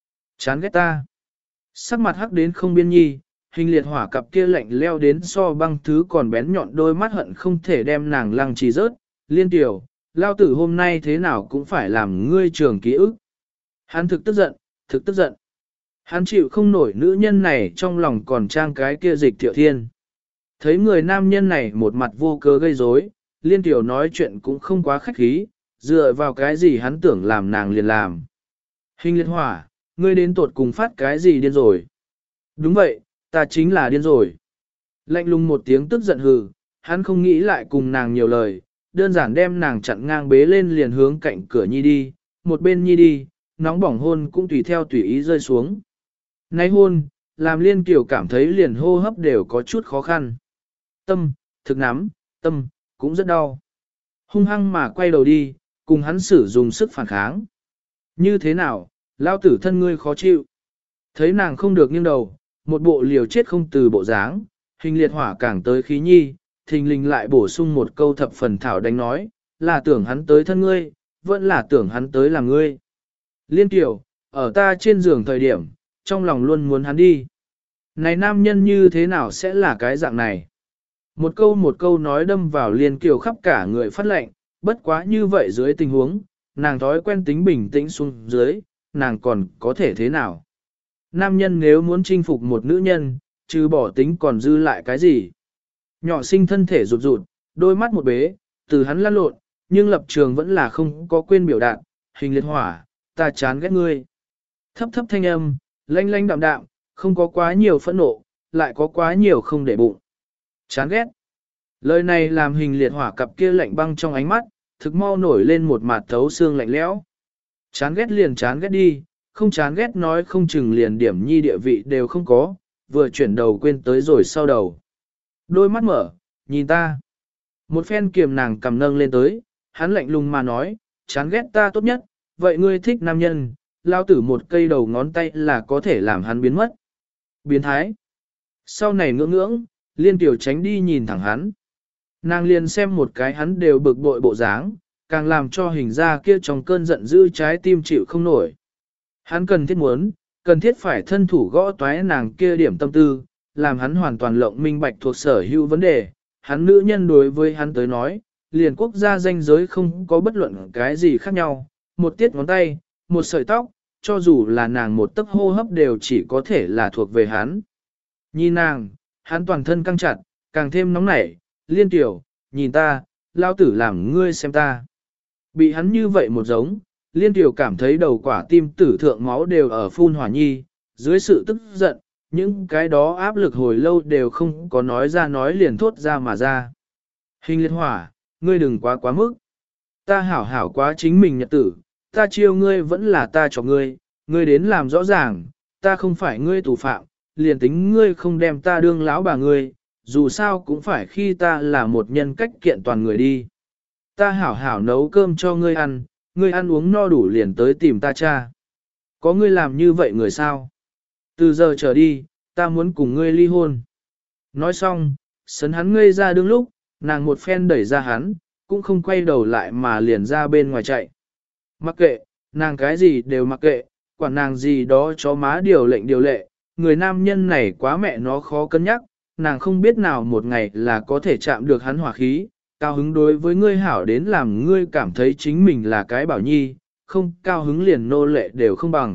Chán ghét ta. Sắc mặt hắc đến không biên nhi, hình liệt hỏa cặp kia lạnh leo đến so băng thứ còn bén nhọn đôi mắt hận không thể đem nàng lăng trì rớt. Liên tiểu, lao tử hôm nay thế nào cũng phải làm ngươi trường ký ức. Hắn thực tức giận, thực tức giận. Hắn chịu không nổi nữ nhân này trong lòng còn trang cái kia dịch thiệu thiên. Thấy người nam nhân này một mặt vô cớ gây rối, liên tiểu nói chuyện cũng không quá khách khí, dựa vào cái gì hắn tưởng làm nàng liền làm. Hình liệt hỏa, ngươi đến tột cùng phát cái gì điên rồi? Đúng vậy, ta chính là điên rồi. Lạnh lùng một tiếng tức giận hừ, hắn không nghĩ lại cùng nàng nhiều lời, đơn giản đem nàng chặn ngang bế lên liền hướng cạnh cửa nhi đi, một bên nhi đi, nóng bỏng hôn cũng tùy theo tùy ý rơi xuống. Nay hôn, làm liên kiểu cảm thấy liền hô hấp đều có chút khó khăn. Tâm, thực nắm, tâm, cũng rất đau. Hung hăng mà quay đầu đi, cùng hắn sử dùng sức phản kháng. Như thế nào, lao tử thân ngươi khó chịu. Thấy nàng không được nghiêng đầu, một bộ liều chết không từ bộ dáng, hình liệt hỏa càng tới khí nhi, thình lình lại bổ sung một câu thập phần thảo đánh nói, là tưởng hắn tới thân ngươi, vẫn là tưởng hắn tới làm ngươi. Liên tiểu, ở ta trên giường thời điểm, trong lòng luôn muốn hắn đi. Này nam nhân như thế nào sẽ là cái dạng này? Một câu một câu nói đâm vào liên kiều khắp cả người phát lệnh, bất quá như vậy dưới tình huống, nàng thói quen tính bình tĩnh xuống dưới, nàng còn có thể thế nào? Nam nhân nếu muốn chinh phục một nữ nhân, trừ bỏ tính còn dư lại cái gì? Nhỏ sinh thân thể rụt rụt, đôi mắt một bế, từ hắn lăn lộn, nhưng lập trường vẫn là không có quên biểu đạt, hình liệt hỏa, ta chán ghét ngươi. Thấp thấp thanh âm, lanh lanh đạm đạm, không có quá nhiều phẫn nộ, lại có quá nhiều không để bụng. Chán ghét. Lời này làm hình liệt hỏa cặp kia lạnh băng trong ánh mắt, thực mau nổi lên một mặt thấu xương lạnh lẽo. Chán ghét liền chán ghét đi, không chán ghét nói không chừng liền điểm nhi địa vị đều không có, vừa chuyển đầu quên tới rồi sau đầu. Đôi mắt mở, nhìn ta. Một phen kiềm nàng cầm nâng lên tới, hắn lạnh lùng mà nói, chán ghét ta tốt nhất, vậy ngươi thích nam nhân, lao tử một cây đầu ngón tay là có thể làm hắn biến mất. Biến thái. Sau này ngưỡng ngưỡng, liên tiểu tránh đi nhìn thẳng hắn. Nàng liền xem một cái hắn đều bực bội bộ dáng, càng làm cho hình ra kia trong cơn giận dữ trái tim chịu không nổi. Hắn cần thiết muốn, cần thiết phải thân thủ gõ toái nàng kia điểm tâm tư, làm hắn hoàn toàn lộng minh bạch thuộc sở hữu vấn đề. Hắn nữ nhân đối với hắn tới nói, liền quốc gia danh giới không có bất luận cái gì khác nhau, một tiết ngón tay, một sợi tóc, cho dù là nàng một tấc hô hấp đều chỉ có thể là thuộc về hắn. Nhìn nàng, hắn toàn thân căng chặt, càng thêm nóng nảy, liên tiểu, nhìn ta, lao tử làm ngươi xem ta. Bị hắn như vậy một giống, liên tiểu cảm thấy đầu quả tim tử thượng máu đều ở phun hỏa nhi, dưới sự tức giận, những cái đó áp lực hồi lâu đều không có nói ra nói liền thốt ra mà ra. Hình liệt hỏa, ngươi đừng quá quá mức. Ta hảo hảo quá chính mình nhật tử, ta chiêu ngươi vẫn là ta cho ngươi, ngươi đến làm rõ ràng, ta không phải ngươi tù phạm, liền tính ngươi không đem ta đương lão bà ngươi, dù sao cũng phải khi ta là một nhân cách kiện toàn người đi. Ta hảo hảo nấu cơm cho ngươi ăn, ngươi ăn uống no đủ liền tới tìm ta cha. Có ngươi làm như vậy người sao? Từ giờ trở đi, ta muốn cùng ngươi ly hôn. Nói xong, sấn hắn ngây ra đương lúc, nàng một phen đẩy ra hắn, cũng không quay đầu lại mà liền ra bên ngoài chạy. Mặc kệ, nàng cái gì đều mặc kệ, quản nàng gì đó cho má điều lệnh điều lệ, người nam nhân này quá mẹ nó khó cân nhắc, nàng không biết nào một ngày là có thể chạm được hắn hỏa khí, cao hứng đối với ngươi hảo đến làm ngươi cảm thấy chính mình là cái bảo nhi, không cao hứng liền nô lệ đều không bằng.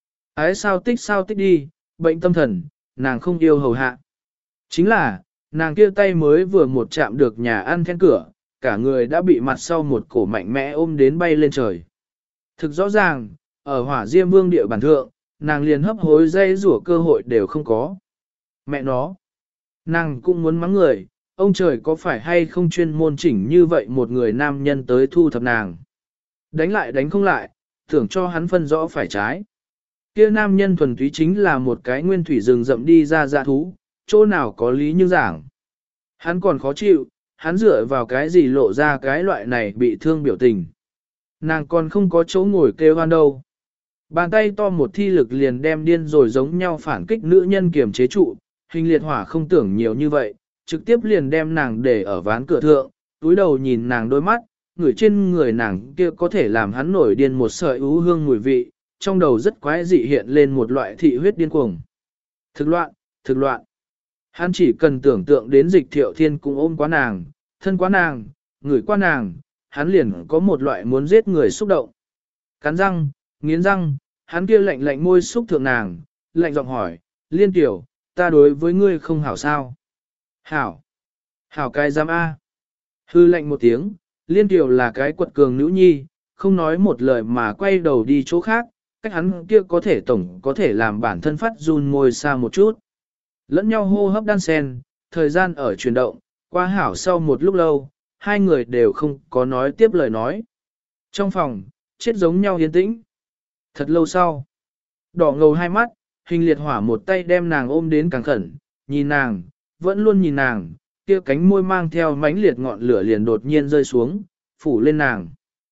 Ái sao tích sao tích đi, bệnh tâm thần, nàng không yêu hầu hạ. Chính là, nàng kia tay mới vừa một chạm được nhà ăn then cửa, cả người đã bị mặt sau một cổ mạnh mẽ ôm đến bay lên trời. Thực rõ ràng, ở hỏa diêm vương địa bản thượng, nàng liền hấp hối dây rủa cơ hội đều không có. Mẹ nó, nàng cũng muốn mắng người, ông trời có phải hay không chuyên môn chỉnh như vậy một người nam nhân tới thu thập nàng. Đánh lại đánh không lại, tưởng cho hắn phân rõ phải trái. Kia nam nhân thuần túy chính là một cái nguyên thủy rừng rậm đi ra dạ thú, chỗ nào có lý như giảng. Hắn còn khó chịu, hắn dựa vào cái gì lộ ra cái loại này bị thương biểu tình. Nàng còn không có chỗ ngồi kêu hoan đâu. Bàn tay to một thi lực liền đem điên rồi giống nhau phản kích nữ nhân kiềm chế trụ, hình liệt hỏa không tưởng nhiều như vậy, trực tiếp liền đem nàng để ở ván cửa thượng, túi đầu nhìn nàng đôi mắt, người trên người nàng kia có thể làm hắn nổi điên một sợi ú hương mùi vị, trong đầu rất quái dị hiện lên một loại thị huyết điên cuồng. Thực loạn, thực loạn. Hắn chỉ cần tưởng tượng đến Dịch Thiệu Thiên cũng ôm quá nàng, thân quá nàng, ngửi qua nàng, hắn liền có một loại muốn giết người xúc động. Cắn răng, nghiến răng, hắn kia lạnh lạnh môi xúc thượng nàng, lạnh giọng hỏi, Liên Tiểu, ta đối với ngươi không hảo sao? Hảo. Hảo cái giam A. Hư lạnh một tiếng, Liên Tiểu là cái quật cường nữ nhi, không nói một lời mà quay đầu đi chỗ khác, cách hắn kia có thể tổng có thể làm bản thân phát run môi xa một chút. Lẫn nhau hô hấp đan sen, thời gian ở chuyển động, qua hảo sau một lúc lâu, hai người đều không có nói tiếp lời nói. Trong phòng, chết giống nhau yên tĩnh. Thật lâu sau, đỏ ngầu hai mắt, hình liệt hỏa một tay đem nàng ôm đến càng khẩn, nhìn nàng, vẫn luôn nhìn nàng, kia cánh môi mang theo mánh liệt ngọn lửa liền đột nhiên rơi xuống, phủ lên nàng.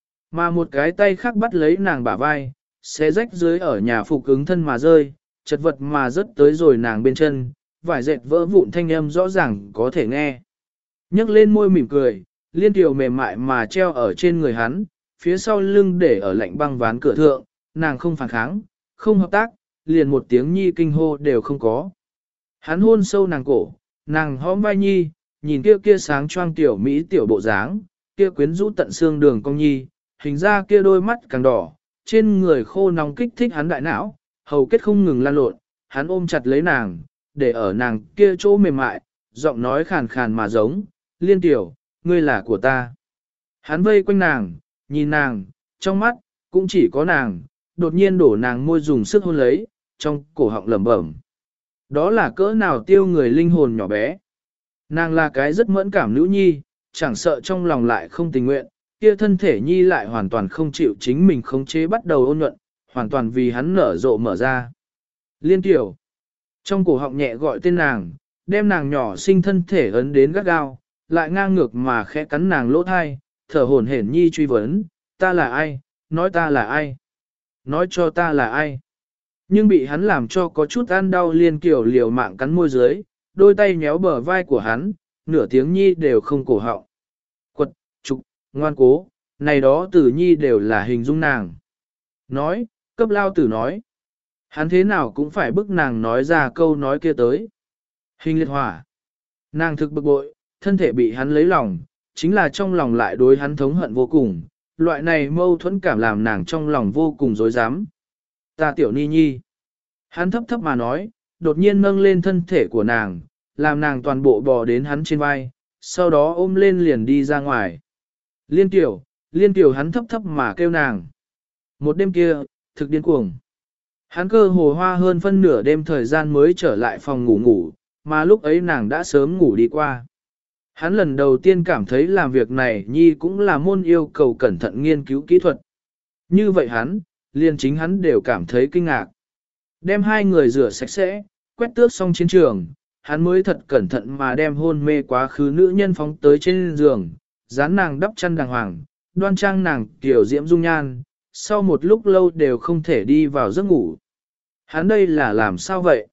Mà một cái tay khác bắt lấy nàng bả vai, xé rách dưới ở nhà phục ứng thân mà rơi, chật vật mà rớt tới rồi nàng bên chân, vải dệt vỡ vụn thanh âm rõ ràng có thể nghe. Nhấc lên môi mỉm cười, Liên Tiểu mềm mại mà treo ở trên người hắn, phía sau lưng để ở lạnh băng ván cửa thượng, nàng không phản kháng, không hợp tác, liền một tiếng nhi kinh hô đều không có. Hắn hôn sâu nàng cổ, nàng hõm vai nhi, nhìn kia kia sáng choang tiểu mỹ tiểu bộ dáng, kia quyến rũ tận xương đường cong nhi, hình ra kia đôi mắt càng đỏ, trên người khô nóng kích thích hắn đại não, hầu kết không ngừng lan lộn, hắn ôm chặt lấy nàng, để ở nàng kia chỗ mềm mại, giọng nói khàn khàn mà giống, Liên Tiểu, ngươi là của ta. Hắn vây quanh nàng, nhìn nàng, trong mắt, cũng chỉ có nàng, đột nhiên đổ nàng môi dùng sức hôn lấy, trong cổ họng lẩm bẩm. Đó là cỡ nào tiêu người linh hồn nhỏ bé. Nàng là cái rất mẫn cảm nữ nhi, chẳng sợ trong lòng lại không tình nguyện, kia thân thể nhi lại hoàn toàn không chịu chính mình khống chế bắt đầu ôn nhuận, hoàn toàn vì hắn nở rộ mở ra. Liên Tiểu. Trong cổ họng nhẹ gọi tên nàng, đem nàng nhỏ sinh thân thể ấn đến gắt gao, lại ngang ngược mà khẽ cắn nàng lỗ thai, thở hổn hển nhi truy vấn, ta là ai, nói ta là ai, nói cho ta là ai. Nhưng bị hắn làm cho có chút ăn đau Liên Kiểu liều mạng cắn môi dưới, đôi tay nhéo bờ vai của hắn, nửa tiếng nhi đều không cổ họng. Quật, trục, ngoan cố, này đó tử nhi đều là hình dung nàng. Nói, cấp lao tử nói. Hắn thế nào cũng phải bức nàng nói ra câu nói kia tới. Hình liệt hỏa. Nàng thực bực bội, thân thể bị hắn lấy lòng, chính là trong lòng lại đối hắn thống hận vô cùng. Loại này mâu thuẫn cảm làm nàng trong lòng vô cùng dối dám. Ta tiểu ni nhi. Hắn thấp thấp mà nói, đột nhiên nâng lên thân thể của nàng, làm nàng toàn bộ bò đến hắn trên vai, sau đó ôm lên liền đi ra ngoài. Liên Tiểu, Liên Tiểu hắn thấp thấp mà kêu nàng. Một đêm kia, thực điên cuồng. Hắn cơ hồ hoa hơn phân nửa đêm thời gian mới trở lại phòng ngủ ngủ, mà lúc ấy nàng đã sớm ngủ đi qua. Hắn lần đầu tiên cảm thấy làm việc này nhi cũng là môn yêu cầu cẩn thận nghiên cứu kỹ thuật. Như vậy hắn, liền chính hắn đều cảm thấy kinh ngạc. Đem hai người rửa sạch sẽ, quét tước xong chiến trường, hắn mới thật cẩn thận mà đem hôn mê quá khứ nữ nhân phóng tới trên giường, dán nàng đắp chăn đàng hoàng, đoan trang nàng kiểu diễm dung nhan, sau một lúc lâu đều không thể đi vào giấc ngủ. Hắn đây là làm sao vậy?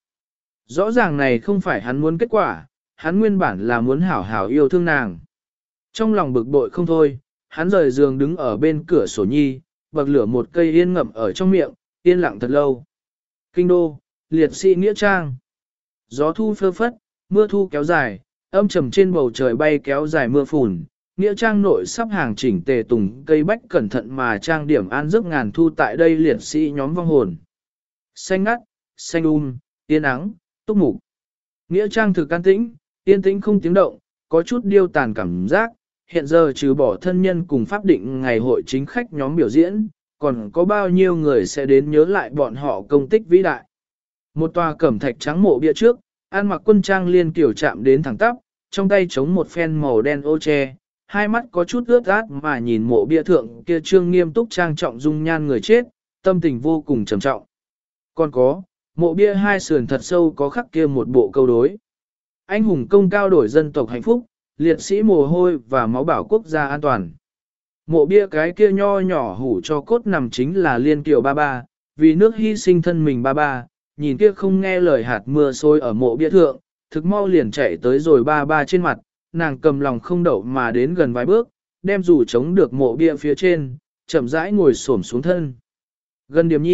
Rõ ràng này không phải hắn muốn kết quả, hắn nguyên bản là muốn hảo hảo yêu thương nàng. Trong lòng bực bội không thôi, hắn rời giường đứng ở bên cửa sổ nhi, bậc lửa một cây yên ngậm ở trong miệng, yên lặng thật lâu. Kinh đô, liệt sĩ nghĩa trang. Gió thu phơ phất, mưa thu kéo dài, âm trầm trên bầu trời bay kéo dài mưa phùn. Nghĩa trang nội sắp hàng chỉnh tề tùng cây bách cẩn thận mà trang điểm an giấc ngàn thu tại đây liệt sĩ nhóm vong hồn. Xanh ngắt, xanh um, yên ắng, túc mục. Nghĩa trang thực an tĩnh, yên tĩnh không tiếng động, có chút điêu tàn cảm giác. Hiện giờ trừ bỏ thân nhân cùng pháp định ngày hội chính khách nhóm biểu diễn, còn có bao nhiêu người sẽ đến nhớ lại bọn họ công tích vĩ đại. Một tòa cẩm thạch trắng mộ bia trước, An Mặc quân trang Liên Kiểu chạm đến thẳng tắp, trong tay chống một phen màu đen ô che, hai mắt có chút ướt át mà nhìn mộ bia thượng kia trương nghiêm túc trang trọng dung nhan người chết, tâm tình vô cùng trầm trọng. Còn có, mộ bia hai sườn thật sâu có khắc kia một bộ câu đối. Anh hùng công cao đổi dân tộc hạnh phúc, liệt sĩ mồ hôi và máu bảo quốc gia an toàn. Mộ bia cái kia nho nhỏ hủ cho cốt nằm chính là Liên Kiểu ba ba, vì nước hy sinh thân mình ba ba, nhìn kia không nghe lời hạt mưa xối ở mộ bia thượng, thực mau liền chạy tới rồi ba ba trên mặt, nàng cầm lòng không đậu mà đến gần vài bước, đem dù chống được mộ bia phía trên, chậm rãi ngồi xổm xuống thân. Gần điểm nhi,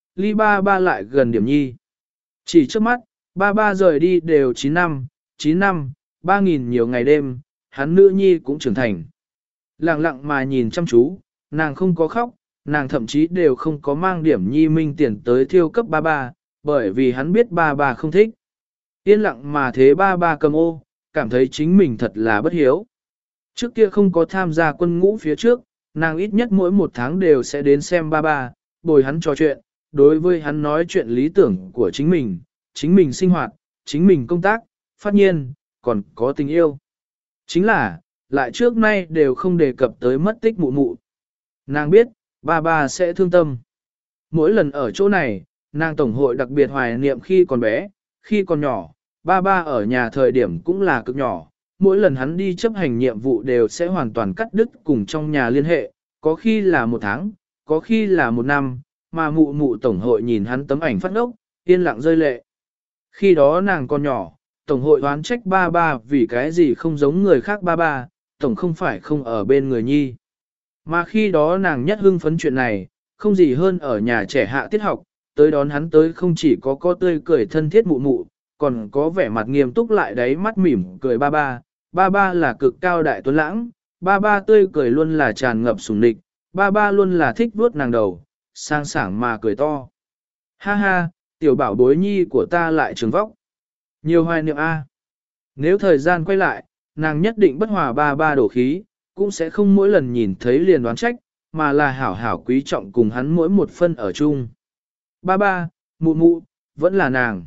ly ba ba lại gần điểm nhi. Chỉ trước mắt, ba ba rời đi đều chín năm, chín năm, ba nghìn nhiều ngày đêm, hắn nữ nhi cũng trưởng thành. Lặng lặng mà nhìn chăm chú, nàng không có khóc, nàng thậm chí đều không có mang điểm nhi minh tiền tới thiêu cấp ba ba, bởi vì hắn biết ba ba không thích. Yên lặng mà thế ba ba cầm ô, cảm thấy chính mình thật là bất hiếu. Trước kia không có tham gia quân ngũ phía trước, nàng ít nhất mỗi một tháng đều sẽ đến xem ba ba, bồi hắn trò chuyện, đối với hắn nói chuyện lý tưởng của chính mình, chính mình sinh hoạt, chính mình công tác, phát nhiên, còn có tình yêu. Chính là, lại trước nay đều không đề cập tới mất tích mụ mụ. Nàng biết, ba ba sẽ thương tâm. Mỗi lần ở chỗ này, nàng tổng hội đặc biệt hoài niệm khi còn bé, khi còn nhỏ, ba ba ở nhà thời điểm cũng là cực nhỏ. Mỗi lần hắn đi chấp hành nhiệm vụ đều sẽ hoàn toàn cắt đứt cùng trong nhà liên hệ, có khi là một tháng, có khi là một năm, mà mụ mụ tổng hội nhìn hắn tấm ảnh phát ngốc, yên lặng rơi lệ. Khi đó nàng còn nhỏ, tổng hội oán trách ba ba vì cái gì không giống người khác ba ba, tổng không phải không ở bên người nhi. Mà khi đó nàng nhất hưng phấn chuyện này, không gì hơn ở nhà trẻ hạ tiết học, tới đón hắn tới không chỉ có có tươi cười thân thiết mụ mụ, còn có vẻ mặt nghiêm túc lại đáy mắt mỉm cười ba ba. Ba ba là cực cao đại tuấn lãng, ba ba tươi cười luôn là tràn ngập sủng nịch, ba ba luôn là thích vuốt nàng đầu, sang sảng mà cười to. Ha ha, tiểu bảo bối nhi của ta lại trường vóc. Nhiều hoài niệm A. Nếu thời gian quay lại, nàng nhất định bất hòa ba ba đổ khí, cũng sẽ không mỗi lần nhìn thấy liền đoán trách, mà là hảo hảo quý trọng cùng hắn mỗi một phân ở chung. Ba ba, mụ mụ, vẫn là nàng.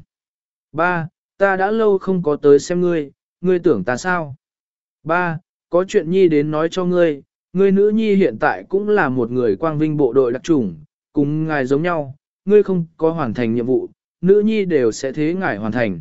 Ba, ta đã lâu không có tới xem ngươi, ngươi tưởng ta sao? Ba, có chuyện nhi đến nói cho ngươi, ngươi nữ nhi hiện tại cũng là một người quang vinh bộ đội đặc chủng, cùng ngài giống nhau, ngươi không có hoàn thành nhiệm vụ, nữ nhi đều sẽ thế ngài hoàn thành.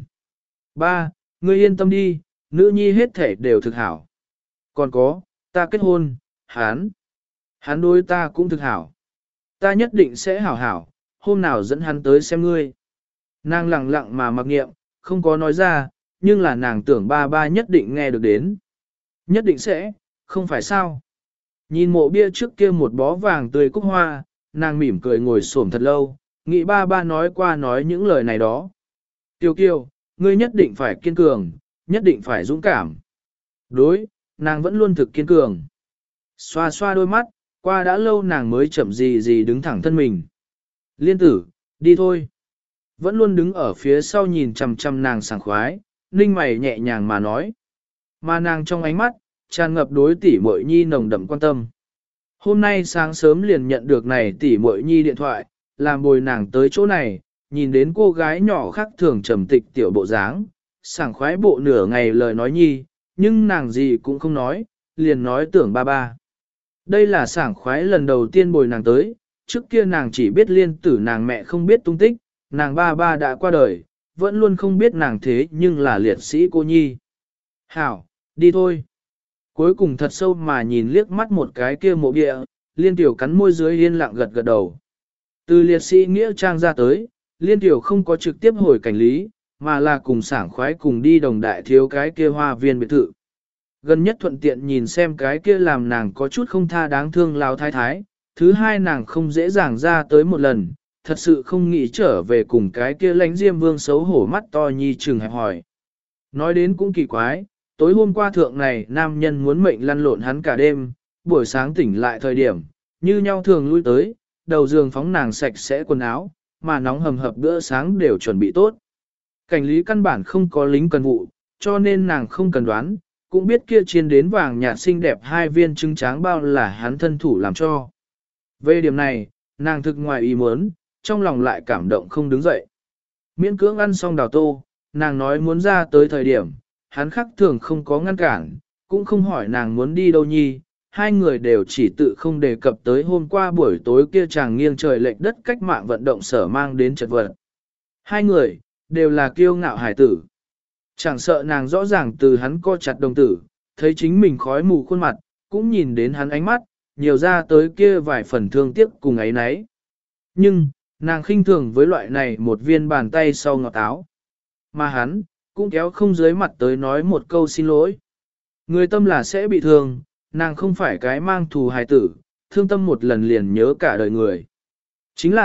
Ba, ngươi yên tâm đi, nữ nhi hết thể đều thực hảo. Còn có, ta kết hôn, hắn, hắn đối ta cũng thực hảo. Ta nhất định sẽ hảo hảo, hôm nào dẫn hắn tới xem ngươi. Nàng lặng lặng mà mặc nghiệm, không có nói ra, nhưng là nàng tưởng ba ba nhất định nghe được đến. Nhất định sẽ, không phải sao. Nhìn mộ bia trước kia một bó vàng tươi cúc hoa, nàng mỉm cười ngồi xổm thật lâu, nghĩ ba ba nói qua nói những lời này đó. Kiều Kiều, ngươi nhất định phải kiên cường, nhất định phải dũng cảm. Đối, nàng vẫn luôn thực kiên cường. Xoa xoa đôi mắt, qua đã lâu nàng mới chậm gì gì đứng thẳng thân mình. Liên tử, đi thôi. Vẫn luôn đứng ở phía sau nhìn chằm chằm nàng sảng khoái, ninh mày nhẹ nhàng mà nói. Mà nàng trong ánh mắt, tràn ngập đối tỷ muội nhi nồng đậm quan tâm. Hôm nay sáng sớm liền nhận được này tỷ muội nhi điện thoại, làm bồi nàng tới chỗ này, nhìn đến cô gái nhỏ khác thường trầm tịch tiểu bộ dáng, sảng khoái bộ nửa ngày lời nói nhi, nhưng nàng gì cũng không nói, liền nói tưởng ba ba. Đây là sảng khoái lần đầu tiên bồi nàng tới, trước kia nàng chỉ biết liên tử nàng mẹ không biết tung tích, nàng ba ba đã qua đời, vẫn luôn không biết nàng thế nhưng là liệt sĩ cô nhi. Hảo, đi thôi. Cuối cùng thật sâu mà nhìn liếc mắt một cái kia mộ địa, liên tiểu cắn môi dưới yên lặng gật gật đầu. Từ liệt sĩ nghĩa trang ra tới, liên tiểu không có trực tiếp hồi cảnh lý, mà là cùng sảng khoái cùng đi đồng đại thiếu cái kia hoa viên biệt thự. Gần nhất thuận tiện nhìn xem cái kia làm nàng có chút không tha đáng thương lao thái thái, thứ hai nàng không dễ dàng ra tới một lần, thật sự không nghĩ trở về cùng cái kia lánh diêm vương xấu hổ mắt to nhi trừng hẹp hỏi. Nói đến cũng kỳ quái, tối hôm qua thượng này nam nhân muốn mệnh lăn lộn hắn cả đêm, buổi sáng tỉnh lại thời điểm, như nhau thường lui tới, đầu giường phóng nàng sạch sẽ quần áo, mà nóng hầm hập bữa sáng đều chuẩn bị tốt. Cảnh lý căn bản không có lính cần vụ, cho nên nàng không cần đoán, cũng biết kia chiên đến vàng nhạt xinh đẹp hai viên trứng tráng bao là hắn thân thủ làm cho. Về điểm này, nàng thực ngoài ý muốn, trong lòng lại cảm động không đứng dậy. Miễn cưỡng ăn xong đào tô, nàng nói muốn ra tới thời điểm, hắn khắc thường không có ngăn cản, cũng không hỏi nàng muốn đi đâu nhi, hai người đều chỉ tự không đề cập tới hôm qua buổi tối kia chàng nghiêng trời lệch đất cách mạng vận động sở mang đến chật vật. Hai người, đều là kiêu ngạo hải tử. Chẳng sợ nàng rõ ràng từ hắn co chặt đồng tử, thấy chính mình khói mù khuôn mặt, cũng nhìn đến hắn ánh mắt, nhiều ra tới kia vài phần thương tiếc cùng ấy nấy. Nhưng, nàng khinh thường với loại này một viên bàn tay sau ngọt áo. Mà hắn, cũng kéo không dưới mặt tới nói một câu xin lỗi. Người tâm là sẽ bị thương, nàng không phải cái mang thù hài tử, thương tâm một lần liền nhớ cả đời người. Chính là,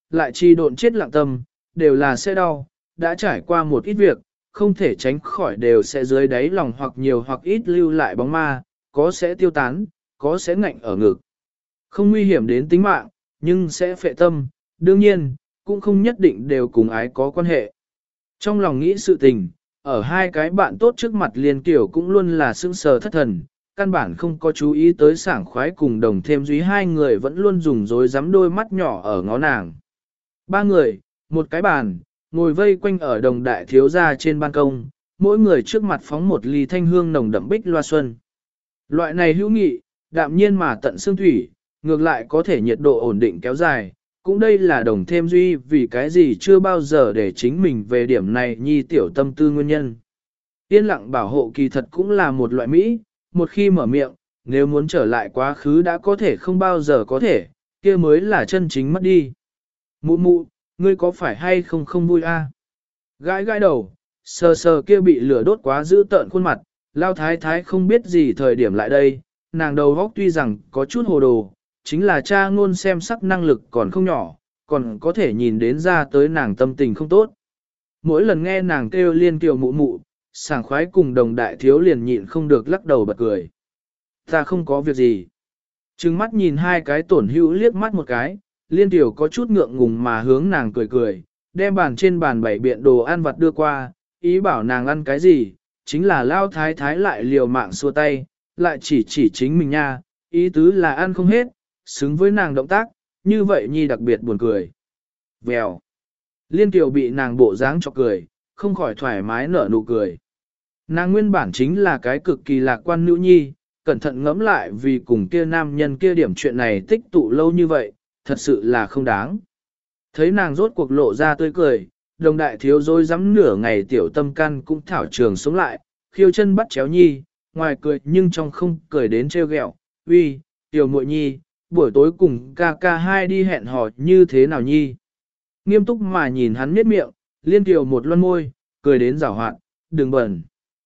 lại chi độn chết lặng tâm, đều là sẽ đau, đã trải qua một ít việc, không thể tránh khỏi đều sẽ dưới đáy lòng hoặc nhiều hoặc ít lưu lại bóng ma, có sẽ tiêu tán, có sẽ ngạnh ở ngực. Không nguy hiểm đến tính mạng, nhưng sẽ phệ tâm, đương nhiên, cũng không nhất định đều cùng ái có quan hệ. Trong lòng nghĩ sự tình, ở hai cái bạn tốt trước mặt Liên Kiều cũng luôn là sững sờ thất thần, căn bản không có chú ý tới sảng khoái cùng đồng thêm duy hai người vẫn luôn dùng dối rắm đôi mắt nhỏ ở ngó nàng. Ba người, một cái bàn, ngồi vây quanh ở đồng đại thiếu gia trên ban công, mỗi người trước mặt phóng một ly thanh hương nồng đậm bích loa xuân. Loại này hữu nghị, đạm nhiên mà tận xương thủy, ngược lại có thể nhiệt độ ổn định kéo dài, cũng đây là đồng thêm duy vì cái gì chưa bao giờ để chính mình về điểm này nhi tiểu tâm tư nguyên nhân. Yên lặng bảo hộ kỳ thật cũng là một loại Mỹ, một khi mở miệng, nếu muốn trở lại quá khứ đã có thể không bao giờ có thể, kia mới là chân chính mất đi. Mụ mụ, ngươi có phải hay không không vui a? À? Gãi gãi đầu, sờ sờ kia bị lửa đốt quá giữ tợn khuôn mặt, lao thái thái không biết gì thời điểm lại đây, nàng đầu góc tuy rằng có chút hồ đồ, chính là cha ngôn xem sắc năng lực còn không nhỏ, còn có thể nhìn đến ra tới nàng tâm tình không tốt. Mỗi lần nghe nàng kêu Liên Kiều mụ mụ, sảng khoái cùng đồng đại thiếu liền nhịn không được lắc đầu bật cười. Ta không có việc gì. Trừng mắt nhìn hai cái tổn hữu liếc mắt một cái, Liên Kiều có chút ngượng ngùng mà hướng nàng cười cười, đem bàn trên bàn bảy biện đồ ăn vặt đưa qua, ý bảo nàng ăn cái gì, chính là lao thái thái lại liều mạng xua tay, lại chỉ chỉ chính mình nha, ý tứ là ăn không hết, xứng với nàng động tác, như vậy nhi đặc biệt buồn cười. Vèo. Liên Kiều bị nàng bộ dáng cho cười, không khỏi thoải mái nở nụ cười. Nàng nguyên bản chính là cái cực kỳ lạc quan nữ nhi, cẩn thận ngẫm lại vì cùng kia nam nhân kia điểm chuyện này tích tụ lâu như vậy, thật sự là không đáng. Thấy nàng rốt cuộc lộ ra tươi cười, đồng đại thiếu dối dám nửa ngày tiểu tâm can cũng thảo trường sống lại, khiêu chân bắt chéo nhi, ngoài cười nhưng trong không cười đến trêu ghẹo. Uy, tiểu muội nhi, buổi tối cùng ca ca hai đi hẹn hò như thế nào nhi? Nghiêm túc mà nhìn hắn miết miệng, Liên Kiều một loan môi, cười đến giảo hoạt, đừng bẩn.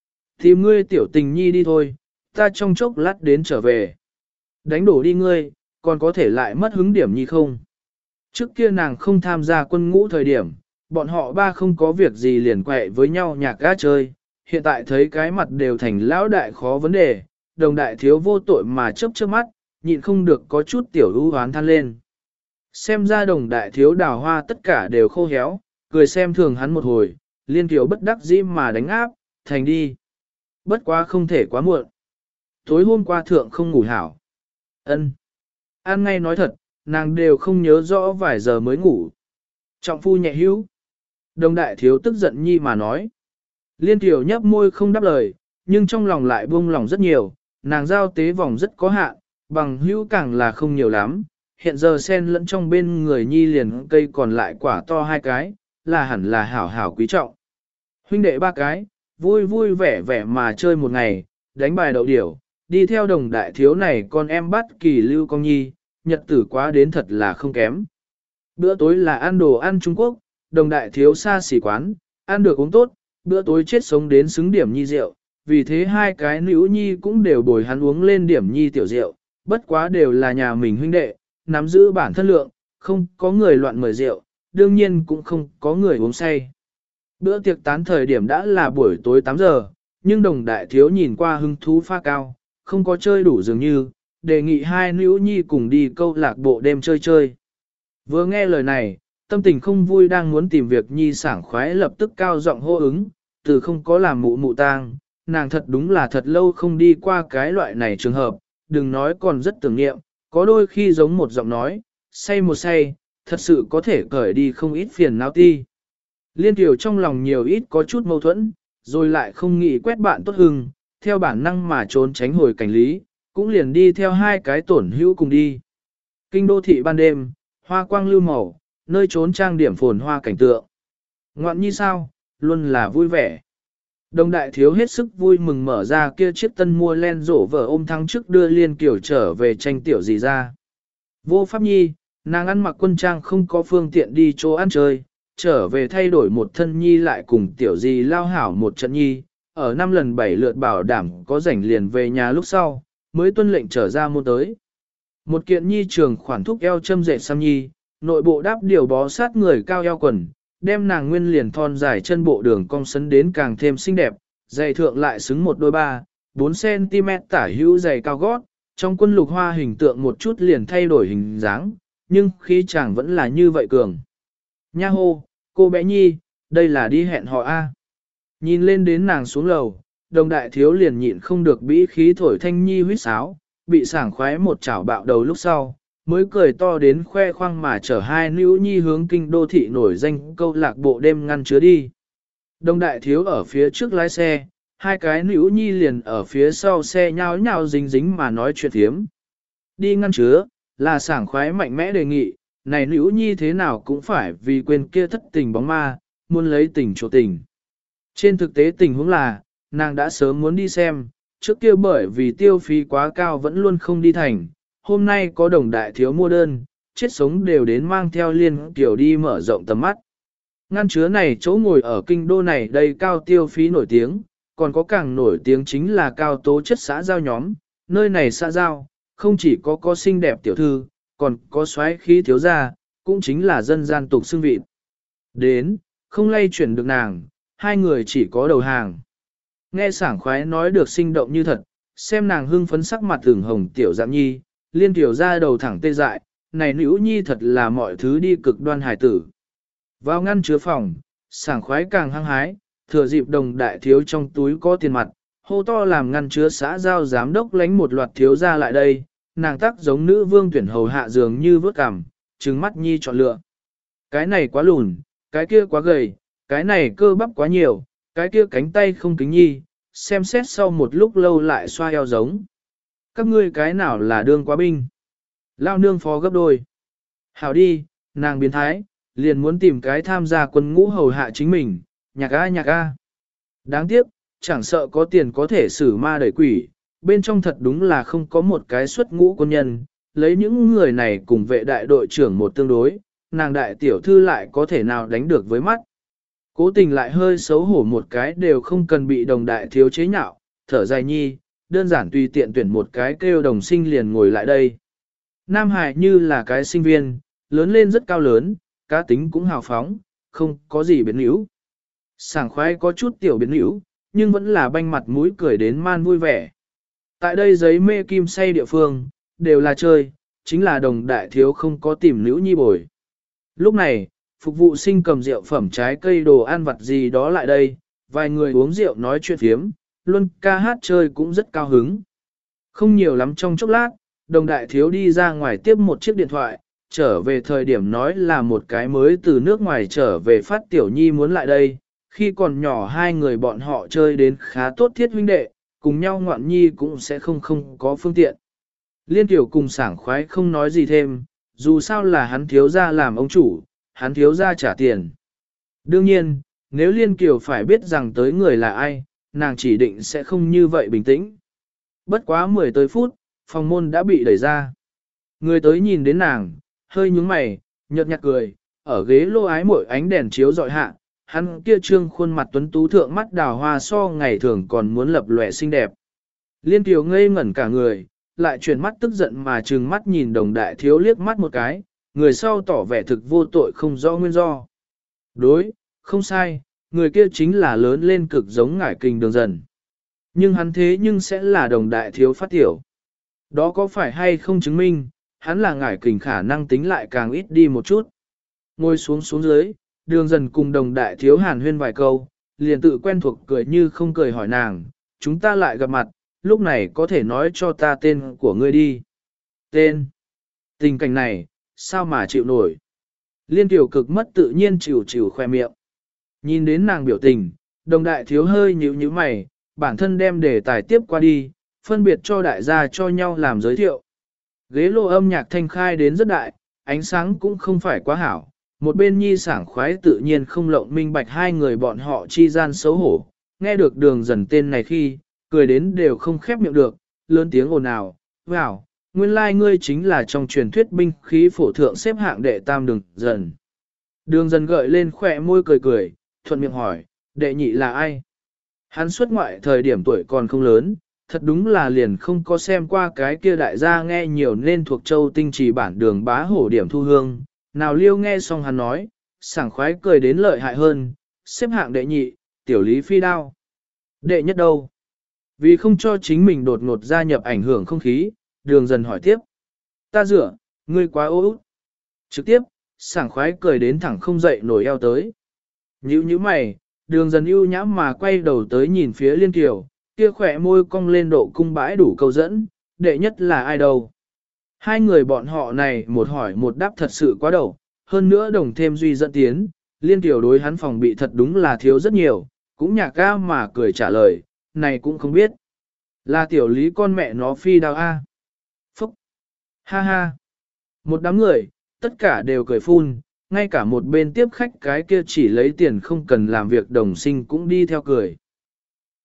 Tìm ngươi tiểu tình nhi đi thôi, ta trong chốc lát đến trở về. Đánh đổ đi ngươi, còn có thể lại mất hứng điểm nhi không? Trước kia nàng không tham gia quân ngũ thời điểm, bọn họ ba không có việc gì liền quẹ với nhau nhạc ga chơi, hiện tại thấy cái mặt đều thành lão đại khó vấn đề, đồng đại thiếu vô tội mà chớp chớp mắt, nhịn không được có chút tiểu ưu hoán than lên. Xem ra đồng đại thiếu đào hoa tất cả đều khô héo, cười xem thường hắn một hồi, Liên Kiều bất đắc dĩ mà đánh áp, thành đi. Bất quá không thể quá muộn. Tối hôm qua thượng không ngủ hảo. Ân. An ngay nói thật, nàng đều không nhớ rõ vài giờ mới ngủ. Trọng phu nhẹ hữu. Đồng đại thiếu tức giận nhi mà nói. Liên Kiều nhấp môi không đáp lời, nhưng trong lòng lại buông lòng rất nhiều, nàng giao tế vòng rất có hạn, bằng hữu càng là không nhiều lắm. Hiện giờ sen lẫn trong bên người nhi liền cây còn lại quả to hai cái, là hẳn là hảo hảo quý trọng. Huynh đệ ba cái, vui vui vẻ vẻ mà chơi một ngày, đánh bài đậu điểu, đi theo đồng đại thiếu này con em bắt kỳ lưu công nhi, nhật tử quá đến thật là không kém. Bữa tối là ăn đồ ăn Trung Quốc, đồng đại thiếu xa xỉ quán, ăn được uống tốt, bữa tối chết sống đến xứng điểm nhi rượu, vì thế hai cái nữ nhi cũng đều bồi hắn uống lên điểm nhi tiểu rượu, bất quá đều là nhà mình huynh đệ, nắm giữ bản thân lượng, không có người loạn mời rượu, đương nhiên cũng không có người uống say. Bữa tiệc tán thời điểm đã là buổi tối tám giờ, nhưng đồng đại thiếu nhìn qua hứng thú pha cao, không có chơi đủ dường như, đề nghị hai nữ nhi cùng đi câu lạc bộ đêm chơi chơi. Vừa nghe lời này, tâm tình không vui đang muốn tìm việc nhi sảng khoái lập tức cao giọng hô ứng, từ không có làm mụ mụ tang, nàng thật đúng là thật lâu không đi qua cái loại này trường hợp, đừng nói còn rất tưởng niệm, có đôi khi giống một giọng nói, say một say, thật sự có thể cởi đi không ít phiền não ti. Liên Kiều trong lòng nhiều ít có chút mâu thuẫn, rồi lại không nghĩ quét bạn tốt hưng, theo bản năng mà trốn tránh hồi cảnh lý, cũng liền đi theo hai cái tổn hữu cùng đi. Kinh đô thị ban đêm, hoa quang lưu màu, nơi trốn trang điểm phồn hoa cảnh tượng. Ngoạn nhi sao, luôn là vui vẻ. Đồng đại thiếu hết sức vui mừng mở ra kia chiếc tân mua len rổ vở ôm thắng trước đưa Liên Kiều trở về tranh tiểu gì ra. Vô pháp nhi, nàng ăn mặc quân trang không có phương tiện đi chỗ ăn chơi, trở về thay đổi một thân nhi lại cùng tiểu gì lao hảo một trận nhi, ở năm lần bảy lượt bảo đảm có rảnh liền về nhà lúc sau, mới tuân lệnh trở ra môn tới. Một kiện nhi trường khoản thúc eo châm dệt xăm nhi, nội bộ đáp điều bó sát người cao eo quần, đem nàng nguyên liền thon dài chân bộ đường cong sấn đến càng thêm xinh đẹp, giày thượng lại xứng một đôi ba, bốn xăng-ti-mét tả hữu giày cao gót, trong quân lục hoa hình tượng một chút liền thay đổi hình dáng, nhưng khi chàng vẫn là như vậy cường. Nha hô, cô bé nhi, đây là đi hẹn hò A. Nhìn lên đến nàng xuống lầu, đồng đại thiếu liền nhịn không được bĩ khí thổi thanh nhi huýt sáo, bị sảng khoái một chảo bạo đầu lúc sau, mới cười to đến khoe khoang mà chở hai nữ nhi hướng kinh đô thị nổi danh câu lạc bộ đêm ngăn chứa đi. Đồng đại thiếu ở phía trước lái xe, hai cái nữ nhi liền ở phía sau xe nhao nhao dính dính mà nói chuyện thiếm. Đi ngăn chứa, là sảng khoái mạnh mẽ đề nghị, này nữ nhi thế nào cũng phải vì quên kia thất tình bóng ma, muốn lấy tình chỗ tình. Trên thực tế tình huống là, nàng đã sớm muốn đi xem, trước kia bởi vì tiêu phí quá cao vẫn luôn không đi thành, hôm nay có đồng đại thiếu mua đơn, chết sống đều đến mang theo liên kiểu đi mở rộng tầm mắt. Ngăn chứa này chỗ ngồi ở kinh đô này đầy cao tiêu phí nổi tiếng, còn có càng nổi tiếng chính là cao tố chất xã giao nhóm, nơi này xã giao, không chỉ có có xinh đẹp tiểu thư, còn có xoáy khí thiếu gia, cũng chính là dân gian tục xưng vị. Đến, không lay chuyển được nàng, hai người chỉ có đầu hàng. Nghe sảng khoái nói được sinh động như thật, xem nàng hưng phấn sắc mặt tưởng hồng tiểu dạng nhi, liên tiểu ra đầu thẳng tê dại, này nữ nhi thật là mọi thứ đi cực đoan hài tử. Vào ngăn chứa phòng, sảng khoái càng hăng hái, thừa dịp đồng đại thiếu trong túi có tiền mặt, hô to làm ngăn chứa xã giao giám đốc lánh một loạt thiếu ra lại đây, nàng tác giống nữ vương tuyển hầu hạ dường như vớt cằm, trừng mắt nhi chọn lựa. Cái này quá lùn, cái kia quá gầy, cái này cơ bắp quá nhiều, cái kia cánh tay không kính nhi, xem xét sau một lúc lâu lại xoa eo giống. Các ngươi cái nào là đương quá binh? Lao nương phó gấp đôi. Hảo đi, nàng biến thái, liền muốn tìm cái tham gia quân ngũ hầu hạ chính mình, nhạc a nhạc a. Đáng tiếc, chẳng sợ có tiền có thể xử ma đẩy quỷ, bên trong thật đúng là không có một cái xuất ngũ quân nhân, lấy những người này cùng vệ đại đội trưởng một tương đối, nàng đại tiểu thư lại có thể nào đánh được với mắt. Cố tình lại hơi xấu hổ một cái đều không cần bị đồng đại thiếu chế nhạo, thở dài nhi, đơn giản tùy tiện tuyển một cái kêu đồng sinh liền ngồi lại đây. Nam Hải như là cái sinh viên, lớn lên rất cao lớn, cá tính cũng hào phóng, không có gì biến yếu. Sảng khoái có chút tiểu biến yếu, nhưng vẫn là banh mặt mũi cười đến man vui vẻ. Tại đây giấy mê kim say địa phương, đều là chơi, chính là đồng đại thiếu không có tìm nữ nhi bồi. Lúc này, phục vụ sinh cầm rượu phẩm trái cây đồ ăn vặt gì đó lại đây, vài người uống rượu nói chuyện phiếm, luôn ca hát chơi cũng rất cao hứng. Không nhiều lắm trong chốc lát, đồng đại thiếu đi ra ngoài tiếp một chiếc điện thoại, trở về thời điểm nói là một cái mới từ nước ngoài trở về phát tiểu nhi muốn lại đây, khi còn nhỏ hai người bọn họ chơi đến khá tốt thiết huynh đệ, cùng nhau ngoạn nhi cũng sẽ không không có phương tiện. Liên tiểu cùng sảng khoái không nói gì thêm, dù sao là hắn thiếu ra làm ông chủ, hắn thiếu ra trả tiền. Đương nhiên, nếu Liên Kiều phải biết rằng tới người là ai, nàng chỉ định sẽ không như vậy bình tĩnh. Bất quá mười tới phút, phòng môn đã bị đẩy ra. Người tới nhìn đến nàng, hơi nhúng mày, nhợt nhạt cười, ở ghế lô ái mỗi ánh đèn chiếu dọi hạ, hắn kia trương khuôn mặt tuấn tú thượng mắt đào hoa so ngày thường còn muốn lập lòe xinh đẹp. Liên Kiều ngây ngẩn cả người, lại chuyển mắt tức giận mà trừng mắt nhìn đồng đại thiếu liếc mắt một cái, người sau tỏ vẻ thực vô tội không rõ nguyên do. Đối, không sai, người kia chính là lớn lên cực giống ngải kình đường dần. Nhưng hắn thế nhưng sẽ là đồng đại thiếu phát tiểu. Đó có phải hay không chứng minh, hắn là ngải kình khả năng tính lại càng ít đi một chút. Ngồi xuống xuống dưới, đường dần cùng đồng đại thiếu hàn huyên vài câu, liền tự quen thuộc cười như không cười hỏi nàng, chúng ta lại gặp mặt, lúc này có thể nói cho ta tên của ngươi đi. Tên. Tình cảnh này, sao mà chịu nổi. Liên tiểu cực mất tự nhiên chịu chịu khoe miệng. Nhìn đến nàng biểu tình, đồng đại thiếu hơi nhíu nhíu mày, bản thân đem đề tài tiếp qua đi, phân biệt cho đại gia cho nhau làm giới thiệu. Ghế lô âm nhạc thanh khai đến rất đại, ánh sáng cũng không phải quá hảo. Một bên nhi sảng khoái tự nhiên không lộng minh bạch hai người bọn họ chi gian xấu hổ. Nghe được đường dần tên này khi, cười đến đều không khép miệng được, lớn tiếng ồn ào, wow, nguyên lai like ngươi chính là trong truyền thuyết binh khí phổ thượng xếp hạng đệ tam đường dần. Đường dần gợi lên khỏe môi cười cười, thuận miệng hỏi, đệ nhị là ai? Hắn xuất ngoại thời điểm tuổi còn không lớn, thật đúng là liền không có xem qua cái kia đại gia nghe nhiều nên thuộc châu tinh trì bản đường bá hổ điểm thu hương, nào liêu nghe xong hắn nói, sảng khoái cười đến lợi hại hơn, xếp hạng đệ nhị, tiểu lý phi đao. Đệ nhất đâu? Vì không cho chính mình đột ngột gia nhập ảnh hưởng không khí, đường dần hỏi tiếp. Ta dựa, ngươi quá ô út. Trực tiếp, sảng khoái cười đến thẳng không dậy nổi eo tới. Nhữ như mày, đường dần ưu nhãm mà quay đầu tới nhìn phía liên kiều, kia khỏe môi cong lên độ cung bãi đủ câu dẫn, đệ nhất là ai đâu. Hai người bọn họ này một hỏi một đáp thật sự quá đầu, hơn nữa đồng thêm duy dẫn tiến, liên kiều đối hắn phòng bị thật đúng là thiếu rất nhiều, cũng nhạc ga mà cười trả lời, này cũng không biết. Là tiểu lý con mẹ nó phi đào A. Phúc. Ha ha. Một đám người, tất cả đều cười phun, ngay cả một bên tiếp khách cái kia chỉ lấy tiền không cần làm việc đồng sinh cũng đi theo cười.